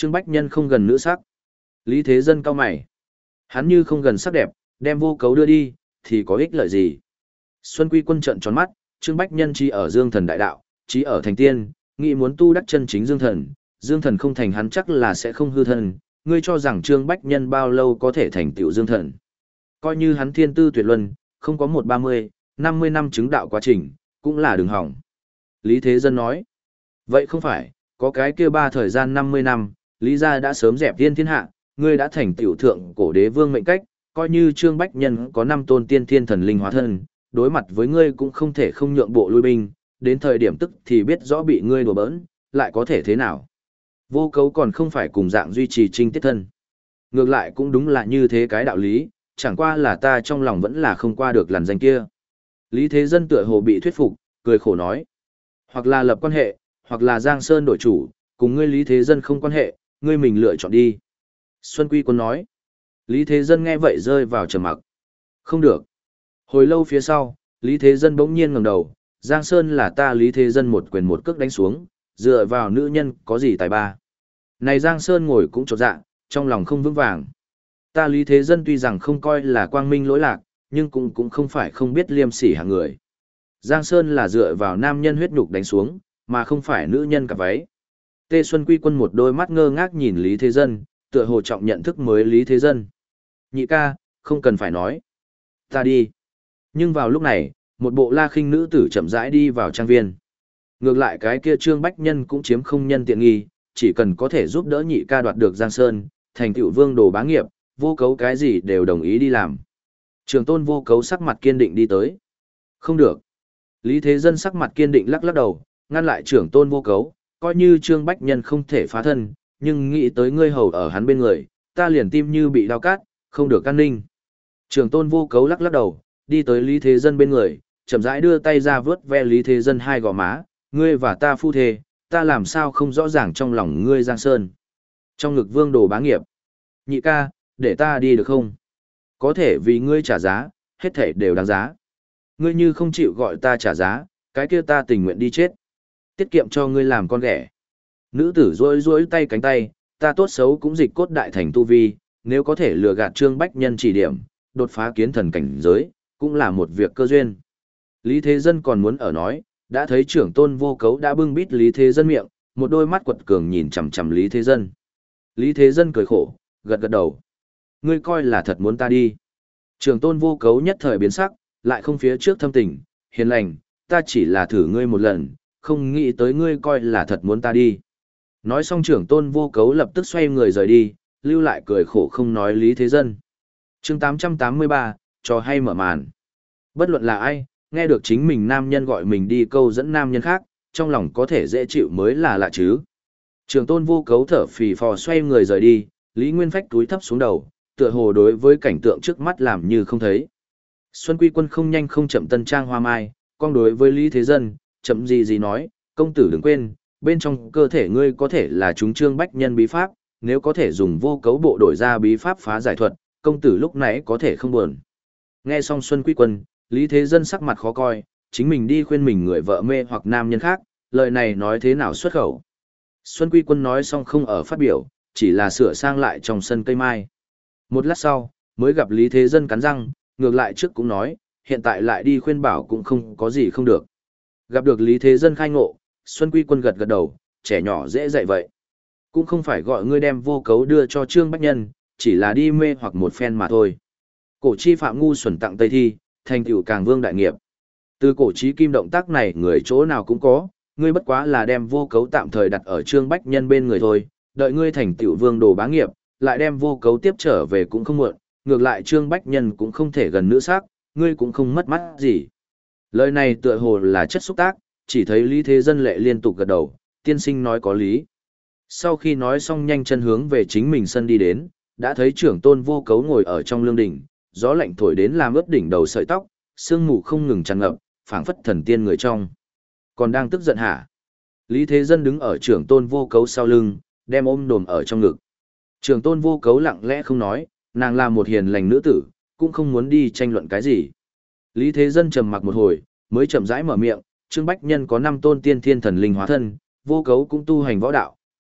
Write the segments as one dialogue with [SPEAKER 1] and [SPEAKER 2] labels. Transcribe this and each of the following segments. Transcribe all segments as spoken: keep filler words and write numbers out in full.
[SPEAKER 1] Trương Bách Nhân không gần nữ sắc. Lý Thế Dân cau mày. Hắn như không gần sắc đẹp, đem vô cấu đưa đi, thì có ích lợi gì? Xuân Quy Quân trợn tròn mắt, Trương Bách Nhân chỉ ở Dương Thần đại đạo, chỉ ở thành tiên, nghĩ muốn tu đắc chân chính Dương Thần, Dương Thần không thành hắn chắc là sẽ không hư thân, ngươi cho rằng Trương Bách Nhân bao lâu có thể thành tựu Dương Thần? Coi như hắn thiên tư tuyệt luân, không có một ba mươi, năm mươi năm chứng đạo quá trình, cũng là đường hỏng. Lý Thế Dân nói, vậy không phải, có cái kia ba thời gian năm mươi năm, Lý gia đã sớm dẹp tiên thiên hạ, ngươi đã thành tiểu thượng cổ đế vương mệnh cách, coi như Trương Bách Nhân có năm tôn tiên thiên thần linh hóa thân, đối mặt với ngươi cũng không thể không nhượng bộ lui binh, đến thời điểm tức thì biết rõ bị ngươi đùa bỡn, lại có thể thế nào. Vô cấu còn không phải cùng dạng duy trì trinh tiết thân. Ngược lại cũng đúng là như thế cái đạo lý, chẳng qua là ta trong lòng vẫn là không qua được làn danh kia. Lý Thế Dân tựa hồ bị thuyết phục, cười khổ nói. Hoặc là lập quan hệ, hoặc là Giang Sơn đổi chủ, cùng ngươi Lý Thế Dân không quan hệ, ngươi mình lựa chọn đi. Xuân Quy Quân nói. Lý Thế Dân nghe vậy rơi vào trầm mặc. Không được. Hồi lâu phía sau, Lý Thế Dân bỗng nhiên ngẩng đầu, Giang Sơn là ta Lý Thế Dân một quyền một cước đánh xuống, dựa vào nữ nhân có gì tài ba. Này Giang Sơn ngồi cũng chột dạ, trong lòng không vững vàng. Ta Lý Thế Dân tuy rằng không coi là quang minh lỗi lạc, nhưng cũng cũng không phải không biết liêm sỉ hạng người. Giang Sơn là dựa vào nam nhân huyết nhục đánh xuống, mà không phải nữ nhân cả váy. Tê Xuân Quy Quân một đôi mắt ngơ ngác nhìn Lý Thế Dân, tựa hồ trọng nhận thức mới Lý Thế Dân. Nhị ca, không cần phải nói. Ta đi. Nhưng vào lúc này, một bộ la khinh nữ tử chậm rãi đi vào trang viên. Ngược lại cái kia Trương Bách Nhân cũng chiếm không nhân tiện nghi, chỉ cần có thể giúp đỡ nhị ca đoạt được Giang Sơn, thành tựu vương đồ bá nghiệp, vô cấu cái gì đều đồng ý đi làm. Trường tôn vô cấu sắc mặt kiên định đi tới. Không được. Lý Thế Dân sắc mặt kiên định lắc lắc đầu, ngăn lại trưởng tôn vô cấu, coi như Trương Bách Nhân không thể phá thân, nhưng nghĩ tới ngươi hầu ở hắn bên người, ta liền tim như bị đau cát, không được can ninh. Trường tôn vô cấu lắc lắc đầu, đi tới Lý Thế Dân bên người, chậm rãi đưa tay ra vớt ve Lý Thế Dân hai gò má, ngươi và ta phu thề, ta làm sao không rõ ràng trong lòng ngươi Giang Sơn. Trong ngực vương đồ bá nghiệp. Nhị ca, để ta đi được không? Có thể vì ngươi trả giá, hết thể đều đáng giá. Ngươi như không chịu gọi ta trả giá, cái kia ta tình nguyện đi chết. Tiết kiệm cho ngươi làm con ghẻ. Nữ tử rối rối tay cánh tay, ta tốt xấu cũng dịch cốt đại thành tu vi, nếu có thể lừa gạt Trương Bách Nhân chỉ điểm, đột phá kiến thần cảnh giới, cũng là một việc cơ duyên. Lý Thế Dân còn muốn ở nói, đã thấy trưởng tôn vô cấu đã bưng bít Lý Thế Dân miệng, một đôi mắt quật cường nhìn chằm chằm Lý Thế Dân. Lý Thế Dân cười khổ, gật gật đầu. Ngươi coi là thật muốn ta đi. Trưởng tôn vô cấu nhất thời biến sắc, lại không phía trước thâm tình, hiền lành, ta chỉ là thử ngươi một lần, không nghĩ tới ngươi coi là thật muốn ta đi. Nói xong trưởng tôn vô cấu lập tức xoay người rời đi, lưu lại cười khổ không nói Lý Thế Dân. chương tám trăm tám mươi ba, trò hay mở màn. Bất luận là ai, nghe được chính mình nam nhân gọi mình đi câu dẫn nam nhân khác, trong lòng có thể dễ chịu mới là lạ chứ. Trưởng tôn vô cấu thở phì phò xoay người rời đi, Lý Nguyên Phách túi thấp xuống đầu, tựa hồ đối với cảnh tượng trước mắt làm như không thấy. Xuân Quy Quân không nhanh không chậm tân trang hoa mai, con đối với Lý Thế Dân, chậm gì gì nói, công tử đừng quên, bên trong cơ thể ngươi có thể là chúng Trương Bách Nhân bí pháp, nếu có thể dùng vô cấu bộ đổi ra bí pháp phá giải thuật, công tử lúc nãy có thể không buồn. Nghe xong Xuân Quy Quân, Lý Thế Dân sắc mặt khó coi, chính mình đi khuyên mình người vợ mê hoặc nam nhân khác, lời này nói thế nào xuất khẩu. Xuân Quy Quân nói xong không ở phát biểu, chỉ là sửa sang lại trong sân cây mai. Một lát sau, mới gặp Lý Thế Dân cắn răng, ngược lại trước cũng nói, hiện tại lại đi khuyên bảo cũng không có gì không được. Gặp được Lý Thế Dân khai ngộ, Xuân Quy Quân gật gật đầu, trẻ nhỏ dễ dạy vậy. Cũng không phải gọi ngươi đem vô cấu đưa cho Trương Bách Nhân, chỉ là đi mê hoặc một phen mà thôi. Cổ chi phạm ngu xuẩn tặng Tây Thi, thành tựu càng vương đại nghiệp. Từ cổ chí kim động tác này người chỗ nào cũng có, ngươi bất quá là đem vô cấu tạm thời đặt ở Trương Bách Nhân bên người thôi, đợi ngươi thành tựu vương đồ bá nghiệp, lại đem vô cấu tiếp trở về cũng không muộn, ngược lại Trương Bách Nhân cũng không thể gần nữ sắc, ngươi cũng không mất mắt gì. Lời này tựa hồ là chất xúc tác, chỉ thấy Lý Thế Dân lệ liên tục gật đầu, tiên sinh nói có lý. Sau khi nói xong nhanh chân hướng về chính mình sân đi đến, đã thấy trưởng tôn vô cấu ngồi ở trong lương đỉnh, gió lạnh thổi đến làm ướt đỉnh đầu sợi tóc, sương mù không ngừng tràn ngập, phảng phất thần tiên người trong. Còn đang tức giận hả? Lý Thế Dân đứng ở trưởng tôn vô cấu sau lưng, đem ôm đồm ở trong ngực. Trưởng tôn vô cấu lặng lẽ không nói, nàng là một hiền lành nữ tử, cũng không muốn đi tranh luận cái gì. Lý Thế Dân trầm mặc một hồi, mới chậm rãi mở miệng, Trương Bách Nhân có năm tôn tiên thiên thần linh hóa thân, vô cấu cũng tu hành võ đạo,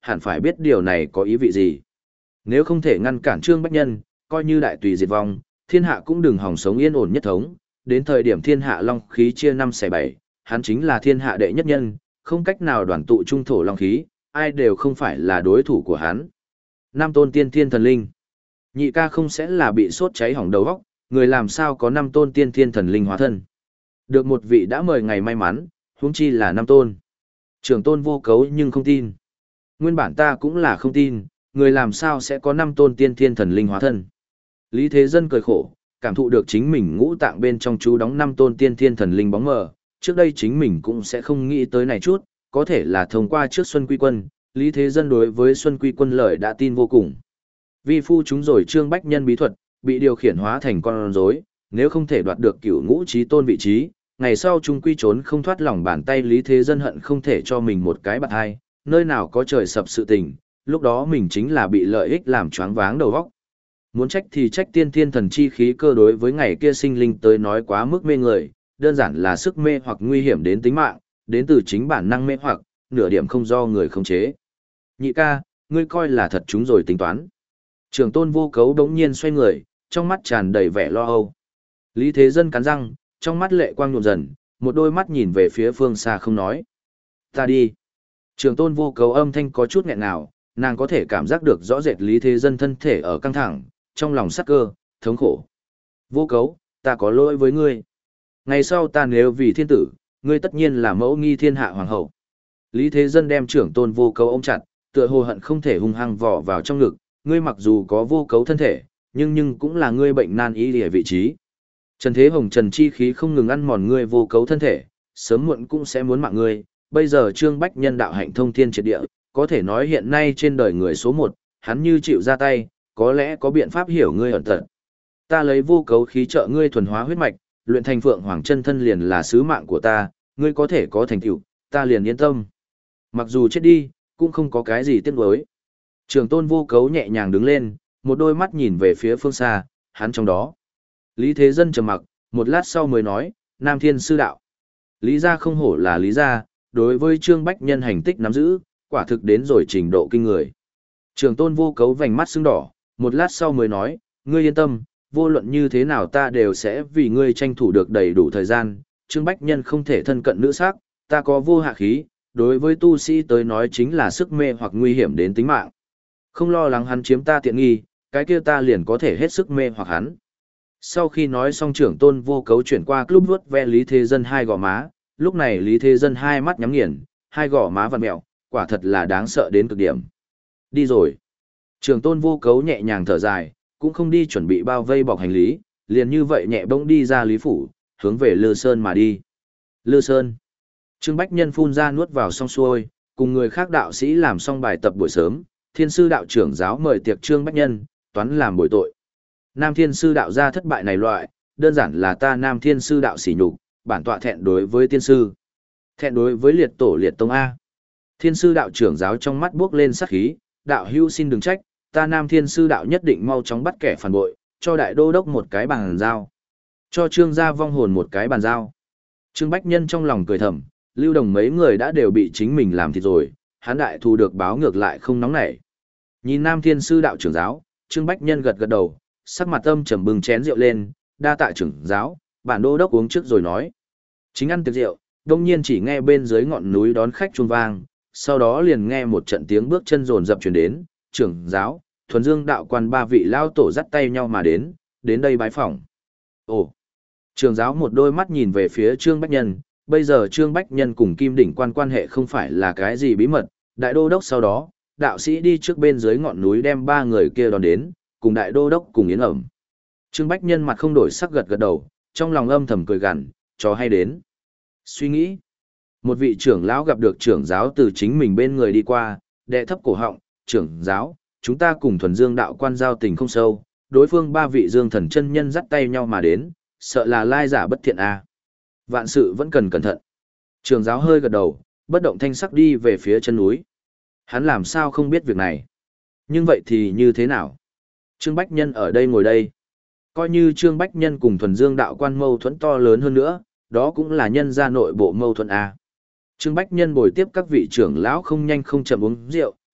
[SPEAKER 1] hẳn phải biết điều này có ý vị gì. Nếu không thể ngăn cản Trương Bách Nhân, coi như đại tùy diệt vong, thiên hạ cũng đừng hòng sống yên ổn nhất thống, đến thời điểm thiên hạ long khí chia năm xẻ bảy, hắn chính là thiên hạ đệ nhất nhân, không cách nào đoàn tụ trung thổ long khí, ai đều không phải là đối thủ của hắn. Năm tôn tiên thiên thần linh. Nhị ca không sẽ là bị sốt cháy hỏng đầu óc, người làm sao có năm tôn tiên thiên thần linh hóa thân. Được một vị đã mời ngày may mắn, huống chi là năm tôn. Trưởng tôn vô cấu nhưng không tin. Nguyên bản ta cũng là không tin, người làm sao sẽ có năm tôn tiên thiên thần linh hóa thân. Lý Thế Dân cười khổ, cảm thụ được chính mình ngũ tạng bên trong chú đóng năm tôn tiên thiên thần linh bóng mờ, trước đây chính mình cũng sẽ không nghĩ tới này chút, có thể là thông qua trước Xuân Quy Quân, Lý Thế Dân đối với Xuân Quy Quân lời đã tin vô cùng. Vi phu chúng rồi Trương Bách Nhân bí thuật, bị điều khiển hóa thành con rối, nếu không thể đoạt được cửu ngũ trí tôn vị trí, ngày sau trung quy trốn không thoát lòng bàn tay Lý Thế Dân hận không thể cho mình một cái bạt hai, nơi nào có trời sập sự tình, lúc đó mình chính là bị lợi ích làm choáng váng đầu óc. Muốn trách thì trách tiên thiên thần chi khí cơ đối với ngày kia sinh linh tới nói quá mức mê người, đơn giản là sức mê hoặc nguy hiểm đến tính mạng, đến từ chính bản năng mê hoặc, nửa điểm không do người khống chế. Nhị ca, ngươi coi là thật chúng rồi tính toán. Trường tôn vô cấu đống nhiên xoay người, trong mắt tràn đầy vẻ lo âu. Lý Thế Dân cắn răng, trong mắt lệ quang nhuộm dần, một đôi mắt nhìn về phía phương xa không nói. Ta đi. Trường tôn vô cấu âm thanh có chút nghẹn nào, nàng có thể cảm giác được rõ rệt Lý Thế Dân thân thể ở căng thẳng, trong lòng sắc cơ, thống khổ. Vô cấu, ta có lỗi với ngươi. Ngày sau ta nếu vì thiên tử, ngươi tất nhiên là mẫu nghi thiên hạ hoàng hậu. Lý Thế Dân đem trưởng tôn vô cấu ôm chặt, tựa hồ hận không thể hung hăng vỏ vào trong ngực, ngươi mặc dù có vô cấu thân thể, nhưng nhưng cũng là ngươi bệnh nan y ở vị trí. Trần Thế Hồng Trần chi khí không ngừng ăn mòn ngươi vô cấu thân thể, sớm muộn cũng sẽ muốn mạng ngươi. Bây giờ Trương Bách Nhân đạo hạnh thông thiên triệt địa, có thể nói hiện nay trên đời người số một, hắn như chịu ra tay, có lẽ có biện pháp hiểu ngươi ẩn tận. Ta lấy vô cấu khí trợ ngươi thuần hóa huyết mạch, luyện thành Phượng Hoàng chân thân liền là sứ mạng của ta, ngươi có thể có thành tựu, ta liền yên tâm. Mặc dù chết đi, cũng không có cái gì tiếc nuối. Trường tôn vô cấu nhẹ nhàng đứng lên, một đôi mắt nhìn về phía phương xa, hắn trong đó. Lý Thế Dân trầm mặc, một lát sau mới nói, Nam Thiên Sư Đạo. Lý gia không hổ là Lý gia, đối với Trương Bách Nhân hành tích nắm giữ, quả thực đến rồi trình độ kinh người. Trường tôn vô cấu vành mắt sưng đỏ, một lát sau mới nói, ngươi yên tâm, vô luận như thế nào ta đều sẽ vì ngươi tranh thủ được đầy đủ thời gian, Trương Bách Nhân không thể thân cận nữ sắc, ta có vô hạ khí, đối với tu sĩ tới nói chính là sức mê hoặc nguy hiểm đến tính mạng. Không lo lắng hắn chiếm ta tiện nghi, cái kia ta liền có thể hết sức mê hoặc hắn. Sau khi nói xong trưởng tôn vô cấu chuyển qua club vuốt ve Lý Thế Dân hai gò má, lúc này Lý Thế Dân hai mắt nhắm nghiền, hai gò má vặn mẹo, quả thật là đáng sợ đến cực điểm. Đi rồi. Trưởng tôn vô cấu nhẹ nhàng thở dài, cũng không đi chuẩn bị bao vây bọc hành lý, liền như vậy nhẹ bỗng đi ra Lý Phủ, hướng về Lư Sơn mà đi. Lư Sơn. Trương Bách Nhân phun ra nuốt vào xong xuôi, cùng người khác đạo sĩ làm xong bài tập buổi sớm, Thiên sư đạo trưởng giáo mời tiệc Trương Bách Nhân, toán làm bồi tội. Nam Thiên sư đạo gia thất bại này loại, đơn giản là ta Nam Thiên sư đạo sỉ nhục, bản tọa thẹn đối với tiên sư. Thẹn đối với liệt tổ liệt tông A. Thiên sư đạo trưởng giáo trong mắt bước lên sát khí, đạo hữu xin đừng trách, ta Nam Thiên sư đạo nhất định mau chóng bắt kẻ phản bội, cho đại đô đốc một cái bàn giao. Cho Trương gia vong hồn một cái bàn giao. Trương Bách Nhân trong lòng cười thầm, Lưu Đồng mấy người đã đều bị chính mình làm thịt rồi, hắn đại thù được báo ngược lại không nóng nảy. Nhìn Nam Thiên sư đạo trưởng giáo, Trương Bách Nhân gật gật đầu, sắc mặt âm trầm bừng chén rượu lên, đa tạ trưởng giáo, bản đô đốc uống trước rồi nói. Chính ăn tiệc rượu, đông nhiên chỉ nghe bên dưới ngọn núi đón khách chuông vang, sau đó liền nghe một trận tiếng bước chân rồn rập truyền đến, trưởng giáo, thuần dương đạo quan ba vị lao tổ dắt tay nhau mà đến, đến đây bái phỏng. Ồ, trưởng giáo một đôi mắt nhìn về phía Trương Bách Nhân, bây giờ Trương Bách Nhân cùng Kim Đỉnh quan quan hệ không phải là cái gì bí mật, đại đô đốc sau đó, đạo sĩ đi trước bên dưới ngọn núi đem ba người kia đón đến, cùng đại đô đốc cùng yến ẩm. Trương Bách Nhân mặt không đổi sắc gật gật đầu, trong lòng âm thầm cười gằn, cho hay đến. Suy nghĩ, một vị trưởng lão gặp được trưởng giáo từ chính mình bên người đi qua, đệ thấp cổ họng, trưởng giáo, chúng ta cùng thuần dương đạo quan giao tình không sâu, đối phương ba vị dương thần chân nhân dắt tay nhau mà đến, sợ là lai giả bất thiện à. Vạn sự vẫn cần cẩn thận. Trưởng giáo hơi gật đầu, bất động thanh sắc đi về phía chân núi. Hắn làm sao không biết việc này. Nhưng vậy thì như thế nào? Trương Bách Nhân ở đây ngồi đây. Coi như Trương Bách Nhân cùng thuần dương đạo quan mâu thuẫn to lớn hơn nữa, đó cũng là nhân ra nội bộ mâu thuẫn à. Trương Bách Nhân bồi tiếp các vị trưởng lão không nhanh không chậm uống rượu,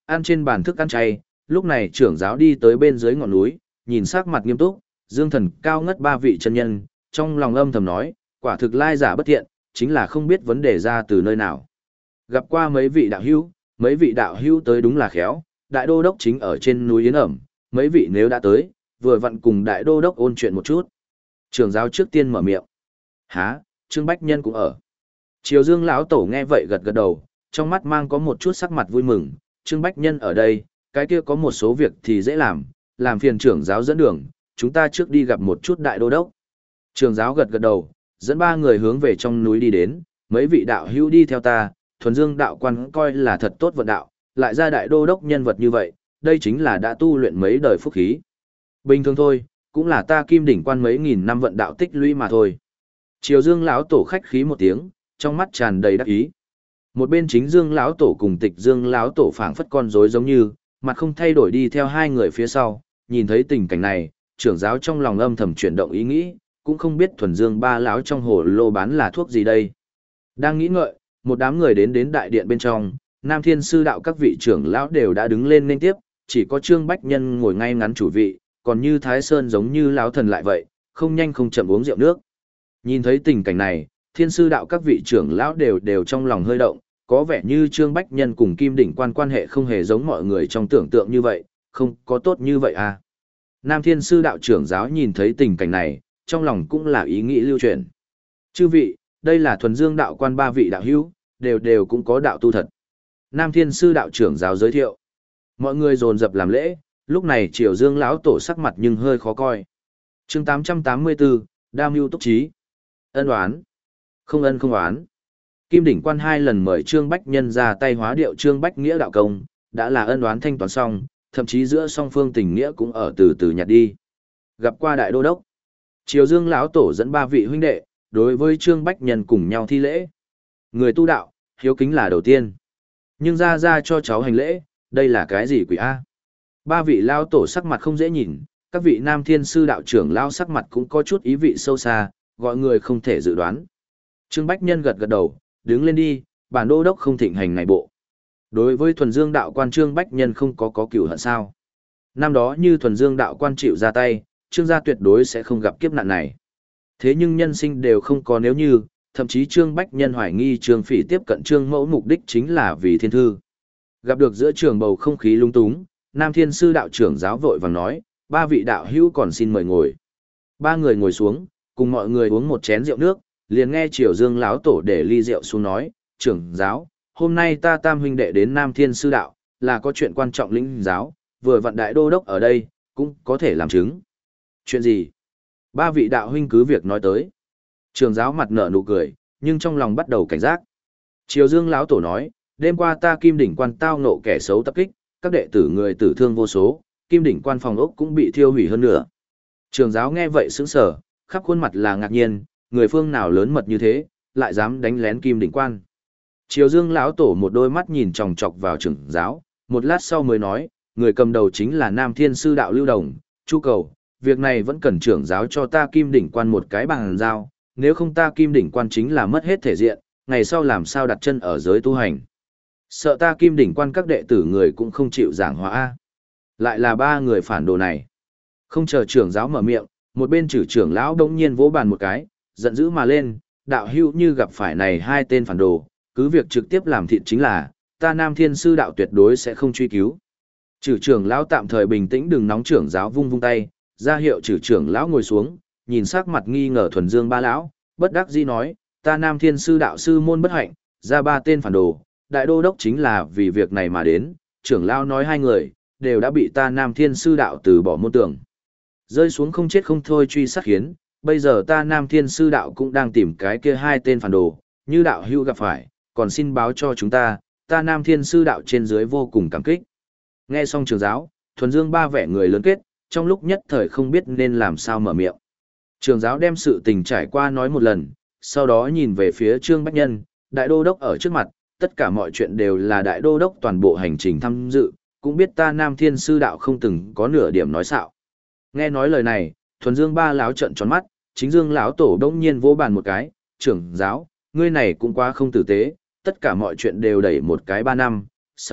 [SPEAKER 1] ăn trên bàn thức ăn chay, lúc này trưởng giáo đi tới bên dưới ngọn núi, nhìn sắc mặt nghiêm túc, dương thần cao ngất ba vị chân nhân, trong lòng âm thầm nói, quả thực lai giả bất thiện, chính là không biết vấn đề ra từ nơi nào. Gặp qua mấy vị đạo hữu, mấy vị đạo hữu tới đúng là khéo, đại đô đốc chính ở trên núi Yến Ẩm, mấy vị nếu đã tới, vừa vặn cùng đại đô đốc ôn chuyện một chút. Trưởng giáo trước tiên mở miệng. Hả, Trương Bách Nhân cũng ở. Triều Dương lão tổ nghe vậy gật gật đầu, trong mắt mang có một chút sắc mặt vui mừng, Trương Bách Nhân ở đây, cái kia có một số việc thì dễ làm, làm phiền trưởng giáo dẫn đường, chúng ta trước đi gặp một chút đại đô đốc. Trưởng giáo gật gật đầu, dẫn ba người hướng về trong núi đi đến, mấy vị đạo hữu đi theo ta, thuần dương đạo quan coi là thật tốt vận đạo, lại ra đại đô đốc nhân vật như vậy, đây chính là đã tu luyện mấy đời phúc khí. Bình thường thôi, cũng là ta kim đỉnh quan mấy nghìn năm vận đạo tích lũy mà thôi. Triều Dương lão tổ khách khí một tiếng, trong mắt tràn đầy đắc ý. Một bên chính Dương lão tổ cùng Tịch Dương lão tổ phảng phất con rối giống như, mặt không thay đổi đi theo hai người phía sau, nhìn thấy tình cảnh này, trưởng giáo trong lòng âm thầm chuyển động ý nghĩ, cũng không biết thuần dương ba lão trong hồ lô bán là thuốc gì đây. Đang nghĩ ngợi, một đám người đến đến đại điện bên trong, Nam Thiên sư đạo các vị trưởng lão đều đã đứng lên nên tiếp, chỉ có Trương Bách Nhân ngồi ngay ngắn chủ vị, còn như Thái Sơn giống như lão thần lại vậy, không nhanh không chậm uống rượu nước. Nhìn thấy tình cảnh này, Thiên sư đạo các vị trưởng lão đều đều trong lòng hơi động, có vẻ như Trương Bách Nhân cùng Kim Đỉnh Quan quan hệ không hề giống mọi người trong tưởng tượng như vậy, không có tốt như vậy à. Nam Thiên sư đạo trưởng giáo nhìn thấy tình cảnh này, trong lòng cũng là ý nghĩ lưu truyền. Chư vị, đây là thuần dương đạo quan ba vị đạo hữu, đều đều cũng có đạo tu thật. Nam Thiên sư đạo trưởng giáo giới thiệu. Mọi người dồn dập làm lễ, lúc này Triều Dương lão tổ sắc mặt nhưng hơi khó coi. Chương tám trăm tám mươi tư, Đam Mưu Túc Trí. Ân oán. Không ân không oán. Kim Đỉnh Quan hai lần mời Trương Bách Nhân ra tay hóa điệu Trương Bách Nghĩa đạo công, đã là ân oán thanh toán xong, thậm chí giữa song phương tình nghĩa cũng ở từ từ nhạt đi. Gặp qua đại đô đốc, Triều Dương lão tổ dẫn ba vị huynh đệ, đối với Trương Bách Nhân cùng nhau thi lễ. Người tu đạo, hiếu kính là đầu tiên. Nhưng ra ra cho cháu hành lễ, đây là cái gì quỷ a? Ba vị lão tổ sắc mặt không dễ nhìn, các vị Nam Thiên sư đạo trưởng lão sắc mặt cũng có chút ý vị sâu xa, gọi người không thể dự đoán. Trương Bách Nhân gật gật đầu, đứng lên đi, bản đô đốc không thịnh hành này bộ. Đối với thuần dương đạo quan Trương Bách Nhân không có có cửu hận sao. Năm đó như thuần dương đạo quan chịu ra tay, Trương gia tuyệt đối sẽ không gặp kiếp nạn này. Thế nhưng nhân sinh đều không có nếu như, thậm chí Trương Bách Nhân hoài nghi Trương Phỉ tiếp cận Trương Mẫu mục đích chính là vì thiên thư. Gặp được giữa trường bầu không khí lung túng, Nam Thiên sư đạo trưởng giáo vội vàng nói, ba vị đạo hữu còn xin mời ngồi. Ba người ngồi xuống, cùng mọi người uống một chén rượu nước, liền nghe Triều Dương lão tổ để ly rượu xuống nói, trưởng giáo, hôm nay ta tam huynh đệ đến Nam Thiên sư đạo, là có chuyện quan trọng lĩnh giáo, vừa vặn đại đô đốc ở đây, cũng có thể làm chứng. Chuyện gì? Ba vị đạo huynh cứ việc nói tới. Trưởng giáo mặt nở nụ cười, nhưng trong lòng bắt đầu cảnh giác. Triều Dương lão tổ nói, đêm qua ta Kim Đỉnh Quan tao ngộ kẻ xấu tập kích, các đệ tử người tử thương vô số, Kim Đỉnh Quan phòng ốc cũng bị thiêu hủy hơn nữa. Trưởng giáo nghe vậy sững sờ, khắp khuôn mặt là ngạc nhiên, người phương nào lớn mật như thế, lại dám đánh lén Kim Đỉnh Quan. Triều Dương lão tổ một đôi mắt nhìn chòng chọc vào trưởng giáo, một lát sau mới nói, người cầm đầu chính là Nam Thiên sư đạo Lưu Đồng, Chu Cầu, việc này vẫn cần trưởng giáo cho ta Kim Đỉnh Quan một cái bằng giao, nếu không ta Kim Đỉnh Quan chính là mất hết thể diện, ngày sau làm sao đặt chân ở giới tu hành. Sợ ta Kim Đỉnh Quan các đệ tử người cũng không chịu giảng hóa. Lại là ba người phản đồ này. Không chờ trưởng giáo mở miệng, một bên chử trưởng lão đông nhiên vỗ bàn một cái, giận dữ mà lên, đạo hữu như gặp phải này hai tên phản đồ, cứ việc trực tiếp làm thịt chính là, ta Nam Thiên sư đạo tuyệt đối sẽ không truy cứu. Chử trưởng lão tạm thời bình tĩnh đừng nóng trưởng giáo vung vung tay, ra hiệu chử trưởng lão ngồi xuống, nhìn sắc mặt nghi ngờ thuần dương ba lão, bất đắc dĩ nói, ta Nam Thiên sư đạo sư môn bất hạnh, ra ba tên phản đồ, đại đô đốc chính là vì việc này mà đến, trưởng lão nói hai người, đều đã bị ta Nam Thiên sư đạo từ bỏ môn tưởng. Rơi xuống không chết không thôi truy sát khiến, bây giờ ta Nam Thiên sư đạo cũng đang tìm cái kia hai tên phản đồ, như đạo hữu gặp phải, còn xin báo cho chúng ta, ta Nam Thiên sư đạo trên dưới vô cùng cảm kích. Nghe xong trưởng giáo, thuần dương ba vẻ người lớn kết, trong lúc nhất thời không biết nên làm sao mở miệng. Trưởng giáo đem sự tình trải qua nói một lần, sau đó nhìn về phía Trương Bách Nhân, đại đô đốc ở trước mặt, tất cả mọi chuyện đều là đại đô đốc toàn bộ hành trình tham dự, cũng biết ta Nam Thiên sư đạo không từng có nửa điểm nói xạo. Nghe nói lời này, thuần dương ba lão trợn tròn mắt, chính dương lão tổ đông nhiên vỗ bàn một cái, trưởng giáo, ngươi này cũng quá không tử tế, tất cả mọi chuyện đều đẩy một cái ba năm, sáu,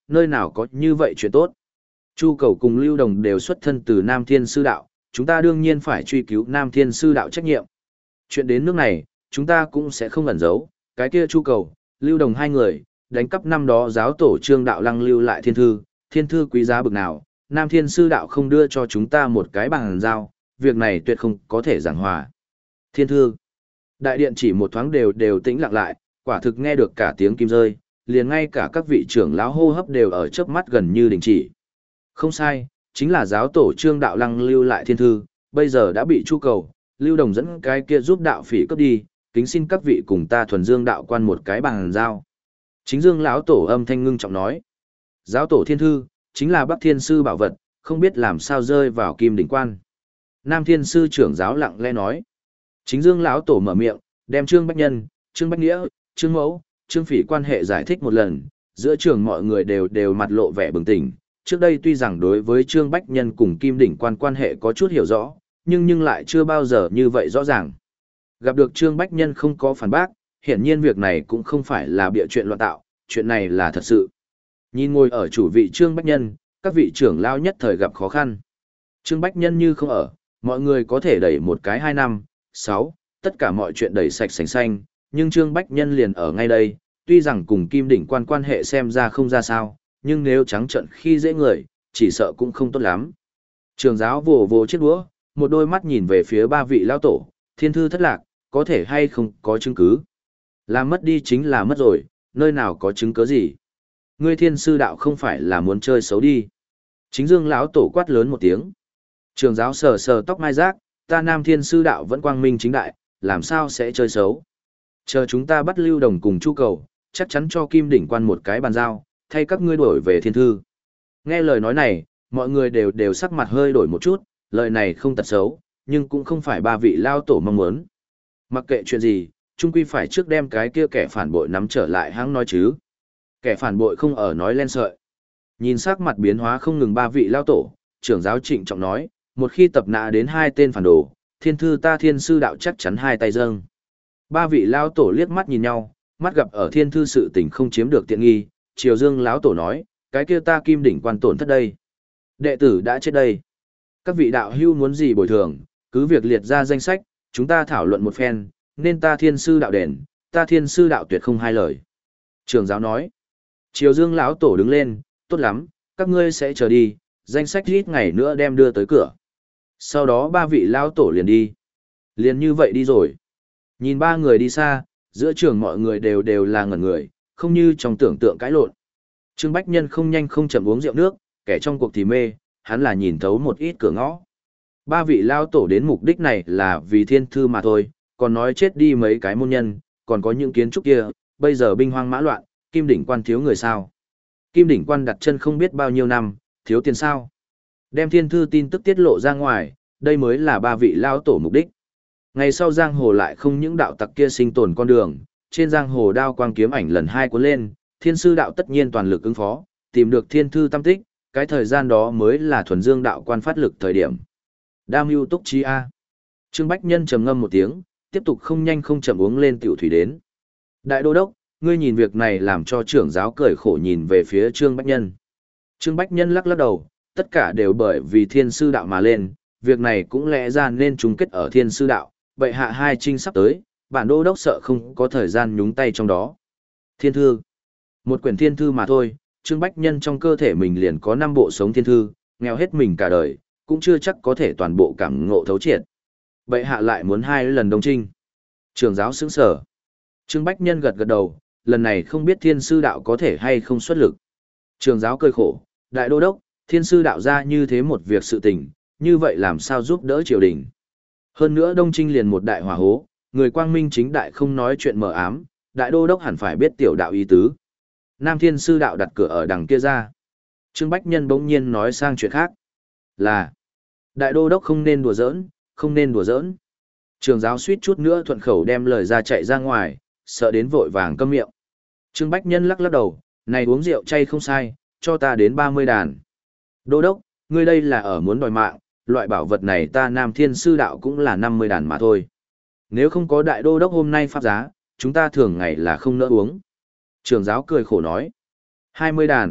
[SPEAKER 1] nơi nào có như vậy chuyện tốt. Chu Cầu cùng Lưu Đồng đều xuất thân từ Nam Thiên Sư Đạo, chúng ta đương nhiên phải truy cứu Nam Thiên Sư Đạo trách nhiệm. Chuyện đến nước này, chúng ta cũng sẽ không ẩn giấu, cái kia Chu Cầu, Lưu Đồng hai người, đánh cắp năm đó giáo tổ Trương Đạo Lăng lưu lại thiên thư, thiên thư quý giá bực nào, Nam Thiên Sư Đạo không đưa cho chúng ta một cái bằng giao, việc này tuyệt không có thể giảng hòa. Thiên thư. Đại điện chỉ một thoáng đều đều tĩnh lặng lại, quả thực nghe được cả tiếng kim rơi, liền ngay cả các vị trưởng lão hô hấp đều ở chớp mắt gần như đình chỉ. Không sai, chính là giáo tổ Trương Đạo Lăng lưu lại thiên thư, bây giờ đã bị Chu Cầu, Lưu Đồng dẫn cái kia giúp đạo phỉ cướp đi, kính xin các vị cùng ta thuần dương đạo quan một cái bằng giao. Chính Dương lão tổ âm thanh ngưng trọng nói, giáo tổ thiên thư, chính là Bắc Thiên Sư bảo vật, không biết làm sao rơi vào Kim Đỉnh Quan. Nam Thiên Sư trưởng giáo lặng lẽ nói, chính Dương lão tổ mở miệng, đem Trương Bách Nhân, Trương Bách Nghĩa, Trương Mẫu, Trương Phỉ quan hệ giải thích một lần, giữa trường mọi người đều đều mặt lộ vẻ bừng tỉnh. Trước đây tuy rằng đối với Trương Bách Nhân cùng Kim Đỉnh Quan quan hệ có chút hiểu rõ, nhưng nhưng lại chưa bao giờ như vậy rõ ràng. Gặp được Trương Bách Nhân không có phản bác, hiển nhiên việc này cũng không phải là bịa chuyện loạn tạo, chuyện này là thật sự. Nhìn ngồi ở chủ vị Trương Bách Nhân, các vị trưởng lao nhất thời gặp khó khăn. Trương Bách Nhân như không ở, mọi người có thể đẩy một cái hai năm, sáu, tất cả mọi chuyện đẩy sạch sành xanh, nhưng Trương Bách Nhân liền ở ngay đây, tuy rằng cùng Kim Đỉnh Quan quan hệ xem ra không ra sao, nhưng nếu trắng trợn khi dễ người, chỉ sợ cũng không tốt lắm. Trường giáo vồ vồ chiếc đũa, một đôi mắt nhìn về phía ba vị lao tổ, thiên thư thất lạc, có thể hay không có chứng cứ. Làm mất đi chính là mất rồi, nơi nào có chứng cứ gì. Ngươi Thiên Sư Đạo không phải là muốn chơi xấu đi. Chính Dương lão tổ quát lớn một tiếng. Trường giáo sờ sờ tóc mai giác, ta Nam Thiên Sư Đạo vẫn quang minh chính đại, làm sao sẽ chơi xấu. Chờ chúng ta bắt Lưu Đồng cùng Chu Cầu, chắc chắn cho Kim Đỉnh Quan một cái bàn giao, thay các ngươi đổi về thiên thư. Nghe lời nói này, mọi người đều đều sắc mặt hơi đổi một chút, lời này không tật xấu, nhưng cũng không phải ba vị lao tổ mong muốn. Mặc kệ chuyện gì, chung quy phải trước đem cái kia kẻ phản bội nắm trở lại hãng nói chứ. Kẻ phản bội không ở nói len sợi. Nhìn sắc mặt biến hóa không ngừng ba vị lao tổ, trưởng giáo trịnh trọng nói, một khi tập nã đến hai tên phản đồ, thiên thư ta Thiên Sư Đạo chắc chắn hai tay dâng. Ba vị lao tổ liếc mắt nhìn nhau, mắt gặp ở thiên thư sự tình không chiếm được tiện nghi, Triều Dương lão tổ nói, cái kia ta Kim Đỉnh Quan tổn thất đây. Đệ tử đã chết đây. Các vị đạo hưu muốn gì bồi thường, cứ việc liệt ra danh sách, chúng ta thảo luận một phen, nên ta Thiên Sư Đạo đền, ta Thiên Sư Đạo tuyệt không hai lời. Trường giáo nói. Triều Dương lão tổ đứng lên, tốt lắm, các ngươi sẽ chờ đi, danh sách ít ngày nữa đem đưa tới cửa. Sau đó ba vị lão tổ liền đi. Liền như vậy đi rồi. Nhìn ba người đi xa, giữa trường mọi người đều đều là ngẩn người, không như trong tưởng tượng cãi lộn. Trương Bách Nhân không nhanh không chậm uống rượu nước, kẻ trong cuộc thì mê, hắn là nhìn thấu một ít cửa ngõ. Ba vị lao tổ đến mục đích này là vì thiên thư mà thôi, còn nói chết đi mấy cái môn nhân, còn có những kiến trúc kia, bây giờ binh hoang mã loạn, Kim Đỉnh Quan thiếu người sao. Kim Đỉnh Quan đặt chân không biết bao nhiêu năm, thiếu tiền sao. Đem thiên thư tin tức tiết lộ ra ngoài, đây mới là ba vị lao tổ mục đích. Ngày sau giang hồ lại không những đạo tặc kia sinh tồn con đường, trên giang hồ đao quang kiếm ảnh lần hai cuốn lên, Thiên Sư Đạo tất nhiên toàn lực ứng phó, tìm được thiên thư tâm tích, cái thời gian đó mới là thuần dương đạo quan phát lực thời điểm. Đam mưu túc trí A. Trương Bách Nhân trầm ngâm một tiếng, tiếp tục không nhanh không chậm uống lên tiểu thủy đến. Đại đô đốc, ngươi nhìn việc này làm cho trưởng giáo cười khổ nhìn về phía Trương Bách Nhân. Trương Bách Nhân lắc lắc đầu, tất cả đều bởi vì Thiên Sư Đạo mà lên, việc này cũng lẽ ra nên chung kết ở Thiên Sư Đạo, bệ hạ hai trinh sắp tới, bản đô đốc sợ không có thời gian nhúng tay trong đó. Thiên thư. Một quyển thiên thư mà thôi, Trương Bách Nhân trong cơ thể mình liền có năm bộ sống thiên thư, nghèo hết mình cả đời, cũng chưa chắc có thể toàn bộ cảm ngộ thấu triệt. Bệ hạ lại muốn hai lần đồng trinh. Trường giáo sững sở. Trương Bách Nhân gật gật đầu, lần này không biết Thiên Sư Đạo có thể hay không xuất lực. Trường giáo cười khổ, đại đô đốc, Thiên Sư Đạo ra như thế một việc sự tình, như vậy làm sao giúp đỡ triều đình. Hơn nữa Đông Trinh liền một đại hỏa hố, người quang minh chính đại không nói chuyện mờ ám, đại đô đốc hẳn phải biết tiểu đạo ý tứ. Nam Thiên Sư Đạo đặt cửa ở đằng kia ra. Trương Bách Nhân bỗng nhiên nói sang chuyện khác. Là, đại đô đốc không nên đùa giỡn, không nên đùa giỡn. Trường giáo suýt chút nữa thuận khẩu đem lời ra chạy ra ngoài, sợ đến vội vàng câm miệng. Trương Bách Nhân lắc lắc đầu, này uống rượu chay không sai, cho ta đến ba mươi đàn. Đô đốc, ngươi đây là ở muốn đòi mạng, loại bảo vật này ta Nam Thiên Sư Đạo cũng là năm mươi đàn mà thôi. Nếu không có đại đô đốc hôm nay pháp giá, chúng ta thường ngày là không nỡ uống. Trường giáo cười khổ nói. hai mươi đàn,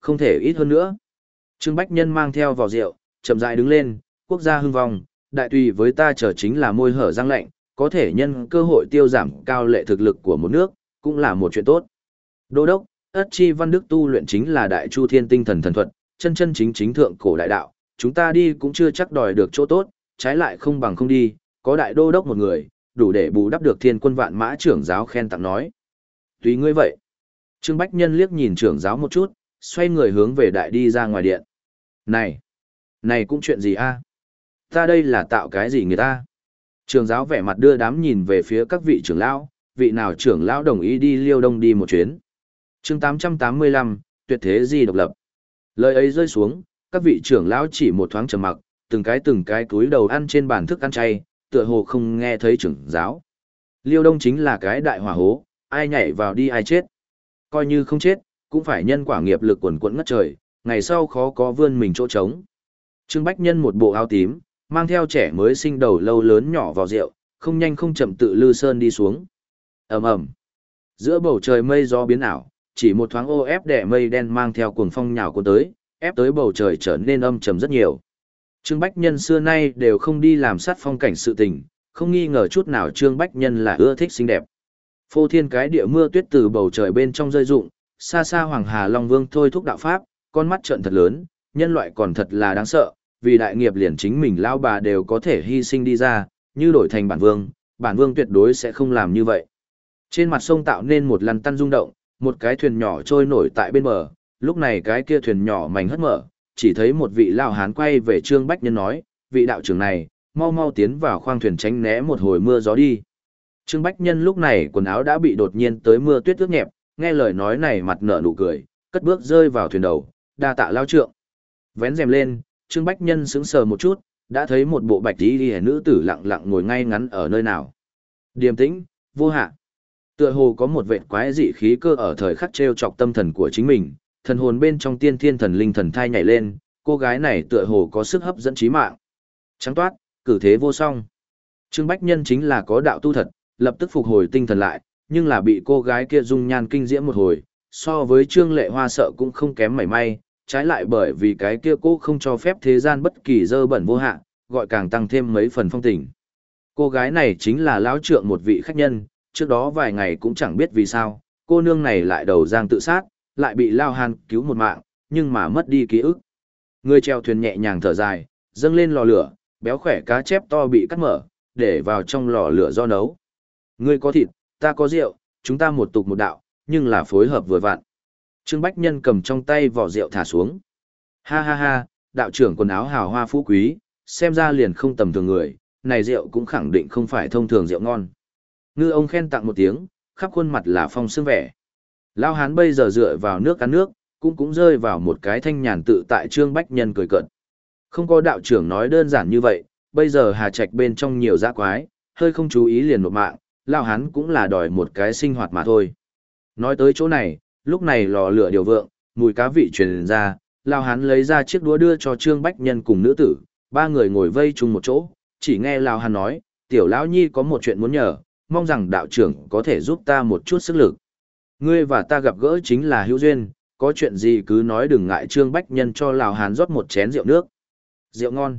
[SPEAKER 1] Không thể ít hơn nữa. Trương Bách Nhân mang theo vò rượu, chậm rãi đứng lên, quốc gia hưng vong, đại tùy với ta trở chính là môi hở răng lạnh, có thể nhân cơ hội tiêu giảm cao lệ thực lực của một nước, cũng là một chuyện tốt. Đô đốc, ất chi văn đức tu luyện chính là đại chu thiên tinh thần thần thuật, chân chân chính chính thượng cổ đại đạo, chúng ta đi cũng chưa chắc đòi được chỗ tốt, trái lại không bằng không đi, có đại đô đốc một người, đủ để bù đắp được thiên quân vạn mã trưởng giáo khen tặng nói. Tùy ngươi vậy. Trương Bách Nhân liếc nhìn trưởng giáo một chút, xoay người hướng về đại đi ra ngoài điện. Này, này cũng chuyện gì a? Ta đây là tạo cái gì người ta? Trưởng giáo vẻ mặt đưa đám nhìn về phía các vị trưởng lão, vị nào trưởng lão đồng ý đi Liêu Đông đi một chuyến. Chương tám trăm tám mươi lăm, tuyệt thế gì độc lập. Lời ấy rơi xuống, các vị trưởng lão chỉ một thoáng trầm mặc, từng cái từng cái cúi đầu ăn trên bàn thức ăn chay, tựa hồ không nghe thấy trưởng giáo. Liêu Đông chính là cái đại hỏa hố, ai nhảy vào đi ai chết. Coi như không chết, cũng phải nhân quả nghiệp lực quần quẫn ngất trời, ngày sau khó có vươn mình chỗ trống. Trương Bách Nhân một bộ áo tím, mang theo trẻ mới sinh đầu lâu lớn nhỏ vào rượu, không nhanh không chậm tự lư sơn đi xuống. Ầm ầm. Giữa bầu trời mây gió biến ảo, chỉ một thoáng ô ép đẻ mây đen mang theo cuồng phong nhào cuốn tới, ép tới bầu trời trở nên âm trầm rất nhiều. Trương Bách Nhân xưa nay đều không đi làm sát phong cảnh sự tình, không nghi ngờ chút nào Trương Bách Nhân là ưa thích xinh đẹp. Phô thiên cái địa mưa tuyết từ bầu trời bên trong rơi rụng, xa xa Hoàng Hà Long Vương thôi thúc đạo pháp, con mắt trợn thật lớn, nhân loại còn thật là đáng sợ, vì đại nghiệp liền chính mình lao bà đều có thể hy sinh đi ra, như đổi thành bản vương, bản vương tuyệt đối sẽ không làm như vậy. Trên mặt sông tạo nên một lăn tăn rung động, một cái thuyền nhỏ trôi nổi tại bên bờ, lúc này cái kia thuyền nhỏ mảnh hất mở, chỉ thấy một vị lao hán quay về Trương Bách Nhân nói, vị đạo trưởng này, mau mau tiến vào khoang thuyền tránh né một hồi mưa gió đi. Trương Bách Nhân lúc này quần áo đã bị đột nhiên tới mưa tuyết ướt nhẹp, nghe lời nói này mặt nở nụ cười, cất bước rơi vào thuyền đầu, đa tạ lao trượng. Vén rèm lên, Trương Bách Nhân sững sờ một chút, đã thấy một bộ bạch y liễu nữ tử lặng lặng ngồi ngay ngắn ở nơi nào. Điềm tĩnh, vô hạ. Tựa hồ có một vệt quái dị khí cơ ở thời khắc trêu chọc tâm thần của chính mình, thần hồn bên trong tiên thiên thần linh thần thai nhảy lên, cô gái này tựa hồ có sức hấp dẫn trí mạng. Trắng toát, cử thế vô song. Trương Bách Nhân chính là có đạo tu thật, lập tức phục hồi tinh thần lại, nhưng là bị cô gái kia dung nhan kinh diễm một hồi, so với Trương Lệ Hoa sợ cũng không kém mảy may, trái lại bởi vì cái kia cô không cho phép thế gian bất kỳ dơ bẩn vô hạn, gọi càng tăng thêm mấy phần phong tình. Cô gái này chính là lão trượng một vị khách nhân, trước đó vài ngày cũng chẳng biết vì sao, cô nương này lại đầu giang tự sát, lại bị Lao Hàn cứu một mạng, nhưng mà mất đi ký ức. Người chèo thuyền nhẹ nhàng thở dài, dâng lên lò lửa, béo khỏe cá chép to bị cắt mở, để vào trong lò lửa do nấu. Ngươi có thịt, ta có rượu, chúng ta một tục một đạo, nhưng là phối hợp vừa vặn. Trương Bách Nhân cầm trong tay vỏ rượu thả xuống. Ha ha ha, đạo trưởng quần áo hào hoa phú quý, xem ra liền không tầm thường người, này rượu cũng khẳng định không phải thông thường rượu ngon. Ngư ông khen tặng một tiếng, khắp khuôn mặt là phong sương vẻ. Lao hán bây giờ dựa vào nước ăn nước, cũng cũng rơi vào một cái thanh nhàn tự tại Trương Bách Nhân cười cợt. Không có đạo trưởng nói đơn giản như vậy, bây giờ Hà Trạch bên trong nhiều dã quái, hơi không chú ý liền nộp mạng, Lao hán cũng là đòi một cái sinh hoạt mà thôi. Nói tới chỗ này, lúc này lò lửa điều vượng, mùi cá vị truyền ra, Lao hán lấy ra chiếc đũa đưa cho Trương Bách Nhân cùng nữ tử, ba người ngồi vây chung một chỗ, chỉ nghe Lao hán nói, tiểu lão nhi có một chuyện muốn nhờ, mong rằng đạo trưởng có thể giúp ta một chút sức lực. Ngươi và ta gặp gỡ chính là hữu duyên, có chuyện gì cứ nói đừng ngại. Trương Bách Nhân cho Lào Hán rót một chén rượu nước. Rượu ngon.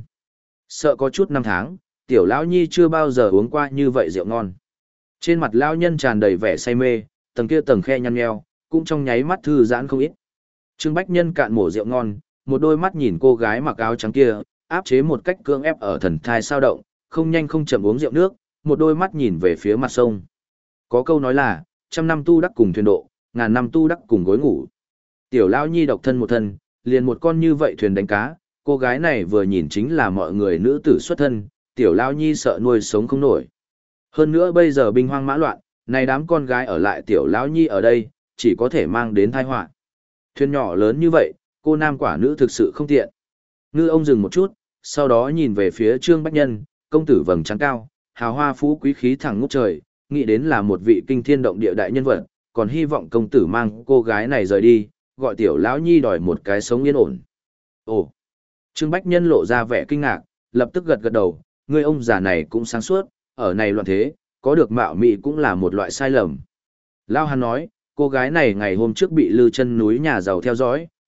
[SPEAKER 1] Sợ có chút năm tháng, tiểu lão nhi chưa bao giờ uống qua như vậy rượu ngon. Trên mặt lão nhân tràn đầy vẻ say mê, tầng kia tầng khe nhăn nheo, cũng trong nháy mắt thư giãn không ít. Trương Bách Nhân cạn mổ rượu ngon, một đôi mắt nhìn cô gái mặc áo trắng kia, áp chế một cách cưỡng ép ở thần thai sao động, không nhanh không chậm uống rượu nước, một đôi mắt nhìn về phía mặt sông. Có câu nói là, trăm năm tu đắc cùng thuyền độ, ngàn năm tu đắc cùng gối ngủ. Tiểu lão nhi độc thân một thân, liền một con như vậy thuyền đánh cá, cô gái này vừa nhìn chính là mọi người nữ tử xuất thân, tiểu lão nhi sợ nuôi sống không nổi. Hơn nữa bây giờ binh hoang mã loạn, này đám con gái ở lại tiểu lão nhi ở đây, chỉ có thể mang đến tai họa. Thuyền nhỏ lớn như vậy, cô nam quả nữ thực sự không tiện. Ngư ông dừng một chút, sau đó nhìn về phía Trương Bách Nhân, công tử vầng trán cao, hào hoa phú quý khí thẳng ngút trời, nghĩ đến là một vị kinh thiên động địa đại nhân vật, còn hy vọng công tử mang cô gái này rời đi, gọi tiểu lão nhi đòi một cái sống yên ổn. Ồ! Trương Bách Nhân lộ ra vẻ kinh ngạc, lập tức gật gật đầu, người ông già này cũng sáng suốt, ở này loạn thế, có được mạo mị cũng là một loại sai lầm. Lão Hán nói, cô gái này ngày hôm trước bị Lư Chân núi nhà giàu theo dõi,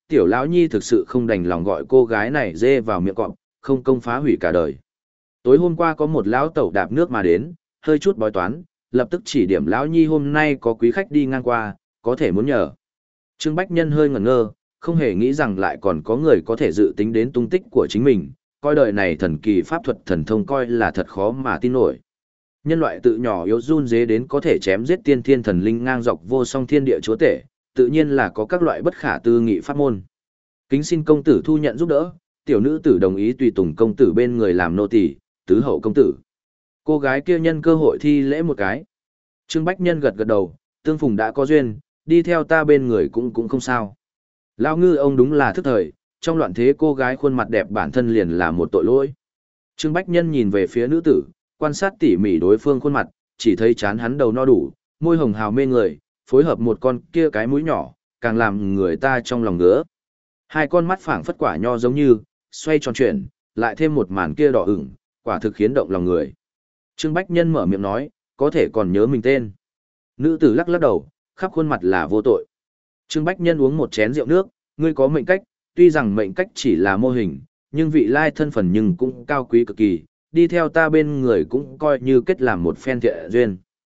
[SPEAKER 1] tiểu lão nhi thực sự không đành lòng gọi cô gái này dê vào miệng cọp, không công phá hủy cả đời. Tối hôm qua có một lão tẩu đạp nước mà đến, hơi chút bói toán, lập tức chỉ điểm lão nhi hôm nay có quý khách đi ngang qua, có thể muốn nhờ. Trương Bách Nhân hơi ngẩn ngơ, không hề nghĩ rằng lại còn có người có thể dự tính đến tung tích của chính mình, coi đời này thần kỳ pháp thuật thần thông coi là thật khó mà tin nổi. Nhân loại tự nhỏ yếu run dế đến có thể chém giết tiên thiên thần linh ngang dọc vô song thiên địa chúa tể, tự nhiên là có các loại bất khả tư nghị pháp môn. Kính xin công tử thu nhận giúp đỡ, tiểu nữ tử đồng ý tùy tùng công tử bên người làm nô tỳ, tứ hậu công tử. Cô gái kia nhân cơ hội thi lễ một cái. Trương Bách Nhân gật gật đầu, tương phùng đã có duyên, đi theo ta bên người cũng cũng không sao. Lão ngư ông đúng là thức thời, trong loạn thế cô gái khuôn mặt đẹp bản thân liền là một tội lỗi. Trương Bách Nhân nhìn về phía nữ tử, quan sát tỉ mỉ đối phương khuôn mặt, chỉ thấy chán hắn đầu no đủ, môi hồng hào mê người, phối hợp một con kia cái mũi nhỏ, càng làm người ta trong lòng ngứa. Hai con mắt phảng phất quả nho giống như, xoay tròn chuyển, lại thêm một màn kia đỏ ửng, quả thực khiến động lòng người. Trương Bách Nhân mở miệng nói, có thể còn nhớ mình tên. Nữ tử lắc lắc đầu, khắp khuôn mặt là vô tội. Trương Bách Nhân uống một chén rượu nước, ngươi có mệnh cách, tuy rằng mệnh cách chỉ là mô hình, nhưng vị lai thân phần nhưng cũng cao quý cực kỳ, đi theo ta bên người cũng coi như kết làm một phen thiện duyên.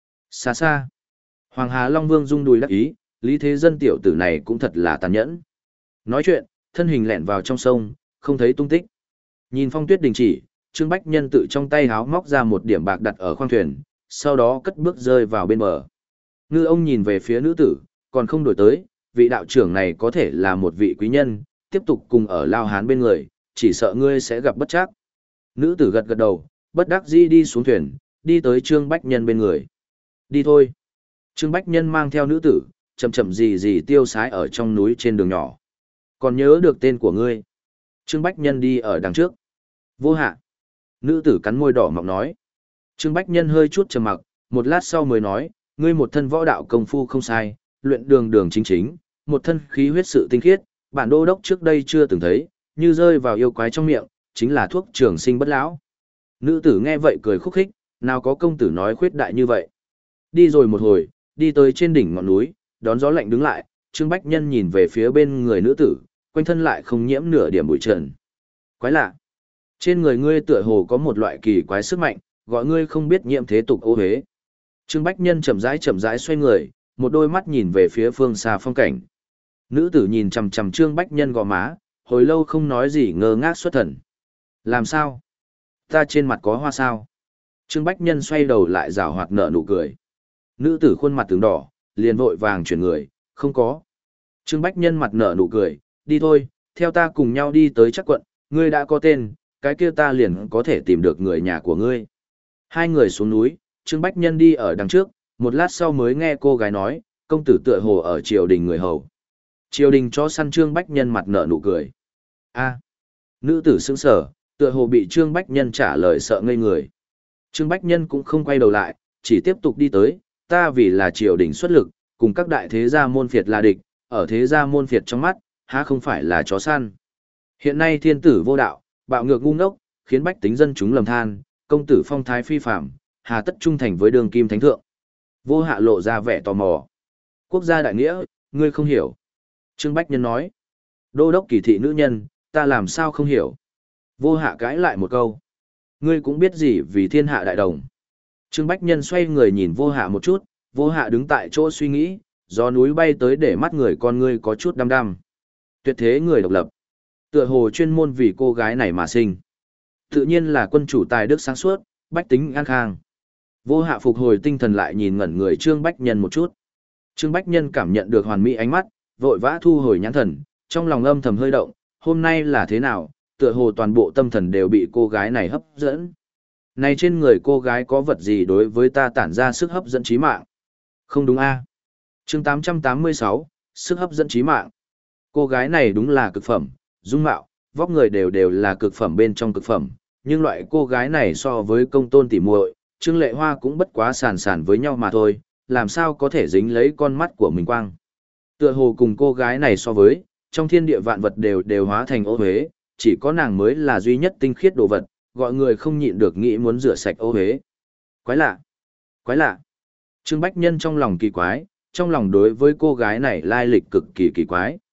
[SPEAKER 1] Xa xa, Hoàng Hà Long Vương rung đùi đắc ý, Lý Thế Dân tiểu tử này cũng thật là tàn nhẫn. Nói chuyện, thân hình lẹn vào trong sông, không thấy tung tích. Nhìn phong tuyết đình chỉ, Trương Bách Nhân tự trong tay háo móc ra một điểm bạc đặt ở khoang thuyền, sau đó cất bước rơi vào bên bờ. Ngư ông nhìn về phía nữ tử, còn không đổi tới, vị đạo trưởng này có thể là một vị quý nhân, tiếp tục cùng ở Lao Hán bên người, chỉ sợ ngươi sẽ gặp bất trắc. Nữ tử gật gật đầu, bất đắc dĩ đi xuống thuyền, đi tới Trương Bách Nhân bên người. Đi thôi. Trương Bách Nhân mang theo nữ tử, chậm chậm gì gì tiêu sái ở trong núi trên đường nhỏ. Còn nhớ được tên của ngươi. Trương Bách Nhân đi ở đằng trước. Vô Hạ. Nữ tử cắn môi đỏ mọng nói. Trương Bách Nhân hơi chút trầm mặc, một lát sau mới nói, ngươi một thân võ đạo công phu không sai, luyện đường đường chính chính, một thân khí huyết sự tinh khiết, bản đô đốc trước đây chưa từng thấy, như rơi vào yêu quái trong miệng, chính là thuốc trường sinh bất lão. Nữ tử nghe vậy cười khúc khích, nào có công tử nói khuyết đại như vậy. Đi rồi một hồi, đi tới trên đỉnh ngọn núi, đón gió lạnh đứng lại, Trương Bách Nhân nhìn về phía bên người nữ tử, quanh thân lại không nhiễm nửa điểm bụi trần. Quái lạ. Trên người ngươi tựa hồ có một loại kỳ quái sức mạnh, gọi ngươi không biết nhiễm thế tục ô hế. Trương Bách Nhân chậm rãi chậm rãi xoay người, một đôi mắt nhìn về phía phương xa phong cảnh. Nữ tử nhìn chằm chằm Trương Bách Nhân gò má, hồi lâu không nói gì ngơ ngác xuất thần. Làm sao? Ta trên mặt có hoa sao? Trương Bách Nhân xoay đầu lại rảo hoạt nở nụ cười. Nữ tử khuôn mặt tướng đỏ, liền vội vàng chuyển người, không có. Trương Bách Nhân mặt nở nụ cười, đi thôi, theo ta cùng nhau đi tới chắc quận, ngươi đã có tên, cái kia ta liền có thể tìm được người nhà của ngươi. Hai người xuống núi, Trương Bách Nhân đi ở đằng trước, một lát sau mới nghe cô gái nói, công tử tựa hồ ở triều đình người hầu. Triều đình cho săn Trương Bách Nhân mặt nở nụ cười. A, nữ tử sững sờ, tựa hồ bị Trương Bách Nhân trả lời sợ ngây người. Trương Bách Nhân cũng không quay đầu lại, chỉ tiếp tục đi tới, ta vì là triều đình xuất lực, cùng các đại thế gia môn phiệt là địch, ở thế gia môn phiệt trong mắt, há không phải là chó săn. Hiện nay thiên tử vô đạo, bạo ngược ngu ngốc, khiến bách tính dân chúng lầm than, công tử phong thái phi phạm, hà tất trung thành với đường kim thánh thượng. Vô Hạ lộ ra vẻ tò mò. Quốc gia đại nghĩa, ngươi không hiểu. Trương Bách Nhân nói. Đô đốc kỳ thị nữ nhân, ta làm sao không hiểu. Vô Hạ cãi lại một câu. Ngươi cũng biết gì vì thiên hạ đại đồng. Trương Bách Nhân xoay người nhìn Vô Hạ một chút, Vô Hạ đứng tại chỗ suy nghĩ, gió núi bay tới để mắt người con ngươi có chút đăm đăm. Tuyệt thế người độc lập. Tựa hồ chuyên môn vì cô gái này mà sinh. Tự nhiên là quân chủ tài đức sáng suốt, bách tính an khang. Vô Hạ phục hồi tinh thần lại nhìn ngẩn người Trương Bách Nhân một chút. Trương Bách Nhân cảm nhận được hoàn mỹ ánh mắt, vội vã thu hồi nhãn thần, trong lòng âm thầm hơi động, hôm nay là thế nào, tựa hồ toàn bộ tâm thần đều bị cô gái này hấp dẫn. Này trên người cô gái có vật gì đối với ta tản ra sức hấp dẫn trí mạng? Không đúng a? À? Chương tám trăm tám mươi sáu, sức hấp dẫn trí mạng. Cô gái này đúng là cực phẩm, dung mạo, vóc người đều đều là cực phẩm bên trong cực phẩm, nhưng loại cô gái này so với công tôn tỉ muội, Trương Lệ Hoa cũng bất quá sàn sàn với nhau mà thôi, làm sao có thể dính lấy con mắt của mình quang. Tựa hồ cùng cô gái này so với, trong thiên địa vạn vật đều đều hóa thành ô huế, chỉ có nàng mới là duy nhất tinh khiết đồ vật, gọi người không nhịn được nghĩ muốn rửa sạch ô huế. Quái lạ! Quái lạ! Trương Bách Nhân trong lòng kỳ quái, trong lòng đối với cô gái này lai lịch cực kỳ kỳ quái.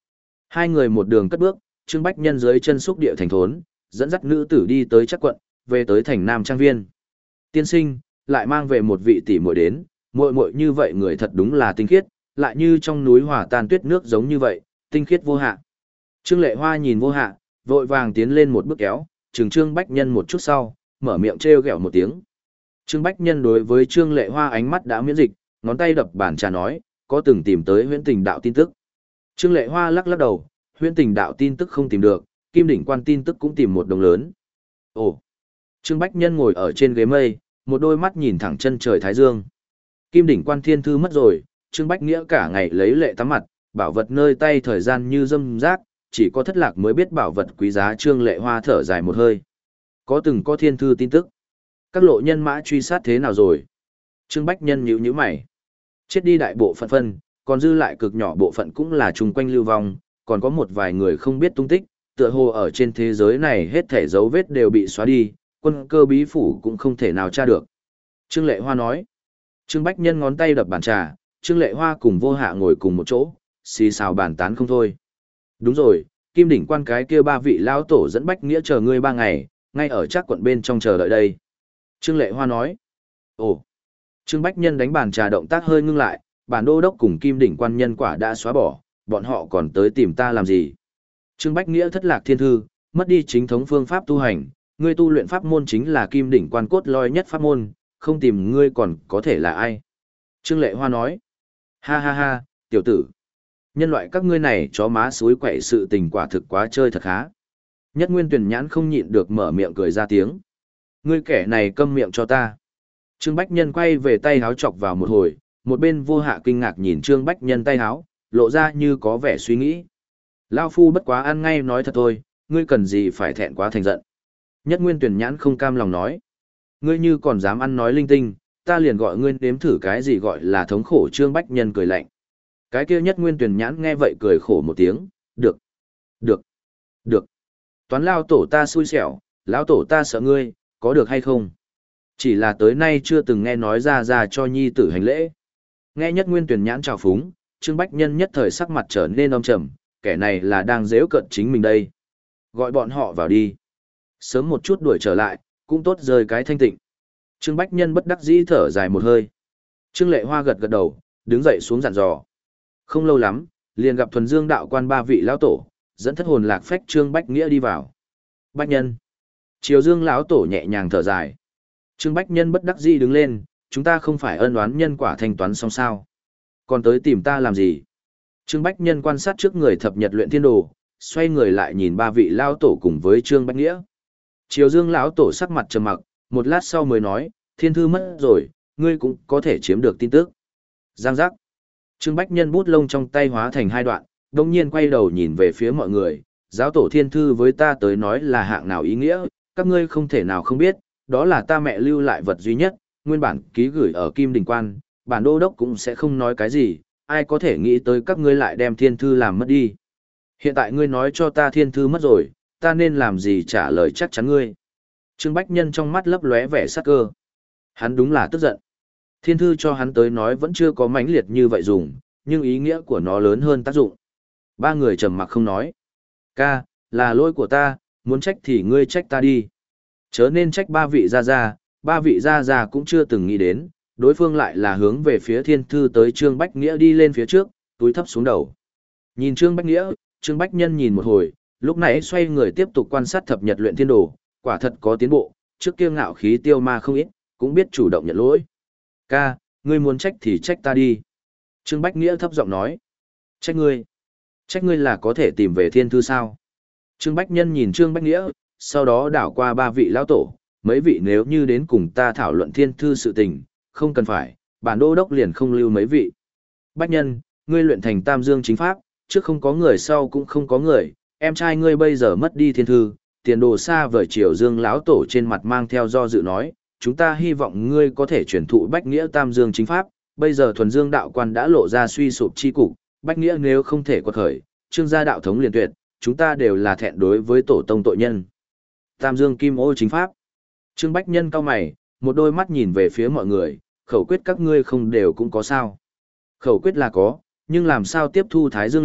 [SPEAKER 1] Hai người một đường cất bước, Trương Bách Nhân dưới chân xúc địa thành thốn, dẫn dắt nữ tử đi tới chắc quận, về tới thành Nam Trang Viên. Tiên sinh, lại mang về một vị tỷ muội đến, muội muội như vậy người thật đúng là tinh khiết, lại như trong núi hòa tan tuyết nước giống như vậy, tinh khiết vô hạ. Trương Lệ Hoa nhìn vô hạ, vội vàng tiến lên một bước kéo, trừng Trương Bách Nhân một chút sau, mở miệng trêu ghẹo một tiếng. Trương Bách Nhân đối với Trương Lệ Hoa ánh mắt đã miễn dịch, ngón tay đập bàn trà nói, có từng tìm tới huyễn tình đạo tin tức. Trương Lệ Hoa lắc lắc đầu, huyễn tình đạo tin tức không tìm được, Kim Đỉnh Quan tin tức cũng tìm một đồng lớn. Ồ! Trương Bách Nhân ngồi ở trên ghế mây, một đôi mắt nhìn thẳng chân trời Thái Dương. Kim Đỉnh Quan thiên thư mất rồi, Trương Bách Nghĩa cả ngày lấy lệ tắm mặt, bảo vật nơi tay thời gian như dâm rác, chỉ có thất lạc mới biết bảo vật quý giá. Trương Lệ Hoa thở dài một hơi. Có từng có thiên thư tin tức. Các lộ nhân mã truy sát thế nào rồi? Trương Bách Nhân nhíu nhíu mày. Chết đi đại bộ phận phân, còn dư lại cực nhỏ bộ phận cũng là chung quanh lưu vong, còn có một vài người không biết tung tích, tựa hồ ở trên thế giới này hết thể dấu vết đều bị xóa đi, quân cơ bí phủ cũng không thể nào tra được. Trương Lệ Hoa nói. Trương Bách Nhân ngón tay đập bàn trà, Trương Lệ Hoa cùng vô hạ ngồi cùng một chỗ, xì xào bàn tán không thôi. Đúng rồi, Kim Đỉnh Quan cái kia ba vị lão tổ dẫn Bách Nghĩa chờ ngươi ba ngày, ngay ở chắc quận bên trong chờ đợi đây. Trương Lệ Hoa nói. Ồ. Trương Bách Nhân đánh bàn trà động tác hơi ngưng lại, bản đô đốc cùng Kim Đỉnh Quan nhân quả đã xóa bỏ, bọn họ còn tới tìm ta làm gì? Trương Bách Nghĩa thất lạc thiên thư, mất đi chính thống phương pháp tu hành, ngươi tu luyện pháp môn chính là Kim Đỉnh Quan cốt lõi nhất pháp môn, không tìm ngươi còn có thể là ai? Trương Lệ Hoa nói. Ha ha ha, tiểu tử. Nhân loại các ngươi này chó má suối quậy sự tình quả thực quá chơi thật khá. Nhất Nguyên Tuyển Nhãn không nhịn được mở miệng cười ra tiếng. Ngươi kẻ này câm miệng cho ta. Trương Bách Nhân quay về tay háo chọc vào một hồi, một bên vô hạ kinh ngạc nhìn Trương Bách Nhân tay háo, lộ ra như có vẻ suy nghĩ. Lao phu bất quá ăn ngay nói thật thôi, ngươi cần gì phải thẹn quá thành giận. Nhất Nguyên Tuyển Nhãn không cam lòng nói. Ngươi như còn dám ăn nói linh tinh, ta liền gọi ngươi nếm thử cái gì gọi là thống khổ. Trương Bách Nhân cười lạnh. Cái kia Nhất Nguyên Tuyển Nhãn nghe vậy cười khổ một tiếng, được, được, được. Toán lao tổ ta xui xẻo, lão tổ ta sợ ngươi, có được hay không? Chỉ là tới nay chưa từng nghe nói ra ra cho nhi tử hành lễ. Nghe Nhất Nguyên Tuyển Nhãn chào phúng, Trương Bách Nhân nhất thời sắc mặt trở nên âm trầm, kẻ này là đang giễu cợt chính mình đây. Gọi bọn họ vào đi. Sớm một chút đuổi trở lại, cũng tốt rời cái thanh tịnh. Trương Bách Nhân bất đắc dĩ thở dài một hơi. Trương Lệ Hoa gật gật đầu, đứng dậy xuống dặn dò. Không lâu lắm, liền gặp thuần dương đạo quan ba vị lão tổ, dẫn thất hồn lạc phách Trương Bách Nghĩa đi vào. Bách Nhân. Triều Dương lão tổ nhẹ nhàng thở dài. Trương Bách Nhân bất đắc dĩ đứng lên, chúng ta không phải ân oán nhân quả thanh toán xong sao? Còn tới tìm ta làm gì? Trương Bách Nhân quan sát trước người thập nhật luyện thiên đồ, xoay người lại nhìn ba vị lão tổ cùng với Trương Bách Nghĩa. Triều Dương lão tổ sắc mặt trầm mặc, một lát sau mới nói, thiên thư mất rồi, ngươi cũng có thể chiếm được tin tức. Giang giác. Trương Bách Nhân bút lông trong tay hóa thành hai đoạn, đồng nhiên quay đầu nhìn về phía mọi người, giáo tổ thiên thư với ta tới nói là hạng nào ý nghĩa, các ngươi không thể nào không biết, đó là ta mẹ lưu lại vật duy nhất, nguyên bản ký gửi ở Kim Đình Quan, bản đô đốc cũng sẽ không nói cái gì, ai có thể nghĩ tới các ngươi lại đem thiên thư làm mất đi. Hiện tại ngươi nói cho ta thiên thư mất rồi, ta nên làm gì trả lời chắc chắn ngươi. Trương Bách Nhân trong mắt lấp lóe vẻ sắc cơ. Hắn đúng là tức giận. Thiên thư cho hắn tới nói vẫn chưa có mãnh liệt như vậy dùng, nhưng ý nghĩa của nó lớn hơn tác dụng. Ba người trầm mặc không nói. Ca, là lỗi của ta, muốn trách thì ngươi trách ta đi. Chớ nên trách ba vị gia gia, ba vị gia gia cũng chưa từng nghĩ đến, đối phương lại là hướng về phía thiên thư tới. Trương Bách Nghĩa đi lên phía trước, túi thấp xuống đầu. Nhìn Trương Bách Nghĩa, Trương Bách Nhân nhìn một hồi, lúc nãy xoay người tiếp tục quan sát thập nhật luyện thiên đồ, quả thật có tiến bộ, trước kia ngạo khí tiêu ma không ít, cũng biết chủ động nhận lỗi. Ca, ngươi muốn trách thì trách ta đi. Trương Bách Nghĩa thấp giọng nói. Trách ngươi? Trách ngươi là có thể tìm về thiên thư sao? Trương Bách Nhân nhìn Trương Bách Nghĩa, sau đó đảo qua ba vị lão tổ, mấy vị nếu như đến cùng ta thảo luận thiên thư sự tình, không cần phải, bản đô đốc liền không lưu mấy vị. Bách Nhân, ngươi luyện thành Tam Dương chính pháp, trước không có người sau cũng không có người, em trai ngươi bây giờ mất đi thiên thư, tiền đồ xa vời. Triều Dương lão tổ trên mặt mang theo do dự nói, chúng ta hy vọng ngươi có thể truyền thụ Bách Nghĩa Tam Dương chính pháp, bây giờ thuần dương đạo quan đã lộ ra suy sụp chi cục, Bách Nghĩa nếu không thể quật khởi, Trương gia đạo thống liền tuyệt, chúng ta đều là thẹn đối với tổ tông tội nhân. Tam Dương Kim Ô chính pháp. Trương Bách Nhân cau mày, một đôi mắt nhìn về phía mọi người, khẩu quyết các ngươi không đều cũng có sao? Khẩu quyết là có, nhưng làm sao tiếp thu thái dương lực,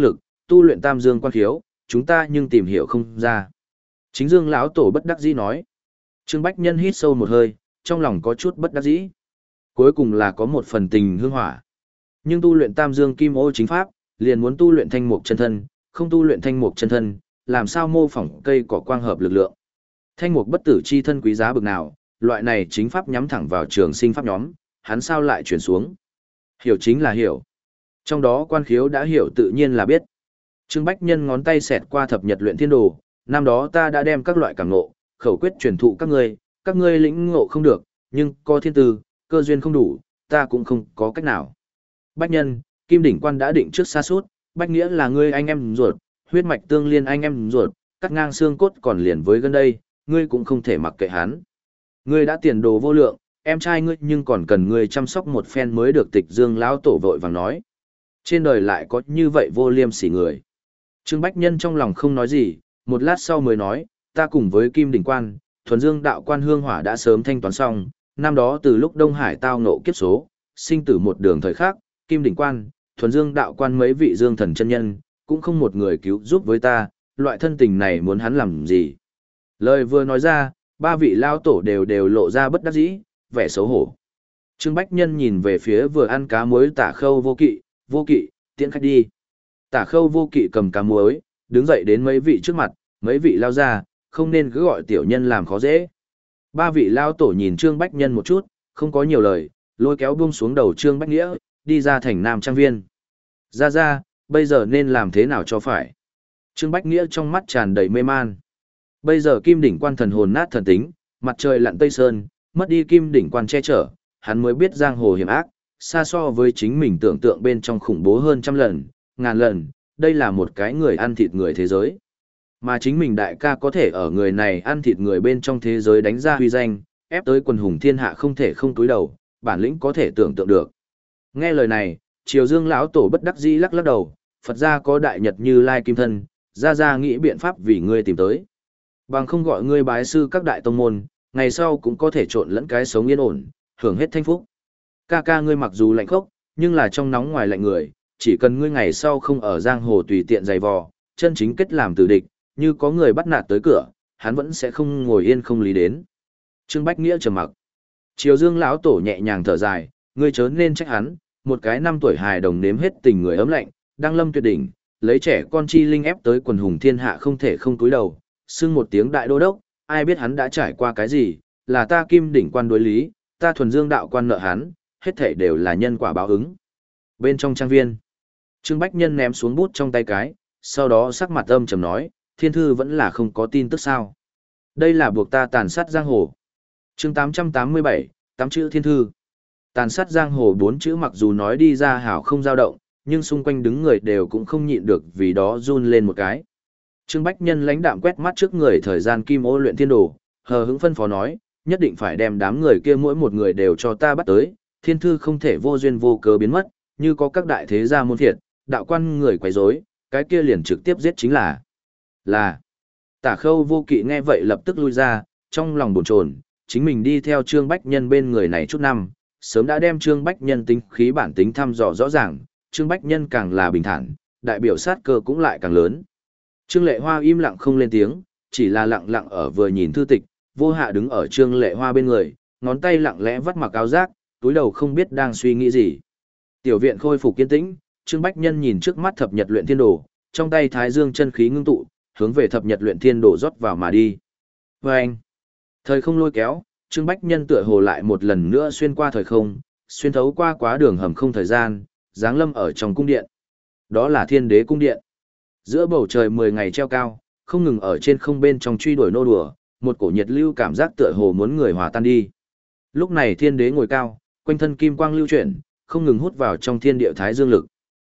[SPEAKER 1] tu luyện tam dương quan khiếu, chúng ta nhưng tìm hiểu không ra. Chính dương lão tổ bất đắc dĩ nói. Trương Bách Nhân hít sâu một hơi, trong lòng có chút bất đắc dĩ. Cuối cùng là có một phần tình hương hỏa. Nhưng tu luyện tam dương kim ô chính pháp, liền muốn tu luyện thanh mục chân thân, không tu luyện thanh mục chân thân, làm sao mô phỏng cây cỏ quang hợp lực lượng. Thanh mục bất tử chi thân quý giá bực nào, loại này chính pháp nhắm thẳng vào trường sinh pháp nhóm, hắn sao lại chuyển xuống. Hiểu chính là hiểu. Trong đó quan khiếu đã hiểu tự nhiên là biết. Trương Bách Nhân ngón tay xẹt qua thập nhật luyện thiên đồ, năm đó ta đã đem các loại cảm ngộ, khẩu quyết truyền thụ các ngươi, các ngươi lĩnh ngộ không được, nhưng có thiên tư, cơ duyên không đủ, ta cũng không có cách nào. Bách Nhân, Kim Đỉnh Quan đã định trước xa suốt, Bách Nghĩa là ngươi anh em ruột, huyết mạch tương liên anh em ruột, cắt ngang xương cốt còn liền với gần đây, ngươi cũng không thể mặc kệ hắn. Ngươi đã tiền đồ vô lượng, em trai ngươi nhưng còn cần ngươi chăm sóc một phen mới được. Tịch Dương lão tổ vội vàng nói. Trên đời lại có như vậy vô liêm sỉ người. Trương Bách Nhân trong lòng không nói gì, một lát sau mới nói, ta cùng với Kim Đỉnh Quan, Thuần Dương đạo quan hương hỏa đã sớm thanh toán xong, năm đó từ lúc Đông Hải tao ngộ kiếp số, sinh tử một đường thời khác, Kim Đỉnh Quan, Thuần Dương đạo quan mấy vị dương thần chân nhân, cũng không một người cứu giúp với ta, loại thân tình này muốn hắn làm gì. Lời vừa nói ra, ba vị lao tổ đều đều lộ ra bất đắc dĩ, vẻ xấu hổ. Trương Bách Nhân nhìn về phía vừa ăn cá muối Tả Khâu Vô Kỵ, Vô Kỵ, tiễn khách đi. Tả Khâu Vô Kỵ cầm cá muối, đứng dậy đến mấy vị trước mặt, mấy vị lao ra, không nên cứ gọi tiểu nhân làm khó dễ. Ba vị lao tổ nhìn Trương Bách Nhân một chút, không có nhiều lời, lôi kéo buông xuống đầu Trương Bách Nghĩa, đi ra thành Nam Trang Viên. Ra ra, bây giờ nên làm thế nào cho phải? Trương Bách Nghĩa trong mắt tràn đầy mê man. Bây giờ Kim Đỉnh Quan thần hồn nát thần tính, mặt trời lặn tây sơn, mất đi Kim Đỉnh Quan che chở, hắn mới biết giang hồ hiểm ác, xa so với chính mình tưởng tượng bên trong khủng bố hơn trăm lần, ngàn lần, đây là một cái người ăn thịt người thế giới. Mà chính mình đại ca có thể ở người này ăn thịt người bên trong thế giới đánh ra huy danh, ép tới quần hùng thiên hạ không thể không túi đầu, bản lĩnh có thể tưởng tượng được. Nghe lời này, Triều Dương lão tổ bất đắc dĩ lắc lắc đầu, Phật gia có đại nhật Như Lai kim thân, ra ra nghĩ biện pháp vì ngươi tìm tới. Bằng không gọi ngươi bái sư các đại tông môn, ngày sau cũng có thể trộn lẫn cái sống yên ổn, hưởng hết thanh phúc. Ca ca ngươi mặc dù lạnh khốc, nhưng là trong nóng ngoài lạnh người, chỉ cần ngươi ngày sau không ở giang hồ tùy tiện giày vò, chân chính kết làm tử địch, như có người bắt nạt tới cửa, hắn vẫn sẽ không ngồi yên không lý đến. Trương Bách Nghĩa trầm mặc. Triều Dương lão tổ nhẹ nhàng thở dài, ngươi chớ nên trách hắn, một cái năm tuổi hài đồng nếm hết tình người ấm lạnh, đang lâm tuyệt đỉnh, lấy trẻ con chi linh ép tới quần hùng thiên hạ không thể không cúi đầu, xưng một tiếng đại đô đốc, ai biết hắn đã trải qua cái gì, là ta Kim Đỉnh Quan đối lý, ta Thuần Dương đạo quan nợ hắn, hết thảy đều là nhân quả báo ứng. Bên trong trang viên, Trương Bách Nhân ném xuống bút trong tay cái, sau đó sắc mặt âm trầm nói, thiên thư vẫn là không có tin tức sao. Đây là buộc ta tàn sát giang hồ. Chương tám trăm tám mươi bảy, tám chữ thiên thư. Tàn sát giang hồ bốn chữ mặc dù nói đi ra hảo không dao động, nhưng xung quanh đứng người đều cũng không nhịn được vì đó run lên một cái. Trương Bách Nhân lãnh đạm quét mắt trước người thời gian kim ô luyện thiên đồ, hờ hững phân phó nói, nhất định phải đem đám người kia mỗi một người đều cho ta bắt tới, thiên thư không thể vô duyên vô cớ biến mất, như có các đại thế gia môn thiệt, đạo quan người quấy rối, cái kia liền trực tiếp giết chính là. Là. Tả Khâu Vô Kỵ nghe vậy lập tức lui ra, trong lòng bồn chồn, chính mình đi theo Trương Bách Nhân bên người này chút năm, sớm đã đem Trương Bách Nhân tính khí bản tính thăm dò rõ ràng, Trương Bách Nhân càng là bình thản, đại biểu sát cơ cũng lại càng lớn. Trương Lệ Hoa im lặng không lên tiếng, chỉ là lặng lặng ở vừa nhìn thư tịch, Vô Hạ đứng ở Trương Lệ Hoa bên người, ngón tay lặng lẽ vắt mặc áo rác, túi đầu không biết đang suy nghĩ gì. Tiểu viện khôi phục kiên tĩnh, Trương Bách Nhân nhìn trước mắt thập nhật luyện thiên đồ, trong tay thái dương chân khí ngưng tụ, hướng về thập nhật luyện thiên đồ rót vào mà đi. Và anh, thời không lôi kéo, Trương Bách Nhân tựa hồ lại một lần nữa xuyên qua thời không, xuyên thấu qua quá đường hầm không thời gian, giáng lâm ở trong cung điện. Đó là Thiên Đế cung điện. Giữa bầu trời mười ngày treo cao, không ngừng ở trên không bên trong truy đuổi nô đùa, một cổ nhiệt lưu cảm giác tựa hồ muốn người hòa tan đi. Lúc này Thiên Đế ngồi cao, quanh thân kim quang lưu chuyển, không ngừng hút vào trong thiên địa thái dương lực.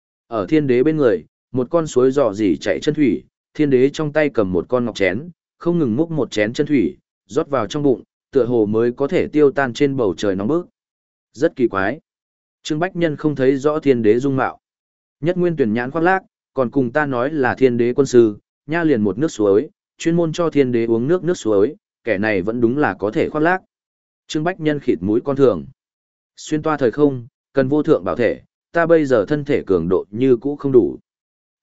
[SPEAKER 1] Ở Thiên Đế bên người, một con suối rò rỉ chạy chân thủy, Thiên Đế trong tay cầm một con ngọc chén, không ngừng múc một chén chân thủy, rót vào trong bụng, tựa hồ mới có thể tiêu tan trên bầu trời nóng bức. Rất kỳ quái. Trương Bách Nhân không thấy rõ Thiên Đế dung mạo. Nhất Nguyên tuyển nhãn khoác lác, còn cùng ta nói là Thiên Đế quân sư, nha liền một nước suối, chuyên môn cho Thiên Đế uống nước nước suối, kẻ này vẫn đúng là có thể khoác lác. Trương Bách Nhân khịt mũi con thường. Xuyên toa thời không, cần vô thượng bảo thể, ta bây giờ thân thể cường độ như cũ không đủ.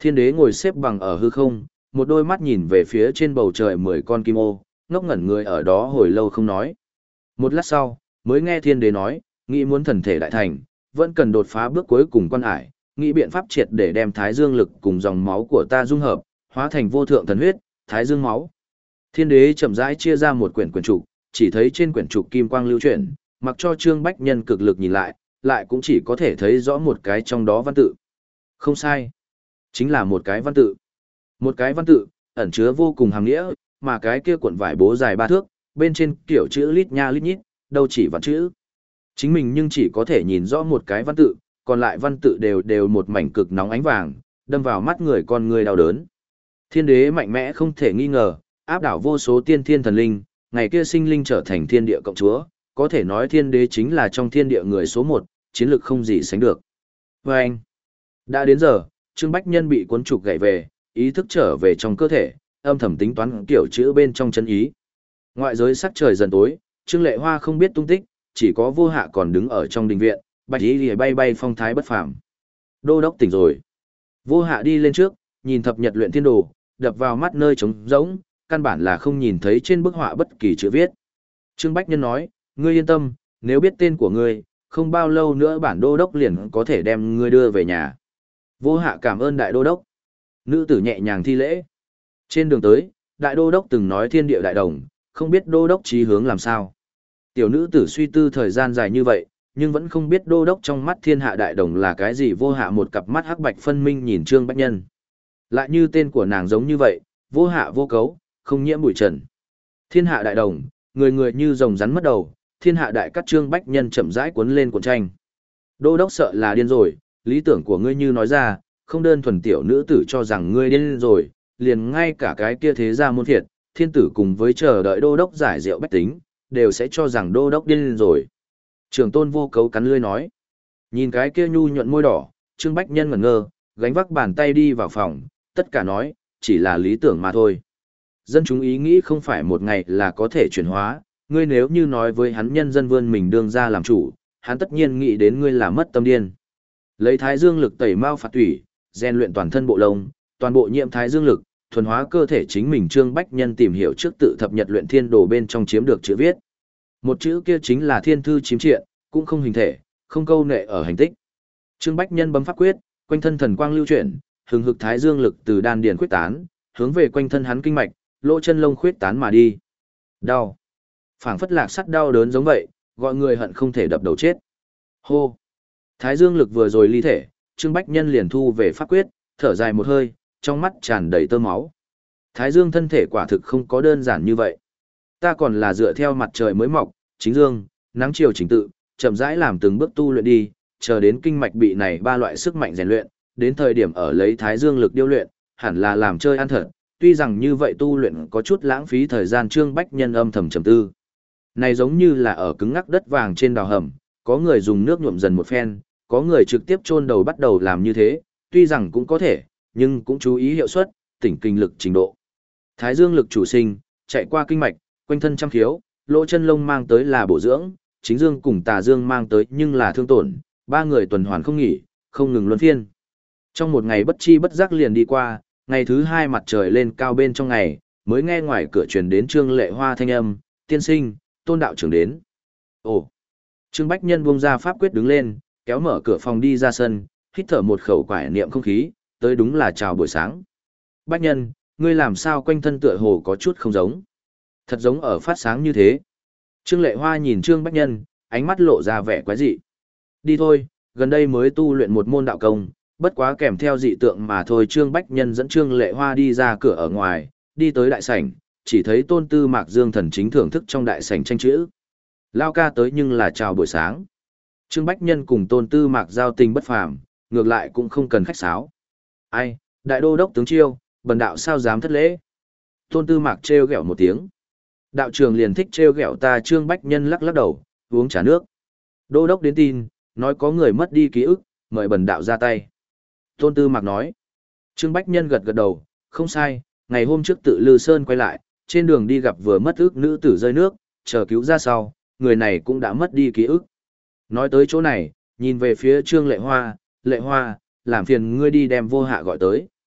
[SPEAKER 1] Thiên đế ngồi xếp bằng ở hư không, một đôi mắt nhìn về phía trên bầu trời mười con kim ô, ngốc ngẩn người ở đó hồi lâu không nói. Một lát sau, mới nghe thiên đế nói, nghĩ muốn thần thể đại thành, vẫn cần đột phá bước cuối cùng quan hải, nghĩ biện pháp triệt để đem thái dương lực cùng dòng máu của ta dung hợp, hóa thành vô thượng thần huyết, thái dương máu. Thiên đế chậm rãi chia ra một quyển quyển trục, chỉ thấy trên quyển trục kim quang lưu chuyển, mặc cho Trương Bách Nhân cực lực nhìn lại, lại cũng chỉ có thể thấy rõ một cái trong đó văn tự. Không sai, chính là một cái văn tự. Một cái văn tự, ẩn chứa vô cùng hàm nghĩa, mà cái kia cuộn vải bố dài ba thước, bên trên kiểu chữ lít nha lít nhít, đâu chỉ văn chữ. Chính mình nhưng chỉ có thể nhìn rõ một cái văn tự, còn lại văn tự đều đều một mảnh cực nóng ánh vàng, đâm vào mắt người con người đau đớn. Thiên đế mạnh mẽ không thể nghi ngờ, áp đảo vô số tiên thiên thần linh, ngày kia sinh linh trở thành thiên địa cộng chúa, có thể nói thiên đế chính là trong thiên địa người số một, chiến lược không gì sánh được. Và anh, đã đến giờ, Trương Bách Nhân bị cuốn trục gậy về, ý thức trở về trong cơ thể, âm thầm tính toán kiểu chữ bên trong chân ý. Ngoại giới sắc trời dần tối, Trương Lệ Hoa không biết tung tích, chỉ có Vô Hạ còn đứng ở trong đình viện, bạch y lìa bay bay phong thái bất phàm. Đô đốc tỉnh rồi. Vô Hạ đi lên trước, nhìn thập nhật luyện thiên đồ, đập vào mắt nơi trống rỗng, căn bản là không nhìn thấy trên bức họa bất kỳ chữ viết. Trương Bách Nhân nói, ngươi yên tâm, nếu biết tên của ngươi, không bao lâu nữa bản đô đốc liền có thể đem ngươi đưa về nhà. Vô Hạ cảm ơn đại đô đốc. Nữ tử nhẹ nhàng thi lễ. Trên đường tới, đại đô đốc từng nói thiên địa đại đồng, không biết đô đốc chí hướng làm sao. Tiểu nữ tử suy tư thời gian dài như vậy, nhưng vẫn không biết đô đốc trong mắt thiên hạ đại đồng là cái gì. Vô Hạ một cặp mắt hắc bạch phân minh nhìn Trương Bách Nhân. Lại như tên của nàng giống như vậy, vô hạ vô cấu, không nhiễm bụi trần. Thiên hạ đại đồng, người người như rồng rắn mất đầu, thiên hạ đại cắt. Trương Bách Nhân chậm rãi cuốn lên cuộn tranh. Đô đốc sợ là điên rồi, lý tưởng của ngươi như nói ra, không đơn thuần tiểu nữ tử cho rằng ngươi điên rồi, liền ngay cả cái kia thế gia môn thiệt, thiên tử cùng với chờ đợi đô đốc giải rượu bách tính, đều sẽ cho rằng đô đốc điên rồi. Trường tôn vô cấu cắn lưỡi nói. Nhìn cái kia nhu nhuận môi đỏ, Trương Bách Nhân ngẩn ngơ, gánh vác bàn tay đi vào phòng, tất cả nói, chỉ là lý tưởng mà thôi. Dân chúng ý nghĩ không phải một ngày là có thể chuyển hóa, ngươi nếu như nói với hắn nhân dân vươn mình đương ra làm chủ, hắn tất nhiên nghĩ đến ngươi là mất tâm điên. Lấy thái dương lực tẩy mao phạt tủy, rèn luyện toàn thân bộ lông, toàn bộ nhiễm thái dương lực, thuần hóa cơ thể chính mình. Trương Bách Nhân tìm hiểu trước tự thập nhật luyện thiên đồ bên trong chiếm được chữ viết. Một chữ kia chính là thiên thư chiếm triện, cũng không hình thể, không câu nệ ở hành tích. Trương Bách Nhân bấm pháp quyết, quanh thân thần quang lưu chuyển, hừng hực thái dương lực từ đan điền khuyết tán, hướng về quanh thân hắn kinh mạch, lỗ chân lông khuyết tán mà đi. Đau. Phảng phất lạc sắt đau đớn giống vậy, gọi người hận không thể đập đầu chết. Hô. Thái dương lực vừa rồi ly thể, Trương Bách Nhân liền thu về pháp quyết, thở dài một hơi, trong mắt tràn đầy tơ máu. Thái dương thân thể quả thực không có đơn giản như vậy. Ta còn là dựa theo mặt trời mới mọc, chính dương, nắng chiều chỉnh tự, chậm rãi làm từng bước tu luyện đi, chờ đến kinh mạch bị này ba loại sức mạnh rèn luyện, đến thời điểm ở lấy thái dương lực điêu luyện, hẳn là làm chơi ăn thật. Tuy rằng như vậy tu luyện có chút lãng phí thời gian. Trương Bách Nhân âm thầm trầm tư. Này giống như là ở cứng ngắc đất vàng trên đào hầm, có người dùng nước nhuộm dần một phen, có người trực tiếp chôn đầu bắt đầu làm như thế, tuy rằng cũng có thể, nhưng cũng chú ý hiệu suất, tỉnh kinh lực trình độ. Thái dương lực chủ sinh, chạy qua kinh mạch, quanh thân trăm khiếu, lỗ chân lông mang tới là bổ dưỡng, chính dương cùng tà dương mang tới nhưng là thương tổn, ba người tuần hoàn không nghỉ, không ngừng luân phiên. Trong một ngày bất chi bất giác liền đi qua, ngày thứ hai mặt trời lên cao bên trong ngày, mới nghe ngoài cửa truyền đến Trương Lệ Hoa thanh âm, tiên sinh, Tôn đạo trưởng đến. Ồ! Trương Bách Nhân buông ra pháp quyết đứng lên, kéo mở cửa phòng đi ra sân, hít thở một khẩu quải niệm không khí, tới đúng là chào buổi sáng. Bách Nhân, ngươi làm sao quanh thân tựa hồ có chút không giống? Thật giống ở phát sáng như thế. Trương Lệ Hoa nhìn Trương Bách Nhân, ánh mắt lộ ra vẻ quái dị. Đi thôi, gần đây mới tu luyện một môn đạo công, bất quá kèm theo dị tượng mà thôi. Trương Bách Nhân dẫn Trương Lệ Hoa đi ra cửa ở ngoài, đi tới đại sảnh, chỉ thấy Tôn Tư Mạc Dương thần chính thưởng thức trong đại sảnh tranh chữ. Lao ca tới nhưng là chào buổi sáng. Trương Bách Nhân cùng Tôn Tư Mạc giao tình bất phàm, ngược lại cũng không cần khách sáo. Ai, đại đô đốc tướng chiêu, bần đạo sao dám thất lễ. Tôn Tư Mạc trêu ghẹo một tiếng. Đạo trường liền thích trêu ghẹo ta. Trương Bách Nhân lắc lắc đầu, uống trà nước. Đô đốc đến tin, nói có người mất đi ký ức, mời bần đạo ra tay. Tôn Tư Mạc nói. Trương Bách Nhân gật gật đầu, không sai, ngày hôm trước tự Lư Sơn quay lại, trên đường đi gặp vừa mất ức nữ tử rơi nước, chờ cứu ra sau, người này cũng đã mất đi ký ức. Nói tới chỗ này, nhìn về phía Trương Lệ Hoa, Lệ Hoa, làm phiền ngươi đi đem Vô Hạ gọi tới.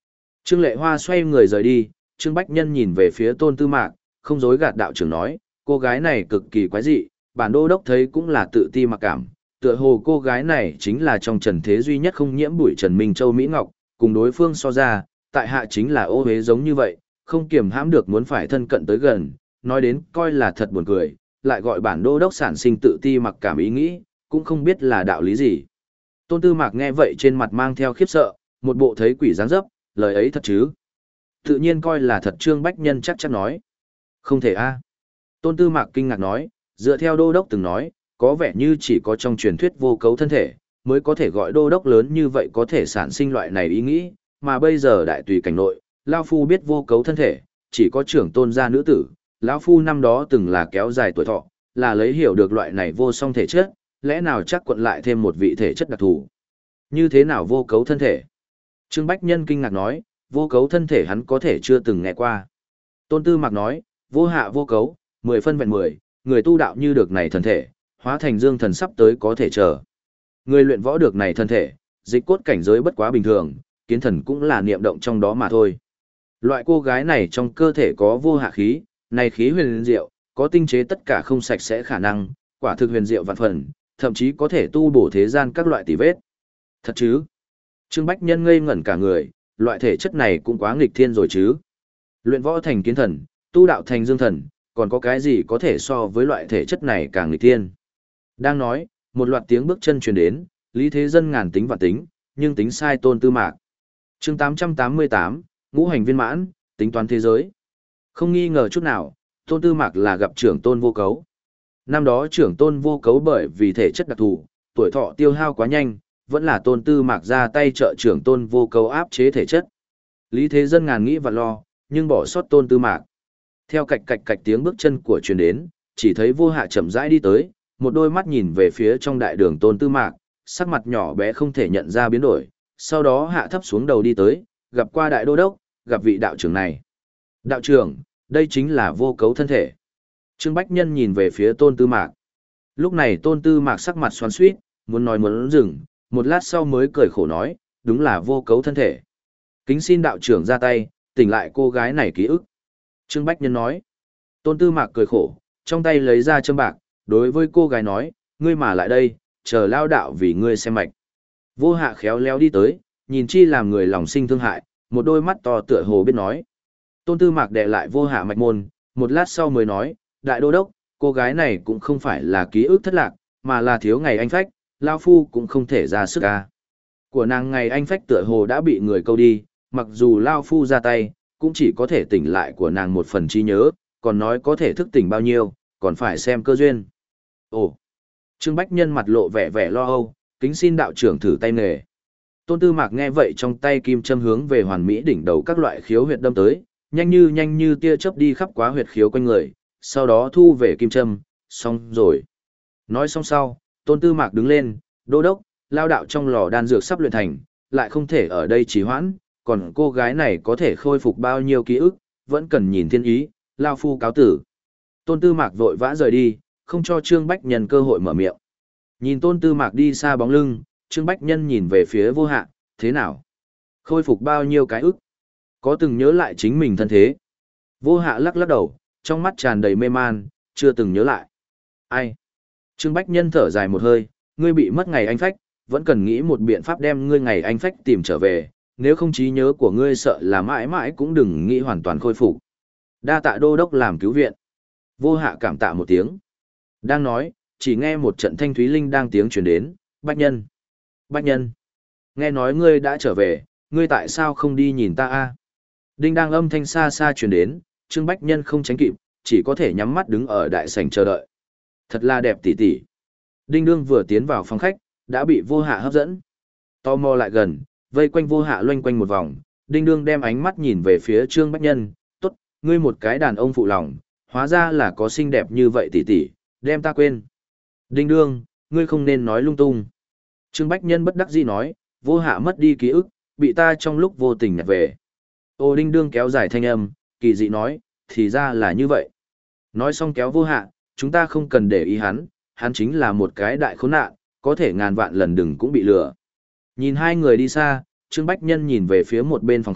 [SPEAKER 1] Trương Lệ Hoa xoay người rời đi, Trương Bách Nhân nhìn về phía Tôn Tư Mạc, không dối gạt đạo trưởng nói, cô gái này cực kỳ quái dị, bản đô đốc thấy cũng là tự ti mặc cảm, tựa hồ cô gái này chính là trong trần thế duy nhất không nhiễm bụi Trần Minh Châu Mỹ Ngọc, cùng đối phương so ra, tại hạ chính là ô hế giống như vậy, không kiềm hãm được muốn phải thân cận tới gần, nói đến coi là thật buồn cười, lại gọi bản đô đốc sản sinh tự ti mặc cảm ý nghĩ, cũng không biết là đạo lý gì. Tôn Tư Mạc nghe vậy trên mặt mang theo khiếp sợ, một bộ thấy quỷ dáng dấp, lời ấy thật chứ? Tự nhiên coi là thật. Trương Bách Nhân chắc chắn nói. Không thể a. Tôn Tư Mạc kinh ngạc nói, dựa theo đô đốc từng nói, có vẻ như chỉ có trong truyền thuyết vô cấu thân thể, mới có thể gọi đô đốc lớn như vậy có thể sản sinh loại này ý nghĩ, mà bây giờ đại tùy cảnh nội, Lao Phu biết vô cấu thân thể, chỉ có trưởng tôn gia nữ tử, Lão Phu năm đó từng là kéo dài tuổi thọ, là lấy hiểu được loại này vô song thể chất, lẽ nào chắc quận lại thêm một vị thể chất đặc thù. Như thế nào vô cấu thân thể? Trương Bách Nhân kinh ngạc nói, vô cấu thân thể hắn có thể chưa từng nghe qua. Tôn Tư Mạc nói, vô hạ vô cấu, mười phân vẹn mười, người tu đạo như được này thân thể, hóa thành dương thần sắp tới có thể chờ. Người luyện võ được này thân thể, dịch cốt cảnh giới bất quá bình thường, kiến thần cũng là niệm động trong đó mà thôi. Loại cô gái này trong cơ thể có vô hạ khí, này khí huyền diệu, có tinh chế tất cả không sạch sẽ khả năng, quả thực huyền diệu vạn phần, thậm chí có thể tu bổ thế gian các loại tỉ vết. Thật chứ? Trương Bách Nhân ngây ngẩn cả người, loại thể chất này cũng quá nghịch thiên rồi chứ. Luyện võ thành kiến thần, tu đạo thành dương thần, còn có cái gì có thể so với loại thể chất này càng nghịch thiên. Đang nói, một loạt tiếng bước chân truyền đến, Lý Thế Dân ngàn tính và tính, nhưng tính sai Tôn Tư Mạc. Chương tám trăm tám mươi tám, ngũ hành viên mãn, tính toán thế giới. Không nghi ngờ chút nào, Tôn Tư Mạc là gặp trưởng tôn vô cấu. Năm đó trưởng tôn vô cấu bởi vì thể chất đặc thù, tuổi thọ tiêu hao quá nhanh, vẫn là Tôn Tư Mạc ra tay trợ trưởng tôn vô cấu áp chế thể chất. Lý Thế Dân ngàn nghĩ và lo, nhưng bỏ sót Tôn Tư Mạc. Theo cạch cạch cạch tiếng bước chân của truyền đến, chỉ thấy vô hạ chậm rãi đi tới, một đôi mắt nhìn về phía trong đại đường Tôn Tư Mạc, sắc mặt nhỏ bé không thể nhận ra biến đổi, sau đó hạ thấp xuống đầu đi tới, gặp qua đại đô đốc, gặp vị đạo trưởng này. Đạo trưởng, đây chính là vô cấu thân thể. Trương Bách Nhân nhìn về phía Tôn Tư Mạc. Lúc này Tôn Tư Mạc sắc mặt xoắn xuýt, muốn nói muốn dừng, một lát sau mới cười khổ nói, đúng là vô cấu thân thể. Kính xin đạo trưởng ra tay, tỉnh lại cô gái này ký ức. Trương Bách Nhân nói. Tôn Tư Mạc cười khổ, trong tay lấy ra châm bạc, đối với cô gái nói, ngươi mà lại đây, chờ lao đạo vì ngươi xem mạch. Vô hạ khéo léo đi tới, nhìn chi làm người lòng sinh thương hại, một đôi mắt to tựa hồ biết nói. Tôn Tư Mạc đè lại vô hạ mạch môn, một lát sau mới nói, đại đô đốc, cô gái này cũng không phải là ký ức thất lạc, mà là thiếu ngày anh phách, lao phu cũng không thể ra sức ca. Của nàng ngày anh phách tựa hồ đã bị người câu đi, mặc dù lao phu ra tay, cũng chỉ có thể tỉnh lại của nàng một phần trí nhớ, còn nói có thể thức tỉnh bao nhiêu, còn phải xem cơ duyên. Ồ! Trương Bách Nhân mặt lộ vẻ vẻ lo âu, kính xin đạo trưởng thử tay nghề. Tôn Tư Mạc nghe vậy trong tay kim châm hướng về hoàn mỹ đỉnh đầu các loại khiếu huyệt đâm tới, nhanh như nhanh như tia chớp đi khắp quá huyệt khiếu quanh người, sau đó thu về kim châm, xong rồi. Nói xong sau, Tôn Tư Mạc đứng lên, đô đốc, lao đạo trong lò đan dược sắp luyện thành, lại không thể ở đây trì hoãn, còn cô gái này có thể khôi phục bao nhiêu ký ức, vẫn cần nhìn thiên ý, lao phu cáo tử. Tôn Tư Mạc vội vã rời đi, không cho Trương Bách Nhân cơ hội mở miệng. Nhìn Tôn Tư Mạc đi xa bóng lưng, Trương Bách Nhân nhìn về phía vô hạ, thế nào? Khôi phục bao nhiêu cái ức? Có từng nhớ lại chính mình thân thế? Vô hạ lắc lắc đầu, trong mắt tràn đầy mê man, chưa từng nhớ lại. Ai? Trương Bách Nhân thở dài một hơi, ngươi bị mất ngày anh phách, vẫn cần nghĩ một biện pháp đem ngươi ngày anh phách tìm trở về, nếu không trí nhớ của ngươi sợ là mãi mãi cũng đừng nghĩ hoàn toàn khôi phục. Đa tạ đô đốc làm cứu viện. Vô hạ cảm tạ một tiếng. Đang nói, chỉ nghe một trận thanh thúy linh đang tiếng truyền đến, Bách Nhân. Bách Nhân. Nghe nói ngươi đã trở về, ngươi tại sao không đi nhìn ta a? Đinh đang âm thanh xa xa truyền đến, Trương Bách Nhân không tránh kịp, chỉ có thể nhắm mắt đứng ở đại sảnh chờ đợi. Thật là đẹp tỉ tỉ. Đinh đương vừa tiến vào phòng khách, đã bị vô hạ hấp dẫn. Tò mò lại gần, vây quanh vô hạ loanh quanh một vòng, đinh đương đem ánh mắt nhìn về phía Trương Bách Nhân, tốt, ngươi một cái đàn ông phụ lòng, hóa ra là có xinh đẹp như vậy tỉ tỉ, đem ta quên. Đinh đương, ngươi không nên nói lung tung. Trương Bách Nhân bất đắc dĩ nói, vô hạ mất đi ký ức, bị ta trong lúc vô tình nhặt về. Ô đinh đương kéo dài thanh âm, kỳ dị nói, thì ra là như vậy. Nói xong kéo vô hạ, chúng ta không cần để ý hắn, hắn chính là một cái đại khốn nạn, có thể ngàn vạn lần đừng cũng bị lừa. Nhìn hai người đi xa, Trương Bách Nhân nhìn về phía một bên phòng khách,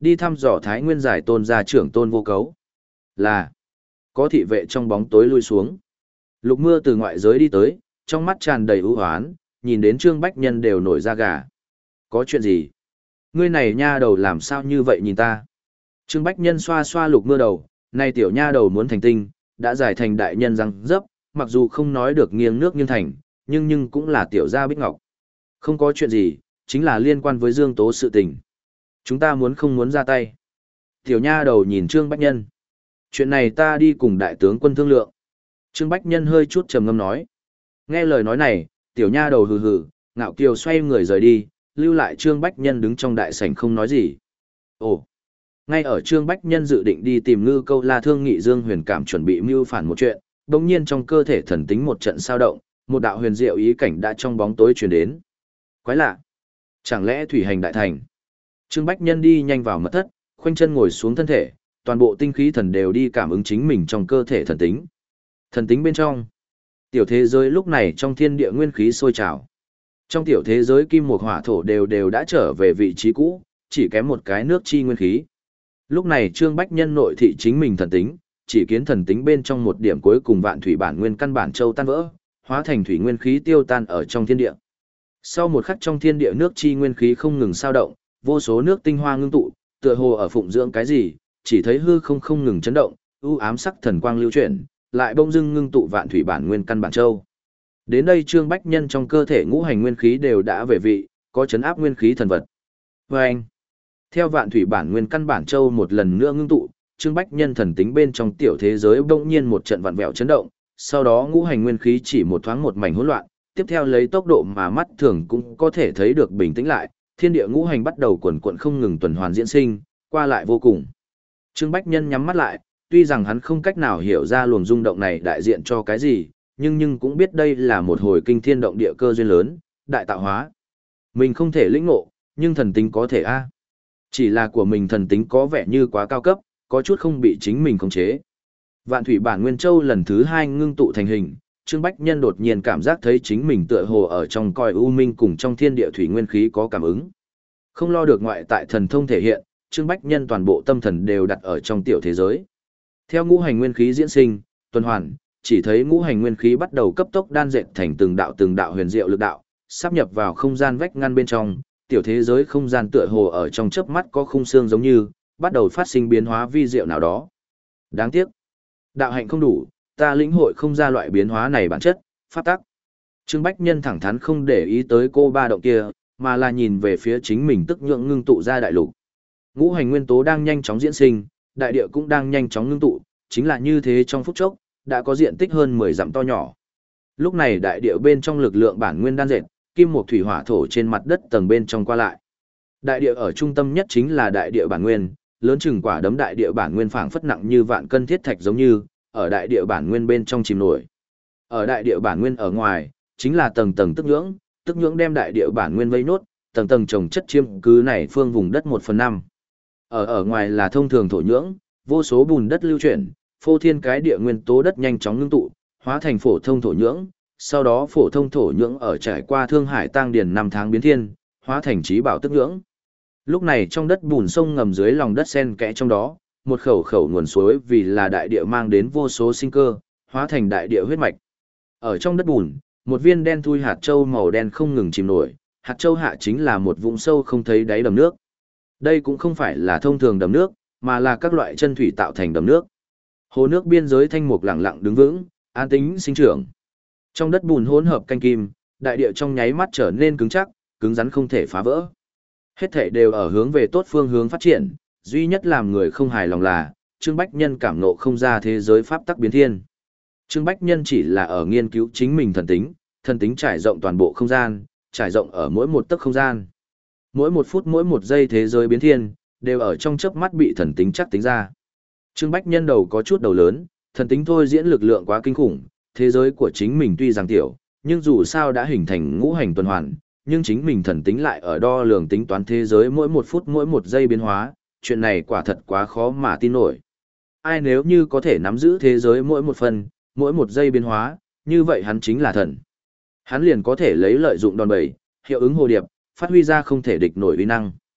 [SPEAKER 1] Đi thăm dò Thái Nguyên giải tôn gia trưởng Tôn Vô Cấu. Là, có thị vệ trong bóng tối lui xuống. Lục Mưa từ ngoại giới đi tới, trong mắt tràn đầy ưu hoán, nhìn đến Trương Bách Nhân đều nổi da gà. Có chuyện gì? Ngươi này nha đầu làm sao như vậy nhìn ta? Trương Bách Nhân xoa xoa Lục Mưa đầu, này tiểu nha đầu muốn thành tinh, đã giải thành đại nhân răng dấp, mặc dù không nói được nghiêng nước nghiêng thành, nhưng nhưng cũng là tiểu gia bích ngọc. Không có chuyện gì, chính là liên quan với Dương Tố sự tình. Chúng ta muốn không muốn ra tay. Tiểu nha đầu nhìn Trương Bách Nhân. Chuyện này ta đi cùng đại tướng quân thương lượng. Trương Bách Nhân hơi chút trầm ngâm nói. Nghe lời nói này, tiểu nha đầu hừ hừ, ngạo kiều xoay người rời đi, lưu lại Trương Bách Nhân đứng trong đại sảnh không nói gì. Ồ, ngay ở Trương Bách Nhân dự định đi tìm Ngư Câu La thương nghị Dương Huyền Cảm chuẩn bị mưu phản một chuyện, đột nhiên trong cơ thể thần tính một trận sao động, một đạo huyền diệu ý cảnh đã trong bóng tối truyền đến. Quái lạ, chẳng lẽ thủy hành đại thành? Trương Bách Nhân đi nhanh vào mật thất, khoanh chân ngồi xuống thân thể, toàn bộ tinh khí thần đều đi cảm ứng chính mình trong cơ thể thần tính. Thần tính bên trong, tiểu thế giới lúc này trong thiên địa nguyên khí sôi trào. Trong tiểu thế giới kim mộc hỏa thổ đều đều đã trở về vị trí cũ, chỉ kém một cái nước chi nguyên khí. Lúc này Trương Bách Nhân nội thị chính mình thần tính, chỉ kiến thần tính bên trong một điểm cuối cùng vạn thủy bản nguyên căn bản châu tan vỡ, hóa thành thủy nguyên khí tiêu tan ở trong thiên địa. Sau một khắc trong thiên địa nước chi nguyên khí không ngừng sao động, vô số nước tinh hoa ngưng tụ, tựa hồ ở phụng dưỡng cái gì, chỉ thấy hư không không ngừng chấn động, u ám sắc thần quang lưu chuyển, lại bỗng dưng ngưng tụ vạn thủy bản nguyên căn bản châu. Đến đây Trương Bách Nhân trong cơ thể ngũ hành nguyên khí đều đã về vị, có chấn áp nguyên khí thần vật. Và anh, theo vạn thủy bản nguyên căn bản châu một lần nữa ngưng tụ, Trương Bách Nhân thần tính bên trong tiểu thế giới bỗng nhiên một trận vặn vẹo chấn động, sau đó ngũ hành nguyên khí chỉ một thoáng một mảnh hỗn loạn, tiếp theo lấy tốc độ mà mắt thường cũng có thể thấy được bình tĩnh lại, thiên địa ngũ hành bắt đầu quần quật không ngừng tuần hoàn diễn sinh, qua lại vô cùng. Trương Bách Nhân nhắm mắt lại, tuy rằng hắn không cách nào hiểu ra luồng rung động này đại diện cho cái gì, nhưng nhưng cũng biết đây là một hồi kinh thiên động địa cơ duyên lớn, đại tạo hóa. Mình không thể lĩnh ngộ, nhưng thần tính có thể a. Chỉ là của mình thần tính có vẻ như quá cao cấp, có chút không bị chính mình khống chế. Vạn thủy bản nguyên châu lần thứ hai ngưng tụ thành hình, Trương Bách Nhân đột nhiên cảm giác thấy chính mình tựa hồ ở trong coi u minh cùng trong thiên địa thủy nguyên khí có cảm ứng. Không lo được ngoại tại thần thông thể hiện, Trương Bách Nhân toàn bộ tâm thần đều đặt ở trong tiểu thế giới. Theo ngũ hành nguyên khí diễn sinh, tuần hoàn, chỉ thấy ngũ hành nguyên khí bắt đầu cấp tốc đan dệt thành từng đạo từng đạo huyền diệu lực đạo, sáp nhập vào không gian vách ngăn bên trong, tiểu thế giới không gian tựa hồ ở trong chớp mắt có khung xương giống như, bắt đầu phát sinh biến hóa vi diệu nào đó. Đáng tiếc, đạo hạnh không đủ, ta lĩnh hội không ra loại biến hóa này bản chất, pháp tắc. Trương Bách Nhân thẳng thắn không để ý tới cô ba động kia, mà là nhìn về phía chính mình tức nhượng ngưng tụ ra đại lục. Ngũ hành nguyên tố đang nhanh chóng diễn sinh, đại địa cũng đang nhanh chóng ngưng tụ, chính là như thế trong phút chốc, đã có diện tích hơn mười dặm to nhỏ. Lúc này đại địa bên trong lực lượng bản nguyên đan dệt, kim mộc thủy hỏa thổ trên mặt đất tầng bên trong qua lại. Đại địa ở trung tâm nhất chính là đại địa bản nguyên, lớn chừng quả đấm đại địa bản nguyên phảng phất nặng như vạn cân thiết thạch giống như, ở đại địa bản nguyên bên trong chìm nổi. Ở đại địa bản nguyên ở ngoài, chính là tầng tầng tức nhưỡng, tức nhưỡng đem đại địa bản nguyên vây nốt, tầng tầng trồng chất chiếm cứ này phương vùng đất một phần năm. Ở ở ngoài là thông thường thổ nhưỡng, vô số bùn đất lưu chuyển, phô thiên cái địa nguyên tố đất nhanh chóng ngưng tụ, hóa thành phổ thông thổ nhưỡng, sau đó phổ thông thổ nhưỡng ở trải qua Thương Hải Tang Điền năm tháng biến thiên, hóa thành trí bảo tức nhưỡng. Lúc này trong đất bùn sông ngầm dưới lòng đất xen kẽ trong đó, một khẩu khẩu nguồn suối vì là đại địa mang đến vô số sinh cơ, hóa thành đại địa huyết mạch. Ở trong đất bùn, một viên đen thui hạt châu màu đen không ngừng chìm nổi, hạt châu hạ chính là một vũng sâu không thấy đáy đầm nước. Đây cũng không phải là thông thường đầm nước, mà là các loại chân thủy tạo thành đầm nước. Hồ nước biên giới thanh mục lặng lặng đứng vững, an tĩnh sinh trưởng. Trong đất bùn hỗn hợp canh kim, đại địa trong nháy mắt trở nên cứng chắc, cứng rắn không thể phá vỡ. Hết thảy đều ở hướng về tốt phương hướng phát triển, duy nhất làm người không hài lòng là, Trương Bách Nhân cảm ngộ không ra thế giới pháp tắc biến thiên. Trương Bách Nhân chỉ là ở nghiên cứu chính mình thần tính, thần tính trải rộng toàn bộ không gian, trải rộng ở mỗi một tấc không gian. Mỗi một phút mỗi một giây thế giới biến thiên, đều ở trong chớp mắt bị thần tính chắc tính ra. Trương Bách Nhân đầu có chút đầu lớn, thần tính thôi diễn lực lượng quá kinh khủng, thế giới của chính mình tuy rằng tiểu, nhưng dù sao đã hình thành ngũ hành tuần hoàn, nhưng chính mình thần tính lại ở đo lường tính toán thế giới mỗi một phút mỗi một giây biến hóa, chuyện này quả thật quá khó mà tin nổi. Ai nếu như có thể nắm giữ thế giới mỗi một phần, mỗi một giây biến hóa, như vậy hắn chính là thần. Hắn liền có thể lấy lợi dụng đòn bẩy, hiệu ứng hồ điệp, phát huy ra không thể địch nổi uy năng.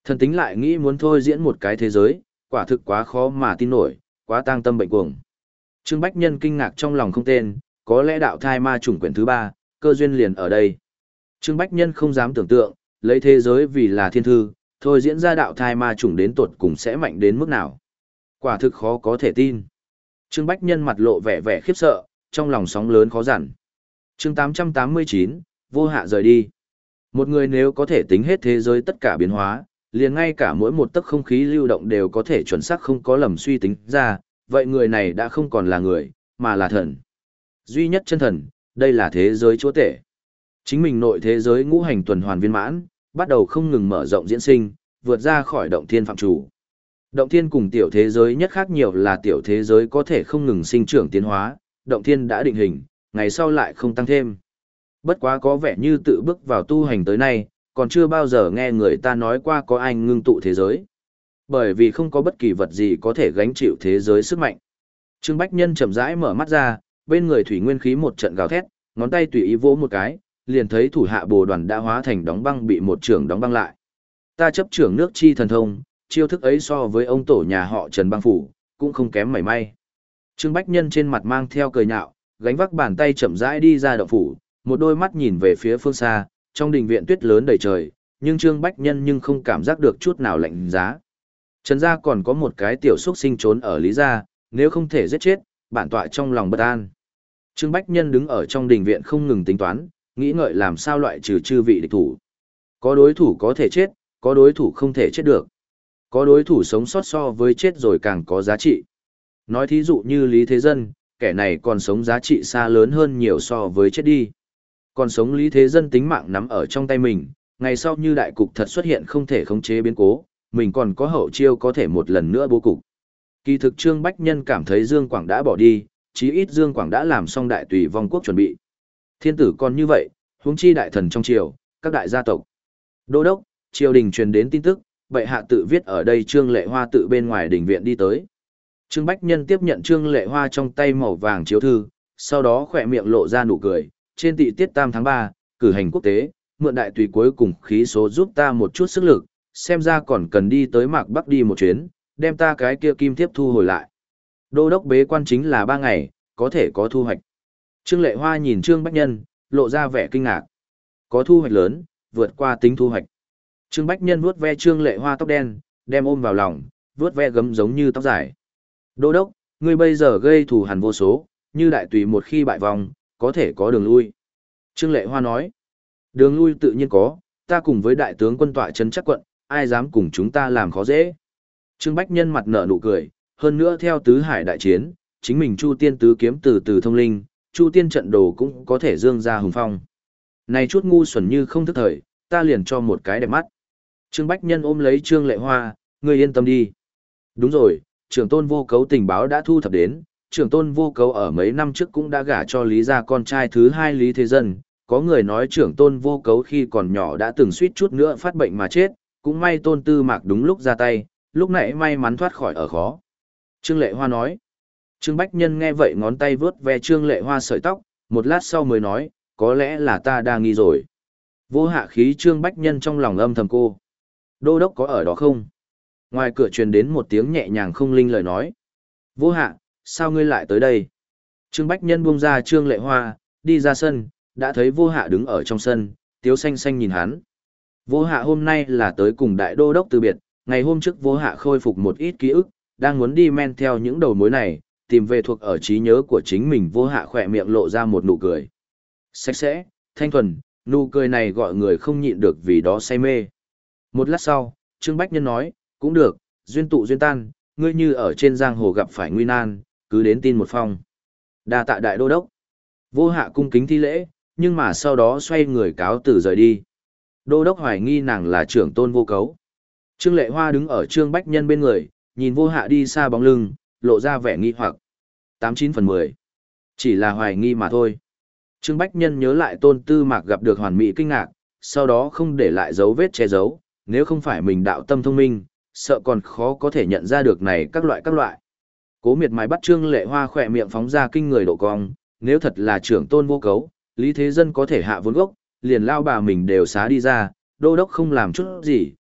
[SPEAKER 1] Thần tính lại nghĩ muốn thôi diễn một cái thế giới, quả thực quá khó mà tin nổi, quá tang tâm bệnh cuồng. Trương Bách Nhân kinh ngạc trong lòng không tên, có lẽ đạo thai ma chủng quyển thứ ba, cơ duyên liền ở đây. Trương Bách Nhân không dám tưởng tượng, lấy thế giới vì là thiên thư, thôi diễn ra đạo thai ma chủng đến tuột cùng sẽ mạnh đến mức nào. Quả thực khó có thể tin. Trương Bách Nhân mặt lộ vẻ vẻ khiếp sợ, trong lòng sóng lớn khó dằn. Chương tám trăm tám mươi chín, vô hạ rời đi. Một người nếu có thể tính hết thế giới tất cả biến hóa, liền ngay cả mỗi một tấc không khí lưu động đều có thể chuẩn xác không có lầm suy tính ra, vậy người này đã không còn là người, mà là thần. Duy nhất chân thần, đây là thế giới chúa tể. Chính mình nội thế giới ngũ hành tuần hoàn viên mãn, bắt đầu không ngừng mở rộng diễn sinh, vượt ra khỏi động thiên phạm chủ. Động thiên cùng tiểu thế giới nhất khác nhiều là tiểu thế giới có thể không ngừng sinh trưởng tiến hóa, động thiên đã định hình, ngày sau lại không tăng thêm. Bất quá có vẻ như tự bước vào tu hành tới nay, còn chưa bao giờ nghe người ta nói qua có ai ngưng tụ thế giới. Bởi vì không có bất kỳ vật gì có thể gánh chịu thế giới sức mạnh. Trương Bách Nhân chậm rãi mở mắt ra, bên người thủy nguyên khí một trận gào thét, ngón tay tùy ý vỗ một cái, liền thấy thủ hạ bồ đoàn đã hóa thành đóng băng bị một trưởng đóng băng lại. Ta chấp trưởng nước chi thần thông, chiêu thức ấy so với ông tổ nhà họ Trần Băng Phủ, cũng không kém mảy may. Trương Bách Nhân trên mặt mang theo cười nhạo, gánh vác bàn tay chậm rãi đi ra động phủ, một đôi mắt nhìn về phía phương xa, trong đình viện tuyết lớn đầy trời, nhưng Trương Bách Nhân nhưng không cảm giác được chút nào lạnh giá. Trần gia còn có một cái tiểu xuất sinh trốn ở Lý gia, nếu không thể giết chết, bản tọa trong lòng bất an. Trương Bách Nhân đứng ở trong đình viện không ngừng tính toán, nghĩ ngợi làm sao loại trừ chư vị địch thủ. Có đối thủ có thể chết, có đối thủ không thể chết được. Có đối thủ sống sót so với chết rồi càng có giá trị. Nói thí dụ như Lý Thế Dân, kẻ này còn sống giá trị xa lớn hơn nhiều so với chết đi. Còn sống Lý Thế Dân tính mạng nắm ở trong tay mình, ngày sau như đại cục thật xuất hiện không thể khống chế biến cố, mình còn có hậu chiêu có thể một lần nữa bố cục. Kỳ thực Trương Bách Nhân cảm thấy Dương Quảng đã bỏ đi, chí ít Dương Quảng đã làm xong đại tùy vong quốc chuẩn bị. Thiên tử còn như vậy, huống chi đại thần trong triều, các đại gia tộc. Đô đốc, triều đình truyền đến tin tức, bệ hạ tự viết ở đây Trương Lệ Hoa tự bên ngoài đình viện đi tới. Trương Bách Nhân tiếp nhận Trương Lệ Hoa trong tay màu vàng chiếu thư, sau đó khỏe miệng lộ ra nụ cười, trên tị tiết tam tháng ba, cử hành quốc tế, mượn đại tùy cuối cùng khí số giúp ta một chút sức lực, xem ra còn cần đi tới Mạc Bắc đi một chuyến, đem ta cái kia kim tiếp thu hồi lại. Đô đốc bế quan chính là ba ngày, có thể có thu hoạch. Trương Lệ Hoa nhìn Trương Bách Nhân, lộ ra vẻ kinh ngạc. Có thu hoạch lớn, vượt qua tính thu hoạch. Trương Bách Nhân vuốt ve Trương Lệ Hoa tóc đen, đem ôm vào lòng, vuốt ve gấm giống như tóc dài. Đô đốc, ngươi bây giờ gây thù hằn vô số, như đại tùy một khi bại vòng, có thể có đường lui. Trương Lệ Hoa nói, đường lui tự nhiên có, ta cùng với đại tướng quân tọa trấn chắc quận, ai dám cùng chúng ta làm khó dễ. Trương Bách Nhân mặt nở nụ cười, hơn nữa theo tứ hải đại chiến, chính mình Chu Tiên tứ kiếm từ từ thông linh, Chu Tiên trận đồ cũng có thể dương ra hùng phong. Này chút ngu xuẩn như không thức thời, ta liền cho một cái đẹp mắt. Trương Bách Nhân ôm lấy Trương Lệ Hoa, ngươi yên tâm đi. Đúng rồi, trưởng tôn vô cấu tình báo đã thu thập đến, trưởng tôn vô cấu ở mấy năm trước cũng đã gả cho Lý gia con trai thứ hai Lý Thế Dân. Có người nói trưởng tôn vô cấu khi còn nhỏ đã từng suýt chút nữa phát bệnh mà chết, cũng may tôn tư mạc đúng lúc ra tay, lúc nãy may mắn thoát khỏi ở khó. Trương Lệ Hoa nói. Trương Bách Nhân nghe vậy ngón tay vướt ve Trương Lệ Hoa sợi tóc, một lát sau mới nói, có lẽ là ta đang nghi rồi. Vô hạ khí Trương Bách Nhân trong lòng âm thầm cô. Đô đốc có ở đó không? Ngoài cửa truyền đến một tiếng nhẹ nhàng không linh lời nói. Vô hạ, sao ngươi lại tới đây? Trương Bách Nhân buông ra Trương Lệ Hoa, đi ra sân, đã thấy vô hạ đứng ở trong sân, tiếu xanh xanh nhìn hắn. Vô hạ hôm nay là tới cùng đại đô đốc từ biệt, ngày hôm trước vô hạ khôi phục một ít ký ức, đang muốn đi men theo những đầu mối này, tìm về thuộc ở trí nhớ của chính mình. Vô hạ khỏe miệng lộ ra một nụ cười. Sạch sẽ, thanh thuần, nụ cười này gọi người không nhịn được vì đó say mê. Một lát sau, Trương Bách Nhân nói, cũng được, duyên tụ duyên tan, ngươi như ở trên giang hồ gặp phải nguy nan, cứ đến tin một phong. Đa tạ đại đô đốc. Vô hạ cung kính thi lễ, nhưng mà sau đó xoay người cáo từ rời đi. Đô đốc hoài nghi nàng là trưởng tôn vô cấu. Trương Lệ Hoa đứng ở Trương Bách Nhân bên người, nhìn vô hạ đi xa bóng lưng, lộ ra vẻ nghi hoặc. Tám chín phần mười. Chỉ là hoài nghi mà thôi. Trương Bách Nhân nhớ lại tôn tư mạc gặp được hoàn mỹ kinh ngạc, sau đó không để lại dấu vết che giấu, nếu không phải mình đạo tâm thông minh, sợ còn khó có thể nhận ra được này các loại các loại. Cố miệt mài bắt Trương Lệ Hoa khỏe miệng phóng ra kinh người độ cong, nếu thật là trưởng tôn vô cấu, Lý Thế Dân có thể hạ vốn gốc, liền lao bà mình đều xá đi ra, đô đốc không làm chút gì,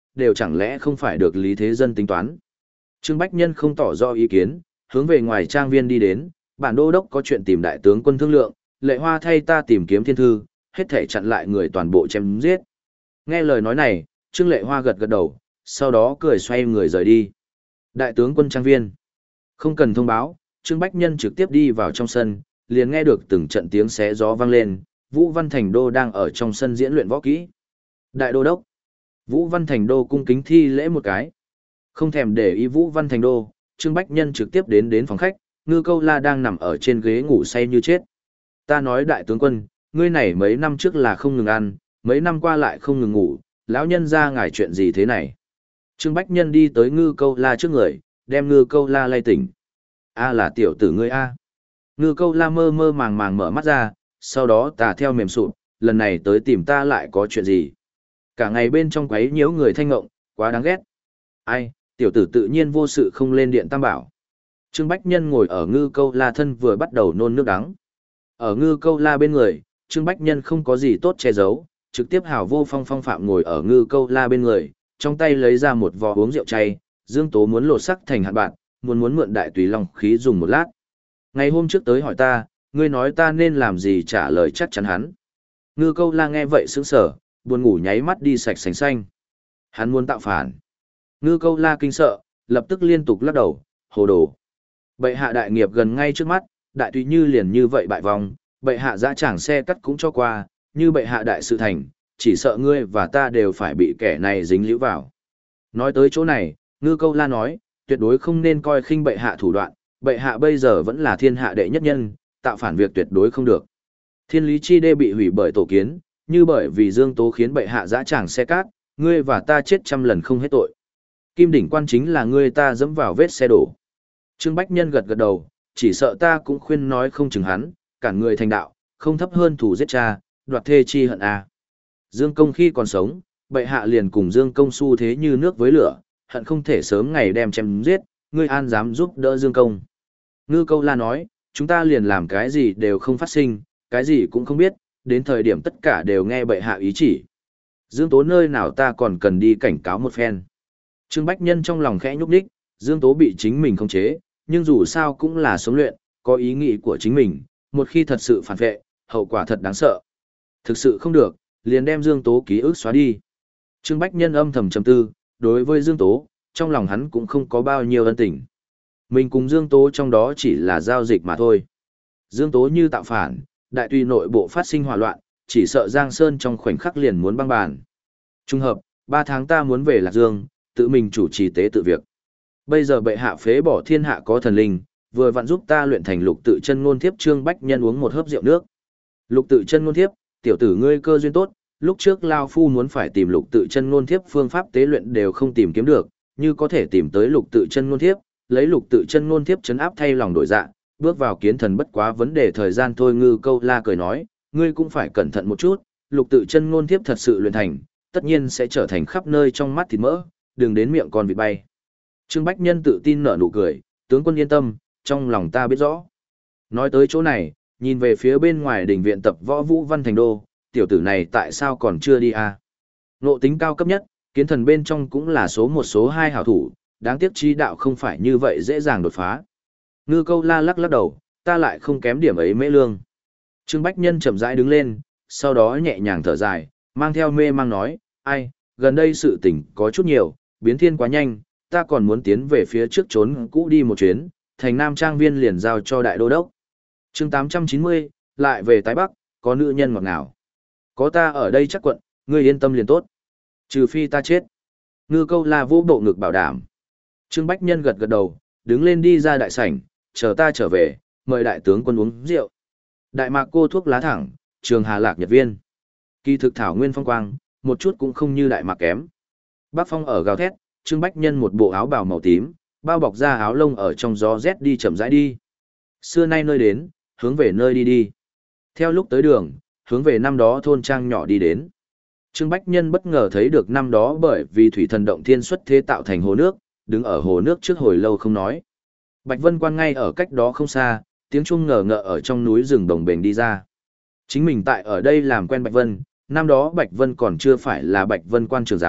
[SPEAKER 1] đều chẳng lẽ không phải được Lý Thế Dân tính toán. Trương Bách Nhân không tỏ rõ ý kiến, hướng về ngoài trang viên đi đến, bản đô đốc có chuyện tìm đại tướng quân thương lượng, Lệ Hoa thay ta tìm kiếm thiên thư, hết thể chặn lại người toàn bộ chém giết. Nghe lời nói này, Trương Lệ Hoa gật gật đầu, sau đó cười xoay người rời đi. Đại tướng quân trang viên. Không cần thông báo, Trương Bách Nhân trực tiếp đi vào trong sân, liền nghe được từng trận tiếng xé gió vang lên, Vũ Văn Thành Đô đang ở trong sân diễn luyện võ kỹ. Đại đô đốc. Vũ Văn Thành Đô cung kính thi lễ một cái. Không thèm để ý Vũ Văn Thành Đô, Trương Bách Nhân trực tiếp đến đến phòng khách, Ngư Câu La đang nằm ở trên ghế ngủ say như chết. Ta nói đại tướng quân, ngươi này mấy năm trước là không ngừng ăn, mấy năm qua lại không ngừng ngủ, lão nhân ra ngài chuyện gì thế này? Trương Bách Nhân đi tới Ngư Câu La trước người, đem Ngư Câu La lay tỉnh. A là tiểu tử ngươi a. Ngư Câu La mơ mơ màng màng mở mắt ra, sau đó tà theo mềm sụp, lần này tới tìm ta lại có chuyện gì? Cả ngày bên trong quấy nhiễu người thanh ngộng, quá đáng ghét. Ai, tiểu tử tự nhiên vô sự không lên điện tam bảo. Trương Bách Nhân ngồi ở Ngư Câu La thân vừa bắt đầu nôn nước đắng. Ở Ngư Câu La bên người, Trương Bách Nhân không có gì tốt che giấu, trực tiếp hào vô phong phong phạm ngồi ở Ngư Câu La bên người, trong tay lấy ra một vò uống rượu chay, Dương Tố muốn lột sắc thành hạt bạn, muốn muốn mượn đại tùy long khí dùng một lát. Ngày hôm trước tới hỏi ta, ngươi nói ta nên làm gì trả lời chắc chắn hắn. Ngư Câu La nghe vậy sững sờ, buồn ngủ nháy mắt đi sạch sành xanh. Hắn muốn tạo phản. Ngư Câu La kinh sợ, lập tức liên tục lắc đầu, hồ đồ. Bệ hạ đại nghiệp gần ngay trước mắt, đại tùy như liền như vậy bại vong, bệ hạ dã tràng xe cắt cũng cho qua, như bệ hạ đại sự thành, chỉ sợ ngươi và ta đều phải bị kẻ này dính líu vào. Nói tới chỗ này, Ngư Câu La nói, tuyệt đối không nên coi khinh bệ hạ thủ đoạn, bệ hạ bây giờ vẫn là thiên hạ đệ nhất nhân, tạo phản việc tuyệt đối không được. Thiên lý chi đê bị hủy bởi tổ kiến, như bởi vì Dương Tố khiến bệ hạ dã tràng xe cát, ngươi và ta chết trăm lần không hết tội. Kim đỉnh quan chính là ngươi ta dẫm vào vết xe đổ. Trương Bách Nhân gật gật đầu, chỉ sợ ta cũng khuyên nói không chừng hắn, cản người thành đạo, không thấp hơn thủ giết cha, đoạt thê chi hận a. Dương Công khi còn sống, bệ hạ liền cùng Dương Công xu thế như nước với lửa, hận không thể sớm ngày đem chém giết, ngươi an dám giúp đỡ Dương Công. Ngư Câu La nói, chúng ta liền làm cái gì đều không phát sinh, cái gì cũng không biết, đến thời điểm tất cả đều nghe bệ hạ ý chỉ. Dương Tố nơi nào ta còn cần đi cảnh cáo một phen. Trương Bách Nhân trong lòng khẽ nhúc nhích, Dương Tố bị chính mình khống chế, nhưng dù sao cũng là sống luyện, có ý nghĩ của chính mình, một khi thật sự phản vệ, hậu quả thật đáng sợ. Thực sự không được, liền đem Dương Tố ký ức xóa đi. Trương Bách Nhân âm thầm trầm tư, đối với Dương Tố, trong lòng hắn cũng không có bao nhiêu ân tình. Mình cùng Dương Tố trong đó chỉ là giao dịch mà thôi. Dương Tố như tạo phản, đại tùy nội bộ phát sinh hỏa loạn, chỉ sợ Giang Sơn trong khoảnh khắc liền muốn băng bàn. Trung hợp, ba tháng ta muốn về Lạc Dương, tự mình chủ trì tế tự việc. Bây giờ bệ hạ phế bỏ thiên hạ có thần linh, vừa vặn giúp ta luyện thành lục tự chân ngôn thiếp. Trương Bách Nhân uống một hớp rượu nước. Lục tự chân ngôn thiếp, tiểu tử ngươi cơ duyên tốt, lúc trước Lao Phu muốn phải tìm lục tự chân ngôn thiếp phương pháp tế luyện đều không tìm kiếm được, như có thể tìm tới lục tự chân ngôn thiếp, lấy lục tự chân ngôn thiếp chấn áp thay lòng đổi dạ, bước vào kiến thần bất quá vấn đề thời gian thôi. Ngư Câu La cười nói, ngươi cũng phải cẩn thận một chút, lục tự chân ngôn thiếp thật sự luyện thành, tất nhiên sẽ trở thành khắp nơi trong mắt thịt mỡ, đừng đến miệng con vịt bay. Trương Bách Nhân tự tin nở nụ cười, tướng quân yên tâm, trong lòng ta biết rõ. Nói tới chỗ này, nhìn về phía bên ngoài đỉnh viện tập võ Vũ Văn Thành Đô, tiểu tử này tại sao còn chưa đi à? Ngộ tính cao cấp nhất, kiến thần bên trong cũng là số một số hai hảo thủ, đáng tiếc chi đạo không phải như vậy dễ dàng đột phá. Ngư Câu La lắc lắc đầu, ta lại không kém điểm ấy mễ lương. Trương Bách Nhân chậm rãi đứng lên, sau đó nhẹ nhàng thở dài, mang theo mê mang nói, ai, gần đây sự tình có chút nhiều, biến thiên quá nhanh, ta còn muốn tiến về phía trước trốn cũ đi một chuyến, thành Nam Trang Viên liền giao cho đại đô đốc. Chương tám trăm chín mươi, lại về Tái Bắc, có nữ nhân ngọt ngào. Có ta ở đây chắc quận, ngươi yên tâm liền tốt. Trừ phi ta chết. Ngư Câu La vô bộ ngực bảo đảm. Trương Bách Nhân gật gật đầu, đứng lên đi ra đại sảnh, chờ ta trở về, mời đại tướng quân uống rượu. Đại mạc cô thuốc lá thẳng, trường Hà Lạc Nhật Viên. Kỳ thực thảo nguyên phong quang, một chút cũng không như đại mạc kém. Bắc phong ở gào thét, Trương Bách Nhân một bộ áo bào màu tím, bao bọc ra áo lông ở trong gió rét đi chậm rãi đi. Xưa nay nơi đến, hướng về nơi đi đi. Theo lúc tới đường, hướng về năm đó thôn trang nhỏ đi đến. Trương Bách Nhân bất ngờ thấy được năm đó bởi vì thủy thần động thiên xuất thế tạo thành hồ nước, đứng ở hồ nước trước hồi lâu không nói. Bạch Vân Quan ngay ở cách đó không xa, tiếng chuông ngờ ngợ ở trong núi rừng đồng bền đi ra. Chính mình tại ở đây làm quen Bạch Vân, năm đó Bạch Vân còn chưa phải là Bạch Vân Quan trưởng giáo,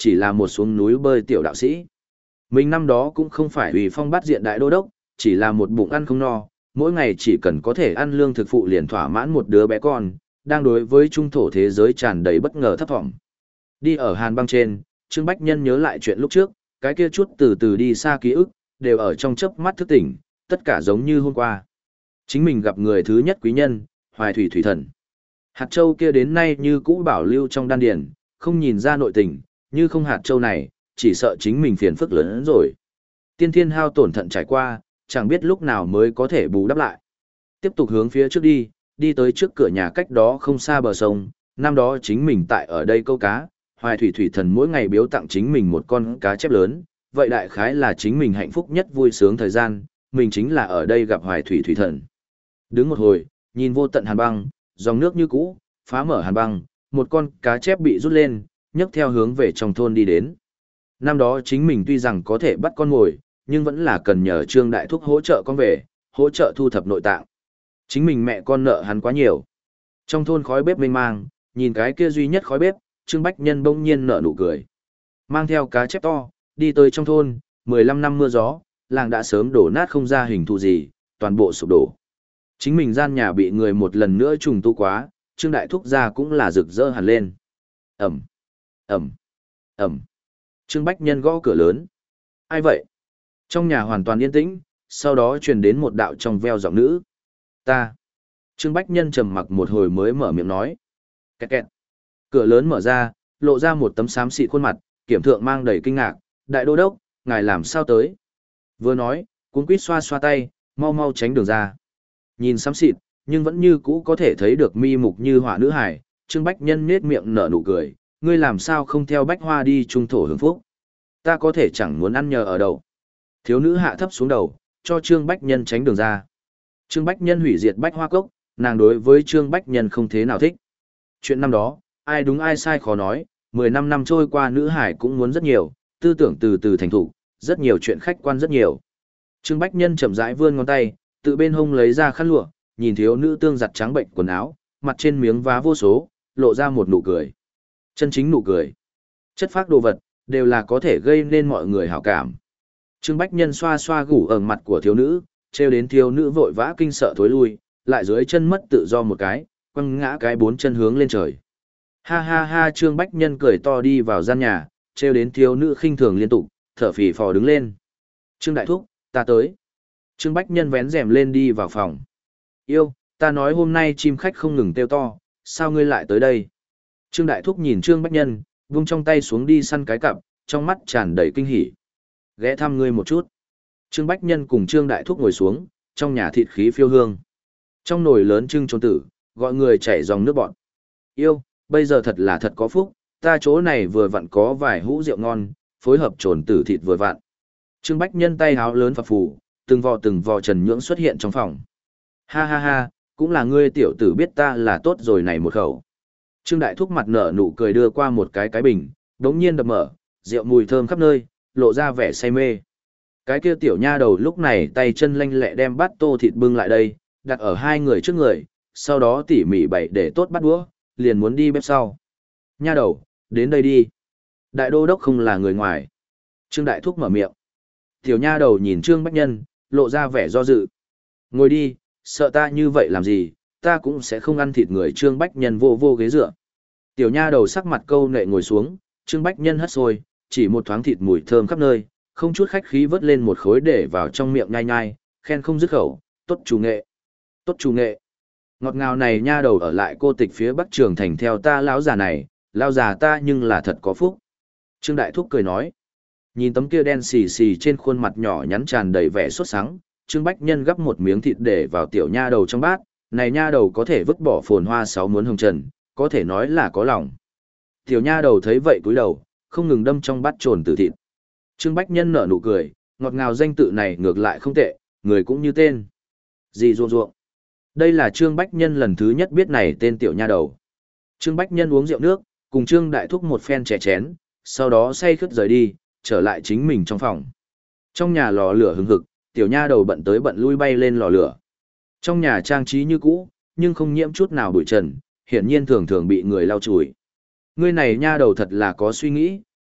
[SPEAKER 1] chỉ là một xuống núi bơi tiểu đạo sĩ. Mình năm đó cũng không phải vì phong bắt diện đại đô đốc, chỉ là một bụng ăn không no, mỗi ngày chỉ cần có thể ăn lương thực phụ liền thỏa mãn một đứa bé con, đang đối với trung thổ thế giới tràn đầy bất ngờ thấp thỏm. Đi ở hàn băng trên, Trương Bách Nhân nhớ lại chuyện lúc trước, cái kia chút từ từ đi xa ký ức, đều ở trong chớp mắt thức tỉnh, tất cả giống như hôm qua. Chính mình gặp người thứ nhất quý nhân, Hoài Thủy Thủy Thần. Hạt châu kia đến nay như cũ bảo lưu trong đan điền, không nhìn ra nội tình, như không hạt châu này, chỉ sợ chính mình phiền phức lớn hơn rồi. Tiên thiên hao tổn thận trải qua, chẳng biết lúc nào mới có thể bù đắp lại. Tiếp tục hướng phía trước đi, đi tới trước cửa nhà cách đó không xa bờ sông, năm đó chính mình tại ở đây câu cá, Hoài Thủy Thủy Thần mỗi ngày biếu tặng chính mình một con cá chép lớn, vậy đại khái là chính mình hạnh phúc nhất vui sướng thời gian, mình chính là ở đây gặp Hoài Thủy Thủy Thần. Đứng một hồi, nhìn vô tận hàn băng, dòng nước như cũ, phá mở hàn băng, một con cá chép bị rút lên, nhấc theo hướng về trong thôn đi đến. Năm đó chính mình tuy rằng có thể bắt con mồi, nhưng vẫn là cần nhờ Trương Đại Thúc hỗ trợ con về, hỗ trợ thu thập nội tạng. Chính mình mẹ con nợ hắn quá nhiều. Trong thôn khói bếp mênh mang, nhìn cái kia duy nhất khói bếp, Trương Bách Nhân bỗng nhiên nở nụ cười. Mang theo cá chép to, đi tới trong thôn, mười lăm năm mưa gió, làng đã sớm đổ nát không ra hình thù gì, toàn bộ sụp đổ. Chính mình gian nhà bị người một lần nữa trùng tu quá, Trương Đại Thúc ra cũng là rực rỡ hẳn lên. Ẩm, Ẩm, Ẩm. Trương Bách Nhân gõ cửa lớn. Ai vậy? Trong nhà hoàn toàn yên tĩnh, sau đó truyền đến một đạo trong veo giọng nữ. Ta. Trương Bách Nhân trầm mặc một hồi mới mở miệng nói. Kẹt kẹt. Cửa lớn mở ra, lộ ra một tấm xám xịt khuôn mặt, kiểm thượng mang đầy kinh ngạc. Đại đô đốc, ngài làm sao tới? Vừa nói, cuống quýt xoa xoa tay, mau mau tránh đường ra. Nhìn xám xịt, nhưng vẫn như cũ có thể thấy được mi mục như họa nữ hải. Trương Bách Nhân nết miệng nở nụ cười. Ngươi làm sao không theo Bách Hoa đi trung thổ hưởng phúc? Ta có thể chẳng muốn ăn nhờ ở đâu. Thiếu nữ hạ thấp xuống đầu, cho Trương Bách Nhân tránh đường ra. Trương Bách Nhân hủy diệt Bách Hoa Cốc, nàng đối với Trương Bách Nhân không thế nào thích. Chuyện năm đó, ai đúng ai sai khó nói, mười năm năm trôi qua nữ hải cũng muốn rất nhiều, tư tưởng từ từ thành thục, rất nhiều chuyện khách quan rất nhiều. Trương Bách Nhân chậm rãi vươn ngón tay, tự bên hông lấy ra khăn lụa, nhìn thiếu nữ tương giặt trắng bệnh quần áo, mặt trên miếng vá vô số, lộ ra một nụ cười. Chân chính nụ cười. Chất phác đồ vật, đều là có thể gây nên mọi người hảo cảm. Trương Bách Nhân xoa xoa gủ ở mặt của thiếu nữ, treo đến thiếu nữ vội vã kinh sợ thối lui, lại dưới chân mất tự do một cái, quăng ngã cái bốn chân hướng lên trời. Ha ha ha, Trương Bách Nhân cười to đi vào gian nhà, treo đến thiếu nữ khinh thường liên tục, thở phì phò đứng lên. Trương Đại Thúc, ta tới. Trương Bách Nhân vén rèm lên đi vào phòng. Yêu, ta nói hôm nay chim khách không ngừng kêu to, sao ngươi lại tới đây? Trương Đại Thúc nhìn Trương Bách Nhân, vung trong tay xuống đi săn cái cặp, trong mắt tràn đầy kinh hỉ. Ghé thăm ngươi một chút. Trương Bách Nhân cùng Trương Đại Thúc ngồi xuống, trong nhà thịt khí phiêu hương. Trong nồi lớn trưng trốn tử, gọi người chảy dòng nước bọt. Yêu, bây giờ thật là thật có phúc, ta chỗ này vừa vặn có vài hũ rượu ngon, phối hợp trồn tử thịt vừa vặn. Trương Bách Nhân tay háo lớn phập phù, từng vò từng vò trần nhưỡng xuất hiện trong phòng. Ha ha ha, cũng là ngươi tiểu tử biết ta là tốt rồi này một khẩu. Trương Đại Thúc mặt nở nụ cười đưa qua một cái cái bình, đống nhiên đập mở, rượu mùi thơm khắp nơi, lộ ra vẻ say mê. Cái kia tiểu nha đầu lúc này tay chân lanh lẹ đem bát tô thịt bưng lại đây, đặt ở hai người trước người, sau đó tỉ mỉ bày để tốt bắt đũa, liền muốn đi bếp sau. Nha đầu, đến đây đi. Đại đô đốc không là người ngoài. Trương Đại Thúc mở miệng. Tiểu nha đầu nhìn Trương Bách Nhân, lộ ra vẻ do dự. Ngồi đi, sợ ta như vậy làm gì, ta cũng sẽ không ăn thịt người. Trương Bách Nhân vô vô ghế dựa. Tiểu nha đầu sắc mặt câu nệ ngồi xuống, Trương Bách Nhân hất xôi, chỉ một thoáng thịt mùi thơm khắp nơi, không chút khách khí vớt lên một khối để vào trong miệng nhai nhai, khen không dứt khẩu, tốt chủ nghệ. Tốt chủ nghệ. Ngọt ngào này nha đầu ở lại cô tịch phía Bắc Trường Thành theo ta lão già này, lão già ta nhưng là thật có phúc. Trương Đại Thúc cười nói. Nhìn tấm kia đen xì xì trên khuôn mặt nhỏ nhắn tràn đầy vẻ sốt sắng, Trương Bách Nhân gắp một miếng thịt để vào tiểu nha đầu trong bát, này nha đầu có thể vứt bỏ phồn hoa sáu muốn hồng trần, có thể nói là có lòng. Tiểu nha đầu thấy vậy cúi đầu, không ngừng đâm trong bát trồn tử thịt. Trương Bách Nhân nở nụ cười, ngọt ngào danh tự này ngược lại không tệ, người cũng như tên. Dì ruộng ruộng. Đây là Trương Bách Nhân lần thứ nhất biết này tên tiểu nha đầu. Trương Bách Nhân uống rượu nước, cùng Trương Đại Thúc một phen chè chén, sau đó say khướt rời đi, trở lại chính mình trong phòng. Trong nhà lò lửa hừng hực, tiểu nha đầu bận tới bận lui bay lên lò lửa. Trong nhà trang trí như cũ, nhưng không nhiễm chút nào bụi trần, hiển nhiên thường thường bị người lau chùi. Ngươi này nha đầu thật là có suy nghĩ,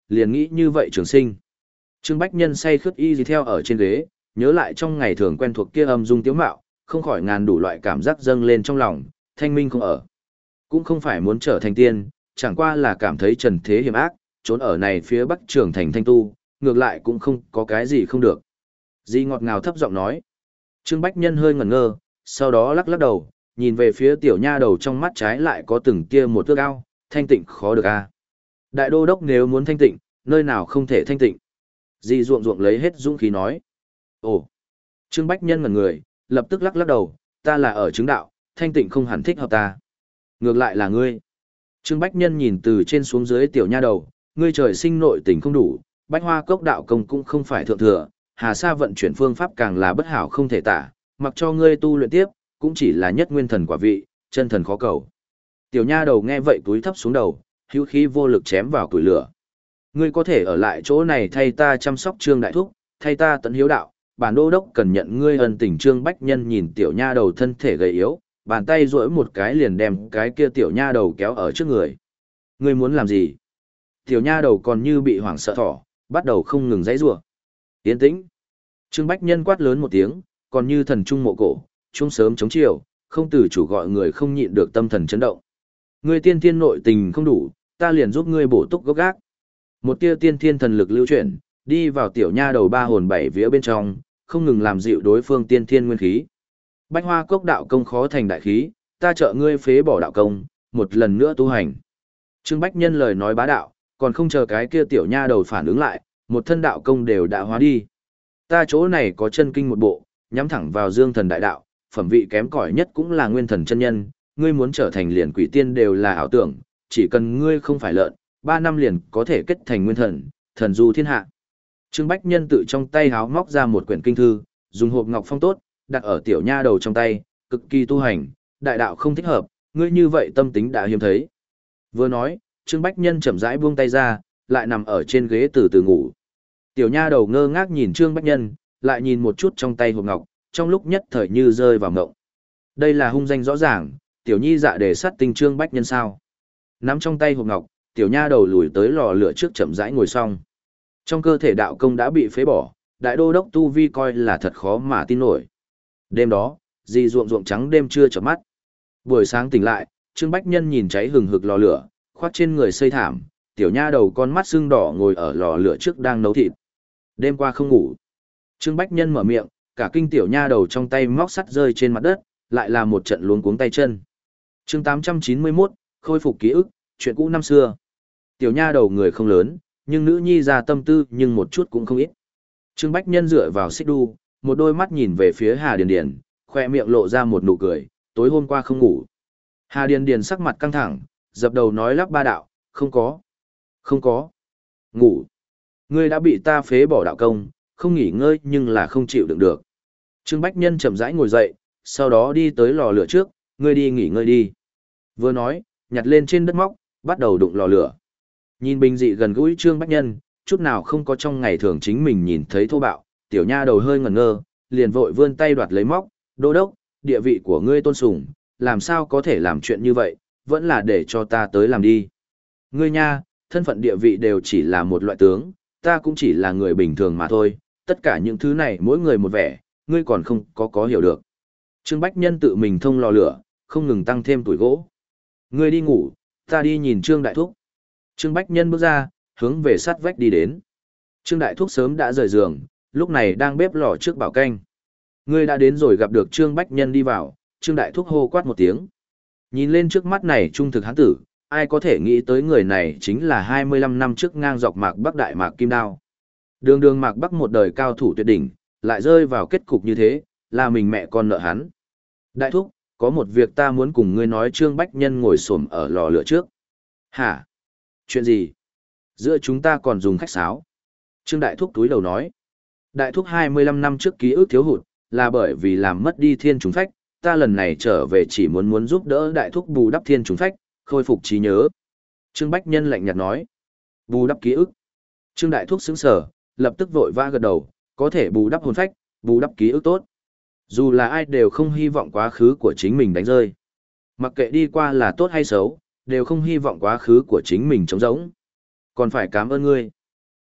[SPEAKER 1] liền nghĩ như vậy trường sinh. Trương Bách Nhân say khướt y gì theo ở trên ghế, nhớ lại trong ngày thường quen thuộc kia âm dung tiếu mạo, không khỏi ngàn đủ loại cảm giác dâng lên trong lòng, thanh minh không ở. Cũng không phải muốn trở thành tiên, chẳng qua là cảm thấy trần thế hiểm ác, trốn ở này phía bắc trường thành thanh tu, ngược lại cũng không có cái gì không được. Di ngọt ngào thấp giọng nói. Trương Bách Nhân hơi ngẩn ngơ, sau đó lắc lắc đầu, nhìn về phía tiểu nha đầu trong mắt trái lại có từng kia một thước ao, thanh tịnh khó được a. Đại đô đốc nếu muốn thanh tịnh, nơi nào không thể thanh tịnh. Di ruộng ruộng lấy hết dũng khí nói. Ồ! Trương Bách Nhân ngẩn người, lập tức lắc lắc đầu, ta là ở chứng đạo, thanh tịnh không hẳn thích hợp ta. Ngược lại là ngươi. Trương Bách Nhân nhìn từ trên xuống dưới tiểu nha đầu, ngươi trời sinh nội tình không đủ, bách hoa cốc đạo công cũng không phải thượng thừa, hà sa vận chuyển phương pháp càng là bất hảo không thể tả, mặc cho ngươi tu luyện tiếp, cũng chỉ là nhất nguyên thần quả vị, chân thần khó cầu. Tiểu nha đầu nghe vậy túi thấp xuống đầu, hữu khí vô lực chém vào củi lửa. Ngươi có thể ở lại chỗ này thay ta chăm sóc Trương đại thúc, thay ta tận hiếu đạo, bản đô đốc cần nhận ngươi ân tình. Trương Bách Nhân nhìn tiểu nha đầu thân thể gầy yếu, bàn tay duỗi một cái liền đem cái kia tiểu nha đầu kéo ở trước người. Ngươi muốn làm gì? Tiểu nha đầu còn như bị hoảng sợ thỏ, bắt đầu không ngừng giãy giụa. Yên tĩnh. Trương Bách Nhân quát lớn một tiếng, còn như thần trung mộ cổ, trung sớm chống chiều, không từ chủ gọi người không nhịn được tâm thần chấn động. Ngươi tiên thiên nội tình không đủ, ta liền giúp ngươi bổ túc gốc gác. Một tia tiên thiên thần lực lưu chuyển, đi vào tiểu nha đầu ba hồn bảy vía bên trong, không ngừng làm dịu đối phương tiên thiên nguyên khí. Bách hoa cốc đạo công khó thành đại khí, ta trợ ngươi phế bỏ đạo công, một lần nữa tu hành. Trương Bách Nhân lời nói bá đạo, còn không chờ cái kia tiểu nha đầu phản ứng lại, một thân đạo công đều đã hóa đi. Ta chỗ này có chân kinh một bộ, nhắm thẳng vào dương thần đại đạo, phẩm vị kém cỏi nhất cũng là nguyên thần chân nhân, ngươi muốn trở thành liền quỷ tiên đều là ảo tưởng, chỉ cần ngươi không phải lợn, ba năm liền có thể kết thành nguyên thần, thần du thiên hạ. Trương Bách Nhân tự trong tay háo móc ra một quyển kinh thư, dùng hộp ngọc phong tốt, đặt ở tiểu nha đầu trong tay, cực kỳ tu hành, đại đạo không thích hợp, ngươi như vậy tâm tính đã hiếm thấy. Vừa nói, Trương Bách Nhân chậm rãi buông tay ra, lại nằm ở trên ghế từ từ ngủ. Tiểu nha đầu ngơ ngác nhìn Trương Bách Nhân, lại nhìn một chút trong tay hộp ngọc, trong lúc nhất thời như rơi vào ngộng. Đây là hung danh rõ ràng, tiểu nhi dạ đề sát tinh Trương Bách Nhân sao? Nắm trong tay hộp ngọc, tiểu nha đầu lùi tới lò lửa trước chậm rãi ngồi xong. Trong cơ thể đạo công đã bị phế bỏ, đại đô đốc tu vi coi là thật khó mà tin nổi. Đêm đó, dì ruộng ruộng trắng đêm chưa chợp mắt. Buổi sáng tỉnh lại, Trương Bách Nhân nhìn cháy hừng hực lò lửa, khoác trên người xây thảm, tiểu nha đầu con mắt sưng đỏ ngồi ở lò lửa trước đang nấu thịt. Đêm qua không ngủ. Trương Bách Nhân mở miệng, cả kinh tiểu nha đầu trong tay móc sắt rơi trên mặt đất, lại là một trận luống cuống tay chân. Chương tám trăm chín mươi mốt, khôi phục ký ức, chuyện cũ năm xưa. Tiểu nha đầu người không lớn, nhưng nữ nhi ra tâm tư nhưng một chút cũng không ít. Trương Bách Nhân dựa vào xích đu, một đôi mắt nhìn về phía Hà Điền Điền, khoe miệng lộ ra một nụ cười, tối hôm qua không ngủ. Hà Điền Điền sắc mặt căng thẳng, dập đầu nói lắp ba đạo, không có, không có, ngủ. Ngươi đã bị ta phế bỏ đạo công, không nghỉ ngơi nhưng là không chịu đựng được. Trương Bách Nhân chậm rãi ngồi dậy, sau đó đi tới lò lửa trước, ngươi đi nghỉ ngơi đi. Vừa nói, nhặt lên trên đất móc, bắt đầu đụng lò lửa. Nhìn bình dị gần gũi Trương Bách Nhân, chút nào không có trong ngày thường chính mình nhìn thấy thô bạo, tiểu nha đầu hơi ngẩn ngơ, liền vội vươn tay đoạt lấy móc, đô đốc, địa vị của ngươi tôn sùng, làm sao có thể làm chuyện như vậy, vẫn là để cho ta tới làm đi. Ngươi nha, thân phận địa vị đều chỉ là một loại tướng, ta cũng chỉ là người bình thường mà thôi, tất cả những thứ này mỗi người một vẻ, ngươi còn không có có hiểu được. Trương Bách Nhân tự mình thông lò lửa, không ngừng tăng thêm tuổi gỗ. Ngươi đi ngủ, ta đi nhìn Trương Đại Thúc. Trương Bách Nhân bước ra, hướng về sát vách đi đến. Trương Đại Thúc sớm đã rời giường, lúc này đang bếp lò trước bảo canh. Ngươi đã đến rồi gặp được Trương Bách Nhân đi vào, Trương Đại Thúc hô quát một tiếng. Nhìn lên trước mắt này trung thực hán tử, ai có thể nghĩ tới người này chính là hai mươi lăm năm trước ngang dọc Mạc Bắc Đại Mạc Kim Đao. Đường đường Mạc Bắc một đời cao thủ tuyệt đỉnh, lại rơi vào kết cục như thế, là mình mẹ con nợ hắn. Đại Thúc, có một việc ta muốn cùng ngươi nói. Trương Bách Nhân ngồi xổm ở lò lửa trước. Hả? Chuyện gì? Giữa chúng ta còn dùng khách sáo. Trương Đại Thúc túi đầu nói. Đại Thúc hai mươi lăm năm trước ký ức thiếu hụt, là bởi vì làm mất đi thiên trùng phách, ta lần này trở về chỉ muốn muốn giúp đỡ Đại Thúc bù đắp thiên trùng phách, khôi phục trí nhớ. Trương Bách Nhân lạnh nhạt nói. Bù đắp ký ức. Trương Đại Thúc sững sờ, lập tức vội vã gật đầu, có thể bù đắp hồn phách, bù đắp ký ức tốt. Dù là ai đều không hy vọng quá khứ của chính mình đánh rơi. Mặc kệ đi qua là tốt hay xấu, đều không hy vọng quá khứ của chính mình trống rỗng. Còn phải cảm ơn ngươi.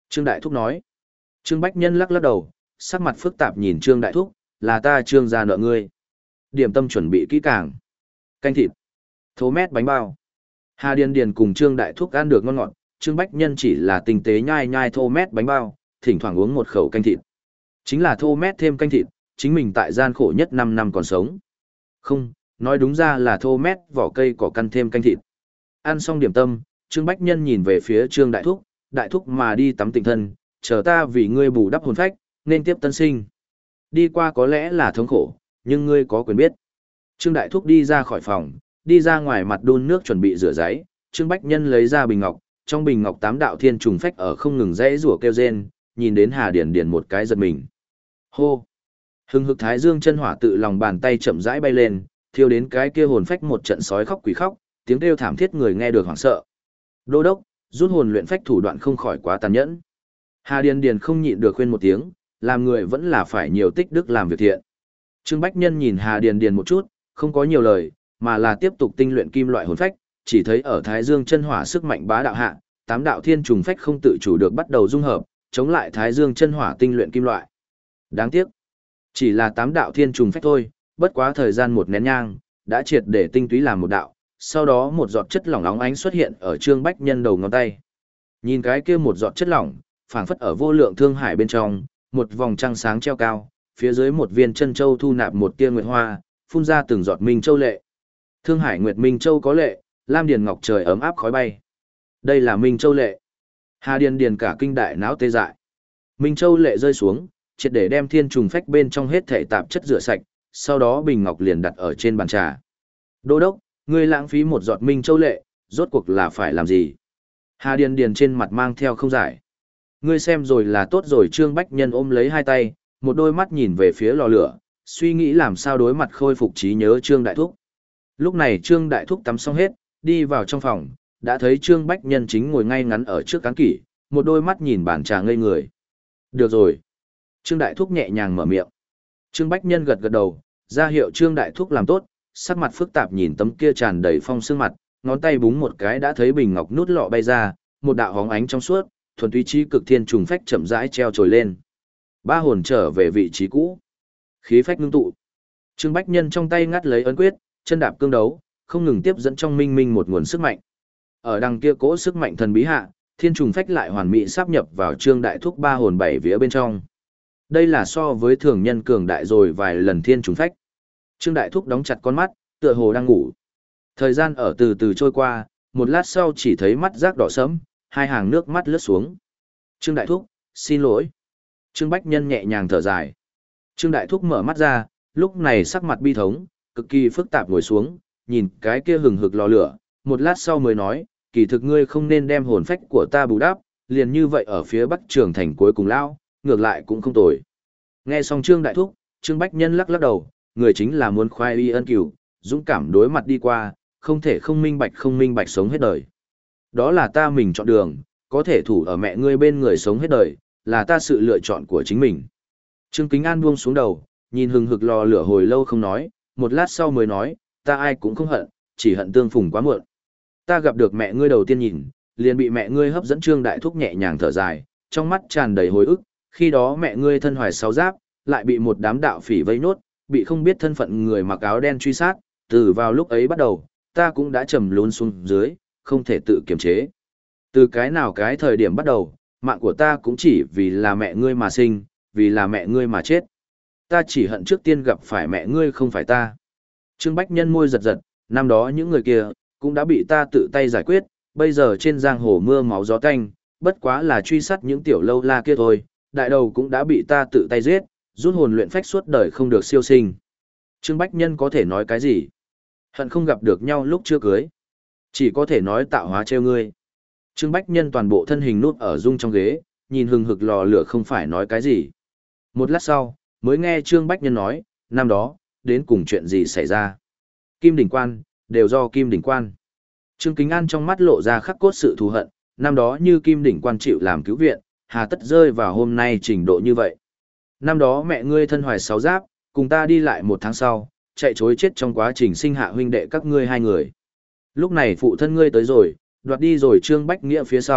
[SPEAKER 1] Trương Đại Thúc nói. Trương Bách Nhân lắc lắc đầu, sắc mặt phức tạp nhìn Trương Đại Thúc, là ta Trương gia nợ ngươi. Điểm tâm chuẩn bị kỹ càng. Canh thịt, thố mét bánh bao. Hà Điền Điền cùng Trương Đại Thúc ăn được ngon ngọt, Trương Bách Nhân chỉ là tinh tế nhai nhai thô mét bánh bao, thỉnh thoảng uống một khẩu canh thịt. Chính là thô mét thêm canh thịt, chính mình tại gian khổ nhất năm năm còn sống. Không, nói đúng ra là thô mét vỏ cây cỏ căn thêm canh thịt. Ăn xong điểm tâm, Trương Bách Nhân nhìn về phía Trương Đại Thúc, Đại Thúc mà đi tắm tịnh thân, chờ ta vì ngươi bù đắp hồn phách, nên tiếp tân sinh. Đi qua có lẽ là thống khổ, nhưng ngươi có quyền biết. Trương Đại Thúc đi ra khỏi phòng, đi ra ngoài mặt đun nước chuẩn bị rửa giấy, Trương Bách Nhân lấy ra bình ngọc, trong bình ngọc tám đạo thiên trùng phách ở không ngừng rẽ rủa kêu rên, nhìn đến Hà Điền Điền một cái giật mình. Hô! Hừng hực thái dương chân hỏa tự lòng bàn tay chậm rãi bay lên, thiêu đến cái kia hồn phách một trận sói khóc quỷ khóc, tiếng kêu thảm thiết người nghe được hoảng sợ. Đô đốc, rút hồn luyện phách thủ đoạn không khỏi quá tàn nhẫn. Hà Điền Điền không nhịn được khuyên một tiếng, làm người vẫn là phải nhiều tích đức làm việc thiện. Trương Bách Nhân nhìn Hà Điền Điền một chút, không có nhiều lời, mà là tiếp tục tinh luyện kim loại hồn phách, chỉ thấy ở thái dương chân hỏa sức mạnh bá đạo hạ, tám đạo thiên trùng phách không tự chủ được bắt đầu dung hợp, chống lại thái dương chân hỏa tinh luyện kim loại. Đáng tiếc, chỉ là tám đạo thiên trùng phách thôi, bất quá thời gian một nén nhang, đã triệt để tinh túy làm một đạo, sau đó một giọt chất lỏng óng ánh xuất hiện ở Trương Bách Nhân đầu ngón tay. Nhìn cái kia một giọt chất lỏng, phảng phất ở vô lượng thương hải bên trong, một vòng trăng sáng treo cao, phía dưới một viên chân châu thu nạp một tia nguyệt hoa, phun ra từng giọt minh châu lệ. Thương hải nguyệt minh châu có lệ, lam điền ngọc trời ấm áp khói bay. Đây là minh châu lệ. Hà Điền Điền cả kinh đại não tê dại. Minh châu lệ rơi xuống, triệt để đem thiên trùng phách bên trong hết thể tạp chất rửa sạch, sau đó bình ngọc liền đặt ở trên bàn trà. Đô đốc, ngươi lãng phí một giọt minh châu lệ, rốt cuộc là phải làm gì? Hà Điền Điền trên mặt mang theo không giải. Ngươi xem rồi là tốt rồi. Trương Bách Nhân ôm lấy hai tay, một đôi mắt nhìn về phía lò lửa, suy nghĩ làm sao đối mặt khôi phục trí nhớ Trương Đại Thúc. Lúc này Trương Đại Thúc tắm xong hết, đi vào trong phòng, đã thấy Trương Bách Nhân chính ngồi ngay ngắn ở trước cán kỷ, một đôi mắt nhìn bàn trà ngây người. Được rồi. Trương Đại Thúc nhẹ nhàng mở miệng. Trương Bách Nhân gật gật đầu, ra hiệu Trương Đại Thúc làm tốt, sắc mặt phức tạp nhìn tấm kia tràn đầy phong sương mặt, ngón tay búng một cái đã thấy bình ngọc nút lọ bay ra, một đạo hóng ánh trong suốt, thuần túy trí cực thiên trùng phách chậm rãi treo trồi lên. Ba hồn trở về vị trí cũ. Khí phách ngưng tụ. Trương Bách Nhân trong tay ngắt lấy ấn quyết, chân đạp cương đấu, không ngừng tiếp dẫn trong minh minh một nguồn sức mạnh. Ở đằng kia cỗ sức mạnh thần bí hạ, thiên trùng phách lại hoàn mỹ sáp nhập vào Trương Đại Thúc ba hồn bảy vía bên trong. Đây là so với thường nhân cường đại rồi vài lần thiên trùng phách. Trương Đại Thúc đóng chặt con mắt, tựa hồ đang ngủ. Thời gian ở từ từ trôi qua, một lát sau chỉ thấy mắt rác đỏ sẫm, hai hàng nước mắt lướt xuống. Trương Đại Thúc, xin lỗi. Trương Bách Nhân nhẹ nhàng thở dài. Trương Đại Thúc mở mắt ra, lúc này sắc mặt bi thống, cực kỳ phức tạp ngồi xuống, nhìn cái kia hừng hực lò lửa, một lát sau mới nói, kỳ thực ngươi không nên đem hồn phách của ta bù đắp, liền như vậy ở phía Bắc Trường Thành cuối cùng lao, ngược lại cũng không tồi. Nghe xong Trương Đại Thúc, Trương Bách Nhân lắc lắc đầu, người chính là muốn khoai y ân cửu, dũng cảm đối mặt đi qua, không thể không minh bạch không minh bạch sống hết đời. Đó là ta mình chọn đường, có thể thủ ở mẹ ngươi bên người sống hết đời, là ta sự lựa chọn của chính mình. Trương Kính An buông xuống đầu, nhìn hừng hực lò lửa hồi lâu không nói, một lát sau mới nói, ta ai cũng không hận, chỉ hận tương phùng quá muộn. Ta gặp được mẹ ngươi đầu tiên nhìn, liền bị mẹ ngươi hấp dẫn. Trương Đại Thúc nhẹ nhàng thở dài, trong mắt tràn đầy hồi ức, khi đó mẹ ngươi thân hoài sáu giáp, lại bị một đám đạo phỉ vây nốt, bị không biết thân phận người mặc áo đen truy sát, từ vào lúc ấy bắt đầu, ta cũng đã trầm lún xuống dưới, không thể tự kiềm chế. Từ cái nào cái thời điểm bắt đầu, mạng của ta cũng chỉ vì là mẹ ngươi mà sinh, vì là mẹ ngươi mà chết. Ta chỉ hận trước tiên gặp phải mẹ ngươi không phải ta. Trương Bách Nhân môi giật giật, năm đó những người kia, cũng đã bị ta tự tay giải quyết, bây giờ trên giang hồ mưa máu gió tanh, bất quá là truy sát những tiểu lâu la kia thôi, đại đầu cũng đã bị ta tự tay giết, rút hồn luyện phách suốt đời không được siêu sinh. Trương Bách Nhân có thể nói cái gì? Hận không gặp được nhau lúc chưa cưới. Chỉ có thể nói tạo hóa trêu ngươi. Trương Bách Nhân toàn bộ thân hình nút ở rung trong ghế, nhìn hừng hực lò lửa không phải nói cái gì. Một lát sau, mới nghe Trương Bách Nhân nói, năm đó, đến cùng chuyện gì xảy ra. Kim Đỉnh Quan, đều do Kim Đỉnh Quan. Trương Kính An trong mắt lộ ra khắc cốt sự thù hận, năm đó như Kim Đỉnh Quan chịu làm cứu viện, hà tất rơi vào hôm nay trình độ như vậy. Năm đó mẹ ngươi thân hoài sáu giáp, cùng ta đi lại một tháng sau, chạy chối chết trong quá trình sinh hạ huynh đệ các ngươi hai người. Lúc này phụ thân ngươi tới rồi, đoạt đi rồi Trương Bách Nghĩa phía sau,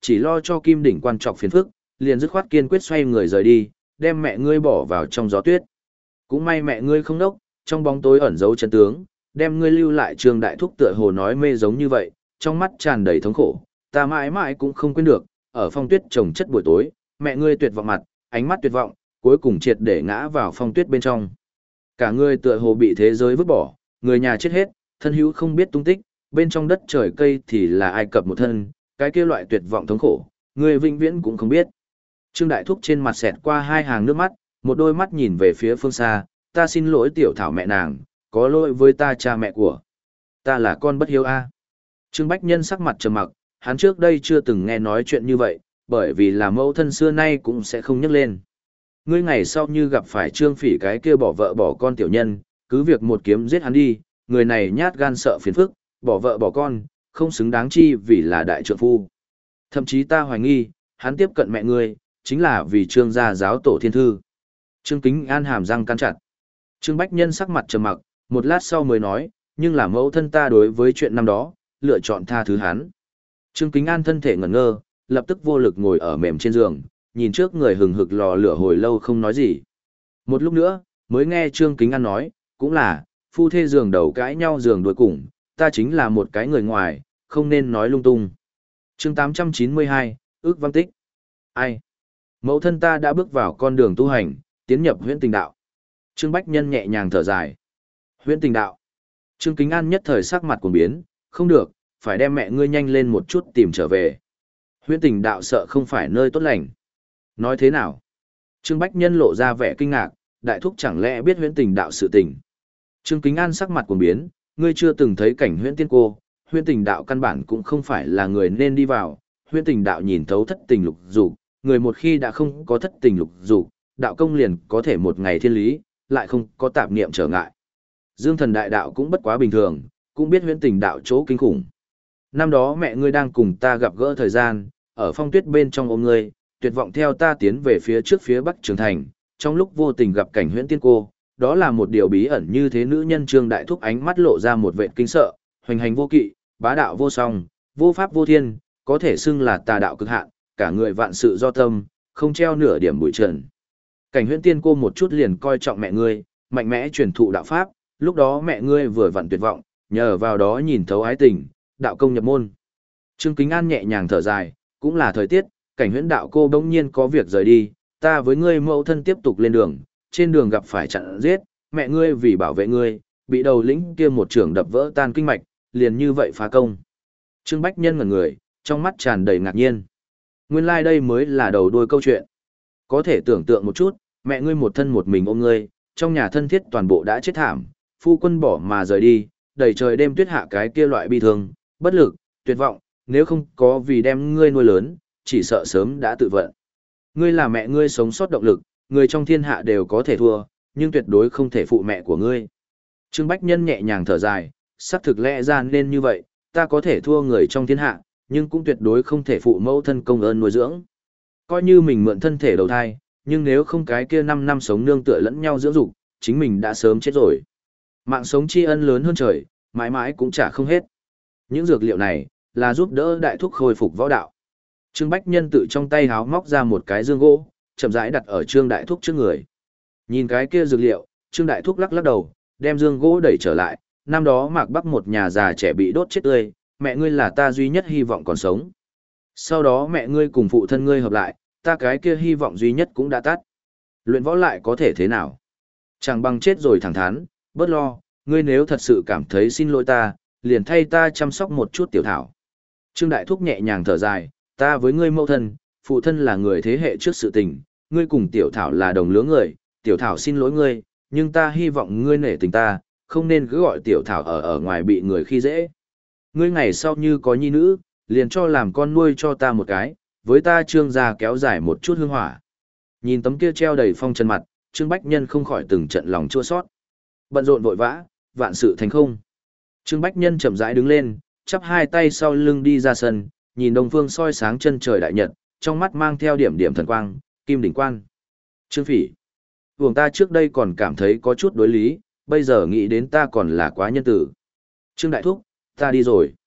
[SPEAKER 1] chỉ lo cho Kim đỉnh quan trọng phiền phức, liền dứt khoát kiên quyết xoay người rời đi, đem mẹ ngươi bỏ vào trong gió tuyết. Cũng may mẹ ngươi không đốc, trong bóng tối ẩn giấu chân tướng, đem ngươi lưu lại Trương Đại Thúc tựa hồ nói mê giống như vậy, trong mắt tràn đầy thống khổ, ta mãi mãi cũng không quên được, ở phong tuyết trồng chất buổi tối, mẹ ngươi tuyệt vọng mặt, ánh mắt tuyệt vọng, cuối cùng triệt để ngã vào phong tuyết bên trong. Cả ngươi tựa hồ bị thế giới vứt bỏ, người nhà chết hết, thân hữu không biết tung tích, bên trong đất trời cây thì là Ai Cập một thân, cái kia loại tuyệt vọng thống khổ, ngươi vĩnh viễn cũng không biết. Trương Đại Thúc trên mặt xẹt qua hai hàng nước mắt, một đôi mắt nhìn về phía phương xa, ta xin lỗi tiểu thảo mẹ nàng, có lỗi với ta cha mẹ của. Ta là con bất hiếu a. Trương Bách Nhân sắc mặt trầm mặc, hắn trước đây chưa từng nghe nói chuyện như vậy, bởi vì là mẫu thân xưa nay cũng sẽ không nhắc lên. Ngươi ngày sau như gặp phải Trương Phỉ cái kia bỏ vợ bỏ con tiểu nhân, cứ việc một kiếm giết hắn đi, người này nhát gan sợ phiền phức, bỏ vợ bỏ con, không xứng đáng chi vì là đại trượng phu. Thậm chí ta hoài nghi, hắn tiếp cận mẹ ngươi, chính là vì Trương gia giáo tổ thiên thư. Trương Kính An hàm răng cắn chặt. Trương Bách Nhân sắc mặt trầm mặc, một lát sau mới nói, nhưng là mẫu thân ta đối với chuyện năm đó, lựa chọn tha thứ hắn. Trương Kính An thân thể ngẩn ngơ, lập tức vô lực ngồi ở mềm trên giường, nhìn trước người hừng hực lò lửa hồi lâu không nói gì. Một lúc nữa, mới nghe Trương Kính An nói, cũng là, phu thê giường đầu cãi nhau giường đuôi cùng, ta chính là một cái người ngoài, không nên nói lung tung. Chương tám trăm chín mươi hai, ước văn tích. Ai? Mẫu thân ta đã bước vào con đường tu hành, tiến nhập huyễn tình đạo. Trương Bách Nhân nhẹ nhàng thở dài. Huyễn tình đạo. Trương Kính An nhất thời sắc mặt cuồng biến, không được, phải đem mẹ ngươi nhanh lên một chút tìm trở về. Huyễn tình đạo sợ không phải nơi tốt lành. Nói thế nào? Trương Bách Nhân lộ ra vẻ kinh ngạc, đại thúc chẳng lẽ biết huyễn tình đạo sự tình. Trương Kính An sắc mặt cuồng biến, ngươi chưa từng thấy cảnh huyễn tiên cô, huyễn tình đạo căn bản cũng không phải là người nên đi vào, huyễn tình đạo nhìn thấu thất tình lục dục, người một khi đã không có thất tình lục dục, đạo công liền có thể một ngày thiên lý, lại không có tạp niệm trở ngại. Dương Thần đại đạo cũng bất quá bình thường, cũng biết huyễn tình đạo chỗ kinh khủng. Năm đó mẹ ngươi đang cùng ta gặp gỡ thời gian, ở phong tuyết bên trong ôm ngươi, tuyệt vọng theo ta tiến về phía trước phía Bắc Trường Thành, trong lúc vô tình gặp cảnh huyễn tiên cô, đó là một điều bí ẩn như thế nữ nhân Trương Đại Thúc ánh mắt lộ ra một vệt kinh sợ, hoành hành vô kỵ, bá đạo vô song, vô pháp vô thiên, có thể xưng là tà đạo cực hạn, cả người vạn sự do tâm, không treo nửa điểm bụi trần. Cảnh huyễn tiên cô một chút liền coi trọng mẹ ngươi, mạnh mẽ truyền thụ đạo pháp, lúc đó mẹ ngươi vừa vặn tuyệt vọng, nhờ vào đó nhìn thấu ái tình, đạo công nhập môn. Trương Kính An nhẹ nhàng thở dài, cũng là thời tiết, cảnh huyễn đạo cô bỗng nhiên có việc rời đi, ta với ngươi mẫu thân tiếp tục lên đường, trên đường gặp phải chặn giết, mẹ ngươi vì bảo vệ ngươi, bị đầu lĩnh kia một trưởng đập vỡ tan kinh mạch, liền như vậy phá công. Trương Bách Nhân ngẩn người, trong mắt tràn đầy ngạc nhiên. Nguyên lai like đây mới là đầu đuôi câu chuyện. Có thể tưởng tượng một chút, mẹ ngươi một thân một mình ôm ngươi, trong nhà thân thiết toàn bộ đã chết thảm, phu quân bỏ mà rời đi, đầy trời đêm tuyết hạ cái kia loại bi thương, bất lực, tuyệt vọng, nếu không có vì đem ngươi nuôi lớn, chỉ sợ sớm đã tự vận. Ngươi là mẹ ngươi sống sót động lực, người trong thiên hạ đều có thể thua, nhưng tuyệt đối không thể phụ mẹ của ngươi. Trương Bách Nhân nhẹ nhàng thở dài, xác thực lẽ ra nên như vậy, ta có thể thua người trong thiên hạ, nhưng cũng tuyệt đối không thể phụ mẫu thân công ơn nuôi dưỡng. Coi như mình mượn thân thể đầu thai, nhưng nếu không cái kia năm năm sống nương tựa lẫn nhau dưỡng dục, chính mình đã sớm chết rồi. Mạng sống tri ân lớn hơn trời, mãi mãi cũng trả không hết. Những dược liệu này, là giúp đỡ đại thúc khôi phục võ đạo. Trương Bách Nhân tự trong tay háo móc ra một cái dương gỗ, chậm rãi đặt ở Trương Đại Thúc trước người. Nhìn cái kia dược liệu, Trương Đại Thúc lắc lắc đầu, đem dương gỗ đẩy trở lại. Năm đó Mạc Bắc một nhà già trẻ bị đốt chết tươi, mẹ ngươi là ta duy nhất hy vọng còn sống. Sau đó mẹ ngươi cùng phụ thân ngươi hợp lại, ta cái kia hy vọng duy nhất cũng đã tắt. Luyện võ lại có thể thế nào? Chẳng bằng chết rồi thẳng thắn, bớt lo, ngươi nếu thật sự cảm thấy xin lỗi ta, liền thay ta chăm sóc một chút tiểu thảo. Trương Đại Thúc nhẹ nhàng thở dài, ta với ngươi mẫu thân, phụ thân là người thế hệ trước sự tình, ngươi cùng tiểu thảo là đồng lứa người, tiểu thảo xin lỗi ngươi, nhưng ta hy vọng ngươi nể tình ta, không nên cứ gọi tiểu thảo ở ở ngoài bị người khi dễ. Ngươi ngày sau như có nhi nữ, liền cho làm con nuôi cho ta một cái, với ta Trương gia kéo dài một chút hương hỏa. Nhìn tấm kia treo đầy phong trần mặt, Trương Bách Nhân không khỏi từng trận lòng chua xót. Bận rộn vội vã, vạn sự thành không. Trương Bách Nhân chậm rãi đứng lên, chắp hai tay sau lưng đi ra sân, nhìn đông phương soi sáng chân trời đại nhật, trong mắt mang theo điểm điểm thần quang, kim đỉnh quan. Trương Phỉ, vùng ta trước đây còn cảm thấy có chút đối lý, bây giờ nghĩ đến ta còn là quá nhân tử. Trương Đại Thúc, ta đi rồi.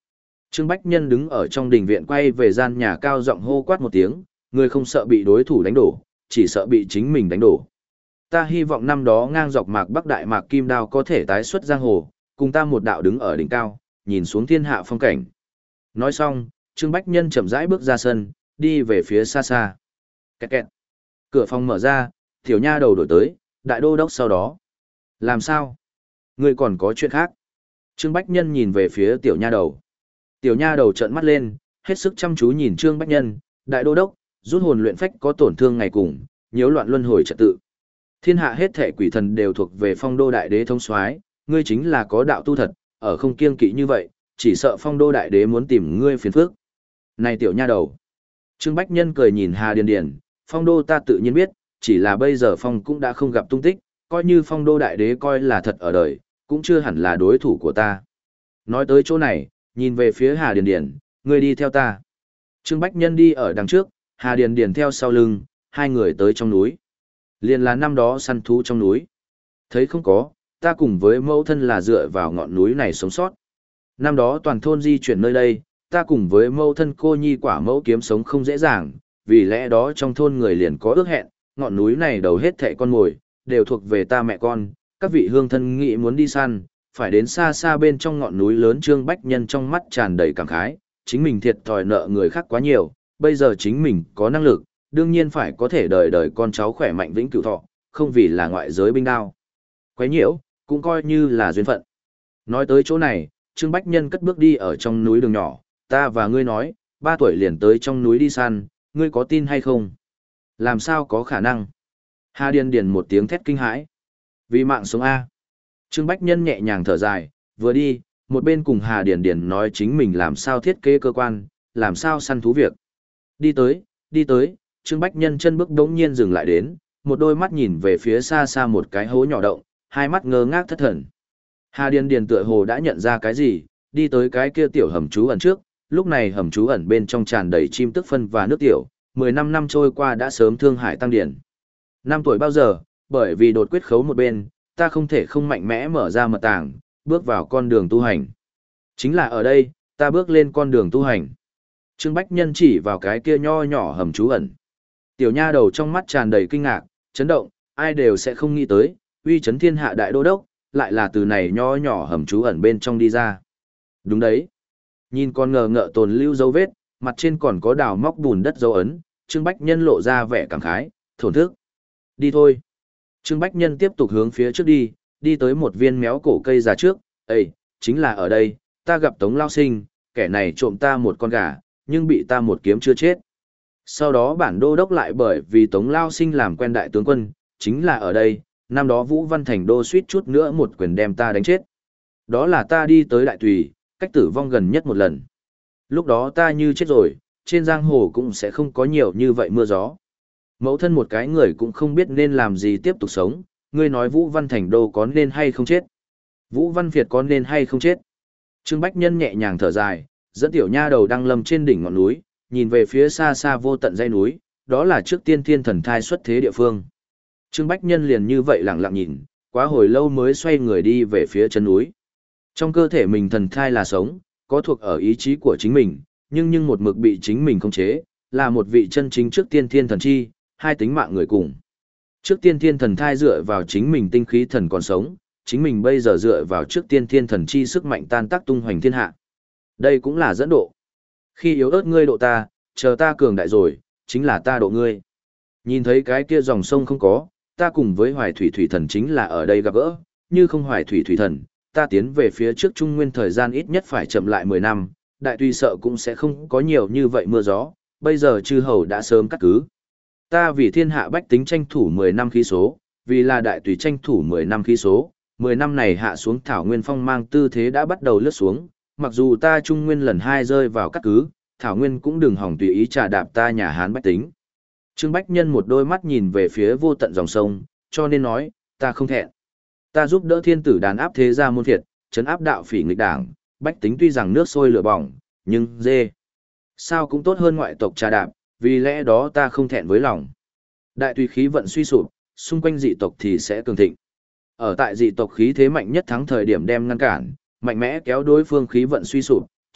[SPEAKER 1] Trương Bách Nhân đứng ở trong đình viện quay về gian nhà cao giọng hô quát một tiếng, người không sợ bị đối thủ đánh đổ, chỉ sợ bị chính mình đánh đổ. Ta hy vọng năm đó ngang dọc mạc Bắc Đại Mạc Kim Đao có thể tái xuất giang hồ, cùng ta một đạo đứng ở đỉnh cao, nhìn xuống thiên hạ phong cảnh. Nói xong, Trương Bách Nhân chậm rãi bước ra sân, đi về phía xa xa. Kẹt kẹt. Cửa phòng mở ra, tiểu nha đầu đổi tới, đại đô đốc sau đó. Làm sao? Ngươi còn có chuyện khác? Trương Bách Nhân nhìn về phía tiểu nha đầu. Tiểu nha đầu trợn mắt lên, hết sức chăm chú nhìn Trương Bách Nhân, đại đô đốc, rút hồn luyện phách có tổn thương ngày cùng, nhiễu loạn luân hồi trật tự. Thiên hạ hết thể quỷ thần đều thuộc về phong đô đại đế thống soái, ngươi chính là có đạo tu thật, ở không kiêng kỵ như vậy, chỉ sợ phong đô đại đế muốn tìm ngươi phiền phức. Này tiểu nha đầu. Trương Bách Nhân cười nhìn Hà Điền Điền, phong đô ta tự nhiên biết, chỉ là bây giờ phong cũng đã không gặp tung tích, coi như phong đô đại đế coi là thật ở đời, cũng chưa hẳn là đối thủ của ta. Nói tới chỗ này, nhìn về phía Hà Điền Điền, ngươi đi theo ta. Trương Bách Nhân đi ở đằng trước, Hà Điền Điền theo sau lưng, hai người tới trong núi. Liền là năm đó săn thú trong núi. Thấy không có, ta cùng với mẫu thân là dựa vào ngọn núi này sống sót. Năm đó toàn thôn di chuyển nơi đây, ta cùng với mẫu thân cô nhi quả mẫu kiếm sống không dễ dàng, vì lẽ đó trong thôn người liền có ước hẹn, ngọn núi này đầu hết thệ con mồi, đều thuộc về ta mẹ con, các vị hương thân nghĩ muốn đi săn, phải đến xa xa bên trong ngọn núi lớn. Trương Bách Nhân trong mắt tràn đầy cảm khái, chính mình thiệt thòi nợ người khác quá nhiều, bây giờ chính mình có năng lực, đương nhiên phải có thể đời đời con cháu khỏe mạnh vĩnh cửu thọ, không vì là ngoại giới binh đao. Quấy nhiễu, cũng coi như là duyên phận. Nói tới chỗ này, Trương Bách Nhân cất bước đi ở trong núi đường nhỏ, ta và ngươi nói, ba tuổi liền tới trong núi đi săn, ngươi có tin hay không? Làm sao có khả năng? Hà Điền Điền một tiếng thét kinh hãi. Vì mạng sống A. Trương Bách Nhân nhẹ nhàng thở dài, vừa đi, một bên cùng Hà Điền Điền nói chính mình làm sao thiết kế cơ quan, làm sao săn thú việc. Đi tới, đi tới, Trương Bách Nhân chân bước đống nhiên dừng lại đến, một đôi mắt nhìn về phía xa xa một cái hố nhỏ động, hai mắt ngơ ngác thất thần. Hà Điền Điền tựa hồ đã nhận ra cái gì, đi tới cái kia tiểu hầm trú ẩn trước, lúc này hầm trú ẩn bên trong tràn đầy chim tức phân và nước tiểu, mười lăm năm trôi qua đã sớm thương hại tăng điển. Năm tuổi bao giờ, bởi vì đột quyết khấu một bên, ta không thể không mạnh mẽ mở ra mật tàng, bước vào con đường tu hành. Chính là ở đây, ta bước lên con đường tu hành. Trương Bách Nhân chỉ vào cái kia nho nhỏ hầm trú ẩn. Tiểu nha đầu trong mắt tràn đầy kinh ngạc, chấn động, ai đều sẽ không nghĩ tới, uy chấn thiên hạ đại đô đốc, lại là từ này nho nhỏ hầm trú ẩn bên trong đi ra. Đúng đấy. Nhìn con ngờ ngợ tồn lưu dấu vết, mặt trên còn có đào móc bùn đất dấu ấn, Trương Bách Nhân lộ ra vẻ cảm khái, thổn thức. Đi thôi. Trương Bách Nhân tiếp tục hướng phía trước đi, đi tới một viên méo cổ cây già trước, Ê, chính là ở đây, ta gặp Tống Lao Sinh, kẻ này trộm ta một con gà, nhưng bị ta một kiếm chưa chết. Sau đó bản đô đốc lại bởi vì Tống Lao Sinh làm quen đại tướng quân, chính là ở đây, năm đó Vũ Văn Thành đô suýt chút nữa một quyền đem ta đánh chết. Đó là ta đi tới Đại Tùy, cách tử vong gần nhất một lần. Lúc đó ta như chết rồi, trên giang hồ cũng sẽ không có nhiều như vậy mưa gió. Mẫu thân một cái người cũng không biết nên làm gì tiếp tục sống, ngươi nói Vũ Văn Thành đô có nên hay không chết. Vũ Văn Việt có nên hay không chết. Trương Bách Nhân nhẹ nhàng thở dài, dẫn tiểu nha đầu đang lâm trên đỉnh ngọn núi, nhìn về phía xa xa vô tận dãy núi, đó là trước tiên thiên thần thai xuất thế địa phương. Trương Bách Nhân liền như vậy lặng lặng nhìn, quá hồi lâu mới xoay người đi về phía chân núi. Trong cơ thể mình thần thai là sống, có thuộc ở ý chí của chính mình, nhưng nhưng một mực bị chính mình khống chế, là một vị chân chính trước tiên thiên thần chi, hai tính mạng người cùng. Trước tiên thiên thần thai dựa vào chính mình tinh khí thần còn sống, chính mình bây giờ dựa vào trước tiên thiên thần chi sức mạnh tan tác tung hoành thiên hạ. Đây cũng là dẫn độ. Khi yếu ớt ngươi độ ta, chờ ta cường đại rồi, chính là ta độ ngươi. Nhìn thấy cái kia dòng sông không có, ta cùng với Hoài Thủy Thủy Thần chính là ở đây gặp gỡ, như không Hoài Thủy Thủy Thần, ta tiến về phía trước Trung Nguyên thời gian ít nhất phải chậm lại mười năm, đại tùy sợ cũng sẽ không có nhiều như vậy mưa gió, bây giờ chư hầu đã sớm cắt cứ. Ta vì thiên hạ bách tính tranh thủ mười năm khí số, vì là đại tùy tranh thủ mười năm khí số, mười năm này hạ xuống Thảo Nguyên phong mang tư thế đã bắt đầu lướt xuống, mặc dù ta Trung Nguyên lần hai rơi vào cắt cứ, Thảo Nguyên cũng đừng hỏng tùy ý trà đạp ta nhà Hán bách tính. Trương Bách Nhân một đôi mắt nhìn về phía vô tận dòng sông, cho nên nói, ta không thẹn. Ta giúp đỡ thiên tử đàn áp thế gia môn phiệt, trấn áp đạo phỉ nghịch đảng, bách tính tuy rằng nước sôi lửa bỏng, nhưng dê. Sao cũng tốt hơn ngoại tộc trà đạp, vì lẽ đó ta không thẹn với lòng. Đại tùy khí vận suy sụp, xung quanh dị tộc thì sẽ cường thịnh. Ở tại dị tộc khí thế mạnh nhất thắng thời điểm đem ngăn cản, mạnh mẽ kéo đối phương khí vận suy sụp,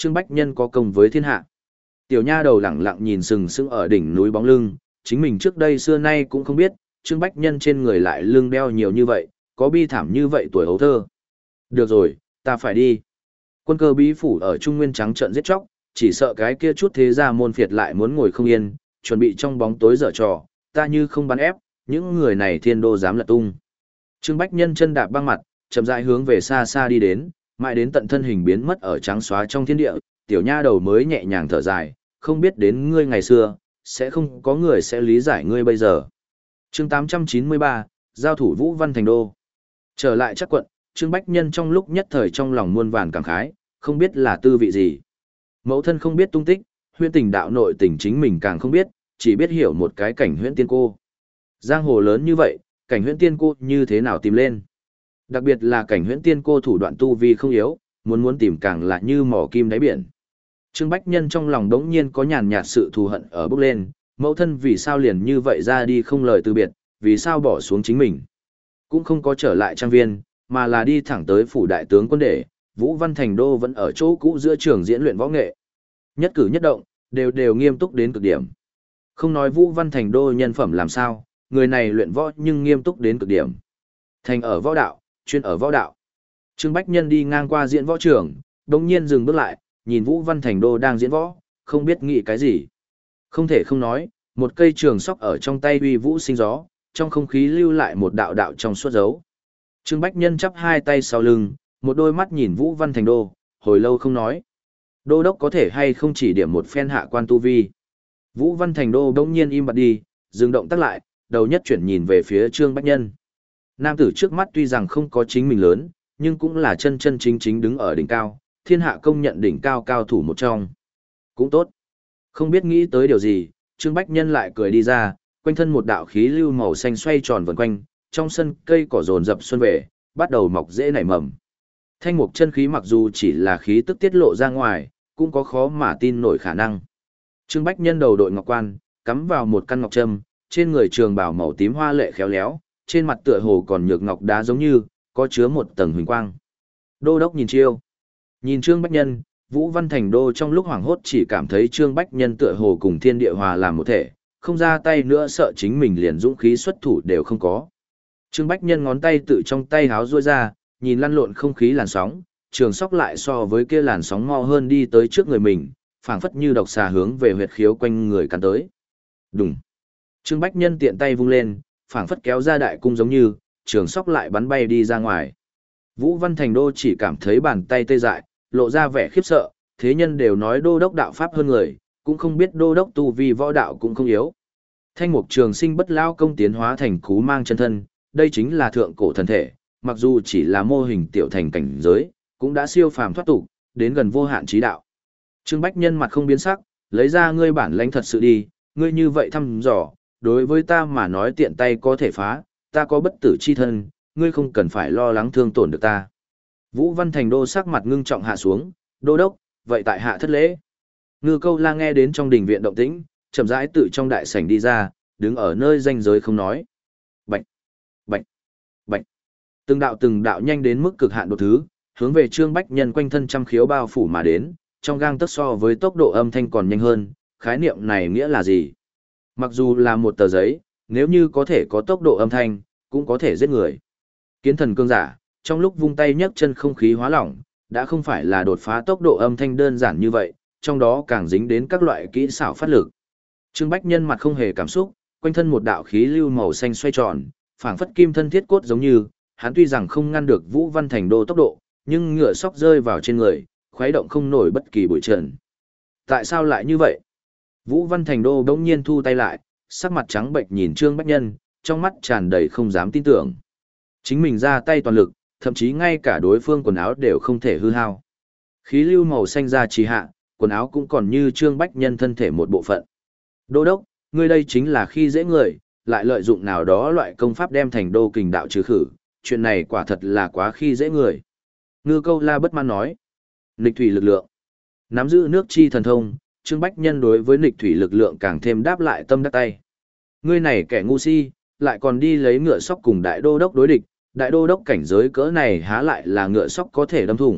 [SPEAKER 1] Trương Bách Nhân có công với thiên hạ. Tiểu nha đầu lẳng lặng nhìn sừng sững ở đỉnh núi bóng lưng, chính mình trước đây xưa nay cũng không biết, Trương Bách Nhân trên người lại lưng đeo nhiều như vậy, có bi thảm như vậy tuổi hấu thơ. Được rồi, ta phải đi. Quân cơ bí phủ ở Trung Nguyên trắng trợn giết chóc, chỉ sợ cái kia chút thế gia môn phiệt lại muốn ngồi không yên, chuẩn bị trong bóng tối dở trò, ta như không bắn ép, những người này thiên đô dám lật tung. Trương Bách Nhân chân đạp băng mặt, chậm rãi hướng về xa xa đi đến, mãi đến tận thân hình biến mất ở trắng xóa trong thiên địa, tiểu nha đầu mới nhẹ nhàng thở dài, không biết đến ngươi ngày xưa, sẽ không có người sẽ lý giải ngươi bây giờ. Chương tám trăm chín mươi ba, giao thủ Vũ Văn Thành Đô. Trở lại chắc quận, Trương Bách Nhân trong lúc nhất thời trong lòng muôn vàn cảm khái, không biết là tư vị gì. Mẫu thân không biết tung tích, huyễn tình đạo nội tình chính mình càng không biết, chỉ biết hiểu một cái cảnh huyễn tiên cô. Giang hồ lớn như vậy, cảnh huyễn tiên cô như thế nào tìm lên. Đặc biệt là cảnh huyễn tiên cô thủ đoạn tu vi không yếu, muốn muốn tìm càng là như mỏ kim đáy biển. Trương Bách Nhân trong lòng đống nhiên có nhàn nhạt sự thù hận ở bốc lên, mẫu thân vì sao liền như vậy ra đi không lời từ biệt, vì sao bỏ xuống chính mình. Cũng không có trở lại trang viên, mà là đi thẳng tới phủ đại tướng quân đệ, Vũ Văn Thành Đô vẫn ở chỗ cũ giữa trường diễn luyện võ nghệ. Nhất cử nhất động, đều đều nghiêm túc đến cực điểm. Không nói Vũ Văn Thành Đô nhân phẩm làm sao, người này luyện võ nhưng nghiêm túc đến cực điểm. Thành ở võ đạo, chuyên ở võ đạo. Trương Bách Nhân đi ngang qua diễn võ trường, đồng nhiên dừng bước lại, nhìn Vũ Văn Thành Đô đang diễn võ, không biết nghĩ cái gì. Không thể không nói, một cây trường sóc ở trong tay uy vũ sinh gió, trong không khí lưu lại một đạo đạo trong suốt dấu. Trương Bách Nhân chắp hai tay sau lưng, một đôi mắt nhìn Vũ Văn Thành Đô, hồi lâu không nói. Đô đốc có thể hay không chỉ điểm một phen hạ quan tu vi. Vũ Văn Thành Đô bỗng nhiên im bặt đi, dừng động tác lại, đầu nhất chuyển nhìn về phía Trương Bách Nhân. Nam tử trước mắt tuy rằng không có chính mình lớn, nhưng cũng là chân chân chính chính đứng ở đỉnh cao, thiên hạ công nhận đỉnh cao cao thủ một trong. Cũng tốt. Không biết nghĩ tới điều gì, Trương Bách Nhân lại cười đi ra, quanh thân một đạo khí lưu màu xanh xoay tròn vần quanh, trong sân cây cỏ rồn rập xuân về, bắt đầu mọc rễ nảy mầm. Thanh mục chân khí mặc dù chỉ là khí tức tiết lộ ra ngoài, cũng có khó mà tin nổi khả năng. Trương Bách Nhân đầu đội ngọc quan, cắm vào một căn ngọc trâm, trên người trường bào màu tím hoa lệ khéo léo, trên mặt tựa hồ còn nhược ngọc đá giống như có chứa một tầng huỳnh quang. Đô đốc nhìn chiêu. Nhìn Trương Bách Nhân, Vũ Văn Thành Đô trong lúc hoảng hốt chỉ cảm thấy Trương Bách Nhân tựa hồ cùng thiên địa hòa làm một thể, không ra tay nữa sợ chính mình liền dũng khí xuất thủ đều không có. Trương Bách Nhân ngón tay tự trong tay háo duỗi ra, nhìn lăn lộn không khí làn sóng, trường sóc lại so với kia làn sóng mau hơn đi tới trước người mình, phảng phất như độc xà hướng về huyệt khiếu quanh người cắn tới. Đùng. Trương Bách Nhân tiện tay vung lên, phảng phất kéo ra đại cung giống như, trường sóc lại bắn bay đi ra ngoài. Vũ Văn Thành Đô chỉ cảm thấy bàn tay tê dại, lộ ra vẻ khiếp sợ, thế nhân đều nói đô đốc đạo pháp hơn người, cũng không biết đô đốc tu vi võ đạo cũng không yếu. Thanh mục trường sinh bất lao công tiến hóa thành cú mang chân thân, đây chính là thượng cổ thần thể, mặc dù chỉ là mô hình tiểu thành cảnh giới, cũng đã siêu phàm thoát tục, đến gần vô hạn trí đạo. Trương Bách Nhân mặt không biến sắc, lấy ra ngươi bản lãnh thật sự đi, ngươi như vậy thăm dò, đối với ta mà nói tiện tay có thể phá, ta có bất tử chi thân, ngươi không cần phải lo lắng thương tổn được ta. Vũ Văn Thành Đô sắc mặt ngưng trọng hạ xuống, đô đốc, vậy tại hạ thất lễ. Ngư Câu La nghe đến trong đình viện động tĩnh, chậm rãi tự trong đại sảnh đi ra, đứng ở nơi ranh giới không nói. Bạch, bạch, bạch. Từng đạo từng đạo nhanh đến mức cực hạn độ thứ, hướng về Trương Bách Nhân quanh thân trăm khiếu bao phủ mà đến, trong gang tấc so với tốc độ âm thanh còn nhanh hơn, khái niệm này nghĩa là gì? Mặc dù là một tờ giấy, nếu như có thể có tốc độ âm thanh, cũng có thể giết người. Kiến thần cương giả, trong lúc vung tay nhấc chân không khí hóa lỏng, đã không phải là đột phá tốc độ âm thanh đơn giản như vậy, trong đó càng dính đến các loại kỹ xảo phát lực. Trương Bách Nhân mặt không hề cảm xúc, quanh thân một đạo khí lưu màu xanh xoay tròn, phảng phất kim thân thiết cốt giống như, hắn tuy rằng không ngăn được Vũ Văn Thành Đô tốc độ, nhưng ngựa sóc rơi vào trên người, khuấy động không nổi bất kỳ bụi trần. Tại sao lại như vậy? Vũ Văn Thành Đô bỗng nhiên thu tay lại, sắc mặt trắng bệch nhìn Trương Bách Nhân, trong mắt tràn đầy không dám tin tưởng. Chính mình ra tay toàn lực, thậm chí ngay cả đối phương quần áo đều không thể hư hao. Khí lưu màu xanh ra trì hạ, quần áo cũng còn như Trương Bách Nhân thân thể một bộ phận. Đô đốc, ngươi đây chính là khi dễ người, lại lợi dụng nào đó loại công pháp đem Thành Đô kình đạo trừ khử, chuyện này quả thật là quá khi dễ người. Ngư Câu La bất mãn nói. Nghịch thủy lực lượng. Nắm giữ nước chi thần thông, Trương Bách Nhân đối với nghịch thủy lực lượng càng thêm đáp lại tâm đắc tay. Ngươi này kẻ ngu si, lại còn đi lấy ngựa sóc cùng đại đô đốc đối địch, đại đô đốc cảnh giới cỡ này há lại là ngựa sóc có thể đâm thủng,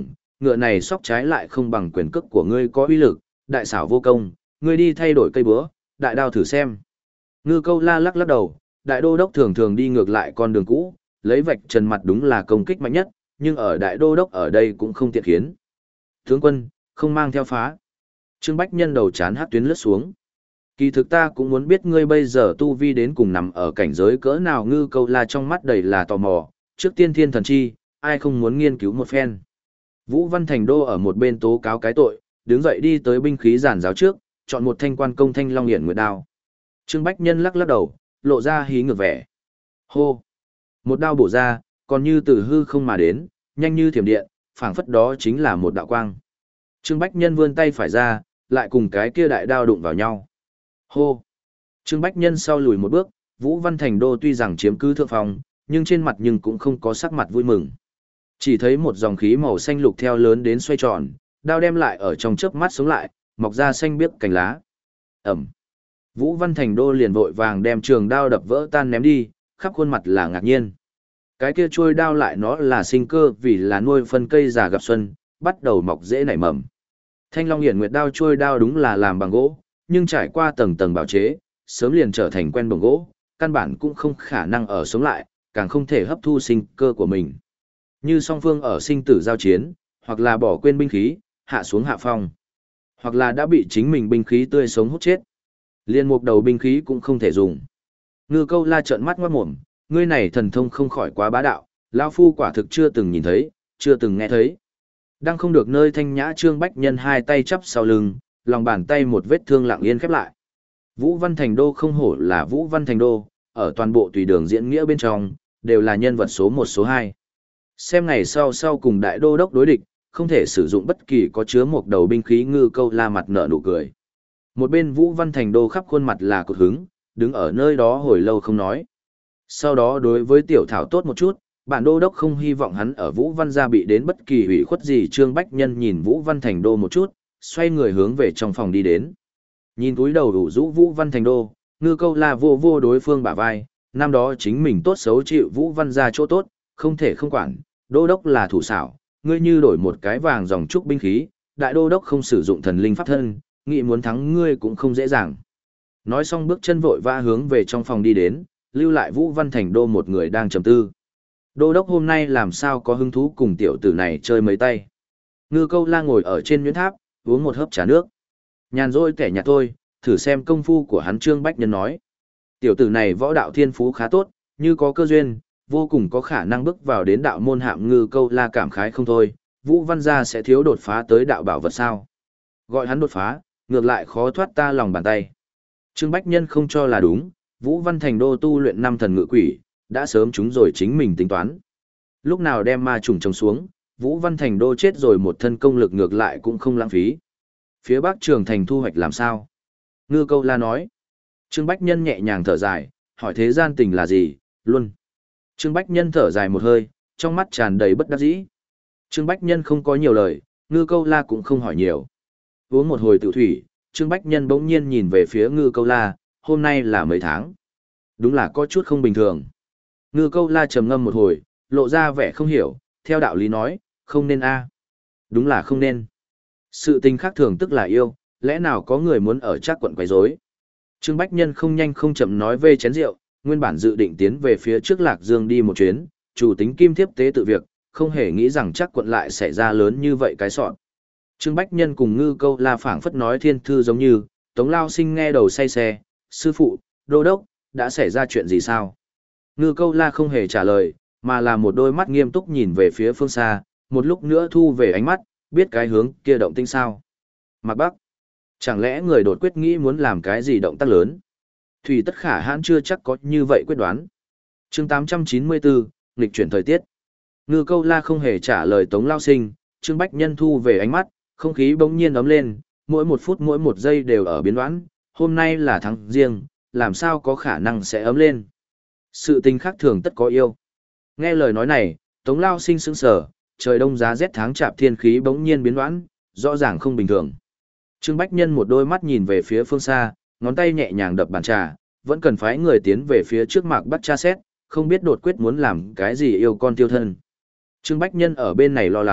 [SPEAKER 1] ngựa này sóc trái lại không bằng quyền cước của ngươi có uy lực, đại xảo vô công, ngươi đi thay đổi cây búa, đại đao thử xem. Ngư Câu La lắc lắc đầu, đại đô đốc thường thường đi ngược lại con đường cũ, lấy vạch trần mặt đúng là công kích mạnh nhất, nhưng ở đại đô đốc ở đây cũng không tiện khiến. Tướng quân, không mang theo phá. Trương Bách Nhân đầu chán hát tuyến lướt xuống. Kỳ thực ta cũng muốn biết ngươi bây giờ tu vi đến cùng nằm ở cảnh giới cỡ nào. Ngư Câu La trong mắt đầy là tò mò, trước tiên thiên thần chi, ai không muốn nghiên cứu một phen. Vũ Văn Thành Đô ở một bên tố cáo cái tội, đứng dậy đi tới binh khí giản giáo trước, chọn một thanh quan công thanh long hiển nguyệt đao. Trương Bách Nhân lắc lắc đầu, lộ ra hí ngược vẻ. Hô! Một đao bổ ra, còn như từ hư không mà đến, nhanh như thiểm điện, phảng phất đó chính là một đạo quang. Trương Bách Nhân vươn tay phải ra, lại cùng cái kia đại đao đụng vào nhau. Hô! Trương Bách Nhân sau lùi một bước, Vũ Văn Thành Đô tuy rằng chiếm cứ thượng phòng, nhưng trên mặt nhưng cũng không có sắc mặt vui mừng. Chỉ thấy một dòng khí màu xanh lục theo lớn đến xoay tròn, đao đem lại ở trong chớp mắt sống lại, mọc ra xanh biếc cành lá. Ẩm! Vũ Văn Thành Đô liền vội vàng đem trường đao đập vỡ tan ném đi, khắp khuôn mặt là ngạc nhiên. Cái kia trôi đao lại nó là sinh cơ vì là nuôi phân cây già gặp xuân, bắt đầu mọc dễ nảy mầm. Thanh Long Hiển Nguyệt đao trôi đao đúng là làm bằng gỗ, nhưng trải qua tầng tầng bào chế, sớm liền trở thành quen bồng gỗ, căn bản cũng không khả năng ở sống lại, càng không thể hấp thu sinh cơ của mình. Như song phương ở sinh tử giao chiến, hoặc là bỏ quên binh khí, hạ xuống hạ phong, hoặc là đã bị chính mình binh khí tươi sống hút chết. Liên mục đầu binh khí cũng không thể dùng. Ngư Câu La trợn mắt ngoát mồm, ngươi này thần thông không khỏi quá bá đạo, lão phu quả thực chưa từng nhìn thấy, chưa từng nghe thấy. Đang không được nơi thanh nhã. Trương Bách Nhân hai tay chắp sau lưng, lòng bàn tay một vết thương lặng yên khép lại. Vũ Văn Thành Đô không hổ là Vũ Văn Thành Đô, ở toàn bộ tùy đường diễn nghĩa bên trong, đều là nhân vật số một số hai. Xem ngày sau sau cùng đại đô đốc đối địch, không thể sử dụng bất kỳ có chứa một đầu binh khí. Ngư Câu La mặt nở nụ cười. Một bên Vũ Văn Thành Đô khắp khuôn mặt là cột hứng, đứng ở nơi đó hồi lâu không nói. Sau đó đối với Tiểu Thảo tốt một chút, bản đô đốc không hy vọng hắn ở Vũ Văn gia bị đến bất kỳ hủy khuất gì. Trương Bách Nhân nhìn Vũ Văn Thành Đô một chút, xoay người hướng về trong phòng đi đến. Nhìn túi đầu đủ rũ Vũ Văn Thành Đô, Ngư Câu La vô vô đối phương bả vai, năm đó chính mình tốt xấu chịu Vũ Văn gia chỗ tốt, không thể không quản, đô đốc là thủ xảo, ngươi như đổi một cái vàng dòng trúc binh khí, đại đô đốc không sử dụng thần linh pháp thân, nghĩ muốn thắng ngươi cũng không dễ dàng. Nói xong bước chân vội vã hướng về trong phòng đi đến, lưu lại Vũ Văn Thành Đô một người đang trầm tư. Đô đốc hôm nay làm sao có hứng thú cùng tiểu tử này chơi mấy tay. Ngư Câu La ngồi ở trên nhuyễn tháp, uống một hớp trà nước. Nhàn rỗi kẻ nhạt thôi, thử xem công phu của hắn. Trương Bách Nhân nói. Tiểu tử này võ đạo thiên phú khá tốt, như có cơ duyên, vô cùng có khả năng bước vào đến đạo môn hạm. Ngư Câu La cảm khái không thôi, Vũ Văn gia sẽ thiếu đột phá tới đạo bảo vật sao? Gọi hắn đột phá, ngược lại khó thoát ta lòng bàn tay. Trương Bách Nhân không cho là đúng, Vũ Văn Thành Đô tu luyện năm thần ngự quỷ, đã sớm chúng rồi chính mình tính toán. Lúc nào đem ma trùng trồng xuống, Vũ Văn Thành Đô chết rồi một thân công lực ngược lại cũng không lãng phí. Phía Bắc Trường Thành thu hoạch làm sao? Ngư Câu La nói. Trương Bách Nhân nhẹ nhàng thở dài, hỏi thế gian tình là gì, luôn. Trương Bách Nhân thở dài một hơi, trong mắt tràn đầy bất đắc dĩ. Trương Bách Nhân không có nhiều lời, Ngư Câu La cũng không hỏi nhiều. Uống một hồi tự thủy, Trương Bách Nhân bỗng nhiên nhìn về phía Ngư Câu La, hôm nay là mấy tháng. Đúng là có chút không bình thường. Ngư Câu La trầm ngâm một hồi, lộ ra vẻ không hiểu, theo đạo lý nói, không nên a. Đúng là không nên. Sự tình khác thường tức là yêu, lẽ nào có người muốn ở Trác quận quấy rối. Trương Bách Nhân không nhanh không chậm nói về chén rượu, nguyên bản dự định tiến về phía trước Lạc Dương đi một chuyến, chủ tính kim thiếp tế tự việc, không hề nghĩ rằng Trác quận lại xảy ra lớn như vậy cái sọn. Trương Bách Nhân cùng Ngư Câu La phảng phất nói thiên thư giống như, Tống Lao Sinh nghe đầu say xe, sư phụ, đô đốc, đã xảy ra chuyện gì sao? Ngư Câu La không hề trả lời, mà là một đôi mắt nghiêm túc nhìn về phía phương xa, một lúc nữa thu về ánh mắt, biết cái hướng kia động tĩnh sao. Mạc Bắc, chẳng lẽ người đột quyết nghĩ muốn làm cái gì động tác lớn? Thủy Tất Khả hãn chưa chắc có như vậy quyết đoán. Chương tám trăm chín mươi bốn, nghịch chuyển thời tiết. Ngư Câu La không hề trả lời Tống Lao Sinh, Trương Bách Nhân thu về ánh mắt, không khí bỗng nhiên ấm lên, mỗi một phút mỗi một giây đều ở biến đoán, hôm nay là tháng riêng, làm sao có khả năng sẽ ấm lên. Sự tình khác thường tất có yêu. Nghe lời nói này, Tống Lao Sinh sững sờ, trời đông giá rét tháng chạp thiên khí bỗng nhiên biến đoán, rõ ràng không bình thường. Trương Bách Nhân một đôi mắt nhìn về phía phương xa, ngón tay nhẹ nhàng đập bàn trà, vẫn cần phái người tiến về phía trước Mạc Bắc tra xét, không biết đột quyết muốn làm cái gì yêu con tiêu thân. Trương Bách Nhân ở bên này lo lắng,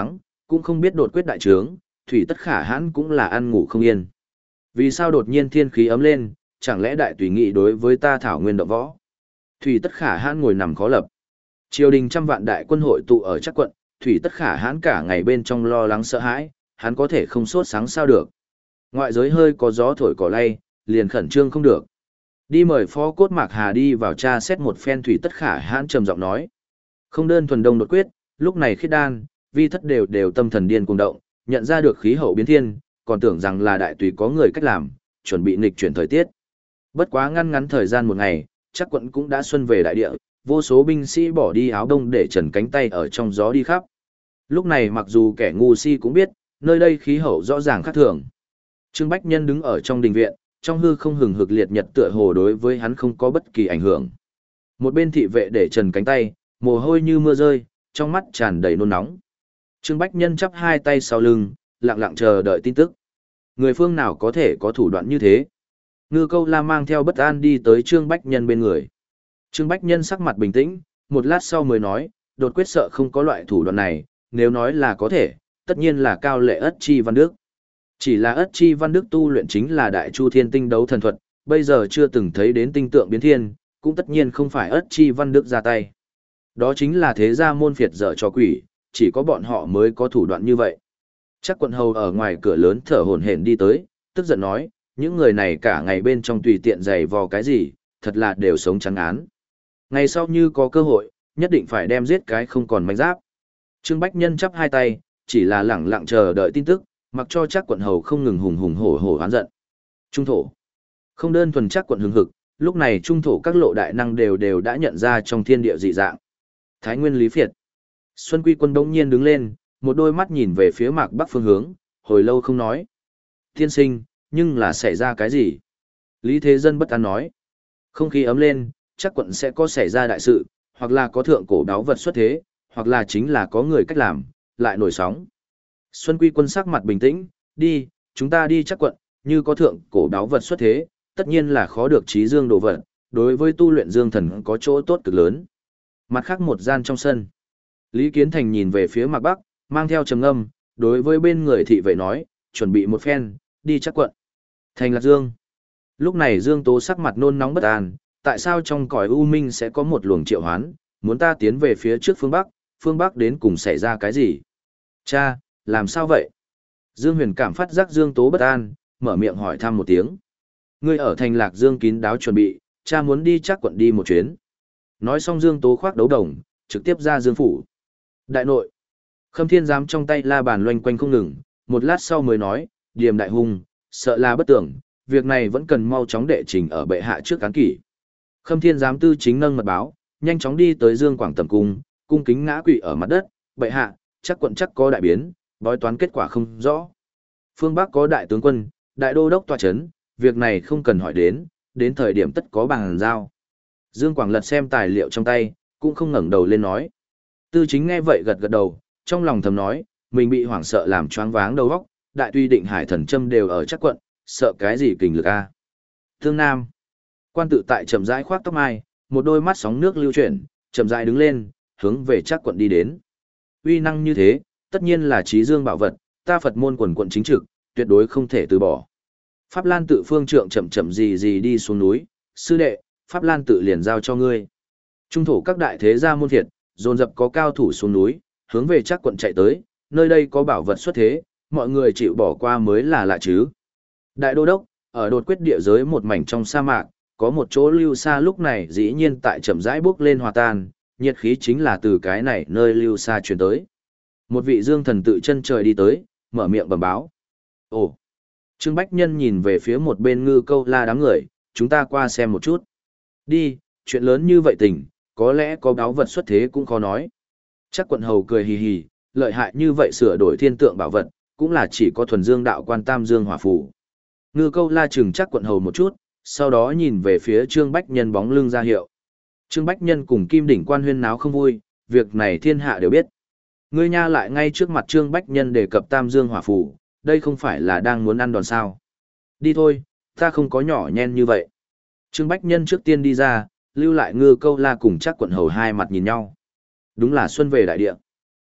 [SPEAKER 1] Cũng không biết đột quyết đại trướng, thủy tất khả hãn cũng là ăn ngủ không yên. Vì sao đột nhiên thiên khí ấm lên, chẳng lẽ đại tùy nghị đối với ta thảo nguyên động võ? Thủy tất khả hãn ngồi nằm khó lập. Triều đình trăm vạn đại quân hội tụ ở chắc quận, thủy tất khả hãn cả ngày bên trong lo lắng sợ hãi, hắn có thể không sốt sáng sao được. Ngoại giới hơi có gió thổi cỏ lay, liền khẩn trương không được. Đi mời phó cốt Mạc Hà đi vào tra xét một phen thủy tất khả hãn trầm giọng nói. Không đơn thuần đông đột quyết, lúc này khiết đan, vi thất đều đều tâm thần điên cuồng động, nhận ra được khí hậu biến thiên, còn tưởng rằng là đại tùy có người cách làm, chuẩn bị nghịch chuyển thời tiết. Bất quá ngăn ngắn thời gian một ngày, chắc quận cũng đã xuân về đại địa, vô số binh sĩ bỏ đi áo đông để trần cánh tay ở trong gió đi khắp. Lúc này mặc dù kẻ ngu si cũng biết, nơi đây khí hậu rõ ràng khác thường. Trương Bách Nhân đứng ở trong đình viện, trong hư không hừng hực liệt nhật tựa hồ đối với hắn không có bất kỳ ảnh hưởng. Một bên thị vệ để trần cánh tay, mồ hôi như mưa rơi, trong mắt tràn đầy nôn nóng. Trương Bách Nhân chắp hai tay sau lưng, lặng lặng chờ đợi tin tức. Người phương nào có thể có thủ đoạn như thế? Ngư Câu La mang theo bất an đi tới Trương Bách Nhân bên người. Trương Bách Nhân sắc mặt bình tĩnh, một lát sau mới nói, đột quyết sợ không có loại thủ đoạn này, nếu nói là có thể, tất nhiên là cao lệ ất chi văn đức. Chỉ là ất chi văn đức tu luyện chính là đại chu thiên tinh đấu thần thuật, bây giờ chưa từng thấy đến tinh tượng biến thiên, cũng tất nhiên không phải ất chi văn đức ra tay. Đó chính là thế gia môn phiệt dở cho quỷ, chỉ có bọn họ mới có thủ đoạn như vậy. Chắc quận hầu ở ngoài cửa lớn thở hổn hển đi tới, tức giận nói, những người này cả ngày bên trong tùy tiện giày vò cái gì, thật là đều sống trắng án. Ngày sau như có cơ hội, nhất định phải đem giết cái không còn manh giáp. Trương Bách Nhân chắp hai tay, chỉ là lẳng lặng chờ đợi tin tức, mặc cho chắc quận hầu không ngừng hùng hùng hổ hổ oán giận. Trung thổ. Không đơn thuần chắc quận hứng hực, lúc này trung thổ các lộ đại năng đều đều đã nhận ra trong thiên địa dị dạng. Thái Nguyên Lý Phiệt. Xuân Quy Quân bỗng nhiên đứng lên, một đôi mắt nhìn về phía mạc bắc phương hướng, hồi lâu không nói. Tiên sinh, nhưng là xảy ra cái gì? Lý Thế Dân bất an nói. Không khí ấm lên, chắc quận sẽ có xảy ra đại sự, hoặc là có thượng cổ đáo vật xuất thế, hoặc là chính là có người cách làm, lại nổi sóng. Xuân Quy Quân sắc mặt bình tĩnh, đi, chúng ta đi chắc quận, như có thượng cổ đáo vật xuất thế, tất nhiên là khó được trí dương đồ vật, đối với tu luyện dương thần có chỗ tốt cực lớn. Mặt khác một gian trong sân. Lý Kiến Thành nhìn về phía mặt bắc, mang theo trầm ngâm, đối với bên người thị vệ nói, chuẩn bị một phen, đi chắc quận. Thành Lạc Dương. Lúc này Dương Tố sắc mặt nôn nóng bất an, tại sao trong cõi u minh sẽ có một luồng triệu hoán, muốn ta tiến về phía trước phương Bắc, phương Bắc đến cùng xảy ra cái gì? Cha, làm sao vậy? Dương Huyền cảm phát giác Dương Tố bất an, mở miệng hỏi thăm một tiếng. Ngươi ở Thành Lạc Dương kín đáo chuẩn bị, cha muốn đi chắc quận đi một chuyến. Nói xong Dương Tố khoác đấu đồng, trực tiếp ra Dương phủ. Đại nội. Khâm Thiên Giám trong tay la bàn loanh quanh không ngừng, một lát sau mới nói, Điềm đại hùng, sợ là bất tưởng, việc này vẫn cần mau chóng đệ trình ở bệ hạ trước cán kỷ. Khâm Thiên Giám tư chính nâng mật báo, nhanh chóng đi tới Dương Quảng Tầm cung, cung kính ngã quỵ ở mặt đất, bệ hạ, chắc quận chắc có đại biến, bói toán kết quả không rõ. Phương Bắc có đại tướng quân, đại đô đốc tọa chấn, việc này không cần hỏi đến, đến thời điểm tất có bằng giao. Dương Quảng lật xem tài liệu trong tay, cũng không ngẩng đầu lên nói. Tư chính nghe vậy gật gật đầu, trong lòng thầm nói, mình bị hoảng sợ làm choáng váng đầu óc, đại tuy định hải thần châm đều ở chắc quận, sợ cái gì kình lực a. Thương Nam. Quan tự tại chậm rãi khoác tóc mai, một đôi mắt sóng nước lưu chuyển, chậm rãi đứng lên, hướng về chắc quận đi đến. Uy năng như thế, tất nhiên là trí dương bảo vật, ta Phật môn quần quận chính trực, tuyệt đối không thể từ bỏ. Pháp Lan tự phương trượng chậm chậm gì gì đi xuống núi, sư đệ, Pháp Lan tự liền giao cho ngươi. Trung thổ các đại thế gia môn thiệt, dồn dập có cao thủ xuống núi, hướng về chắc quận chạy tới, nơi đây có bảo vật xuất thế, mọi người chịu bỏ qua mới là lạ chứ. Đại đô đốc, ở đột quyết địa giới một mảnh trong sa mạc, có một chỗ lưu xa lúc này dĩ nhiên tại chậm rãi bước lên hòa tan, nhiệt khí chính là từ cái này nơi lưu xa truyền tới. Một vị dương thần tự chân trời đi tới, mở miệng bẩm báo. Ồ! Trương Bách Nhân nhìn về phía một bên Ngư Câu La đám người, chúng ta qua xem một chút. Đi, chuyện lớn như vậy tình, có lẽ có báo vật xuất thế cũng khó nói. Chắc quận hầu cười hì hì, lợi hại như vậy sửa đổi thiên tượng bảo vật, cũng là chỉ có thuần dương đạo quan tam dương hỏa phủ. Ngư Câu La chừng chắc quận hầu một chút, sau đó nhìn về phía Trương Bách Nhân bóng lưng ra hiệu. Trương Bách Nhân cùng Kim Đỉnh quan huyên náo không vui, việc này thiên hạ đều biết. Ngươi nha lại ngay trước mặt Trương Bách Nhân đề cập tam dương hỏa phủ, đây không phải là đang muốn ăn đòn sao. Đi thôi, ta không có nhỏ nhen như vậy. Trương Bách Nhân trước tiên đi ra, lưu lại Ngư Câu La cùng chắc quận hầu hai mặt nhìn nhau. Đúng là xuân về đại địa.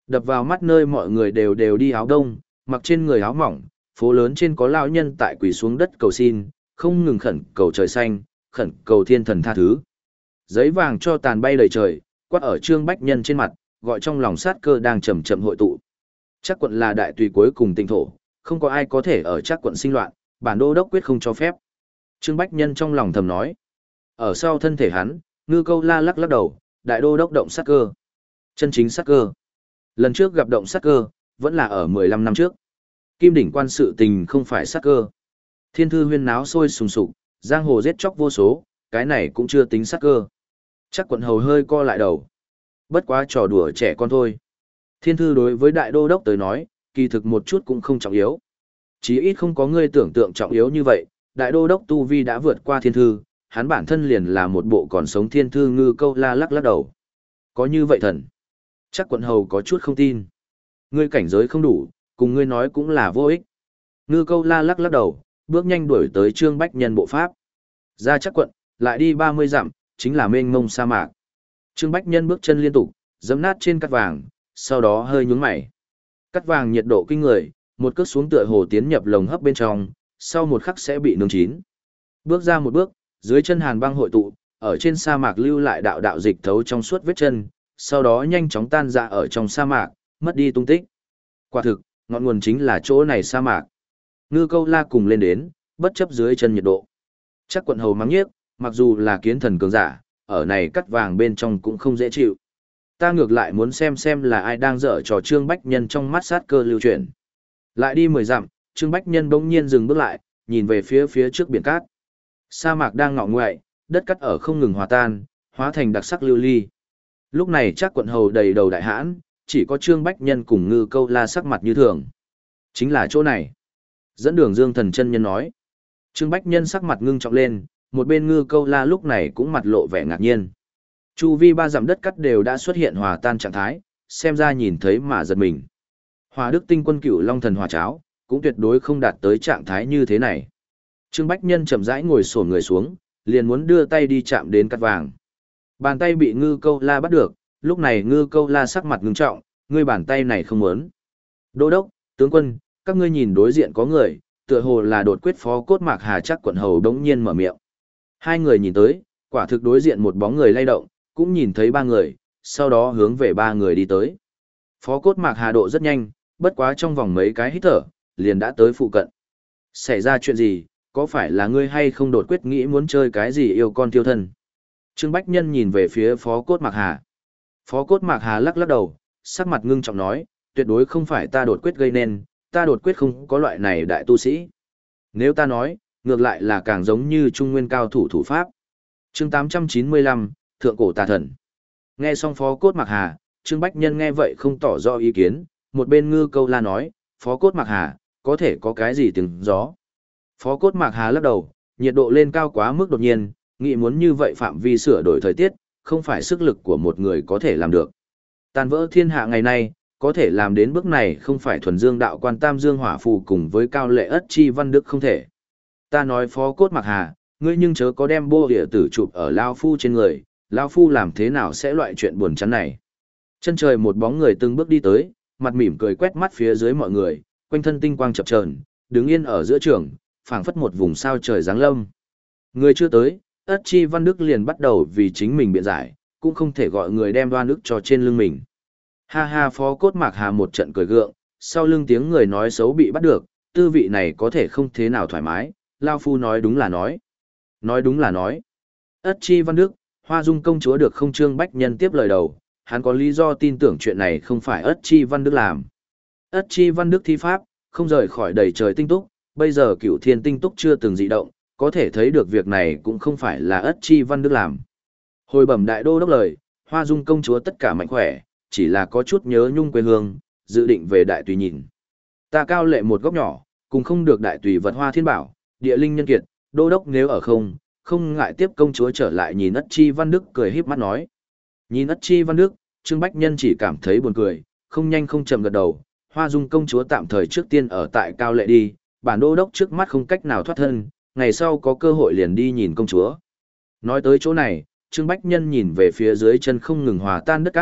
[SPEAKER 1] Đập vào mắt nơi mọi người đều đều đi áo đông, mặc trên người áo mỏng, phố lớn trên có lão nhân tại quỳ xuống đất cầu xin, không ngừng khẩn cầu trời xanh, khẩn cầu thiên thần tha thứ. Giấy vàng cho tàn bay đầy trời, quát ở Trương Bách Nhân trên mặt, gọi trong lòng sát cơ đang chậm chậm hội tụ. Chắc quận là đại tùy cuối cùng tỉnh thổ, không có ai có thể ở chắc quận sinh loạn, bản đô đốc quyết không cho phép. Trương Bách Nhân trong lòng thầm nói. Ở sau thân thể hắn, Ngư Câu La lắc lắc đầu, đại đô đốc động sát cơ. Chân chính sát cơ. Lần trước gặp động sát cơ, vẫn là ở mười lăm năm trước. Kim đỉnh quan sự tình không phải sát cơ. Thiên thư huyên náo sôi sùng sục, giang hồ giết chóc vô số, cái này cũng chưa tính sát cơ. Chắc quận hầu hơi co lại đầu. Bất quá trò đùa trẻ con thôi. Thiên thư đối với đại đô đốc tới nói, kỳ thực một chút cũng không trọng yếu. Chí ít không có người tưởng tượng trọng yếu như vậy, đại đô đốc tu vi đã vượt qua thiên thư, hắn bản thân liền là một bộ còn sống thiên thư. Ngư Câu La lắc lắc đầu. Có như vậy thần? Chắc quận hầu có chút không tin. Ngươi cảnh giới không đủ, cùng ngươi nói cũng là vô ích. Ngư Câu La lắc lắc đầu, bước nhanh đuổi tới Trương Bách Nhân bộ pháp. Ra chắc quận, lại đi ba mươi dặm, chính là mênh mông sa mạc. Trương Bách Nhân bước chân liên tục, giẫm nát trên cát vàng, sau đó hơi nhướng mày. Cát vàng nhiệt độ kinh người, một cước xuống tựa hồ tiến nhập lồng hấp bên trong, sau một khắc sẽ bị nướng chín. Bước ra một bước, dưới chân hàn băng hội tụ, ở trên sa mạc lưu lại đạo đạo dịch thấu trong suốt vết chân, sau đó nhanh chóng tan ra ở trong sa mạc, mất đi tung tích. Quả thực, ngọn nguồn chính là chỗ này sa mạc. Ngư Câu La cùng lên đến, bất chấp dưới chân nhiệt độ. Chắc quận hầu mắng nhiếc, mặc dù là kiến thần cường giả, ở này cắt vàng bên trong cũng không dễ chịu. Ta ngược lại muốn xem xem là ai đang dở trò. Trương Bách Nhân trong mắt sát cơ lưu chuyển. Lại đi mười dặm, Trương Bách Nhân bỗng nhiên dừng bước lại, nhìn về phía phía trước biển cát. Sa mạc đang ngọ nguậy, đất cắt ở không ngừng hòa tan, hóa thành đặc sắc lưu ly. Lúc này chắc quận hầu đầy đầu đại hãn, chỉ có Trương Bách Nhân cùng Ngư Câu La sắc mặt như thường. Chính là chỗ này. Dẫn đường Dương Thần chân nhân nói. Trương Bách Nhân sắc mặt ngưng trọng lên, một bên Ngư Câu La lúc này cũng mặt lộ vẻ ngạc nhiên. Chu vi ba dặm đất cắt đều đã xuất hiện hòa tan trạng thái, xem ra nhìn thấy mà giật mình. Hòa Đức Tinh Quân Cửu Long Thần Hòa Cháo, cũng tuyệt đối không đạt tới trạng thái như thế này. Trương Bách Nhân chậm rãi ngồi xổm người xuống, liền muốn đưa tay đi chạm đến cắt vàng. Bàn tay bị Ngư Câu La bắt được, lúc này Ngư Câu La sắc mặt ngưng trọng, ngươi bàn tay này không muốn. Đô đốc, tướng quân, các ngươi nhìn đối diện có người, tựa hồ là đột quyết phó cốt Mạc Hà. Chắc quận hầu đống nhiên mở miệng. Hai người nhìn tới, quả thực đối diện một bóng người lay động, cũng nhìn thấy ba người, sau đó hướng về ba người đi tới. Phó cốt Mạc Hà độ rất nhanh, bất quá trong vòng mấy cái hít thở, liền đã tới phụ cận. Xảy ra chuyện gì, có phải là ngươi hay không đột quyết nghĩ muốn chơi cái gì yêu con tiêu thân? Trương Bách Nhân nhìn về phía phó cốt Mạc Hà. Phó cốt Mạc Hà lắc lắc đầu, sắc mặt ngưng trọng nói, tuyệt đối không phải ta đột quyết gây nên, ta đột quyết không có loại này đại tu sĩ. Nếu ta nói, ngược lại là càng giống như trung nguyên cao thủ thủ pháp. Chương tám trăm chín mươi lăm, Thượng cổ tà thần. Nghe xong phó cốt Mạc Hà, Trương Bách Nhân nghe vậy không tỏ rõ ý kiến, một bên Ngư Câu La nói, phó cốt Mạc Hà, có thể có cái gì tiếng gió. Phó cốt Mạc Hà lắc đầu, nhiệt độ lên cao quá mức đột nhiên, nghĩ muốn như vậy phạm vi sửa đổi thời tiết, không phải sức lực của một người có thể làm được. Tàn vỡ thiên hạ ngày nay, có thể làm đến bước này không phải thuần dương đạo quan tam dương hỏa phù cùng với cao lệ ất chi văn đức không thể. Ta nói phó cốt Mạc Hà, ngươi nhưng chớ có đem bô địa tử chụp ở Lao Phu trên người, Lao Phu làm thế nào sẽ loại chuyện buồn chán này. Chân trời một bóng người từng bước đi tới, mặt mỉm cười quét mắt phía dưới mọi người, quanh thân tinh quang chập chờn, đứng yên ở giữa trường, phảng phất một vùng sao trời giáng lâm. Người chưa tới, ất chi văn đức liền bắt đầu vì chính mình biện giải, cũng không thể gọi người đem đoan ức cho trên lưng mình. Ha ha, phó cốt Mạc Hà một trận cười gượng, sau lưng tiếng người nói xấu bị bắt được, tư vị này có thể không thế nào thoải mái, Lao Phu nói đúng là nói. Nói đúng là nói. Ất chi văn đức, Hoa Dung công chúa được không? Trương Bách Nhân tiếp lời đầu, hắn có lý do tin tưởng chuyện này không phải ất chi văn đức làm. Ất chi văn đức thi pháp, không rời khỏi đầy trời tinh túc, bây giờ cửu thiên tinh túc chưa từng dị động, có thể thấy được việc này cũng không phải là ất chi văn đức làm. Hồi bẩm đại đô đốc lời, Hoa Dung công chúa tất cả mạnh khỏe, chỉ là có chút nhớ nhung quê hương, dự định về đại tùy nhìn. Ta cao lệ một góc nhỏ, cùng không được đại tùy vật hoa thiên bảo, địa linh nhân kiệt, đô đốc nếu ở không, không ngại tiếp công chúa trở lại. Nhìn ất chi văn đức cười híp mắt nói. Nhìn ất chi văn đức, Trương Bách Nhân chỉ cảm thấy buồn cười, không nhanh không chậm gật đầu. Hoa Dung công chúa tạm thời trước tiên ở tại cao lệ đi, bản đô đốc trước mắt không cách nào thoát thân, ngày sau có cơ hội liền đi nhìn công chúa. Nói tới chỗ này, Trương Bách Nhân nhìn về phía dưới chân không ngừng hòa tan đất cát,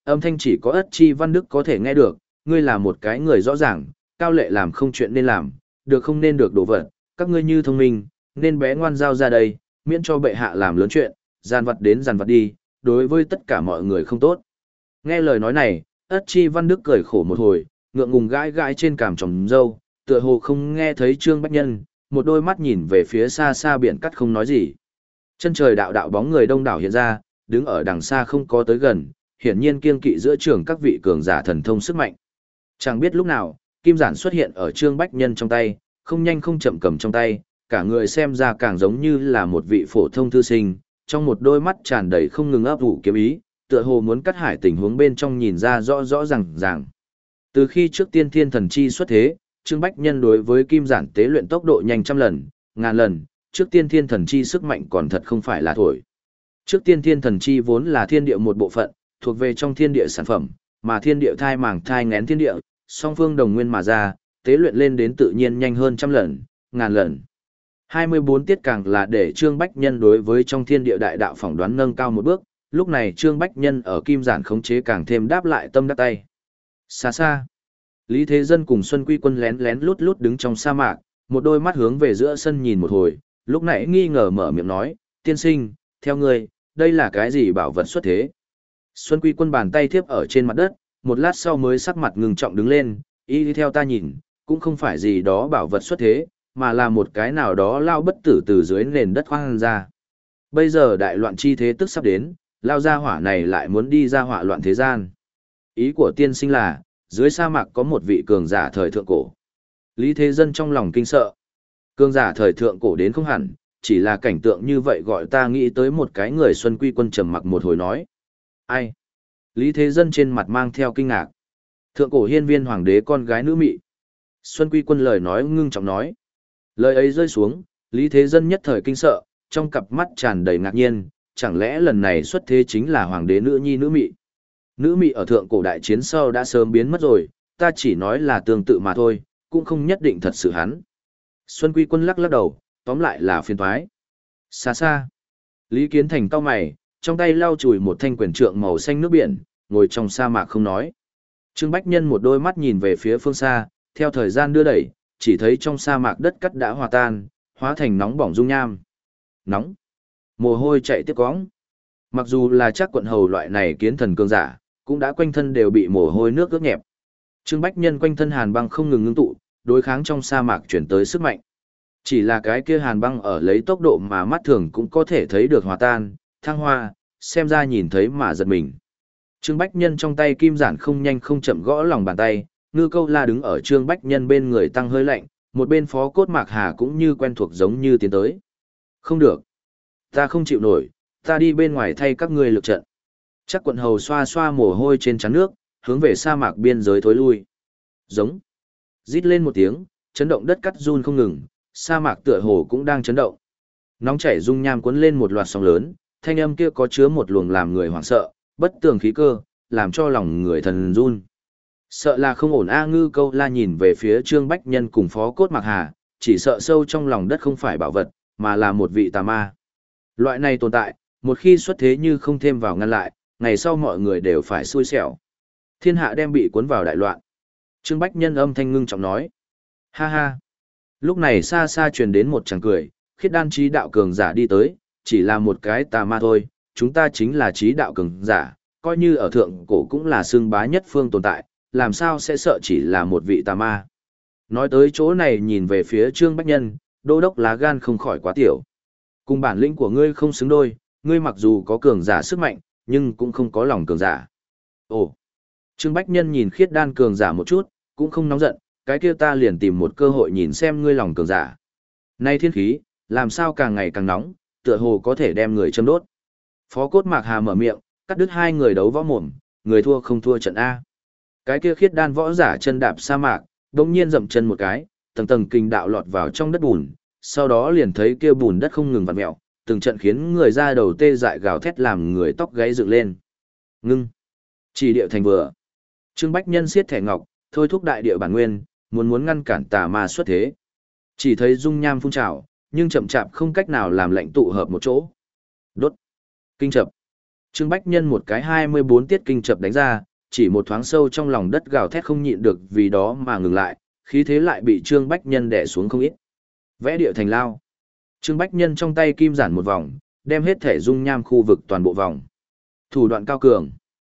[SPEAKER 1] âm thanh chỉ có Ất Chi Văn Đức có thể nghe được, ngươi là một cái người rõ ràng, cao lệ làm không chuyện nên làm, được không nên được đổ vật, các ngươi như thông minh, nên bé ngoan giao ra đây, miễn cho bệ hạ làm lớn chuyện, gian vật đến gian vật đi, đối với tất cả mọi người không tốt. Nghe lời nói này, Ất Chi Văn Đức cười khổ một hồi, ngượng ngùng gãi gãi trên cằm tròm râu, tựa hồ không nghe thấy Trương Bách Nhân, một đôi mắt nhìn về phía xa xa biển cắt không nói gì. Chân trời đạo đạo bóng người đông đảo hiện ra, đứng ở đằng xa không có tới gần, hiển nhiên kiêng kỵ giữa trường các vị cường giả thần thông sức mạnh. Chẳng biết lúc nào, kim giản xuất hiện ở Trương Bách Nhân trong tay, không nhanh không chậm cầm trong tay, cả người xem ra càng giống như là một vị phổ thông thư sinh, trong một đôi mắt tràn đầy không ngừng ấp ủ kiếm ý, tựa hồ muốn cắt hải tình huống bên trong nhìn ra rõ rõ ràng ràng. Từ khi trước tiên thiên thần chi xuất thế, Trương Bách Nhân đối với kim giản tế luyện tốc độ nhanh trăm lần, ngàn lần, trước tiên thiên thần chi sức mạnh còn thật không phải là thổi. Trước tiên thiên thần chi vốn là thiên địa một bộ phận, thuộc về trong thiên địa sản phẩm, mà thiên địa thai màng thai ngén thiên địa, song phương đồng nguyên mà ra, tế luyện lên đến tự nhiên nhanh hơn trăm lần, ngàn lần. hai mươi bốn tiết càng là để Trương Bách Nhân đối với trong thiên địa đại đạo phỏng đoán nâng cao một bước, lúc này Trương Bách Nhân ở kim giản khống chế càng thêm đáp lại tâm đắc tay. Xa xa, Lý Thế Dân cùng Xuân Quy Quân lén lén lút lút đứng trong sa mạc, một đôi mắt hướng về giữa sân nhìn một hồi, lúc nãy nghi ngờ mở miệng nói, tiên sinh, theo ngươi, đây là cái gì bảo vật xuất thế? Xuân Quy Quân bàn tay thiếp ở trên mặt đất, một lát sau mới sắc mặt ngừng trọng đứng lên, y đi theo ta nhìn, cũng không phải gì đó bảo vật xuất thế, mà là một cái nào đó lao bất tử từ dưới nền đất hoang ra. Bây giờ đại loạn chi thế tức sắp đến, lao gia hỏa này lại muốn đi ra hỏa loạn thế gian. Ý của tiên sinh là, dưới sa mạc có một vị cường giả thời thượng cổ. Lý Thế Dân trong lòng kinh sợ. Cường giả thời thượng cổ đến không hẳn, chỉ là cảnh tượng như vậy gọi ta nghĩ tới một cái người. Xuân Quy Quân trầm mặc một hồi nói. Ai? Lý Thế Dân trên mặt mang theo kinh ngạc. Thượng cổ hiên viên hoàng đế con gái nữ mị. Xuân Quy Quân lời nói ngưng trọng nói. Lời ấy rơi xuống, Lý Thế Dân nhất thời kinh sợ, trong cặp mắt tràn đầy ngạc nhiên, chẳng lẽ lần này xuất thế chính là hoàng đế nữ nhi nữ mị. Nữ mị ở thượng cổ đại chiến sau đã sớm biến mất rồi, ta chỉ nói là tương tự mà thôi, cũng không nhất định thật sự hắn. Xuân Quy Quân lắc lắc đầu, tóm lại là phiền toái. Xa xa, Lý Kiến Thành cau mày, trong tay lau chùi một thanh quyền trượng màu xanh nước biển, ngồi trong sa mạc không nói. Trương Bách Nhân một đôi mắt nhìn về phía phương xa, theo thời gian đưa đẩy, chỉ thấy trong sa mạc đất cắt đã hòa tan, hóa thành nóng bỏng dung nham. Nóng, mồ hôi chạy tiếp cóng. Mặc dù là chắc quận hầu loại này kiến thần cường giả, cũng đã quanh thân đều bị mồ hôi nước ướt nhẹp. Trương Bách Nhân quanh thân hàn băng không ngừng ngưng tụ, đối kháng trong sa mạc chuyển tới sức mạnh. Chỉ là cái kia hàn băng ở lấy tốc độ mà mắt thường cũng có thể thấy được hòa tan, thăng hoa, xem ra nhìn thấy mà giật mình. Trương Bách Nhân trong tay kim giản không nhanh không chậm gõ lòng bàn tay, Ngư Câu La đứng ở Trương Bách Nhân bên người tăng hơi lạnh, một bên Phó Cốt Mạc Hà cũng như quen thuộc giống như tiến tới. Không được, ta không chịu nổi, ta đi bên ngoài thay các ngươi lực trận. Chắc quận hầu xoa xoa mồ hôi trên trán nước, hướng về sa mạc biên giới thối lui. Giống. Rít lên một tiếng, chấn động đất cắt run không ngừng, sa mạc tựa hồ cũng đang chấn động. Nóng chảy dung nham cuốn lên một loạt sóng lớn, thanh âm kia có chứa một luồng làm người hoảng sợ, bất tường khí cơ, làm cho lòng người thần run. Sợ là không ổn. A Ngư Câu La nhìn về phía Trương Bách Nhân cùng Phó Cốt Mạc Hà, chỉ sợ sâu trong lòng đất không phải bảo vật, mà là một vị tà ma. Loại này tồn tại, một khi xuất thế như không thêm vào ngăn lại, ngày sau mọi người đều phải xui xẻo. Thiên hạ đem bị cuốn vào đại loạn. Trương Bách Nhân âm thanh ngưng trọng nói. Ha ha. Lúc này xa xa truyền đến một tràng cười, khiết đan trí đạo cường giả đi tới, chỉ là một cái tà ma thôi, chúng ta chính là trí đạo cường giả, coi như ở thượng cổ cũng là xương bá nhất phương tồn tại, làm sao sẽ sợ chỉ là một vị tà ma. Nói tới chỗ này nhìn về phía Trương Bách Nhân, đô đốc lá gan không khỏi quá tiểu. Cùng bản lĩnh của ngươi không xứng đôi, ngươi mặc dù có cường giả sức mạnh, nhưng cũng không có lòng cường giả. Ồ! Trương Bách Nhân nhìn khiết đan cường giả một chút, cũng không nóng giận, cái kia ta liền tìm một cơ hội nhìn xem ngươi lòng cường giả. Nay thiên khí, làm sao càng ngày càng nóng, tựa hồ có thể đem người châm đốt. Phó Cốt Mạc Hà mở miệng, cắt đứt hai người đấu võ mồm, người thua không thua trận A. Cái kia khiết đan võ giả chân đạp sa mạc, đống nhiên dậm chân một cái, tầng tầng kinh đạo lọt vào trong đất bùn, sau đó liền thấy kia bùn đất không ngừng vặn mèo, từng trận khiến người ra đầu tê dại gào thét làm người tóc gáy dựng lên. Ngưng. Chỉ điệu thành vừa. Trương Bách Nhân siết thẻ ngọc, thôi thúc đại địa bản nguyên, muốn muốn ngăn cản tà ma xuất thế. Chỉ thấy dung nham phun trào, nhưng chậm chạp không cách nào làm lạnh tụ hợp một chỗ. Đốt. Kinh chập. Trương Bách Nhân một cái hai mươi bốn tiết kinh chập đánh ra, chỉ một thoáng sâu trong lòng đất gào thét không nhịn được vì đó mà ngừng lại, khí thế lại bị Trương Bách Nhân đè xuống không ít. Vẽ địa thành lao. Trương Bách Nhân trong tay kim giản một vòng, đem hết thể dung nham khu vực toàn bộ vòng. Thủ đoạn cao cường.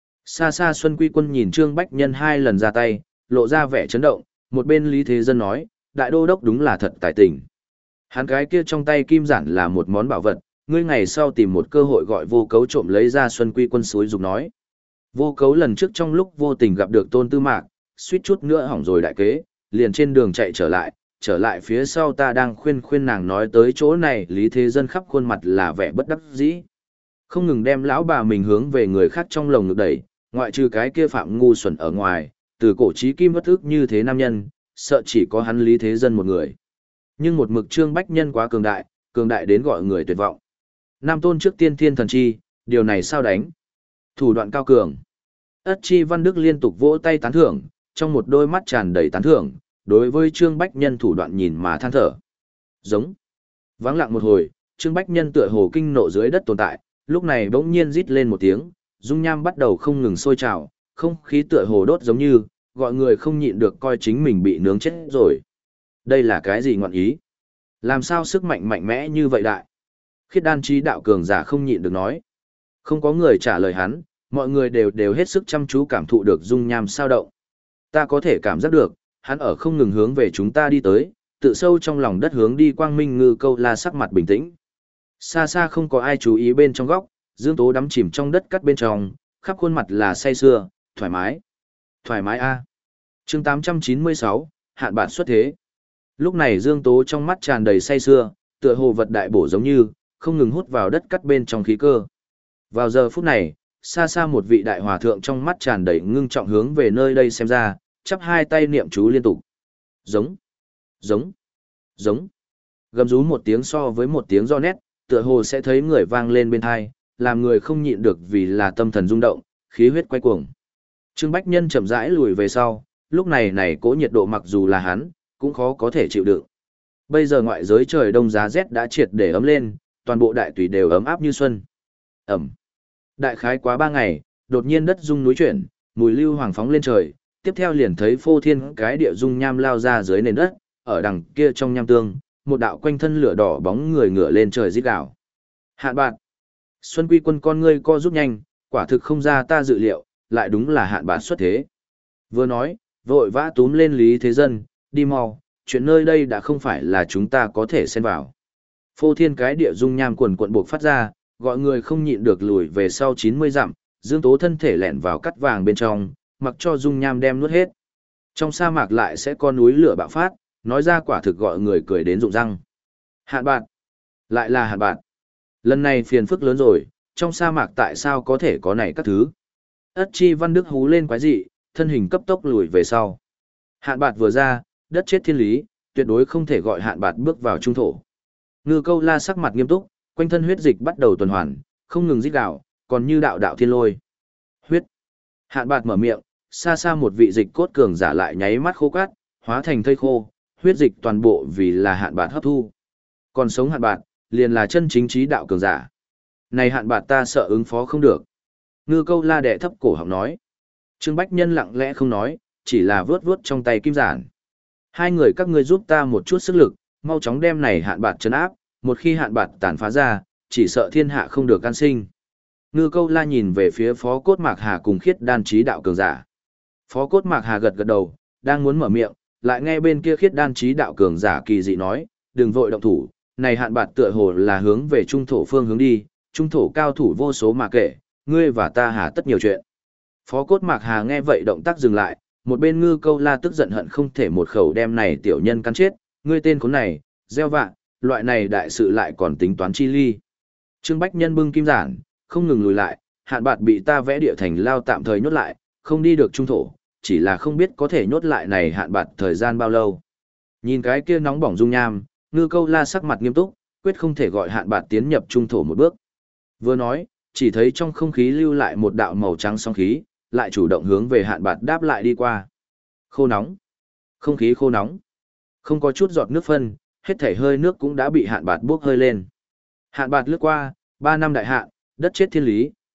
[SPEAKER 1] Xa xa Xuân Quy Quân nhìn Trương Bách Nhân hai lần ra tay, lộ ra vẻ chấn động, một bên Lý Thế Dân nói, đại đô đốc đúng là thật tài tình. Hắn cái kia trong tay kim giản là một món bảo vật, ngươi ngày sau tìm một cơ hội gọi vô cấu trộm lấy ra. Xuân Quy Quân suối dục nói. Vô cấu lần trước trong lúc vô tình gặp được Tôn Tư Mạc, suýt chút nữa hỏng rồi đại kế, liền trên đường chạy trở lại, trở lại phía sau ta đang khuyên khuyên nàng nói tới chỗ này. Lý Thế Dân khắp khuôn mặt là vẻ bất đắc dĩ. Không ngừng đem lão bà mình hướng về người khác trong lồng ngực đẩy, ngoại trừ cái kia Phạm ngu xuẩn ở ngoài, từ cổ chí kim bất ức như thế nam nhân, sợ chỉ có hắn Lý Thế Dân một người. Nhưng một mực Trương Bách Nhân quá cường đại, cường đại đến gọi người tuyệt vọng. Nam tôn trước tiên thiên thần chi, điều này sao đánh? Thủ đoạn cao cường. Ất Chi Văn Đức liên tục vỗ tay tán thưởng, trong một đôi mắt tràn đầy tán thưởng, đối với Trương Bách Nhân thủ đoạn nhìn mà than thở. Giống. Vắng lặng một hồi, Trương Bách Nhân tựa hồ kinh nộ dưới đất tồn tại, lúc này bỗng nhiên rít lên một tiếng, dung nham bắt đầu không ngừng sôi trào, không khí tựa hồ đốt giống như, gọi người không nhịn được coi chính mình bị nướng chết rồi. Đây là cái gì ngọn ý? Làm sao sức mạnh mạnh mẽ như vậy đại? Khiết đan trí đạo cường giả không nhịn được nói. Không có người trả lời hắn, mọi người đều đều hết sức chăm chú cảm thụ được dung nham sao động. Ta có thể cảm giác được, hắn ở không ngừng hướng về chúng ta đi tới, tự sâu trong lòng đất hướng đi. Quang Minh Ngư Câu La sắc mặt bình tĩnh. Xa xa không có ai chú ý bên trong góc, Dương Tố đắm chìm trong đất cắt bên trong, khắp khuôn mặt là say sưa, thoải mái. Thoải mái a. Chương tám trăm chín mươi sáu, hạn bản xuất thế. Lúc này Dương Tố trong mắt tràn đầy say sưa, tựa hồ vật đại bổ giống như, không ngừng hút vào đất cắt bên trong khí cơ. Vào giờ phút này, xa xa một vị đại hòa thượng trong mắt tràn đầy ngưng trọng hướng về nơi đây xem ra, chắp hai tay niệm chú liên tục. Giống, giống, giống. Gầm rú một tiếng so với một tiếng do nét, tựa hồ sẽ thấy người vang lên bên tai, làm người không nhịn được vì là tâm thần rung động, khí huyết quay cuồng. Trương Bách Nhân chậm rãi lùi về sau, lúc này này cố nhiệt độ mặc dù là hắn, cũng khó có thể chịu đựng. Bây giờ ngoại giới trời đông giá rét đã triệt để ấm lên, toàn bộ đại tùy đều ấm áp như xuân. Ẩm. Đại khái quá ba ngày, đột nhiên đất rung núi chuyển, mùi lưu hoàng phóng lên trời, tiếp theo liền thấy phô thiên cái địa dung nham lao ra dưới nền đất, ở đằng kia trong nham tương, một đạo quanh thân lửa đỏ bóng người ngửa lên trời rít gào. Hạn bạt. Xuân Quy Quân con ngươi co rút nhanh, quả thực không ra ta dự liệu, lại đúng là hạn bạt xuất thế. Vừa nói, vội vã túm lên Lý Thế Dân, đi mau, chuyện nơi đây đã không phải là chúng ta có thể xen vào. Phô thiên cái địa dung nham quần quận buộc phát ra, gọi người không nhịn được lùi về sau chín mươi dặm, Dương Tố thân thể lẹn vào cắt vàng bên trong, mặc cho dung nham đem nuốt hết. Trong sa mạc lại sẽ có núi lửa bạo phát, nói ra quả thực gọi người cười đến rụng răng. Hạn bạt. Lại là hạn bạt. Lần này phiền phức lớn rồi, trong sa mạc tại sao có thể có này các thứ. Ất Chi Văn Đức hú lên quái dị, thân hình cấp tốc lùi về sau. Hạn bạt vừa ra, đất chết thiên lý, tuyệt đối không thể gọi hạn bạt bước vào trung thổ. Ngư Câu La sắc mặt nghiêm túc, quanh thân huyết dịch bắt đầu tuần hoàn, không ngừng rít gào, còn như đạo đạo thiên lôi. Huyết. Hạn bạt mở miệng, xa xa một vị dịch cốt cường giả lại nháy mắt khô cát, hóa thành thây khô, huyết dịch toàn bộ vì là hạn bạt hấp thu. Còn sống hạn bạt, liền là chân chính trí đạo cường giả. Này hạn bạt ta sợ ứng phó không được. Ngư Câu La đệ thấp cổ họng nói. Trương Bách Nhân lặng lẽ không nói, chỉ là vướt vướt trong tay kim giản. Hai người các ngươi giúp ta một chút sức lực, mau chóng đem này hạn bạt trấn áp, một khi hạn bạt tàn phá ra, chỉ sợ thiên hạ không được can sinh. Ngư Câu La nhìn về phía Phó Cốt Mạc Hà cùng Khiết Đan Chí đạo cường giả. Phó Cốt Mạc Hà gật gật đầu, đang muốn mở miệng, lại nghe bên kia Khiết Đan Chí đạo cường giả kỳ dị nói, đừng vội động thủ, này hạn bạt tựa hồ là hướng về trung thổ phương hướng đi, trung thổ cao thủ vô số mà kể, ngươi và ta hà tất nhiều chuyện. Phó Cốt Mạc Hà nghe vậy động tác dừng lại, một bên Ngư Câu La tức giận hận không thể một khẩu đem này tiểu nhân cắn chết, ngươi tên khốn này, gieo vạ, loại này đại sự lại còn tính toán chi ly. Trương Bách Nhân bưng kim giản, không ngừng lùi lại, hạn bạt bị ta vẽ địa thành lao tạm thời nhốt lại, không đi được trung thổ, chỉ là không biết có thể nhốt lại này hạn bạt thời gian bao lâu. Nhìn cái kia nóng bỏng dung nham, Ngư Câu La sắc mặt nghiêm túc, quyết không thể gọi hạn bạt tiến nhập trung thổ một bước. Vừa nói, chỉ thấy trong không khí lưu lại một đạo màu trắng sóng khí, lại chủ động hướng về hạn bạt đáp lại đi qua. Khô nóng. Không khí khô nóng. Không có chút giọt nước phân, hết thảy hơi nước cũng đã bị hạn bạt bốc hơi lên. Hạn bạt lướt qua, ba năm đại hạn, đất chết thiên lý,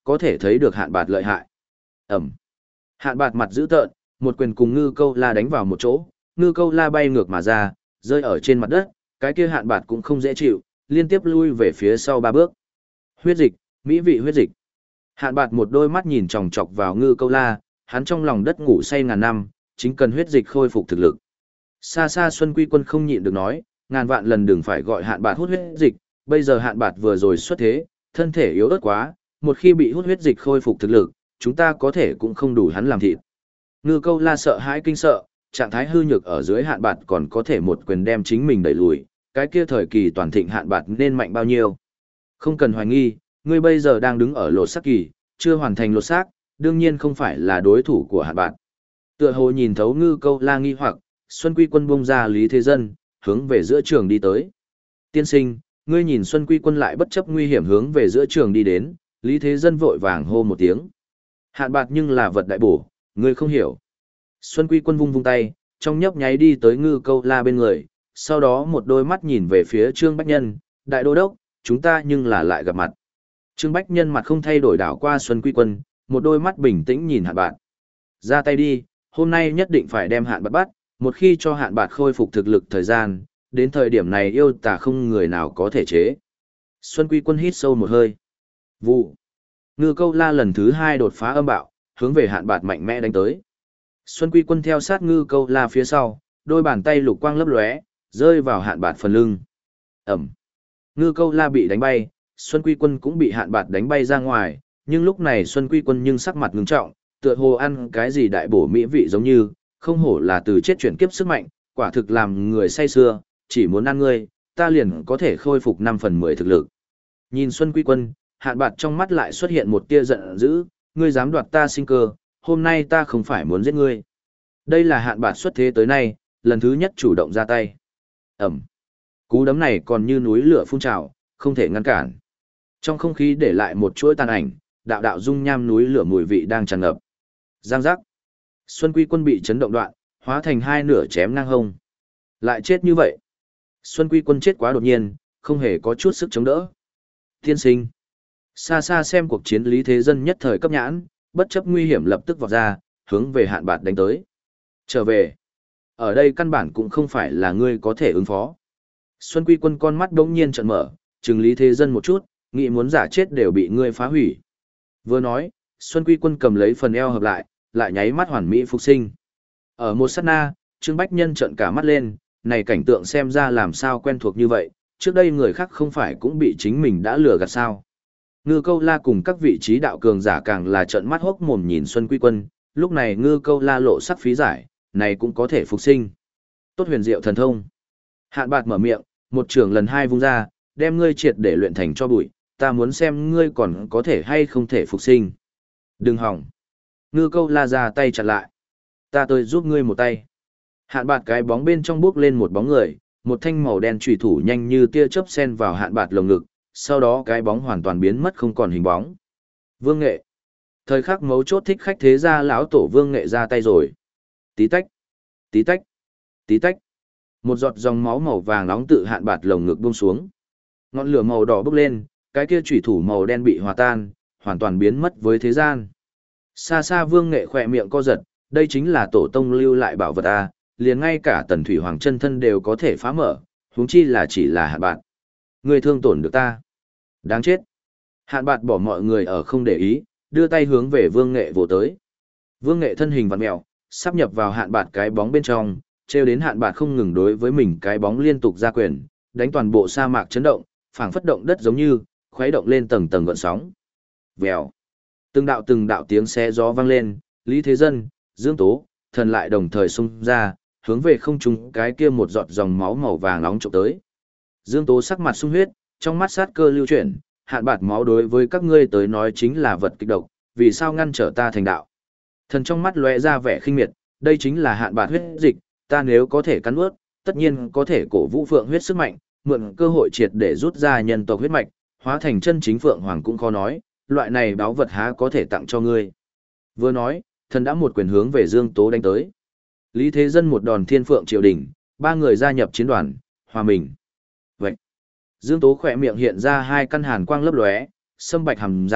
[SPEAKER 1] có thể thấy được Hạn Bạt lợi hại. Ẩm. Hạn Bạt mặt dữ tợn, một quyền cùng Ngư Câu La đánh vào một chỗ, Ngư Câu La bay ngược mà ra, rơi ở trên mặt đất, cái kia Hạn Bạt cũng không dễ chịu, liên tiếp lui về phía sau ba bước. Huyết dịch, mỹ vị huyết dịch. Hạn Bạt một đôi mắt nhìn chòng chọc vào Ngư Câu La, hắn trong lòng đất ngủ say ngàn năm, chính cần huyết dịch khôi phục thực lực. Xa xa Xuân Quy Quân không nhịn được nói, ngàn vạn lần đừng phải gọi Hạn Bạt hút huyết dịch, bây giờ Hạn Bạt vừa rồi xuất thế, thân thể yếu ớt quá, một khi bị hút huyết dịch khôi phục thực lực, chúng ta có thể cũng không đủ hắn làm thịt. Ngư Câu La sợ hãi kinh sợ, trạng thái hư nhược ở dưới Hạn Bạt còn có thể một quyền đem chính mình đẩy lùi, cái kia thời kỳ toàn thịnh Hạn Bạt nên mạnh bao nhiêu. Không cần hoài nghi, ngươi bây giờ đang đứng ở lột xác kỳ, chưa hoàn thành lột xác, đương nhiên không phải là đối thủ của Hạn Bạt. Tựa hồ nhìn thấu Ngư Câu La nghi hoặc, Xuân Quy Quân bung ra Lý Thế Dân, hướng về giữa trường đi tới. Tiên sinh, ngươi nhìn Xuân Quy Quân lại bất chấp nguy hiểm hướng về giữa trường đi đến, Lý Thế Dân vội vàng hô một tiếng. Hạn Bạt nhưng là vật đại bổ, ngươi không hiểu. Xuân Quy Quân vung vung tay, trong nhấp nháy đi tới Ngư Câu La bên người, sau đó một đôi mắt nhìn về phía Trương Bách Nhân, đại đô đốc, chúng ta nhưng là lại gặp mặt. Trương Bách Nhân mặt không thay đổi đảo qua Xuân Quy Quân, một đôi mắt bình tĩnh nhìn Hạn Bạt. Ra tay đi, hôm nay nhất định phải đem Hạn Bạt bắt, một khi cho Hạn Bạt khôi phục thực lực thời gian, đến thời điểm này yêu tà không người nào có thể chế. Xuân Quy Quân hít sâu một hơi. Vụ. Ngư Câu La lần thứ hai đột phá âm bạo, hướng về Hạn Bạt mạnh mẽ đánh tới. Xuân Quy Quân theo sát Ngư Câu La phía sau, đôi bàn tay lục quang lấp lóe, rơi vào Hạn Bạt phần lưng. Ẩm. Ngư Câu La bị đánh bay, Xuân Quy Quân cũng bị Hạn Bạt đánh bay ra ngoài, nhưng lúc này Xuân Quy Quân nhưng sắc mặt ngưng trọng, tựa hồ ăn cái gì đại bổ mỹ vị giống như, không hổ là từ chết chuyển kiếp sức mạnh, quả thực làm người say sưa, chỉ muốn ăn ngươi, ta liền có thể khôi phục năm phần mười thực lực. Nhìn Xuân Quy Quân, Hạn Bạt trong mắt lại xuất hiện một tia giận dữ, ngươi dám đoạt ta sinh cơ, hôm nay ta không phải muốn giết ngươi. Đây là Hạn Bạt xuất thế tới nay, lần thứ nhất chủ động ra tay. Ẩm. Cú đấm này còn như núi lửa phun trào, không thể ngăn cản. Trong không khí để lại một chuỗi tàn ảnh, đạo đạo dung nham núi lửa mùi vị đang tràn ngập. Giang giác. Xuân Quy Quân bị chấn động đoạn, hóa thành hai nửa chém ngang hông. Lại chết như vậy. Xuân Quy Quân chết quá đột nhiên, không hề có chút sức chống đỡ. Tiên sinh. Xa xa xem cuộc chiến Lý Thế Dân nhất thời cấp nhãn, bất chấp nguy hiểm lập tức vọt ra, hướng về Hạn Bạt đánh tới. Trở về. Ở đây căn bản cũng không phải là ngươi có thể ứng phó. Xuân Quy Quân con mắt đống nhiên trợn mở, trừng Lý Thế Dân một chút, nghĩ muốn giả chết đều bị ngươi phá hủy. Vừa nói, Xuân Quy Quân cầm lấy phần eo hợp lại, lại nháy mắt hoàn mỹ phục sinh. Ở một sát na, Trương Bách Nhân trợn cả mắt lên, này cảnh tượng xem ra làm sao quen thuộc như vậy, trước đây người khác không phải cũng bị chính mình đã lừa gạt sao. Ngư Câu La cùng các vị trí đạo cường giả càng là trợn mắt hốc mồm nhìn Xuân Quy Quân, lúc này Ngư Câu La lộ sắc phí giải, này cũng có thể phục sinh. Tốt huyền diệu thần thông. Hạn Bạt mở miệng, một trường lần hai vung ra, đem ngươi triệt để luyện thành cho bụi, ta muốn xem ngươi còn có thể hay không thể phục sinh. Đừng hỏng. Ngư Câu La ra tay chặn lại. Ta tới giúp ngươi một tay. Hạn Bạt cái bóng bên trong bước lên một bóng người, một thanh màu đen chủy thủ nhanh như tia chớp xen vào Hạn Bạt lồng ngực, sau đó cái bóng hoàn toàn biến mất không còn hình bóng. Vương Nghệ. Thời khắc mấu chốt thích khách thế gia lão tổ Vương Nghệ ra tay rồi. Tí tách, tí tách, tí tách. Một giọt dòng máu màu vàng nóng tự Hạn Bạt lồng ngực buông xuống. Ngọn lửa màu đỏ bốc lên, cái kia chủy thủ màu đen bị hòa tan, hoàn toàn biến mất với thế gian. Xa xa Vương Nghệ khỏe miệng co giật, đây chính là tổ tông lưu lại bảo vật a, liền ngay cả Tần Thủy Hoàng chân thân đều có thể phá mở, huống chi là chỉ là Hạn Bạt. Ngươi thương tổn được ta. Đáng chết. Hạn Bạt bỏ mọi người ở không để ý, đưa tay hướng về Vương Nghệ vồ tới. Vương Nghệ thân hình vặn mèo, sắp nhập vào Hạn Bạt cái bóng bên trong, treo đến Hạn Bạt không ngừng đối với mình cái bóng liên tục ra quyền, đánh toàn bộ sa mạc chấn động, phảng phất động đất giống như, khuấy động lên tầng tầng gợn sóng. Vèo. Từng đạo từng đạo tiếng xé gió vang lên, Lý Thế Dân, Dương Tố, thần lại đồng thời xung ra, hướng về không trung cái kia một giọt dòng máu màu vàng nóng chụp tới. Dương Tố sắc mặt sung huyết, trong mắt sát cơ lưu chuyển, Hạn Bạt máu đối với các ngươi tới nói chính là vật kịch độc, vì sao ngăn trở ta thành đạo? Thần trong mắt lóe ra vẻ khinh miệt, đây chính là Hạn Bạt huyết dịch, ta nếu có thể cắn nuốt, tất nhiên có thể cổ vũ phượng huyết sức mạnh, mượn cơ hội triệt để rút ra nhân tộc huyết mạch, hóa thành chân chính phượng hoàng cũng khó nói, loại này báo vật há có thể tặng cho ngươi. Vừa nói, thần đã một quyền hướng về Dương Tố đánh tới. Lý Thế Dân một đòn thiên phượng triều đỉnh, ba người gia nhập chiến đoàn, hòa mình. Vậy, Dương Tố khỏe miệng hiện ra hai căn hàn quang lấp lóe, sâm bạch hàm răng,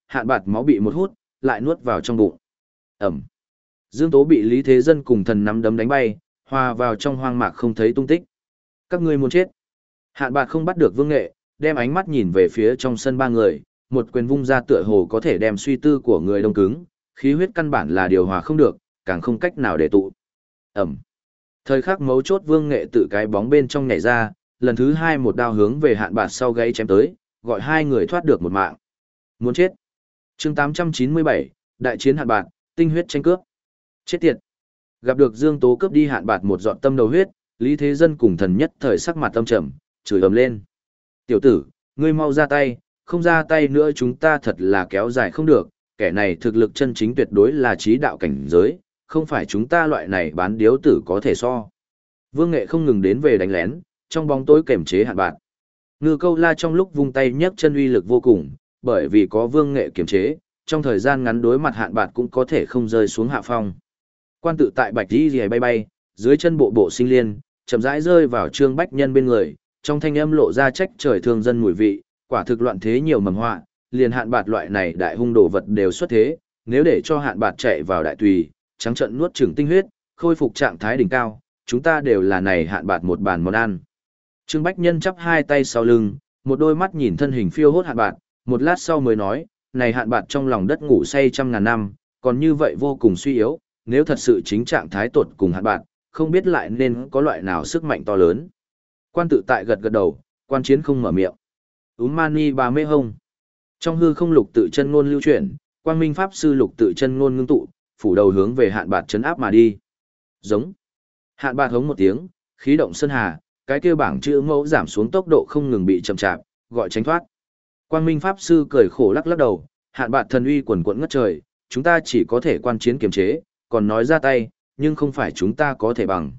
[SPEAKER 1] Hạn Bạt máu bị một hút, lại nuốt vào trong bụng. Ẩm. Dương Tố bị Lý Thế Dân cùng thần nắm đấm đánh bay, hòa vào trong hoang mạc không thấy tung tích. Các ngươi muốn chết. Hạn Bạt không bắt được Vương Nghệ, đem ánh mắt nhìn về phía trong sân ba người, một quyền vung ra tựa hồ có thể đem suy tư của người đông cứng, khí huyết căn bản là điều hòa không được, càng không cách nào để tụ. Ẩm. Thời khắc mấu chốt Vương Nghệ tự cái bóng bên trong nhảy ra, lần thứ hai một đao hướng về Hạn Bạt sau gáy chém tới, gọi hai người thoát được một mạng. Muốn chết. Chương tám trăm chín mươi bảy, đại chiến Hạn Bạt, tinh huyết tranh cướp. Chết tiệt. Gặp được Dương Tố cướp đi Hạn Bạt một giọt tâm đầu huyết, Lý Thế Dân cùng thần nhất thời sắc mặt tâm trầm, chửi ầm lên. Tiểu tử, ngươi mau ra tay, không ra tay nữa chúng ta thật là kéo dài không được, kẻ này thực lực chân chính tuyệt đối là trí đạo cảnh giới, không phải chúng ta loại này bán điếu tử có thể so. Vương Nghệ không ngừng đến về đánh lén, trong bóng tối kềm chế Hạn Bạt. Ngư Câu La trong lúc vung tay nhấc chân uy lực vô cùng, bởi vì có Vương Nghệ kiềm chế, trong thời gian ngắn đối mặt Hạn Bạt cũng có thể không rơi xuống hạ phong. Quan tự tại bạch đi rìa bay bay, dưới chân bộ bộ sinh liên, chậm rãi rơi vào Trương Bách Nhân bên người, trong thanh âm lộ ra trách trời thương dân mùi vị, quả thực loạn thế nhiều mầm họa, liền Hạn Bạt loại này đại hung đồ vật đều xuất thế, nếu để cho Hạn Bạt chạy vào đại tùy, trắng trận nuốt chửng tinh huyết, khôi phục trạng thái đỉnh cao, chúng ta đều là này Hạn Bạt một bàn món ăn. Trương Bách Nhân chắp hai tay sau lưng, một đôi mắt nhìn thân hình phiêu hốt Hạn Bạt, một lát sau mới nói, này Hạn Bạt trong lòng đất ngủ say trăm ngàn năm, còn như vậy vô cùng suy yếu, nếu thật sự chính trạng thái tột cùng Hạn Bạt, không biết lại nên có loại nào sức mạnh to lớn. Quan tự tại gật gật đầu, quan chiến không mở miệng. Úm mani bà mê hông. Trong hư không lục tự chân ngôn lưu chuyển, quang minh pháp sư lục tự chân ngôn ngưng tụ, phủ đầu hướng về Hạn Bạt chấn áp mà đi. Giống. Hạn Bạt hống một tiếng, khí động sơn hà, cái kia bảng chữ mẫu giảm xuống tốc độ không ngừng bị chậm chạp, gọi tránh thoát. Quang minh pháp sư cười khổ lắc lắc đầu, Hạn Bạt thần uy quần quẫn ngất trời, chúng ta chỉ có thể quan chiến kiềm chế, còn nói ra tay, nhưng không phải chúng ta có thể bằng.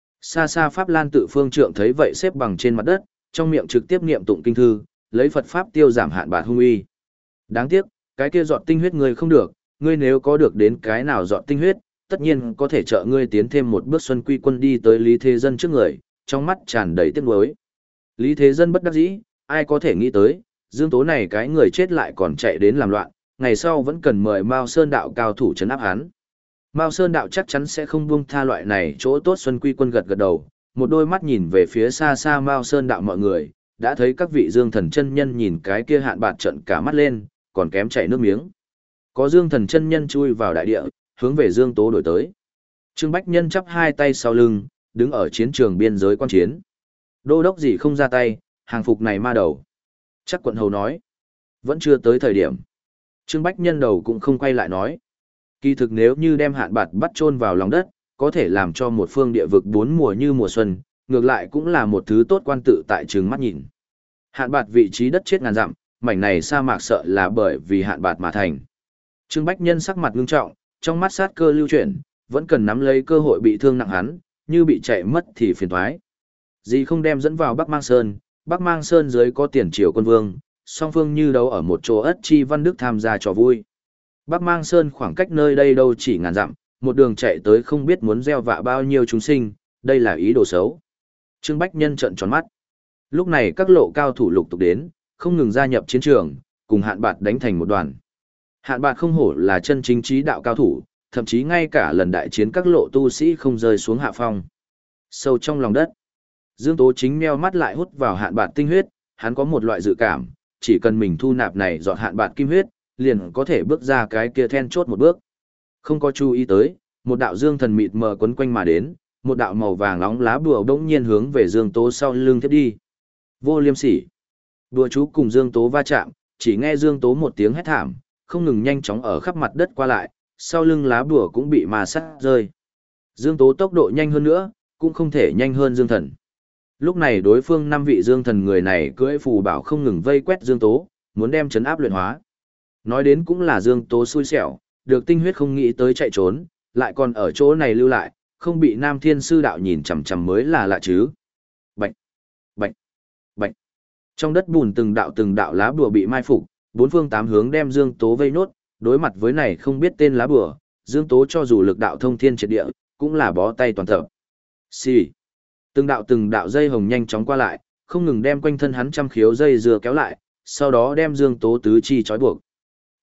[SPEAKER 1] Xa xa Pháp Lan tự phương trượng thấy vậy xếp bằng trên mặt đất, trong miệng trực tiếp niệm tụng kinh thư, lấy Phật Pháp tiêu giảm Hạn Bạt hung uy. Đáng tiếc, cái kia giọt tinh huyết ngươi không được, ngươi nếu có được đến cái nào giọt tinh huyết, tất nhiên có thể trợ ngươi tiến thêm một bước. Xuân Quy Quân đi tới Lý Thế Dân trước người, trong mắt tràn đầy tiếc nuối. Lý Thế Dân bất đắc dĩ, ai có thể nghĩ tới, Dương Tố này cái người chết lại còn chạy đến làm loạn, ngày sau vẫn cần mời Mao Sơn đạo cao thủ trấn áp hắn. Mao Sơn đạo chắc chắn sẽ không buông tha loại này chỗ tốt. Xuân Quy Quân gật gật đầu, một đôi mắt nhìn về phía xa xa Mao Sơn đạo mọi người, đã thấy các vị Dương Thần chân nhân nhìn cái kia Hạn Bạt trợn cả mắt lên, còn kém chảy nước miếng. Có Dương Thần chân nhân chui vào đại địa, hướng về Dương Tố đổi tới. Trương Bách Nhân chắp hai tay sau lưng, đứng ở chiến trường biên giới quan chiến. Đô đốc gì không ra tay, hàng phục này ma đầu. Chắc quận hầu nói, vẫn chưa tới thời điểm. Trương Bách Nhân đầu cũng không quay lại nói. Kỳ thực nếu như đem Hạn Bạt bắt chôn vào lòng đất, có thể làm cho một phương địa vực bốn mùa như mùa xuân, ngược lại cũng là một thứ tốt. Quan tự tại trừng mắt nhìn. Hạn Bạt vị trí đất chết ngàn dặm, mảnh này sa mạc sợ là bởi vì Hạn Bạt mà thành. Trương Bách Nhân sắc mặt ngưng trọng, trong mắt sát cơ lưu chuyển, vẫn cần nắm lấy cơ hội bị thương nặng hắn, như bị chạy mất thì phiền toái. Gì không đem dẫn vào Bắc Mang Sơn, Bắc Mang Sơn dưới có tiền triều quân vương, song phương như đấu ở một chỗ. Ất Chi Văn Đức tham gia trò vui. Bắc Mang Sơn khoảng cách nơi đây đâu chỉ ngàn dặm, một đường chạy tới không biết muốn gieo vạ bao nhiêu chúng sinh, đây là ý đồ xấu. Trương Bách Nhân trợn tròn mắt. Lúc này các lộ cao thủ lục tục đến, không ngừng gia nhập chiến trường, cùng Hạn Bạt đánh thành một đoàn. Hạn Bạt không hổ là chân chính trí đạo cao thủ, thậm chí ngay cả lần đại chiến các lộ tu sĩ không rơi xuống hạ phong. Sâu trong lòng đất, Dương Tố chính meo mắt lại hút vào Hạn Bạt tinh huyết, hắn có một loại dự cảm, chỉ cần mình thu nạp này dọn Hạn Bạt kim huyết, liền có thể bước ra cái kia then chốt một bước. Không có chú ý tới, một đạo dương thần mịt mờ quấn quanh mà đến, một đạo màu vàng nóng lá bùa bỗng nhiên hướng về Dương Tố sau lưng tiếp đi. Vô liêm sỉ. Bùa chú cùng Dương Tố va chạm, chỉ nghe Dương Tố một tiếng hét thảm, không ngừng nhanh chóng ở khắp mặt đất qua lại, sau lưng lá bùa cũng bị ma sát rơi. Dương Tố tốc độ nhanh hơn nữa, cũng không thể nhanh hơn Dương Thần. Lúc này đối phương năm vị Dương Thần người này cưỡi phù bảo không ngừng vây quét Dương Tố, muốn đem trấn áp luyện hóa. Nói đến cũng là Dương Tố xui xẻo, được tinh huyết không nghĩ tới chạy trốn, lại còn ở chỗ này lưu lại, không bị Nam Thiên Sư Đạo nhìn chằm chằm mới là lạ chứ. Bạch, bạch, bạch. Trong đất bùn từng đạo từng đạo lá bùa bị mai phục, bốn phương tám hướng đem Dương Tố vây nốt, đối mặt với này không biết tên lá bùa, Dương Tố cho dù lực đạo thông thiên triệt địa, cũng là bó tay toàn tập. Xì. Từng đạo từng đạo dây hồng nhanh chóng qua lại, không ngừng đem quanh thân hắn trăm khiếu dây dừa kéo lại, sau đó đem Dương Tố tứ chi trói buộc.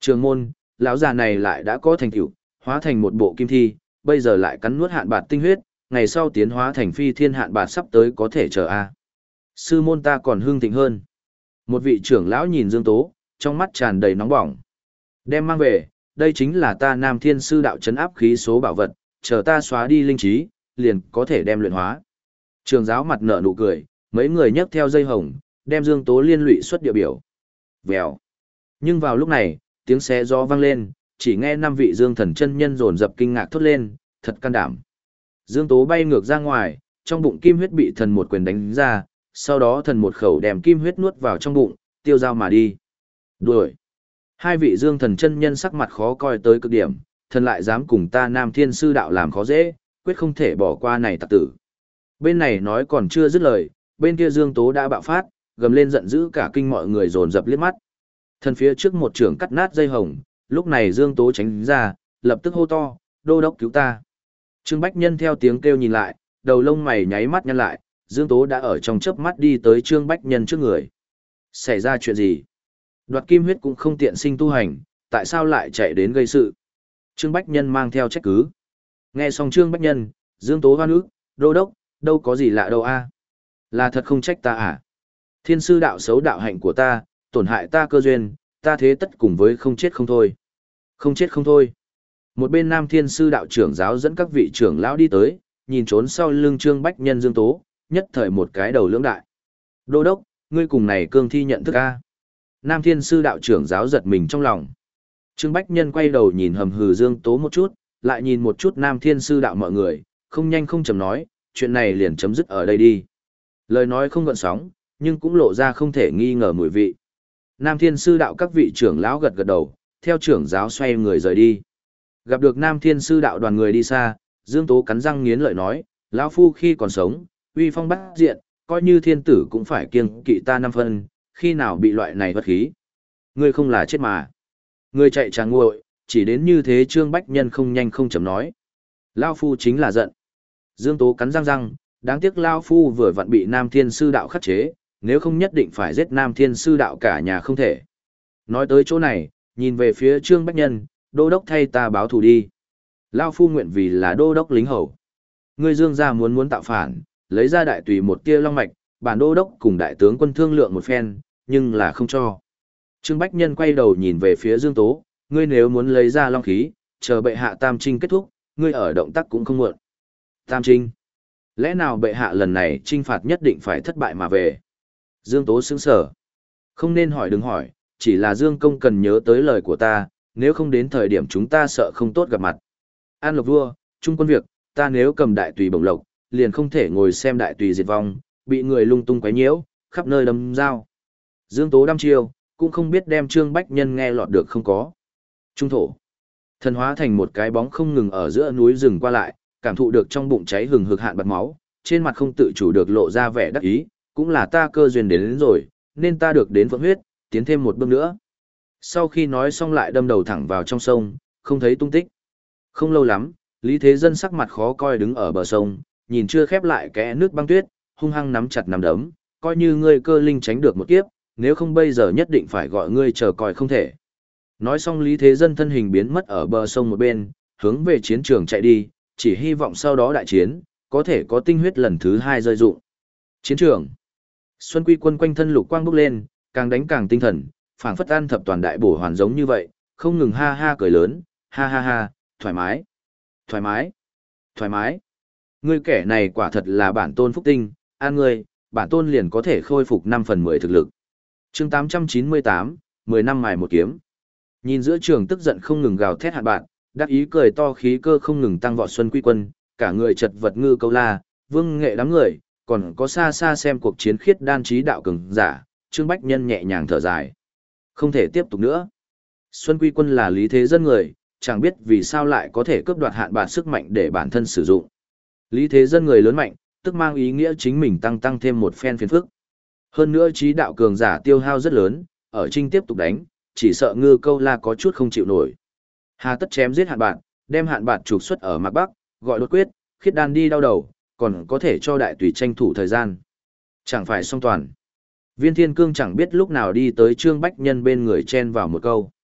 [SPEAKER 1] Trường môn, lão già này lại đã có thành tựu, hóa thành một bộ kim thi, bây giờ lại cắn nuốt hạn bạt tinh huyết, ngày sau tiến hóa thành phi thiên hạn bạt sắp tới có thể chờ a. Sư môn ta còn hưng thịnh hơn. Một vị trưởng lão nhìn Dương Tố, trong mắt tràn đầy nóng bỏng. Đem mang về, đây chính là ta Nam Thiên Sư đạo trấn áp khí số bảo vật, chờ ta xóa đi linh trí, liền có thể đem luyện hóa. Trường giáo mặt nở nụ cười, mấy người nhấc theo dây hồng, đem Dương Tố liên lụy xuất địa biểu. Vèo. Nhưng vào lúc này, tiếng xé gió vang lên, chỉ nghe năm vị Dương Thần chân nhân dồn dập kinh ngạc thốt lên, thật can đảm. Dương Tố bay ngược ra ngoài, trong bụng kim huyết bị thần một quyền đánh ra, sau đó thần một khẩu đem kim huyết nuốt vào trong bụng, tiêu dao mà đi. Đuổi. Hai vị Dương Thần chân nhân sắc mặt khó coi tới cực điểm, thần lại dám cùng ta Nam Thiên Sư đạo làm khó dễ, quyết không thể bỏ qua này tặc tử. Bên này nói còn chưa dứt lời, bên kia Dương Tố đã bạo phát, gầm lên giận dữ, cả kinh mọi người dồn dập liếc mắt. Thần phía trước một trường cắt nát dây hồng, lúc này Dương Tố tránh ra, lập tức hô to, đô đốc cứu ta. Trương Bách Nhân theo tiếng kêu nhìn lại, đầu lông mày nháy mắt nhăn lại, Dương Tố đã ở trong chớp mắt đi tới Trương Bách Nhân trước người. Xảy ra chuyện gì? Đoạt kim huyết cũng không tiện sinh tu hành, tại sao lại chạy đến gây sự? Trương Bách Nhân mang theo trách cứ. Nghe xong Trương Bách Nhân, Dương Tố hoan ức, đô đốc, đâu có gì lạ đâu a. Là thật không trách ta à? Thiên sư đạo xấu đạo hạnh của ta, tổn hại ta cơ duyên, ta thế tất cùng với không chết không thôi. Không chết không thôi. Một bên Nam Thiên sư đạo trưởng giáo dẫn các vị trưởng lão đi tới, nhìn trốn sau lưng Trương Bách Nhân Dương Tố, nhất thời một cái đầu lưỡng đại. Đô đốc, ngươi cùng này cương thi nhận thức a? Nam Thiên sư đạo trưởng giáo giật mình trong lòng. Trương Bách Nhân quay đầu nhìn hầm hừ Dương Tố một chút, lại nhìn một chút Nam Thiên sư đạo mọi người, không nhanh không chậm nói, chuyện này liền chấm dứt ở đây đi. Lời nói không gợn sóng, nhưng cũng lộ ra không thể nghi ngờ mùi vị. Nam Thiên sư đạo các vị trưởng lão gật gật đầu, theo trưởng giáo xoay người rời đi. Gặp được Nam Thiên sư đạo đoàn người đi xa, Dương Tố cắn răng nghiến lợi nói, lão phu khi còn sống, uy phong bát diện, coi như thiên tử cũng phải kiêng kỵ ta năm phân, khi nào bị loại này bất khí. Ngươi không là chết mà. Ngươi chạy trà nguội, chỉ đến như thế Trương Bách Nhân không nhanh không chậm nói. Lão phu chính là giận. Dương Tố cắn răng răng, đáng tiếc lão phu vừa vặn bị Nam Thiên sư đạo khắc chế, nếu không nhất định phải giết Nam Thiên sư đạo cả nhà không thể. Nói tới chỗ này, nhìn về phía Trương Bách Nhân, đô đốc thay ta báo thù đi. Lão phu nguyện vì là đô đốc lính hầu. Ngươi Dương gia muốn muốn tạo phản, lấy ra đại tùy một tia long mạch, bản đô đốc cùng đại tướng quân thương lượng một phen, nhưng là không cho. Trương Bách Nhân quay đầu nhìn về phía Dương Tố, ngươi nếu muốn lấy ra long khí, chờ bệ hạ tam trinh kết thúc, ngươi ở động tác cũng không muộn. Tam trinh? Lẽ nào bệ hạ lần này trinh phạt nhất định phải thất bại mà về? Dương Tố sững sờ. Không nên hỏi đừng hỏi, chỉ là Dương công cần nhớ tới lời của ta, nếu không đến thời điểm chúng ta sợ không tốt gặp mặt. An Lộc vua, trung quân việc, ta nếu cầm đại tùy bổng lộc, liền không thể ngồi xem đại tùy diệt vong, bị người lung tung quấy nhiễu, khắp nơi đâm dao. Dương Tố đăm chiêu, cũng không biết đem Trương Bách Nhân nghe lọt được không có. Trung thổ. Thần hóa thành một cái bóng không ngừng ở giữa núi rừng qua lại, cảm thụ được trong bụng cháy hừng hực hạn bật máu, trên mặt không tự chủ được lộ ra vẻ đắc ý, cũng là ta cơ duyên đến, đến rồi, nên ta được đến phượng huyết, tiến thêm một bước nữa. Sau khi nói xong lại đâm đầu thẳng vào trong sông, không thấy tung tích. Không lâu lắm, Lý Thế Dân sắc mặt khó coi đứng ở bờ sông, nhìn chưa khép lại kẽ nước băng tuyết, hung hăng nắm chặt nắm đấm, coi như ngươi cơ linh tránh được một kiếp, nếu không bây giờ nhất định phải gọi ngươi chờ coi không thể. Nói xong Lý Thế Dân thân hình biến mất ở bờ sông một bên, hướng về chiến trường chạy đi, chỉ hy vọng sau đó đại chiến, có thể có tinh huyết lần thứ hai rơi dụng. Chiến trường. Xuân Quy Quân quanh thân lục quang bốc lên, càng đánh càng tinh thần, phảng phất an thập toàn đại bổ hoàn giống như vậy, không ngừng ha ha cười lớn, ha ha ha, thoải mái, thoải mái, thoải mái. Ngươi kẻ này quả thật là bản tôn phúc tinh, an ngươi, bản tôn liền có thể khôi phục năm phần mười thực lực. Chương tám trăm chín mươi tám, mười năm mài một kiếm. Nhìn giữa trường tức giận không ngừng gào thét hạt bạn, đắc ý cười to khí cơ không ngừng tăng vọt Xuân Quy Quân, cả người chật vật ngư câu la, vương nghệ đám người, còn có xa xa xem cuộc chiến khiết đan trí đạo cường giả, Trương Bách Nhân nhẹ nhàng thở dài. Không thể tiếp tục nữa. Xuân Quy Quân là Lý Thế Dân người, chẳng biết vì sao lại có thể cướp đoạt hạn bạc sức mạnh để bản thân sử dụng. Lý Thế Dân người lớn mạnh, tức mang ý nghĩa chính mình tăng tăng thêm một phen phiền phức. Hơn nữa trí đạo cường giả tiêu hao rất lớn, ở trinh tiếp tục đánh, chỉ sợ ngư câu la có chút không chịu nổi. Hà tất chém giết hạn bạc, đem hạn bạc trục xuất ở Mạc Bắc, gọi đột quyết, khiết đan đi đau đầu, còn có thể cho đại tùy tranh thủ thời gian. Chẳng phải song toàn. Viên Thiên Cương chẳng biết lúc nào đi tới Trương Bách Nhân bên người chen vào một câu.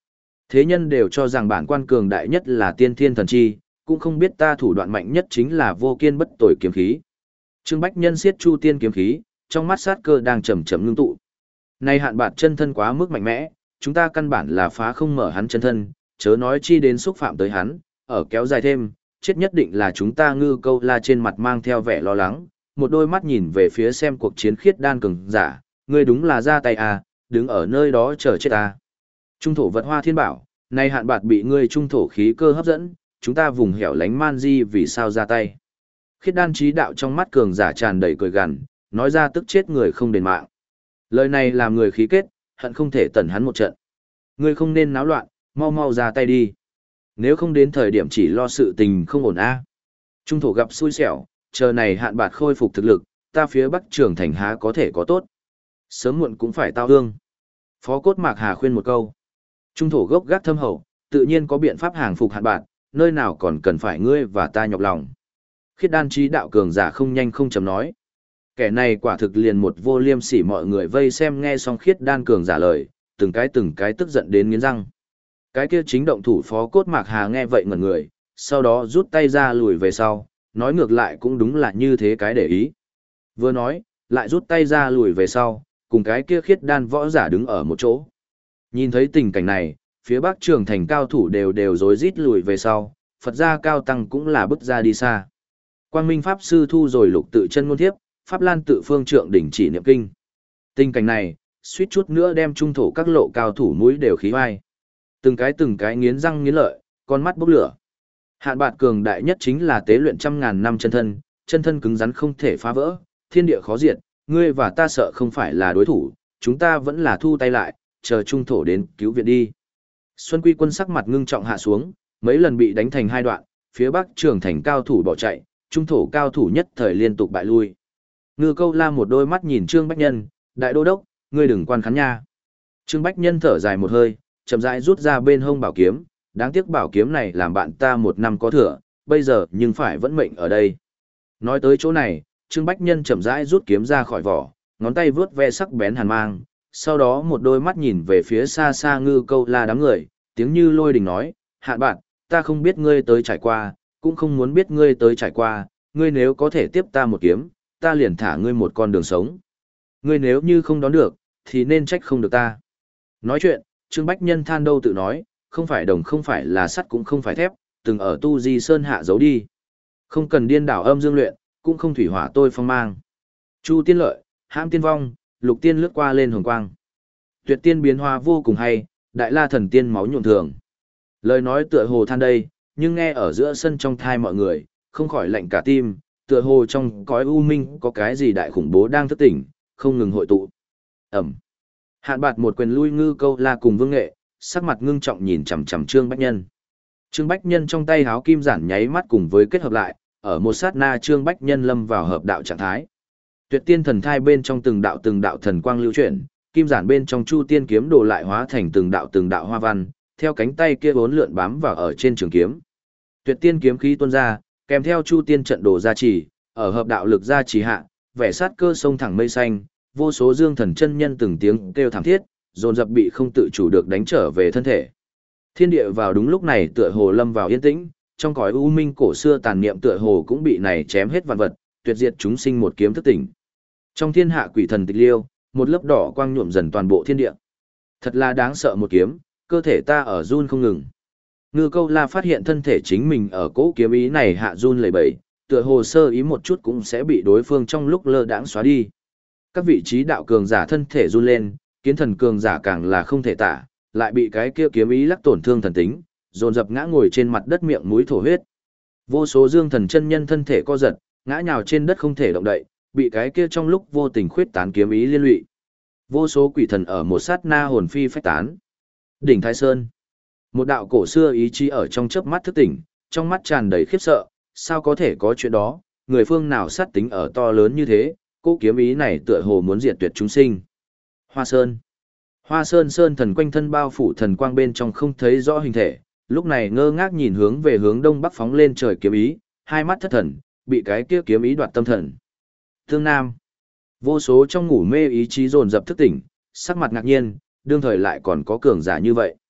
[SPEAKER 1] Thế nhân đều cho rằng bản quan cường đại nhất là tiên thiên thần chi, cũng không biết ta thủ đoạn mạnh nhất chính là vô kiên bất tồi kiếm khí. Trương Bách Nhân siết chu tiên kiếm khí, trong mắt sát cơ đang chậm chậm ngưng tụ. Này hạn bạt chân thân quá mức mạnh mẽ, chúng ta căn bản là phá không mở hắn chân thân, chớ nói chi đến xúc phạm tới hắn, ở kéo dài thêm, chết nhất định là chúng ta. Ngư Câu La trên mặt mang theo vẻ lo lắng, một đôi mắt nhìn về phía xem cuộc chiến khiết đan cường giả, ngươi đúng là ra tay à, đứng ở nơi đó chờ chết à. Trung thổ vật hoa thiên bảo, nay hạn bạt bị ngươi trung thổ khí cơ hấp dẫn, chúng ta vùng hẻo lánh man di vì sao ra tay. Khiết đan trí đạo trong mắt cường giả tràn đầy cười gằn, nói ra tức chết người không đền mạng. Lời này làm người khí kết, hận không thể tẩn hắn một trận. Ngươi không nên náo loạn, mau mau ra tay đi. Nếu không đến thời điểm chỉ lo sự tình không ổn a. Trung thổ gặp xui xẻo, chờ này hạn bạt khôi phục thực lực, ta phía bắc trường thành há có thể có tốt. Sớm muộn cũng phải tao hương. Phó Cốt Mạc Hà khuyên một câu. Trung thổ gốc gác thâm hậu, tự nhiên có biện pháp hàng phục hạn bạt, nơi nào còn cần phải ngươi và ta nhọc lòng. Khiết đan trí đạo cường giả không nhanh không chậm nói. Kẻ này quả thực liền một vô liêm sỉ, mọi người vây xem nghe xong khiết đan cường giả lời, từng cái từng cái tức giận đến nghiến răng. Cái kia chính động thủ Phó Cốt Mạc Hà nghe vậy ngẩn người, sau đó rút tay ra lùi về sau, nói ngược lại cũng đúng là như thế cái để ý. Vừa nói, lại rút tay ra lùi về sau, cùng cái kia khiết đan võ giả đứng ở một chỗ. Nhìn thấy tình cảnh này, phía bắc trường thành cao thủ đều đều rối rít lùi về sau, Phật gia cao tăng cũng là bước ra đi xa. Quang Minh Pháp Sư thu rồi lục tự chân ngôn thiếp, Pháp Lan tự phương trượng đỉnh chỉ niệm kinh. Tình cảnh này, suýt chút nữa đem trung thổ các lộ cao thủ mũi đều khí hoai. Từng cái từng cái nghiến răng nghiến lợi, con mắt bốc lửa. Hạn bạt cường đại nhất chính là tế luyện trăm ngàn năm chân thân, chân thân cứng rắn không thể phá vỡ, thiên địa khó diệt, ngươi và ta sợ không phải là đối thủ, chúng ta vẫn là thu tay lại, chờ trung thổ đến cứu viện đi. Xuân Quy Quân sắc mặt ngưng trọng hạ xuống, mấy lần bị đánh thành hai đoạn, phía bắc trường thành cao thủ bỏ chạy, trung thổ cao thủ nhất thời liên tục bại lui. Ngư Câu La một đôi mắt nhìn Trương Bách Nhân, đại đô đốc, ngươi đừng quan khán nha. Trương Bách Nhân thở dài một hơi, chậm rãi rút ra bên hông bảo kiếm, đáng tiếc bảo kiếm này làm bạn ta một năm có thừa, bây giờ nhưng phải vẫn mệnh ở đây. Nói tới chỗ này, Trương Bách Nhân chậm rãi rút kiếm ra khỏi vỏ, ngón tay vướt ve sắc bén hàn mang, sau đó một đôi mắt nhìn về phía xa xa Ngư Câu La đám người, tiếng như lôi đình nói, hạn bạn, ta không biết ngươi tới trải qua, cũng không muốn biết ngươi tới trải qua, ngươi nếu có thể tiếp ta một kiếm, ta liền thả ngươi một con đường sống. Ngươi nếu như không đón được, thì nên trách không được ta. Nói chuyện, Trương Bách Nhân than đâu tự nói, không phải đồng không phải là sắt cũng không phải thép, từng ở tu di sơn hạ giấu đi. Không cần điên đảo âm dương luyện, cũng không thủy hỏa tôi phong mang. Chu tiên lợi, hãm tiên vong, lục tiên lướt qua lên hồng quang. Tuyệt tiên biến hóa vô cùng hay, đại la thần tiên máu nhuộm thường. Lời nói tựa hồ than đây, nhưng nghe ở giữa sân trong thai mọi người, không khỏi lạnh cả tim, tựa hồ trong cõi u minh có cái gì đại khủng bố đang thức tỉnh, không ngừng hội tụ. Ẩm. Hạn bạt một quyền lui Ngư Câu La cùng Vương Nghệ, sắc mặt ngưng trọng nhìn chằm chằm Trương Bách Nhân. Trương Bách Nhân trong tay háo kim giản nháy mắt cùng với kết hợp lại, ở một sát na Trương Bách Nhân lâm vào hợp đạo trạng thái. Tuyệt tiên thần thai bên trong từng đạo từng đạo thần quang lưu chuyển, kim giản bên trong chu tiên kiếm đồ lại hóa thành từng đạo từng đạo hoa văn, theo cánh tay kia vốn lượn bám vào ở trên trường kiếm. Tuyệt tiên kiếm khí tuôn ra, kèm theo chu tiên trận đồ gia trì, ở hợp đạo lực gia trì hạ, vẻ sát cơ sông thẳng mây xanh, vô số dương thần chân nhân từng tiếng kêu thảm thiết, dồn dập bị không tự chủ được đánh trở về thân thể. Thiên địa vào đúng lúc này tựa hồ lâm vào yên tĩnh, trong cõi u minh cổ xưa tàn niệm tựa hồ cũng bị này chém hết vạn vật, tuyệt diệt chúng sinh một kiếm thức tỉnh. Trong thiên hạ quỷ thần tịch liêu, một lớp đỏ quang nhuộm dần toàn bộ thiên địa. Thật là đáng sợ một kiếm, cơ thể ta ở run không ngừng. Ngư Câu La phát hiện thân thể chính mình ở cỗ kiếm ý này hạ run lẩy bẩy, tựa hồ sơ ý một chút cũng sẽ bị đối phương trong lúc lơ đãng xóa đi. Các vị trí đạo cường giả thân thể run lên, kiến thần cường giả càng là không thể tả, lại bị cái kia kiếm ý lắc tổn thương thần tính, dồn dập ngã ngồi trên mặt đất miệng mũi thổ huyết. Vô số dương thần chân nhân thân thể co giật, ngã nhào trên đất không thể động đậy, bị cái kia trong lúc vô tình khuyết tán kiếm ý liên lụy. Vô số quỷ thần ở một sát na hồn phi phách tán. Đỉnh Thái Sơn, một đạo cổ xưa ý chí ở trong chớp mắt thức tỉnh, trong mắt tràn đầy khiếp sợ, sao có thể có chuyện đó, người phương nào sát tính ở to lớn như thế, cô kiếm ý này tựa hồ muốn diệt tuyệt chúng sinh. Hoa Sơn, Hoa Sơn Sơn thần quanh thân bao phủ thần quang bên trong không thấy rõ hình thể, lúc này ngơ ngác nhìn hướng về hướng đông bắc phóng lên trời kiếm ý, hai mắt thất thần, bị cái kia kiếm ý đoạt tâm thần. Thương Nam, vô số trong ngủ mê ý chí dồn dập thức tỉnh, sắc mặt ngạc nhiên, đương thời lại còn có cường giả như vậy.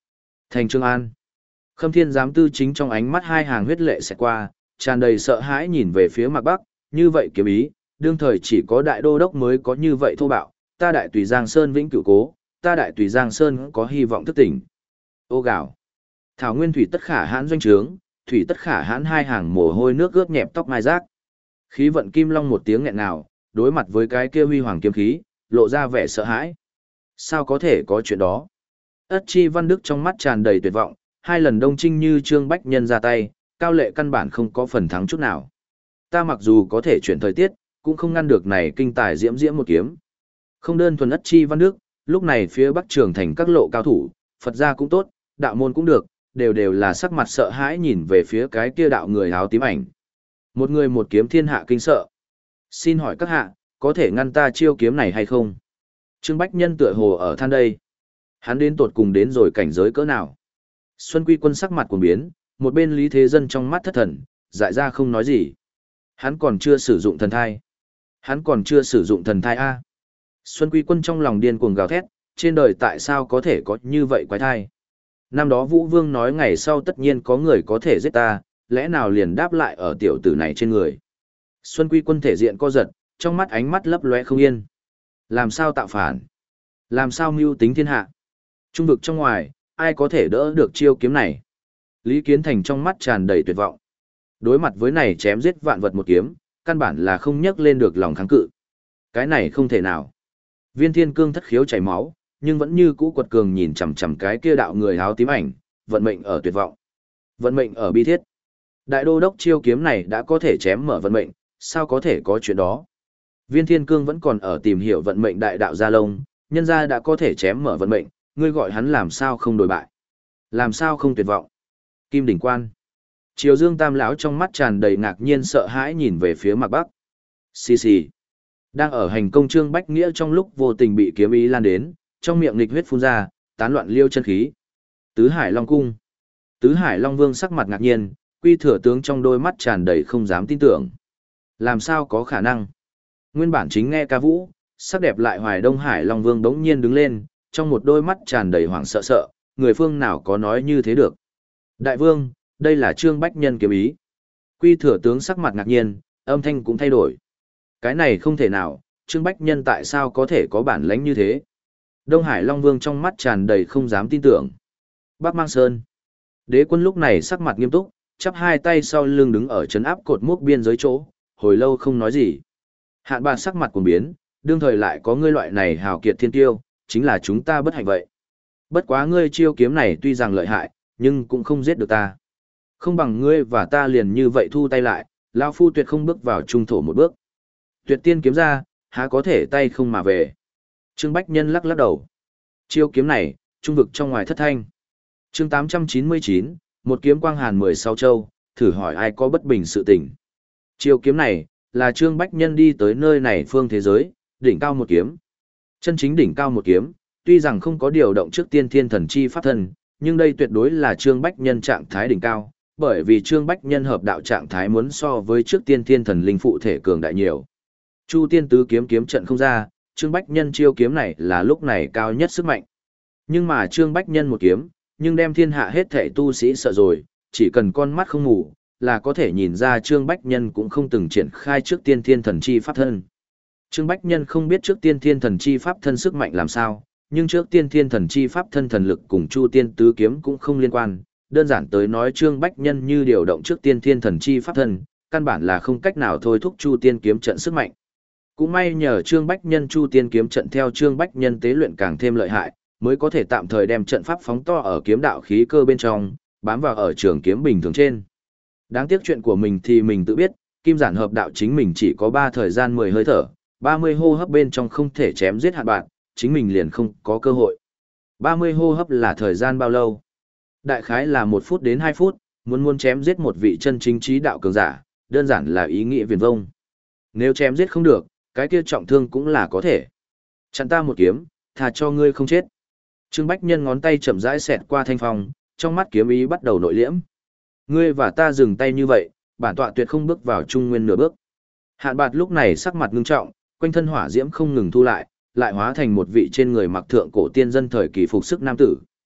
[SPEAKER 1] Thành Trương An. Khâm Thiên giám tư chính trong ánh mắt hai hàng huyết lệ sẽ qua, tràn đầy sợ hãi nhìn về phía mặt bắc, như vậy kiếm ý, đương thời chỉ có đại đô đốc mới có như vậy thô bạo, ta đại tùy Giang Sơn vĩnh cửu cố, ta đại tùy Giang Sơn có hy vọng thức tỉnh. Ô gạo. Thảo nguyên thủy tất khả hãn doanh trướng, thủy tất khả hãn hai hàng mồ hôi nước ướt nhẹp tóc mai rác. Khí vận kim long một tiếng nghẹn nào, đối mặt với cái kia huy hoàng kiếm khí, lộ ra vẻ sợ hãi. Sao có thể có chuyện đó? Ất Chi Văn Đức trong mắt tràn đầy tuyệt vọng, hai lần đông trinh như Trương Bách Nhân ra tay, cao lệ căn bản không có phần thắng chút nào. Ta mặc dù có thể chuyển thời tiết, cũng không ngăn được này kinh tài diễm diễm một kiếm. Không đơn thuần Ất Chi Văn Đức, lúc này phía Bắc Trường thành các lộ cao thủ, Phật gia cũng tốt, đạo môn cũng được, đều đều là sắc mặt sợ hãi nhìn về phía cái kia đạo người áo tím ảnh. Một người một kiếm thiên hạ kinh sợ. Xin hỏi các hạ, có thể ngăn ta chiêu kiếm này hay không? Trương Bách Nhân tựa hồ ở than đây. Hắn đến tột cùng đến rồi cảnh giới cỡ nào? Xuân Quy Quân sắc mặt cuồng biến, một bên Lý Thế Dân trong mắt thất thần, dại ra không nói gì. Hắn còn chưa sử dụng thần thai. Hắn còn chưa sử dụng thần thai A. Xuân Quy Quân trong lòng điên cuồng gào thét, trên đời tại sao có thể có như vậy quái thai? Năm đó Vũ Vương nói ngày sau tất nhiên có người có thể giết ta, lẽ nào liền đáp lại ở tiểu tử này trên người? Xuân Quy Quân thể diện co giật, trong mắt ánh mắt lấp lóe không yên. Làm sao tạo phản? Làm sao mưu tính thiên hạ? Trung vực trong ngoài, ai có thể đỡ được chiêu kiếm này? Lý Kiến Thành trong mắt tràn đầy tuyệt vọng. Đối mặt với này chém giết vạn vật một kiếm, căn bản là không nhấc lên được lòng kháng cự. Cái này không thể nào. Viên Thiên Cương thất khiếu chảy máu, nhưng vẫn như cũ quật cường nhìn chằm chằm cái kia đạo người áo tím ảnh, vận mệnh ở tuyệt vọng. Vận mệnh ở bi thiết. Đại đô đốc chiêu kiếm này đã có thể chém mở vận mệnh, sao có thể có chuyện đó? Viên Thiên Cương vẫn còn ở tìm hiểu vận mệnh đại đạo Gia Long, nhân gia đã có thể chém mở vận mệnh, ngươi gọi hắn làm sao không đổi bại? Làm sao không tuyệt vọng? Kim Đỉnh Quan. Triều Dương Tam lão trong mắt tràn đầy ngạc nhiên sợ hãi nhìn về phía mặt bắc. Xì xì. Đang ở hành công Trương Bách Nghĩa trong lúc vô tình bị kiếm ý lan đến, trong miệng nghịch huyết phun ra, tán loạn liêu chân khí. Tứ Hải Long cung. Tứ Hải Long Vương sắc mặt ngạc nhiên, Quy Thừa tướng trong đôi mắt tràn đầy không dám tin tưởng. Làm sao có khả năng? Nguyên bản chính nghe ca vũ, sắc đẹp lại Hoài Đông Hải Long Vương đống nhiên đứng lên, trong một đôi mắt tràn đầy hoảng sợ sợ, người phương nào có nói như thế được. Đại vương, đây là Trương Bách Nhân kiếm ý. Quy Thừa tướng sắc mặt ngạc nhiên, âm thanh cũng thay đổi. Cái này không thể nào, Trương Bách Nhân tại sao có thể có bản lãnh như thế? Đông Hải Long Vương trong mắt tràn đầy không dám tin tưởng. Bắc Mang Sơn. Đế quân lúc này sắc mặt nghiêm túc, chắp hai tay sau lưng đứng ở trấn áp cột mốc biên giới chỗ, hồi lâu không nói gì. Hạn Bạt sắc mặt cuồng biến, đương thời lại có ngươi loại này hào kiệt thiên tiêu, chính là chúng ta bất hạnh vậy. Bất quá ngươi chiêu kiếm này tuy rằng lợi hại, nhưng cũng không giết được ta. Không bằng ngươi và ta liền như vậy thu tay lại, lão phu tuyệt không bước vào trung thổ một bước. Tuyệt tiên kiếm ra, há có thể tay không mà về. Trương Bách Nhân lắc lắc đầu. Chiêu kiếm này, trung vực trong ngoài thất thanh. Chương tám trăm chín mươi chín, một kiếm quang hàn mười sáu châu, thử hỏi ai có bất bình sự tình. Chiêu kiếm này, là Trương Bách Nhân đi tới nơi này phương thế giới, đỉnh cao một kiếm. Chân chính đỉnh cao một kiếm, tuy rằng không có điều động trước tiên thiên thần chi pháp thân, nhưng đây tuyệt đối là Trương Bách Nhân trạng thái đỉnh cao, bởi vì Trương Bách Nhân hợp đạo trạng thái muốn so với trước tiên thiên thần linh phụ thể cường đại nhiều. Chu tiên tứ kiếm kiếm trận không ra, Trương Bách Nhân chiêu kiếm này là lúc này cao nhất sức mạnh. Nhưng mà Trương Bách Nhân một kiếm, nhưng đem thiên hạ hết thảy tu sĩ sợ rồi, chỉ cần con mắt không ngủ, là có thể nhìn ra Trương Bách Nhân cũng không từng triển khai trước tiên thiên thần chi pháp thân. Trương Bách Nhân không biết trước tiên thiên thần chi pháp thân sức mạnh làm sao, nhưng trước tiên thiên thần chi pháp thân thần lực cùng Chu tiên tứ kiếm cũng không liên quan, đơn giản tới nói Trương Bách Nhân như điều động trước tiên thiên thần chi pháp thân, căn bản là không cách nào thôi thúc Chu tiên kiếm trận sức mạnh. Cũng may nhờ Trương Bách Nhân Chu tiên kiếm trận theo Trương Bách Nhân tế luyện càng thêm lợi hại, mới có thể tạm thời đem trận pháp phóng to ở kiếm đạo khí cơ bên trong, bám vào ở trường kiếm bình thường trên. Đáng tiếc chuyện của mình thì mình tự biết, kim giản hợp đạo chính mình chỉ có ba thời gian mười hơi thở, ba mươi hô hấp bên trong không thể chém giết hạn bạn, chính mình liền không có cơ hội. ba mươi hô hấp là thời gian bao lâu? Đại khái là một phút đến hai phút, muốn muốn chém giết một vị chân chính trí đạo cường giả, đơn giản là ý nghĩa viển vông. Nếu chém giết không được, cái kia trọng thương cũng là có thể. Chặn ta một kiếm, thà cho ngươi không chết. Trương Bách Nhân ngón tay chậm rãi xẹt qua thanh phong, trong mắt kiếm ý bắt đầu nội liễm. Ngươi và ta dừng tay như vậy, bản tọa tuyệt không bước vào trung nguyên nửa bước. Hạn Bạt lúc này sắc mặt ngưng trọng, quanh thân hỏa diễm không ngừng thu lại, lại hóa thành một vị trên người mặc thượng cổ tiên dân thời kỳ phục sức nam tử.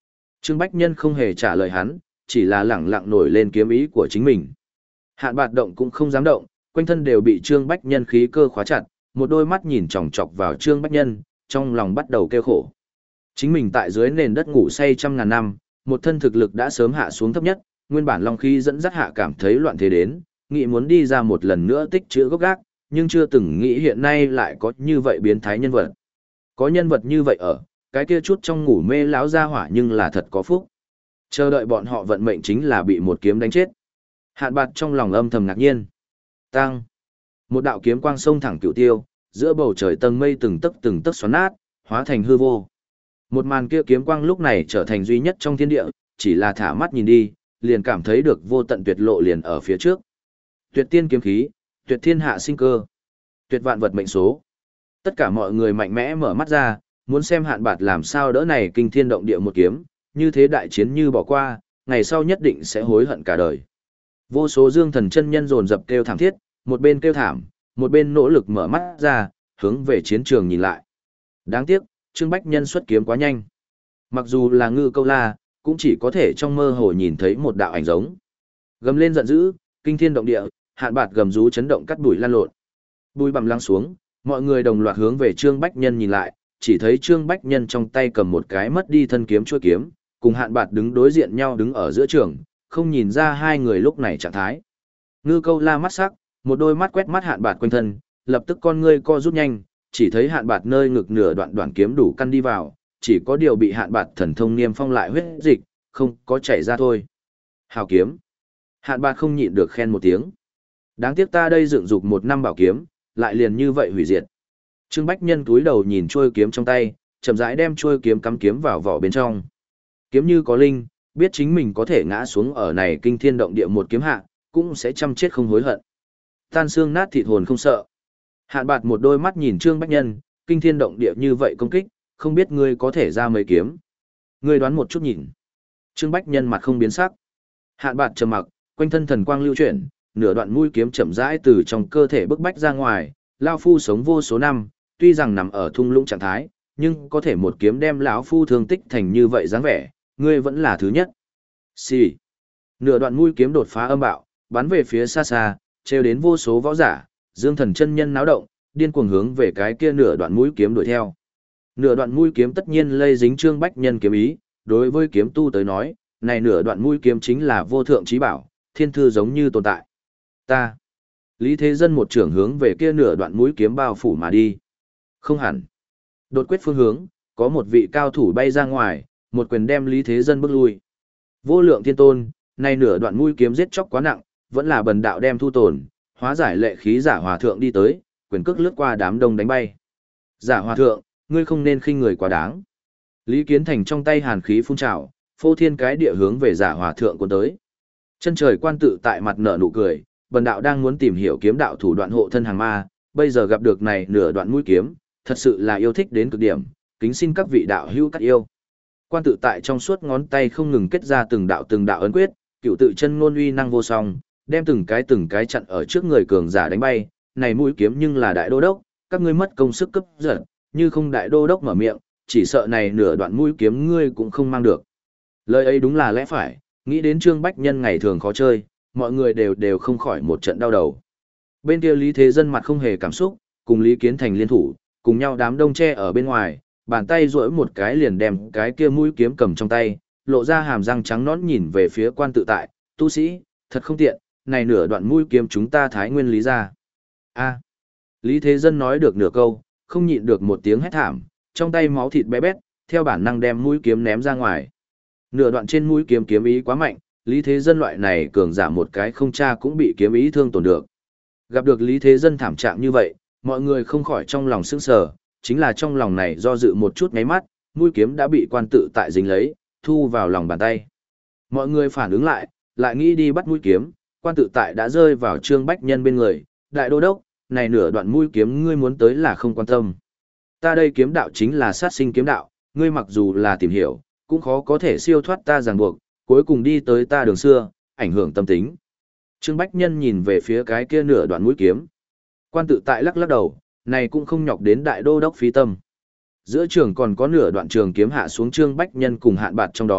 [SPEAKER 1] Trương Bách Nhân không hề trả lời hắn, chỉ là lẳng lặng nổi lên kiếm ý của chính mình. Hạn Bạt động cũng không dám động, quanh thân đều bị Trương Bách Nhân khí cơ khóa chặt, một đôi mắt nhìn chòng chọc vào Trương Bách Nhân, trong lòng bắt đầu kêu khổ. Chính mình tại dưới nền đất ngủ say trăm ngàn năm, một thân thực lực đã sớm hạ xuống thấp nhất, nguyên bản long khí dẫn dắt hạ cảm thấy loạn thế đến, nghĩ muốn đi ra một lần nữa tích trữ gốc gác, nhưng chưa từng nghĩ hiện nay lại có như vậy biến thái nhân vật. Có nhân vật như vậy ở, cái kia chút trong ngủ mê láo ra hỏa nhưng là thật có phúc. Chờ đợi bọn họ vận mệnh chính là bị một kiếm đánh chết. Hạn Bạt trong lòng âm thầm ngạc nhiên. Tăng. Một đạo kiếm quang sông thẳng cửu tiêu, giữa bầu trời tầng mây từng tấc từng tấc xoắn nát, hóa thành hư vô. Một màn kia kiếm quang lúc này trở thành duy nhất trong thiên địa, chỉ là thả mắt nhìn đi, liền cảm thấy được vô tận tuyệt lộ liền ở phía trước. Tuyệt tiên kiếm khí, tuyệt thiên hạ sinh cơ, tuyệt vạn vật mệnh số. Tất cả mọi người mạnh mẽ mở mắt ra, muốn xem Hạn Bạt làm sao đỡ này kinh thiên động địa một kiếm, như thế đại chiến như bỏ qua, ngày sau nhất định sẽ hối hận cả đời. Vô số dương thần chân nhân dồn dập kêu thảm thiết, một bên kêu thảm, một bên nỗ lực mở mắt ra, hướng về chiến trường nhìn lại. Đáng tiếc, Trương Bách Nhân xuất kiếm quá nhanh. Mặc dù là Ngư Câu La, cũng chỉ có thể trong mơ hồ nhìn thấy một đạo ảnh giống. Gầm lên giận dữ, kinh thiên động địa, Hạn Bạt gầm rú chấn động cắt bụi lan lộn. Bụi bặm lắng xuống, mọi người đồng loạt hướng về Trương Bách Nhân nhìn lại, chỉ thấy Trương Bách Nhân trong tay cầm một cái mất đi thân kiếm chuôi kiếm, cùng Hạn Bạt đứng đối diện nhau đứng ở giữa trường, không nhìn ra hai người lúc này trạng thái. Ngư Câu La mắt sắc, một đôi mắt quét mắt Hạn Bạt quanh thân, lập tức con ngươi co rút nhanh, chỉ thấy Hạn Bạt nơi ngực nửa đoạn đoạn kiếm đủ căn đi vào, chỉ có điều bị Hạn Bạt thần thông niêm phong lại huyết dịch, không có chảy ra thôi. Hào kiếm. Hạn Bạt không nhịn được khen một tiếng. Đáng tiếc ta đây dựng dục một năm bảo kiếm, lại liền như vậy hủy diệt. Trương Bách Nhân cúi đầu nhìn chuôi kiếm trong tay, chậm rãi đem chuôi kiếm cắm kiếm vào vỏ bên trong. Kiếm như có linh, biết chính mình có thể ngã xuống ở này kinh thiên động địa một kiếm hạ, cũng sẽ chăm chết không hối hận. Tan xương nát thịt hồn không sợ. Hạn Bạt một đôi mắt nhìn Trương Bách Nhân, kinh thiên động địa như vậy công kích, không biết ngươi có thể ra mấy kiếm. Ngươi đoán một chút nhìn. Trương Bách Nhân mặt không biến sắc. Hạn Bạt trầm mặc, quanh thân thần quang lưu chuyển, nửa đoạn mũi kiếm chậm rãi từ trong cơ thể bức bách ra ngoài, lão phu sống vô số năm, tuy rằng nằm ở thung lũng trạng thái, nhưng có thể một kiếm đem lão phu thương tích thành như vậy dáng vẻ, ngươi vẫn là thứ nhất. Xì. Nửa đoạn mũi kiếm đột phá âm bạo, bắn về phía xa xa, trêu đến vô số võ giả, Dương Thần chân nhân náo động, điên cuồng hướng về cái kia nửa đoạn mũi kiếm đuổi theo. Nửa đoạn mũi kiếm tất nhiên lây dính Trương Bách Nhân kiếm ý, đối với kiếm tu tới nói, này nửa đoạn mũi kiếm chính là vô thượng chí bảo, thiên thư giống như tồn tại. Ta. Lý Thế Dân một trưởng hướng về kia nửa đoạn mũi kiếm bao phủ mà đi. Không hẳn. Đột quyết phương hướng, có một vị cao thủ bay ra ngoài, một quyền đem Lý Thế Dân bước lui. Vô lượng thiên tôn, này nửa đoạn mũi kiếm giết chóc quá nặng, vẫn là bần đạo đem thu tồn, hóa giải lệ khí giả hòa thượng đi tới, quyền cước lướt qua đám đông đánh bay. Giả hòa thượng, ngươi không nên khinh người quá đáng. Lý Kiến Thành trong tay hàn khí phun trào, phô thiên cái địa hướng về giả hòa thượng cuốn tới. Chân trời quan tự tại mặt nở nụ cười, bần đạo đang muốn tìm hiểu kiếm đạo thủ đoạn hộ thân hàng ma, bây giờ gặp được này nửa đoạn mũi kiếm, thật sự là yêu thích đến cực điểm, kính xin các vị đạo hữu cắt yêu. Quan tự tại trong suốt ngón tay không ngừng kết ra từng đạo từng đạo ấn quyết, cựu tự chân ngôn uy năng vô song, đem từng cái từng cái chặn ở trước người cường giả đánh bay, này mũi kiếm nhưng là đại đô đốc, các ngươi mất công sức cấp giật, như không đại đô đốc mở miệng, chỉ sợ này nửa đoạn mũi kiếm ngươi cũng không mang được. Lời ấy đúng là lẽ phải, nghĩ đến Trương Bách Nhân ngày thường khó chơi, mọi người đều đều không khỏi một trận đau đầu. Bên kia Lý Thế Dân mặt không hề cảm xúc, cùng Lý Kiến Thành liên thủ, cùng nhau đám đông che ở bên ngoài, bàn tay duỗi một cái liền đem cái kia mũi kiếm cầm trong tay, lộ ra hàm răng trắng nõn nhìn về phía quan tự tại, tu sĩ, thật không tiện, này nửa đoạn mũi kiếm chúng ta thái nguyên lý ra. A. Lý Thế Dân nói được nửa câu, không nhịn được một tiếng hét thảm, trong tay máu thịt bé bét, theo bản năng đem mũi kiếm ném ra ngoài. Nửa đoạn trên mũi kiếm kiếm ý quá mạnh, Lý Thế Dân loại này cường giả một cái không tra cũng bị kiếm ý thương tổn được. Gặp được Lý Thế Dân thảm trạng như vậy, mọi người không khỏi trong lòng sững sờ, chính là trong lòng này do dự một chút ngáy mắt, mũi kiếm đã bị quan tự tại dính lấy, thu vào lòng bàn tay. Mọi người phản ứng lại, lại nghĩ đi bắt mũi kiếm, quan tự tại đã rơi vào Trương Bách Nhân bên người, đại đô đốc, này nửa đoạn mũi kiếm ngươi muốn tới là không quan tâm. Ta đây kiếm đạo chính là sát sinh kiếm đạo, ngươi mặc dù là tìm hiểu, cũng khó có thể siêu thoát ta ràng buộc, cuối cùng đi tới ta đường xưa, ảnh hưởng tâm tính. Trương Bách Nhân nhìn về phía cái kia nửa đoạn mũi kiếm. Quan tự tại lắc lắc đầu, này cũng không nhọc đến đại đô đốc phí tâm. Giữa trường còn có nửa đoạn trường kiếm hạ xuống Trương Bách Nhân cùng Hạn Bạt trong đó,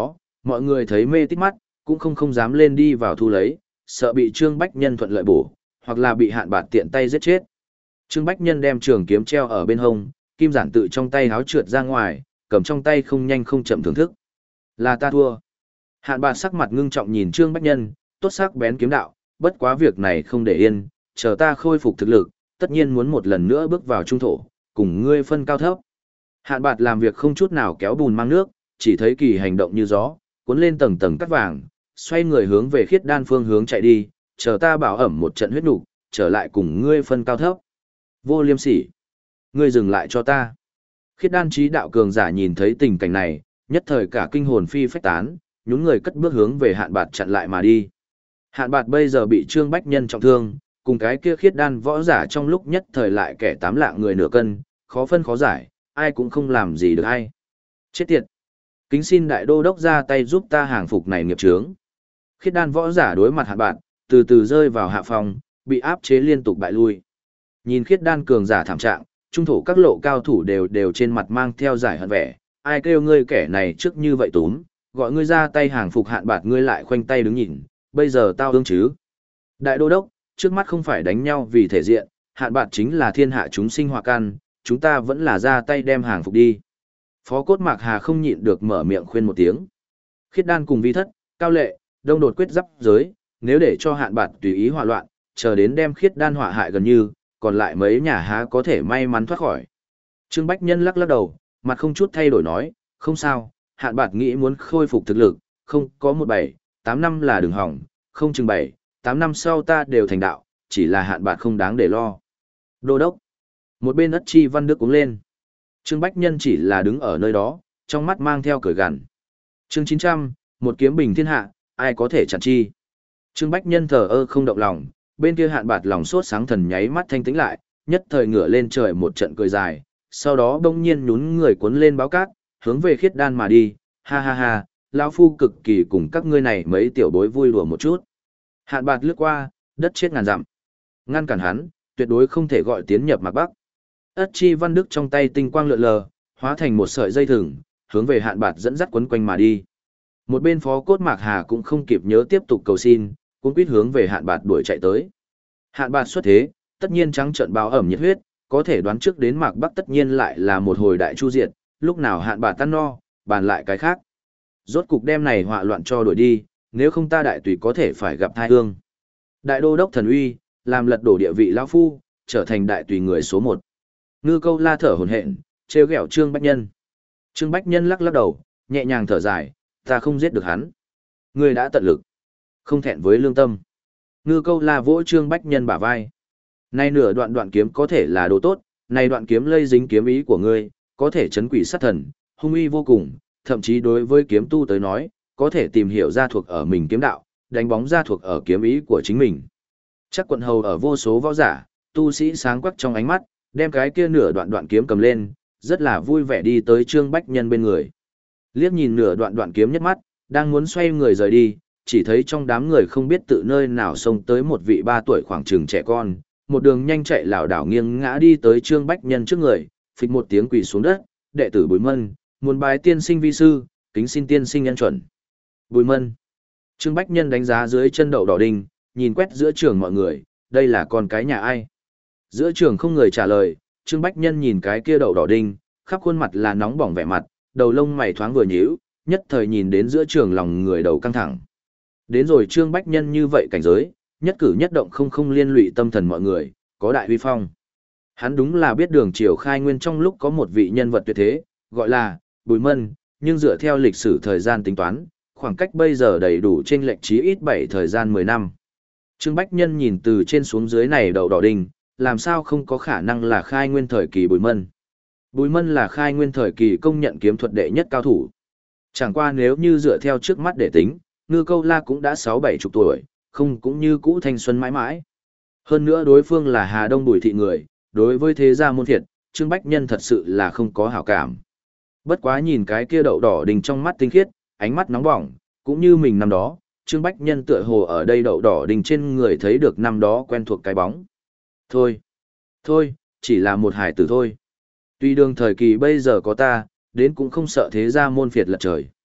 [SPEAKER 1] Mọi người thấy mê tít mắt, cũng không không dám lên đi vào thu lấy, sợ bị Trương Bách Nhân thuận lợi bổ, hoặc là bị Hạn Bạt tiện tay giết chết. Trương Bách Nhân đem trường kiếm treo ở bên hông, kim giản tự trong tay háo trượt ra ngoài, cầm trong tay không nhanh không chậm thưởng thức. Là ta thua. Hạn Bạt sắc mặt ngưng trọng nhìn Trương Bách Nhân, tốt sắc bén kiếm đạo, bất quá việc này không để yên, chờ ta khôi phục thực lực, tất nhiên muốn một lần nữa bước vào trung thổ, cùng ngươi phân cao thấp. Hạn Bạt làm việc không chút nào kéo bùn mang nước, chỉ thấy kỳ hành động như gió, cuốn lên tầng tầng cắt vàng, xoay người hướng về Khiết Đan phương hướng chạy đi, chờ ta bảo ẩm một trận huyết nục, trở lại cùng ngươi phân cao thấp. Vô Liêm Sỉ, ngươi dừng lại cho ta. Khiết Đan trí đạo cường giả nhìn thấy tình cảnh này, nhất thời cả kinh hồn phi phách tán, nhún người cất bước hướng về Hạn Bạt chặn lại mà đi. Hạn Bạt bây giờ bị Trương Bách Nhân trọng thương, cùng cái kia Khiết Đan võ giả trong lúc nhất thời lại kẻ tám lạng người nửa cân, khó phân khó giải, ai cũng không làm gì được ai. Chết tiệt! Kính xin đại đô đốc ra tay giúp ta hàng phục này nghiệp chướng. Khiết Đan võ giả đối mặt Hạn Bạt, từ từ rơi vào hạ phòng, bị áp chế liên tục bại lui. Nhìn Khiết Đan cường giả thảm trạng, trung thổ các lộ cao thủ đều đều trên mặt mang theo giải hận vẻ, ai kêu ngươi kẻ này trước như vậy túm, gọi ngươi ra tay hàng phục Hạn Bạt ngươi lại khoanh tay đứng nhìn, bây giờ tao ương chứ. Đại đô đốc, trước mắt không phải đánh nhau vì thể diện, Hạn Bạt chính là thiên hạ chúng sinh họa căn, chúng ta vẫn là ra tay đem hàng phục đi. Phó Cốt Mạc Hà không nhịn được mở miệng khuyên một tiếng. Khiết Đan cùng Vi Thất, Cao Lệ, Đông Đột quyết giáp giới, nếu để cho Hạn Bạt tùy ý hỏa loạn, chờ đến đem Khiết Đan hỏa hại gần như, còn lại mấy nhà há có thể may mắn thoát khỏi. Trương Bách Nhân lắc lắc đầu, mặt không chút thay đổi nói, không sao, Hạn Bạt nghĩ muốn khôi phục thực lực, không có một bảy, tám năm là đừng hỏng, không chừng bảy, tám năm sau ta đều thành đạo, chỉ là Hạn Bạt không đáng để lo. Đô đốc. Một bên Ất Chi Văn Đức cũng lên. Trương Bách Nhân chỉ là đứng ở nơi đó, trong mắt mang theo cười gằn. Chương chín trăm, một kiếm bình thiên hạ, ai có thể chặn chi. Trương Bách Nhân thờ ơ không động lòng, bên kia Hạn Bạt lòng sốt sáng thần nháy mắt thanh tĩnh lại, nhất thời ngửa lên trời một trận cười dài, sau đó đông nhiên nhún người cuốn lên báo cát, hướng về Khiết Đan mà đi, ha ha ha, lão phu cực kỳ cùng các ngươi này mấy tiểu bối vui đùa một chút. Hạn Bạt lướt qua, đất chết ngàn dặm. Ngăn cản hắn, tuyệt đối không thể gọi tiến nhập Mạc Bắc. Ất Chi Văn Đức trong tay tinh quang lượn lờ, hóa thành một sợi dây thừng, hướng về Hạn Bạt dẫn dắt quấn quanh mà đi. Một bên Phó Cốt Mạc Hà cũng không kịp nhớ tiếp tục cầu xin, cũng quyết hướng về Hạn Bạt đuổi chạy tới. Hạn Bạt xuất thế, tất nhiên trắng trợn báo ẩm nhiệt huyết, có thể đoán trước đến Mạc Bắc tất nhiên lại là một hồi đại chu diệt, lúc nào Hạn Bạt tan no, bàn lại cái khác. Rốt cục đem này họa loạn cho đuổi đi, nếu không ta đại tùy có thể phải gặp tai ương. Đại đô đốc thần uy, làm lật đổ địa vị lão phu, trở thành đại tùy người số một. Ngư Câu La thở hổn hển, trêu ghẹo Trương Bách Nhân. Trương Bách Nhân lắc lắc đầu, nhẹ nhàng thở dài, ta không giết được hắn. Ngươi đã tận lực, không thẹn với lương tâm. Ngư Câu La vỗ Trương Bách Nhân bả vai. Nay nửa đoạn đoạn kiếm có thể là đồ tốt, này đoạn kiếm lây dính kiếm ý của ngươi, có thể chấn quỷ sát thần, hung uy vô cùng, thậm chí đối với kiếm tu tới nói, có thể tìm hiểu ra thuộc ở mình kiếm đạo, đánh bóng ra thuộc ở kiếm ý của chính mình. Chắc quận hầu ở vô số võ giả, tu sĩ sáng quắc trong ánh mắt, đem cái kia nửa đoạn đoạn kiếm cầm lên, rất là vui vẻ đi tới Trương Bách Nhân bên người. Liếc nhìn nửa đoạn đoạn kiếm nhất mắt, đang muốn xoay người rời đi, chỉ thấy trong đám người không biết tự nơi nào xông tới một vị ba tuổi khoảng chừng trẻ con, một đường nhanh chạy lảo đảo nghiêng ngã đi tới Trương Bách Nhân trước người, phịch một tiếng quỳ xuống đất, đệ tử Bùi Mân, muốn bái tiên sinh vi sư, kính xin tiên sinh nhân chuẩn. Bùi Mân. Trương Bách Nhân đánh giá dưới chân đậu đỏ đinh, nhìn quét giữa trường mọi người, đây là con cái nhà ai? Giữa trường không người trả lời, Trương Bách Nhân nhìn cái kia đậu đỏ đinh, khắp khuôn mặt là nóng bỏng vẻ mặt, đầu lông mày thoáng vừa nhíu, nhất thời nhìn đến giữa trường lòng người đầu căng thẳng. Đến rồi Trương Bách Nhân như vậy cảnh giới, nhất cử nhất động không không liên lụy tâm thần mọi người, có đại huy phong. Hắn đúng là biết đường triều khai nguyên trong lúc có một vị nhân vật tuyệt thế, gọi là Bùi Mân, nhưng dựa theo lịch sử thời gian tính toán, khoảng cách bây giờ đầy đủ chênh lệch chí ít bảy thời gian mười năm. Trương Bách Nhân nhìn từ trên xuống dưới này đậu đỏ đinh, làm sao không có khả năng là khai nguyên thời kỳ Bùi Mân. Bùi Mân là khai nguyên thời kỳ công nhận kiếm thuật đệ nhất cao thủ. Chẳng qua nếu như dựa theo trước mắt để tính, Ngư Câu La cũng đã sáu bảy chục tuổi, không cũng như cũ thanh xuân mãi mãi. Hơn nữa đối phương là Hà Đông Bùi thị người, đối với thế gia môn thiệt, Trương Bách Nhân thật sự là không có hảo cảm. Bất quá nhìn cái kia đậu đỏ đinh trong mắt tinh khiết, ánh mắt nóng bỏng, cũng như mình năm đó, Trương Bách Nhân tựa hồ ở đây đậu đỏ đinh trên người thấy được năm đó quen thuộc cái bóng. Thôi, thôi, chỉ là một hải tử thôi. Tuy đường thời kỳ bây giờ có ta, đến cũng không sợ thế gia môn phiệt lật trời.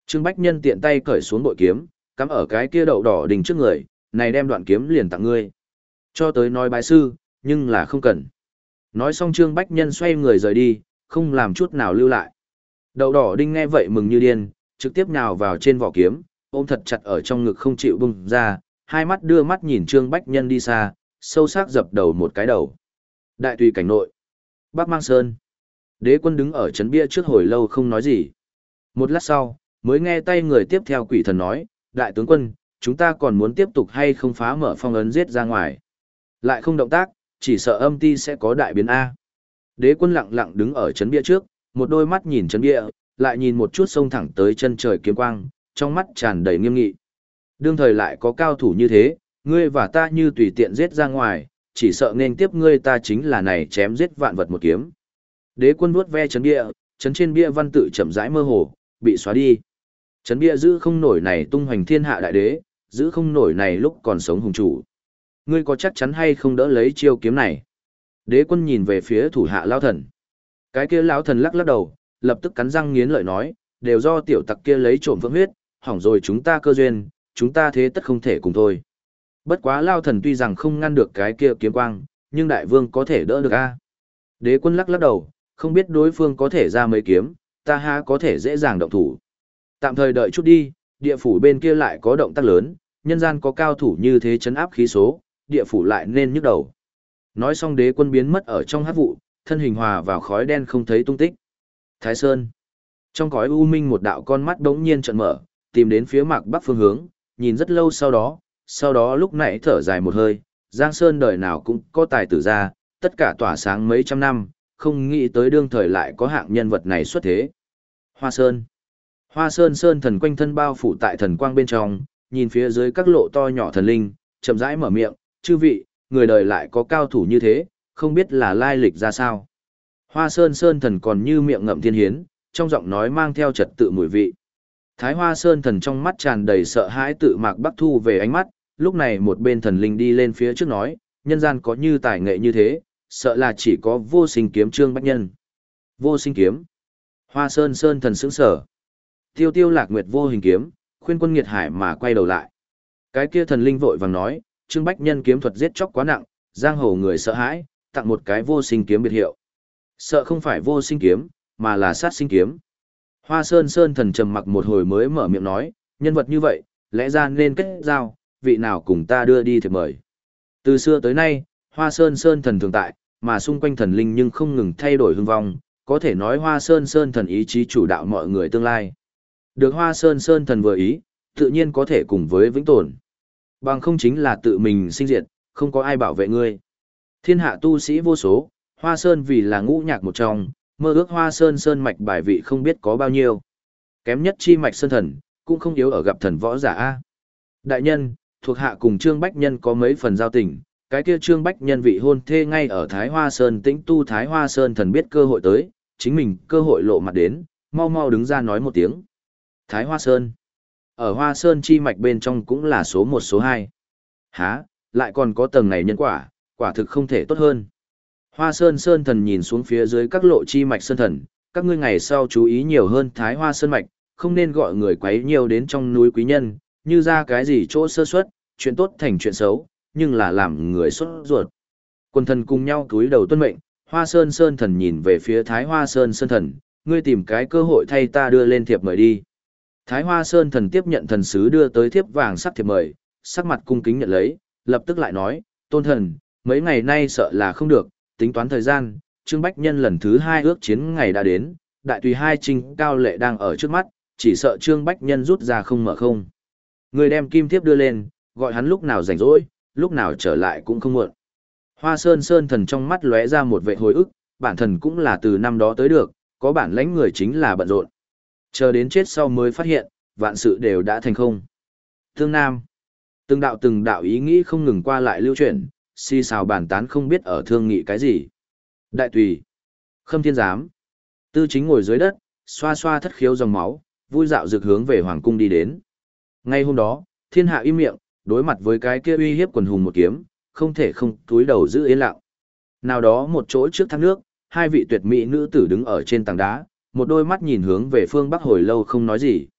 [SPEAKER 1] Trương Bách Nhân tiện tay cởi xuống bội kiếm, cắm ở cái kia đậu đỏ đình trước người, này đem đoạn kiếm liền tặng ngươi. Cho tới nói bái sư, nhưng là không cần. Nói xong Trương Bách Nhân xoay người rời đi, không làm chút nào lưu lại. Đậu đỏ đinh nghe vậy mừng như điên, trực tiếp nhào vào trên vỏ kiếm, ôm thật chặt ở trong ngực không chịu bung ra, hai mắt đưa mắt nhìn Trương Bách Nhân đi xa, sâu sắc dập đầu một cái đầu. Đại tùy cảnh nội, Bắc Mang Sơn. Đế quân đứng ở trấn bia trước hồi lâu không nói gì. Một lát sau, mới nghe tay người tiếp theo quỷ thần nói, đại tướng quân, chúng ta còn muốn tiếp tục hay không phá mở phong ấn giết ra ngoài. Lại không động tác, chỉ sợ âm ti sẽ có đại biến A. Đế quân lặng lặng đứng ở trấn bia trước, một đôi mắt nhìn trấn bia, lại nhìn một chút sông thẳng tới chân trời kiếm quang, trong mắt tràn đầy nghiêm nghị. Đương thời lại có cao thủ như thế, ngươi và ta như tùy tiện giết ra ngoài, chỉ sợ nên tiếp ngươi ta chính là này chém giết vạn vật một kiếm. Đế quân vuốt ve trấn bia, trấn trên bia văn tự chậm rãi mơ hồ, bị xóa đi. Trấn bia giữ không nổi này tung hoành thiên hạ đại đế, giữ không nổi này lúc còn sống hùng chủ. Ngươi có chắc chắn hay không đỡ lấy chiêu kiếm này? Đế quân nhìn về phía thủ hạ lão thần. Cái kia lão thần lắc lắc đầu, lập tức cắn răng nghiến lợi nói, đều do tiểu tặc kia lấy trộm phượng huyết, hỏng rồi chúng ta cơ duyên, chúng ta thế tất không thể cùng thôi. Bất quá lão thần tuy rằng không ngăn được cái kia kiếm quang, nhưng đại vương có thể đỡ được a. Đế quân lắc lắc đầu, không biết đối phương có thể ra mấy kiếm, ta ha có thể dễ dàng động thủ. Tạm thời đợi chút đi, địa phủ bên kia lại có động tác lớn, nhân gian có cao thủ như thế chấn áp khí số, địa phủ lại nên nhức đầu. Nói xong đế quân biến mất ở trong hát vụ, thân hình hòa vào khói đen không thấy tung tích. Thái Sơn. Trong khói u minh một đạo con mắt đống nhiên trợn mở, tìm đến phía mạc bắc phương hướng, nhìn rất lâu sau đó, sau đó lúc nãy thở dài một hơi, Giang Sơn đời nào cũng có tài tử ra, tất cả tỏa sáng mấy trăm năm, không nghĩ tới đương thời lại có hạng nhân vật này xuất thế. Hoa Sơn. Hoa Sơn Sơn thần quanh thân bao phủ tại thần quang bên trong, nhìn phía dưới các lộ to nhỏ thần linh, chậm rãi mở miệng, chư vị, người đời lại có cao thủ như thế, không biết là lai lịch ra sao. Hoa Sơn Sơn thần còn như miệng ngậm thiên hiến, trong giọng nói mang theo trật tự mùi vị. Thái Hoa Sơn thần trong mắt tràn đầy sợ hãi tự mạc bắc thu về ánh mắt, lúc này một bên thần linh đi lên phía trước nói, nhân gian có như tài nghệ như thế, sợ là chỉ có vô sinh kiếm Trương Bách Nhân. Vô sinh kiếm. Hoa Sơn Sơn thần sững sở. Tiêu tiêu lạc nguyệt vô hình kiếm, khuyên quân nghiệt hải mà quay đầu lại. Cái kia thần linh vội vàng nói, Trương Bách Nhân kiếm thuật giết chóc quá nặng, giang hồ người sợ hãi, tặng một cái vô sinh kiếm biệt hiệu. Sợ không phải vô sinh kiếm, mà là sát sinh kiếm. Hoa Sơn Sơn thần trầm mặc một hồi mới mở miệng nói, nhân vật như vậy, lẽ ra nên kết giao, vị nào cùng ta đưa đi thiệp mời. Từ xưa tới nay, Hoa Sơn Sơn thần thường tại, mà xung quanh thần linh nhưng không ngừng thay đổi hưng vong, có thể nói Hoa Sơn Sơn thần ý chí chủ đạo mọi người tương lai. Được Hoa Sơn Sơn thần vừa ý, tự nhiên có thể cùng với vĩnh tồn. Bằng không chính là tự mình sinh diệt, không có ai bảo vệ ngươi. Thiên hạ tu sĩ vô số, Hoa Sơn vì là ngũ nhạc một trong, mơ ước Hoa Sơn Sơn mạch bài vị không biết có bao nhiêu. Kém nhất chi mạch Sơn thần, cũng không yếu ở gặp thần võ giả A. Đại nhân, thuộc hạ cùng Trương Bách Nhân có mấy phần giao tình, cái kia Trương Bách Nhân vị hôn thê ngay ở Thái Hoa Sơn tĩnh tu Thái Hoa Sơn thần biết cơ hội tới, chính mình cơ hội lộ mặt đến, mau mau đứng ra nói một tiếng. Thái Hoa Sơn. Ở Hoa Sơn chi mạch bên trong cũng là số một số hai. Hả, lại còn có tầng này nhân quả, quả thực không thể tốt hơn. Hoa Sơn Sơn thần nhìn xuống phía dưới các lộ chi mạch sơn thần, các ngươi ngày sau chú ý nhiều hơn Thái Hoa Sơn mạch, không nên gọi người quấy nhiều đến trong núi quý nhân, như ra cái gì chỗ sơ suất, chuyện tốt thành chuyện xấu, nhưng là làm người sốt ruột. Quân thần cùng nhau cúi đầu tuân mệnh, Hoa Sơn Sơn thần nhìn về phía Thái Hoa Sơn Sơn thần, ngươi tìm cái cơ hội thay ta đưa lên thiệp mời đi. Thái Hoa Sơn thần tiếp nhận thần sứ đưa tới thiếp vàng sắc thiệp mời, sắc mặt cung kính nhận lấy, lập tức lại nói, tôn thần, mấy ngày nay sợ là không được, tính toán thời gian, Trương Bách Nhân lần thứ hai ước chiến ngày đã đến, đại tùy hai trinh cao lệ đang ở trước mắt, chỉ sợ Trương Bách Nhân rút ra không mở không. Người đem kim thiếp đưa lên, gọi hắn lúc nào rảnh rỗi, lúc nào trở lại cũng không muộn. Hoa Sơn Sơn thần trong mắt lóe ra một vệ hồi ức, bản thần cũng là từ năm đó tới được, có bản lãnh người chính là bận rộn. Chờ đến chết sau mới phát hiện, vạn sự đều đã thành không. Thương Nam. Từng đạo từng đạo ý nghĩ không ngừng qua lại lưu chuyển, si xào bàn tán không biết ở thương nghị cái gì. Đại tùy. Khâm Thiên Giám. Tư Chính ngồi dưới đất, xoa xoa thất khiếu dòng máu, vui dạo dược hướng về hoàng cung đi đến. Ngay hôm đó, thiên hạ im miệng, đối mặt với cái kia uy hiếp quần hùng một kiếm, không thể không túi đầu giữ yên lặng. Nào đó một chỗ trước thác nước, hai vị tuyệt mỹ nữ tử đứng ở trên tảng đá, một đôi mắt nhìn hướng về phương bắc hồi lâu không nói gì.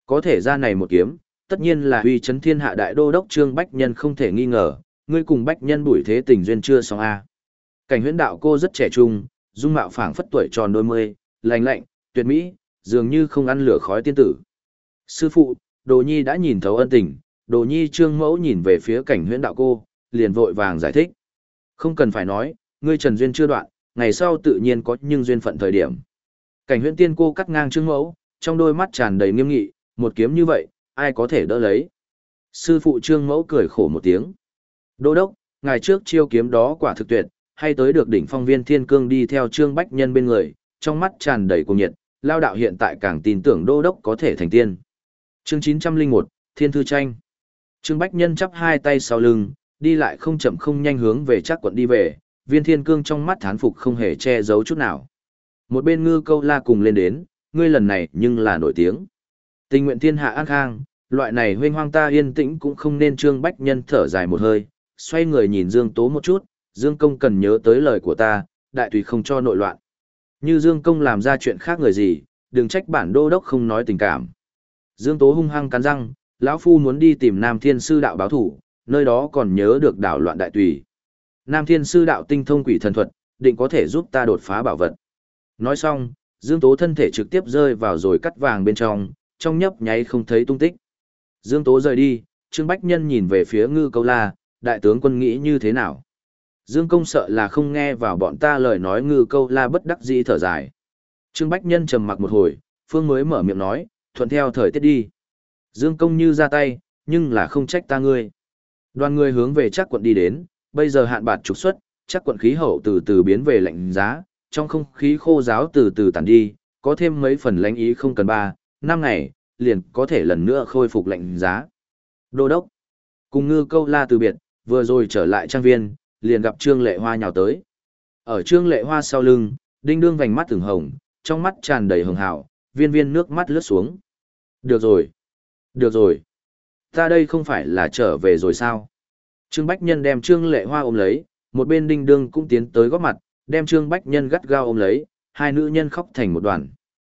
[SPEAKER 1] Có thể ra này một kiếm, tất nhiên là uy chấn thiên hạ đại đô đốc Trương Bách Nhân không thể nghi ngờ, ngươi cùng Bách Nhân bùi thế tình duyên chưa xong a. Cảnh huyễn đạo cô rất trẻ trung, dung mạo phảng phất tuổi tròn đôi mươi, lành lạnh, tuyệt mỹ, dường như không ăn lửa khói tiên tử. Sư phụ, Đồ Nhi đã nhìn thấu ân tình, Đồ Nhi Trương Mẫu nhìn về phía cảnh huyễn đạo cô, liền vội vàng giải thích. Không cần phải nói, ngươi trần duyên chưa đoạn, ngày sau tự nhiên có nhưng duyên phận thời điểm. Cảnh huyễn tiên cô cắt ngang Trương Mẫu, trong đôi mắt tràn đầy nghiêm nghị, một kiếm như vậy, ai có thể đỡ lấy. Sư phụ Trương Mẫu cười khổ một tiếng. Đô đốc, ngày trước chiêu kiếm đó quả thực tuyệt, hay tới được đỉnh phong Viên Thiên Cương đi theo Trương Bách Nhân bên người, trong mắt tràn đầy cuồng nhiệt, lao đạo hiện tại càng tin tưởng đô đốc có thể thành tiên. Chương chín trăm lẻ một, Thiên Thư Tranh. Trương Bách Nhân chắp hai tay sau lưng, đi lại không chậm không nhanh hướng về Trác quận đi về, Viên Thiên Cương trong mắt thán phục không hề che giấu chút nào. Một bên Ngư Câu La cùng lên đến, ngươi lần này nhưng là nổi tiếng. Tình nguyện thiên hạ an khang, loại này huynh hoang ta yên tĩnh cũng không nên. Trương Bách Nhân thở dài một hơi, xoay người nhìn Dương Tố một chút, Dương Công cần nhớ tới lời của ta, đại tùy không cho nội loạn. Như Dương Công làm ra chuyện khác người gì, đừng trách bản đô đốc không nói tình cảm. Dương Tố hung hăng cắn răng, lão phu muốn đi tìm Nam Thiên Sư đạo báo thủ, nơi đó còn nhớ được đảo loạn đại tùy. Nam Thiên Sư đạo tinh thông quỷ thần thuật, định có thể giúp ta đột phá bảo vật. Nói xong, Dương Tố thân thể trực tiếp rơi vào rồi cắt vàng bên trong, trong nhấp nháy không thấy tung tích. Dương Tố rời đi, Trương Bách Nhân nhìn về phía Ngư Câu La, đại tướng quân nghĩ như thế nào? Dương Công sợ là không nghe vào bọn ta lời nói. Ngư Câu La bất đắc dĩ thở dài. Trương Bách Nhân trầm mặc một hồi, phương mới mở miệng nói, thuận theo thời tiết đi. Dương Công như ra tay, nhưng là không trách ta ngươi. Đoàn người hướng về Trác quận đi đến, bây giờ hạn bạt trục xuất, Trác quận khí hậu từ từ biến về lạnh giá, trong không khí khô ráo từ từ tàn đi, có thêm mấy phần lạnh ý không cần ba, năm ngày, liền có thể lần nữa khôi phục lạnh giá. Đô đốc, cùng Ngư Câu La từ biệt, vừa rồi trở lại trang viên, liền gặp Trương Lệ Hoa nhào tới. Ở Trương Lệ Hoa sau lưng, đinh đương vành mắt ửng hồng, trong mắt tràn đầy hường hào, viên viên nước mắt lướt xuống. Được rồi, được rồi, ta đây không phải là trở về rồi sao? Trương Bách Nhân đem Trương Lệ Hoa ôm lấy, một bên đinh đương cũng tiến tới góp mặt, đem Trương Bách Nhân gắt gao ôm lấy, hai nữ nhân khóc thành một đoàn.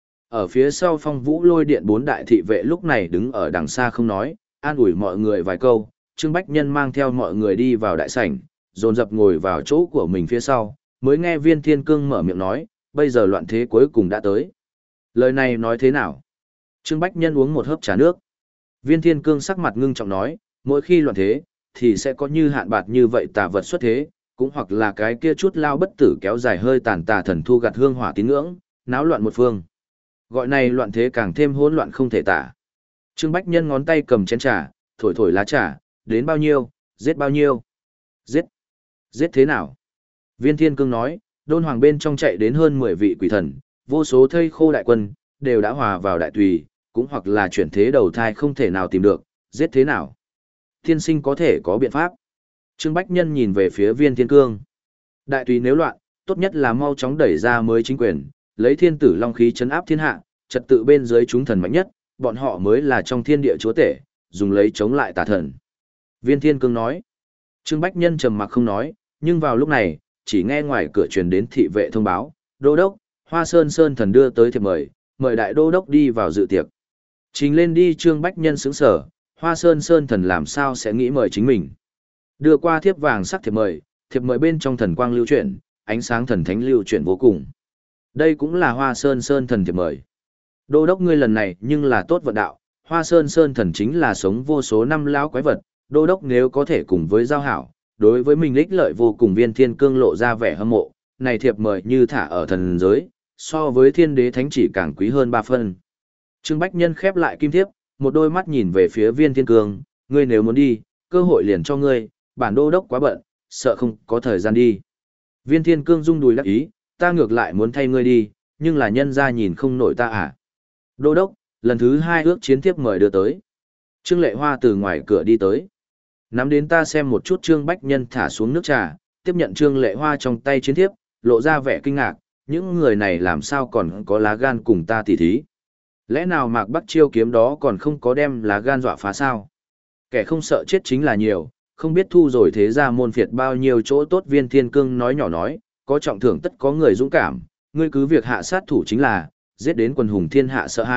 [SPEAKER 1] Ở phía sau Phong Vũ Lôi Điện bốn đại thị vệ lúc này đứng ở đằng xa không nói, an ủi mọi người vài câu. Trương Bách Nhân mang theo mọi người đi vào đại sảnh, dồn dập ngồi vào chỗ của mình phía sau, mới nghe Viên Thiên Cương mở miệng nói, bây giờ loạn thế cuối cùng đã tới. Lời này nói thế nào? Trương Bách Nhân uống một hớp trà nước. Viên Thiên Cương sắc mặt ngưng trọng nói, mỗi khi loạn thế, thì sẽ có như hạn bạt như vậy tà vật xuất thế, cũng hoặc là cái kia chút lao bất tử kéo dài hơi tàn tà thần thu gặt hương hỏa tín ngưỡng, náo loạn một phương. Gọi này loạn thế càng thêm hỗn loạn không thể tả. Trương Bách Nhân ngón tay cầm chén trà, thổi thổi lá trà, đến bao nhiêu, giết bao nhiêu. Giết? Giết thế nào? Viên Thiên Cương nói, đôn hoàng bên trong chạy đến hơn mười vị quỷ thần, vô số thây khô đại quân, đều đã hòa vào đại tùy, cũng hoặc là chuyển thế đầu thai không thể nào tìm được, giết thế nào? Thiên sinh có thể có biện pháp. Trương Bách Nhân nhìn về phía Viên Thiên Cương. Đại tùy nếu loạn, tốt nhất là mau chóng đẩy ra mới chính quyền, lấy thiên tử long khí chấn áp thiên hạ, trật tự bên dưới chúng thần mạnh nhất, bọn họ mới là trong thiên địa chúa tể, dùng lấy chống lại tà thần. Viên Thiên Cương nói. Trương Bách Nhân trầm mặc không nói, nhưng vào lúc này, chỉ nghe ngoài cửa truyền đến thị vệ thông báo, đô đốc, Hoa Sơn Sơn thần đưa tới thiệp mời, mời đại đô đốc đi vào dự tiệc. Trình lên đi. Trương Bách Nhân sững sở, Hoa Sơn Sơn thần làm sao sẽ nghĩ mời chính mình. Đưa qua thiếp vàng sắc thiệp mời, thiệp mời bên trong thần quang lưu chuyển, ánh sáng thần thánh lưu chuyển vô cùng. Đây cũng là Hoa Sơn Sơn thần thiệp mời. Đô đốc ngươi lần này nhưng là tốt vận đạo, Hoa Sơn Sơn thần chính là sống vô số năm lão quái vật, đô đốc nếu có thể cùng với giao hảo, đối với mình ích lợi vô cùng. Viên Thiên Cương lộ ra vẻ hâm mộ, này thiệp mời như thả ở thần giới, so với thiên đế thánh chỉ càng quý hơn ba phân. Trương Bách Nhân khép lại kim thiếp, một đôi mắt nhìn về phía Viên Thiên Cương, ngươi nếu muốn đi, cơ hội liền cho ngươi, bản đô đốc quá bận, sợ không có thời gian đi. Viên Thiên Cương rung đùi đắc ý, ta ngược lại muốn thay ngươi đi, nhưng là nhân ra nhìn không nổi ta à. Đô đốc, lần thứ hai ước chiến thiếp mời đưa tới. Trương Lệ Hoa từ ngoài cửa đi tới. Nắm đến ta xem một chút. Trương Bách Nhân thả xuống nước trà, tiếp nhận Trương Lệ Hoa trong tay chiến thiếp, lộ ra vẻ kinh ngạc, những người này làm sao còn có lá gan cùng ta tỉ thí. Lẽ nào Mạc Bắc chiêu kiếm đó còn không có đem lá gan dọa phá sao? Kẻ không sợ chết chính là nhiều, không biết thu rồi thế ra môn phiệt bao nhiêu chỗ tốt. Viên Thiên Cương nói nhỏ nói, có trọng thưởng tất có người dũng cảm, ngươi cứ việc hạ sát thủ chính là, giết đến quần hùng thiên hạ sợ hãi,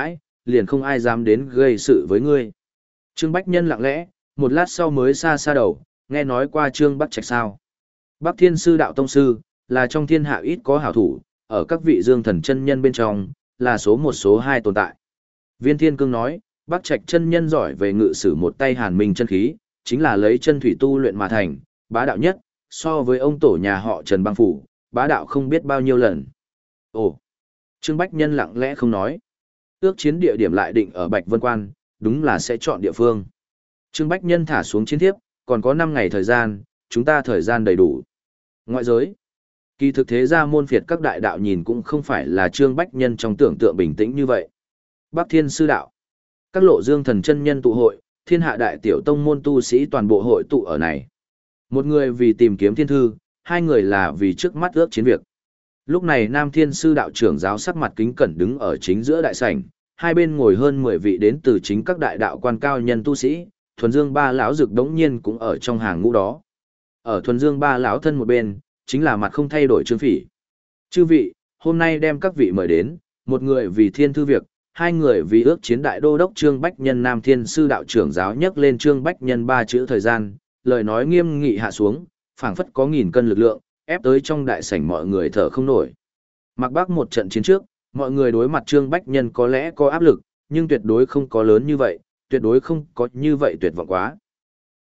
[SPEAKER 1] liền không ai dám đến gây sự với ngươi. Trương Bách Nhân lặng lẽ, một lát sau mới xa xa đầu, nghe nói qua Trương Bắc Trạch sao. Bắc Thiên Sư Đạo Tông Sư, là trong thiên hạ ít có hảo thủ, ở các vị dương thần chân nhân bên trong, là số một số hai tồn tại. Viên Thiên Cương nói, Bắc Trạch chân nhân giỏi về ngự sử một tay hàn minh chân khí, chính là lấy chân thủy tu luyện mà thành, bá đạo nhất, so với ông tổ nhà họ Trần Bang Phủ, bá đạo không biết bao nhiêu lần. Ồ, Trương Bách Nhân lặng lẽ không nói. Ước chiến địa điểm lại định ở Bạch Vân Quan, đúng là sẽ chọn địa phương. Trương Bách Nhân thả xuống chiến thiếp, còn có năm ngày thời gian, chúng ta thời gian đầy đủ. Ngoại giới, kỳ thực thế gia môn phiệt các đại đạo nhìn cũng không phải là Trương Bách Nhân trong tưởng tượng bình tĩnh như vậy. Bắc Thiên Sư Đạo, các lộ dương thần chân nhân tụ hội, thiên hạ đại tiểu tông môn tu sĩ toàn bộ hội tụ ở này. Một người vì tìm kiếm thiên thư, hai người là vì trước mắt ước chiến việc. Lúc này Nam Thiên Sư Đạo trưởng giáo sắc mặt kính cẩn đứng ở chính giữa đại sảnh, hai bên ngồi hơn mười vị đến từ chính các đại đạo quan cao nhân tu sĩ, Thuần Dương Ba lão dực đống nhiên cũng ở trong hàng ngũ đó. Ở Thuần Dương Ba lão thân một bên, chính là mặt không thay đổi Trương Phỉ. Chư vị, hôm nay đem các vị mời đến, một người vì thiên thư việc, hai người vì ước chiến đại đô đốc Trương Bách Nhân. Nam Thiên Sư Đạo trưởng giáo nhắc lên Trương Bách Nhân ba chữ thời gian, lời nói nghiêm nghị hạ xuống, phảng phất có nghìn cân lực lượng, ép tới trong đại sảnh mọi người thở không nổi. Mặc Bắc một trận chiến trước, mọi người đối mặt Trương Bách Nhân có lẽ có áp lực, nhưng tuyệt đối không có lớn như vậy, tuyệt đối không có như vậy tuyệt vọng quá.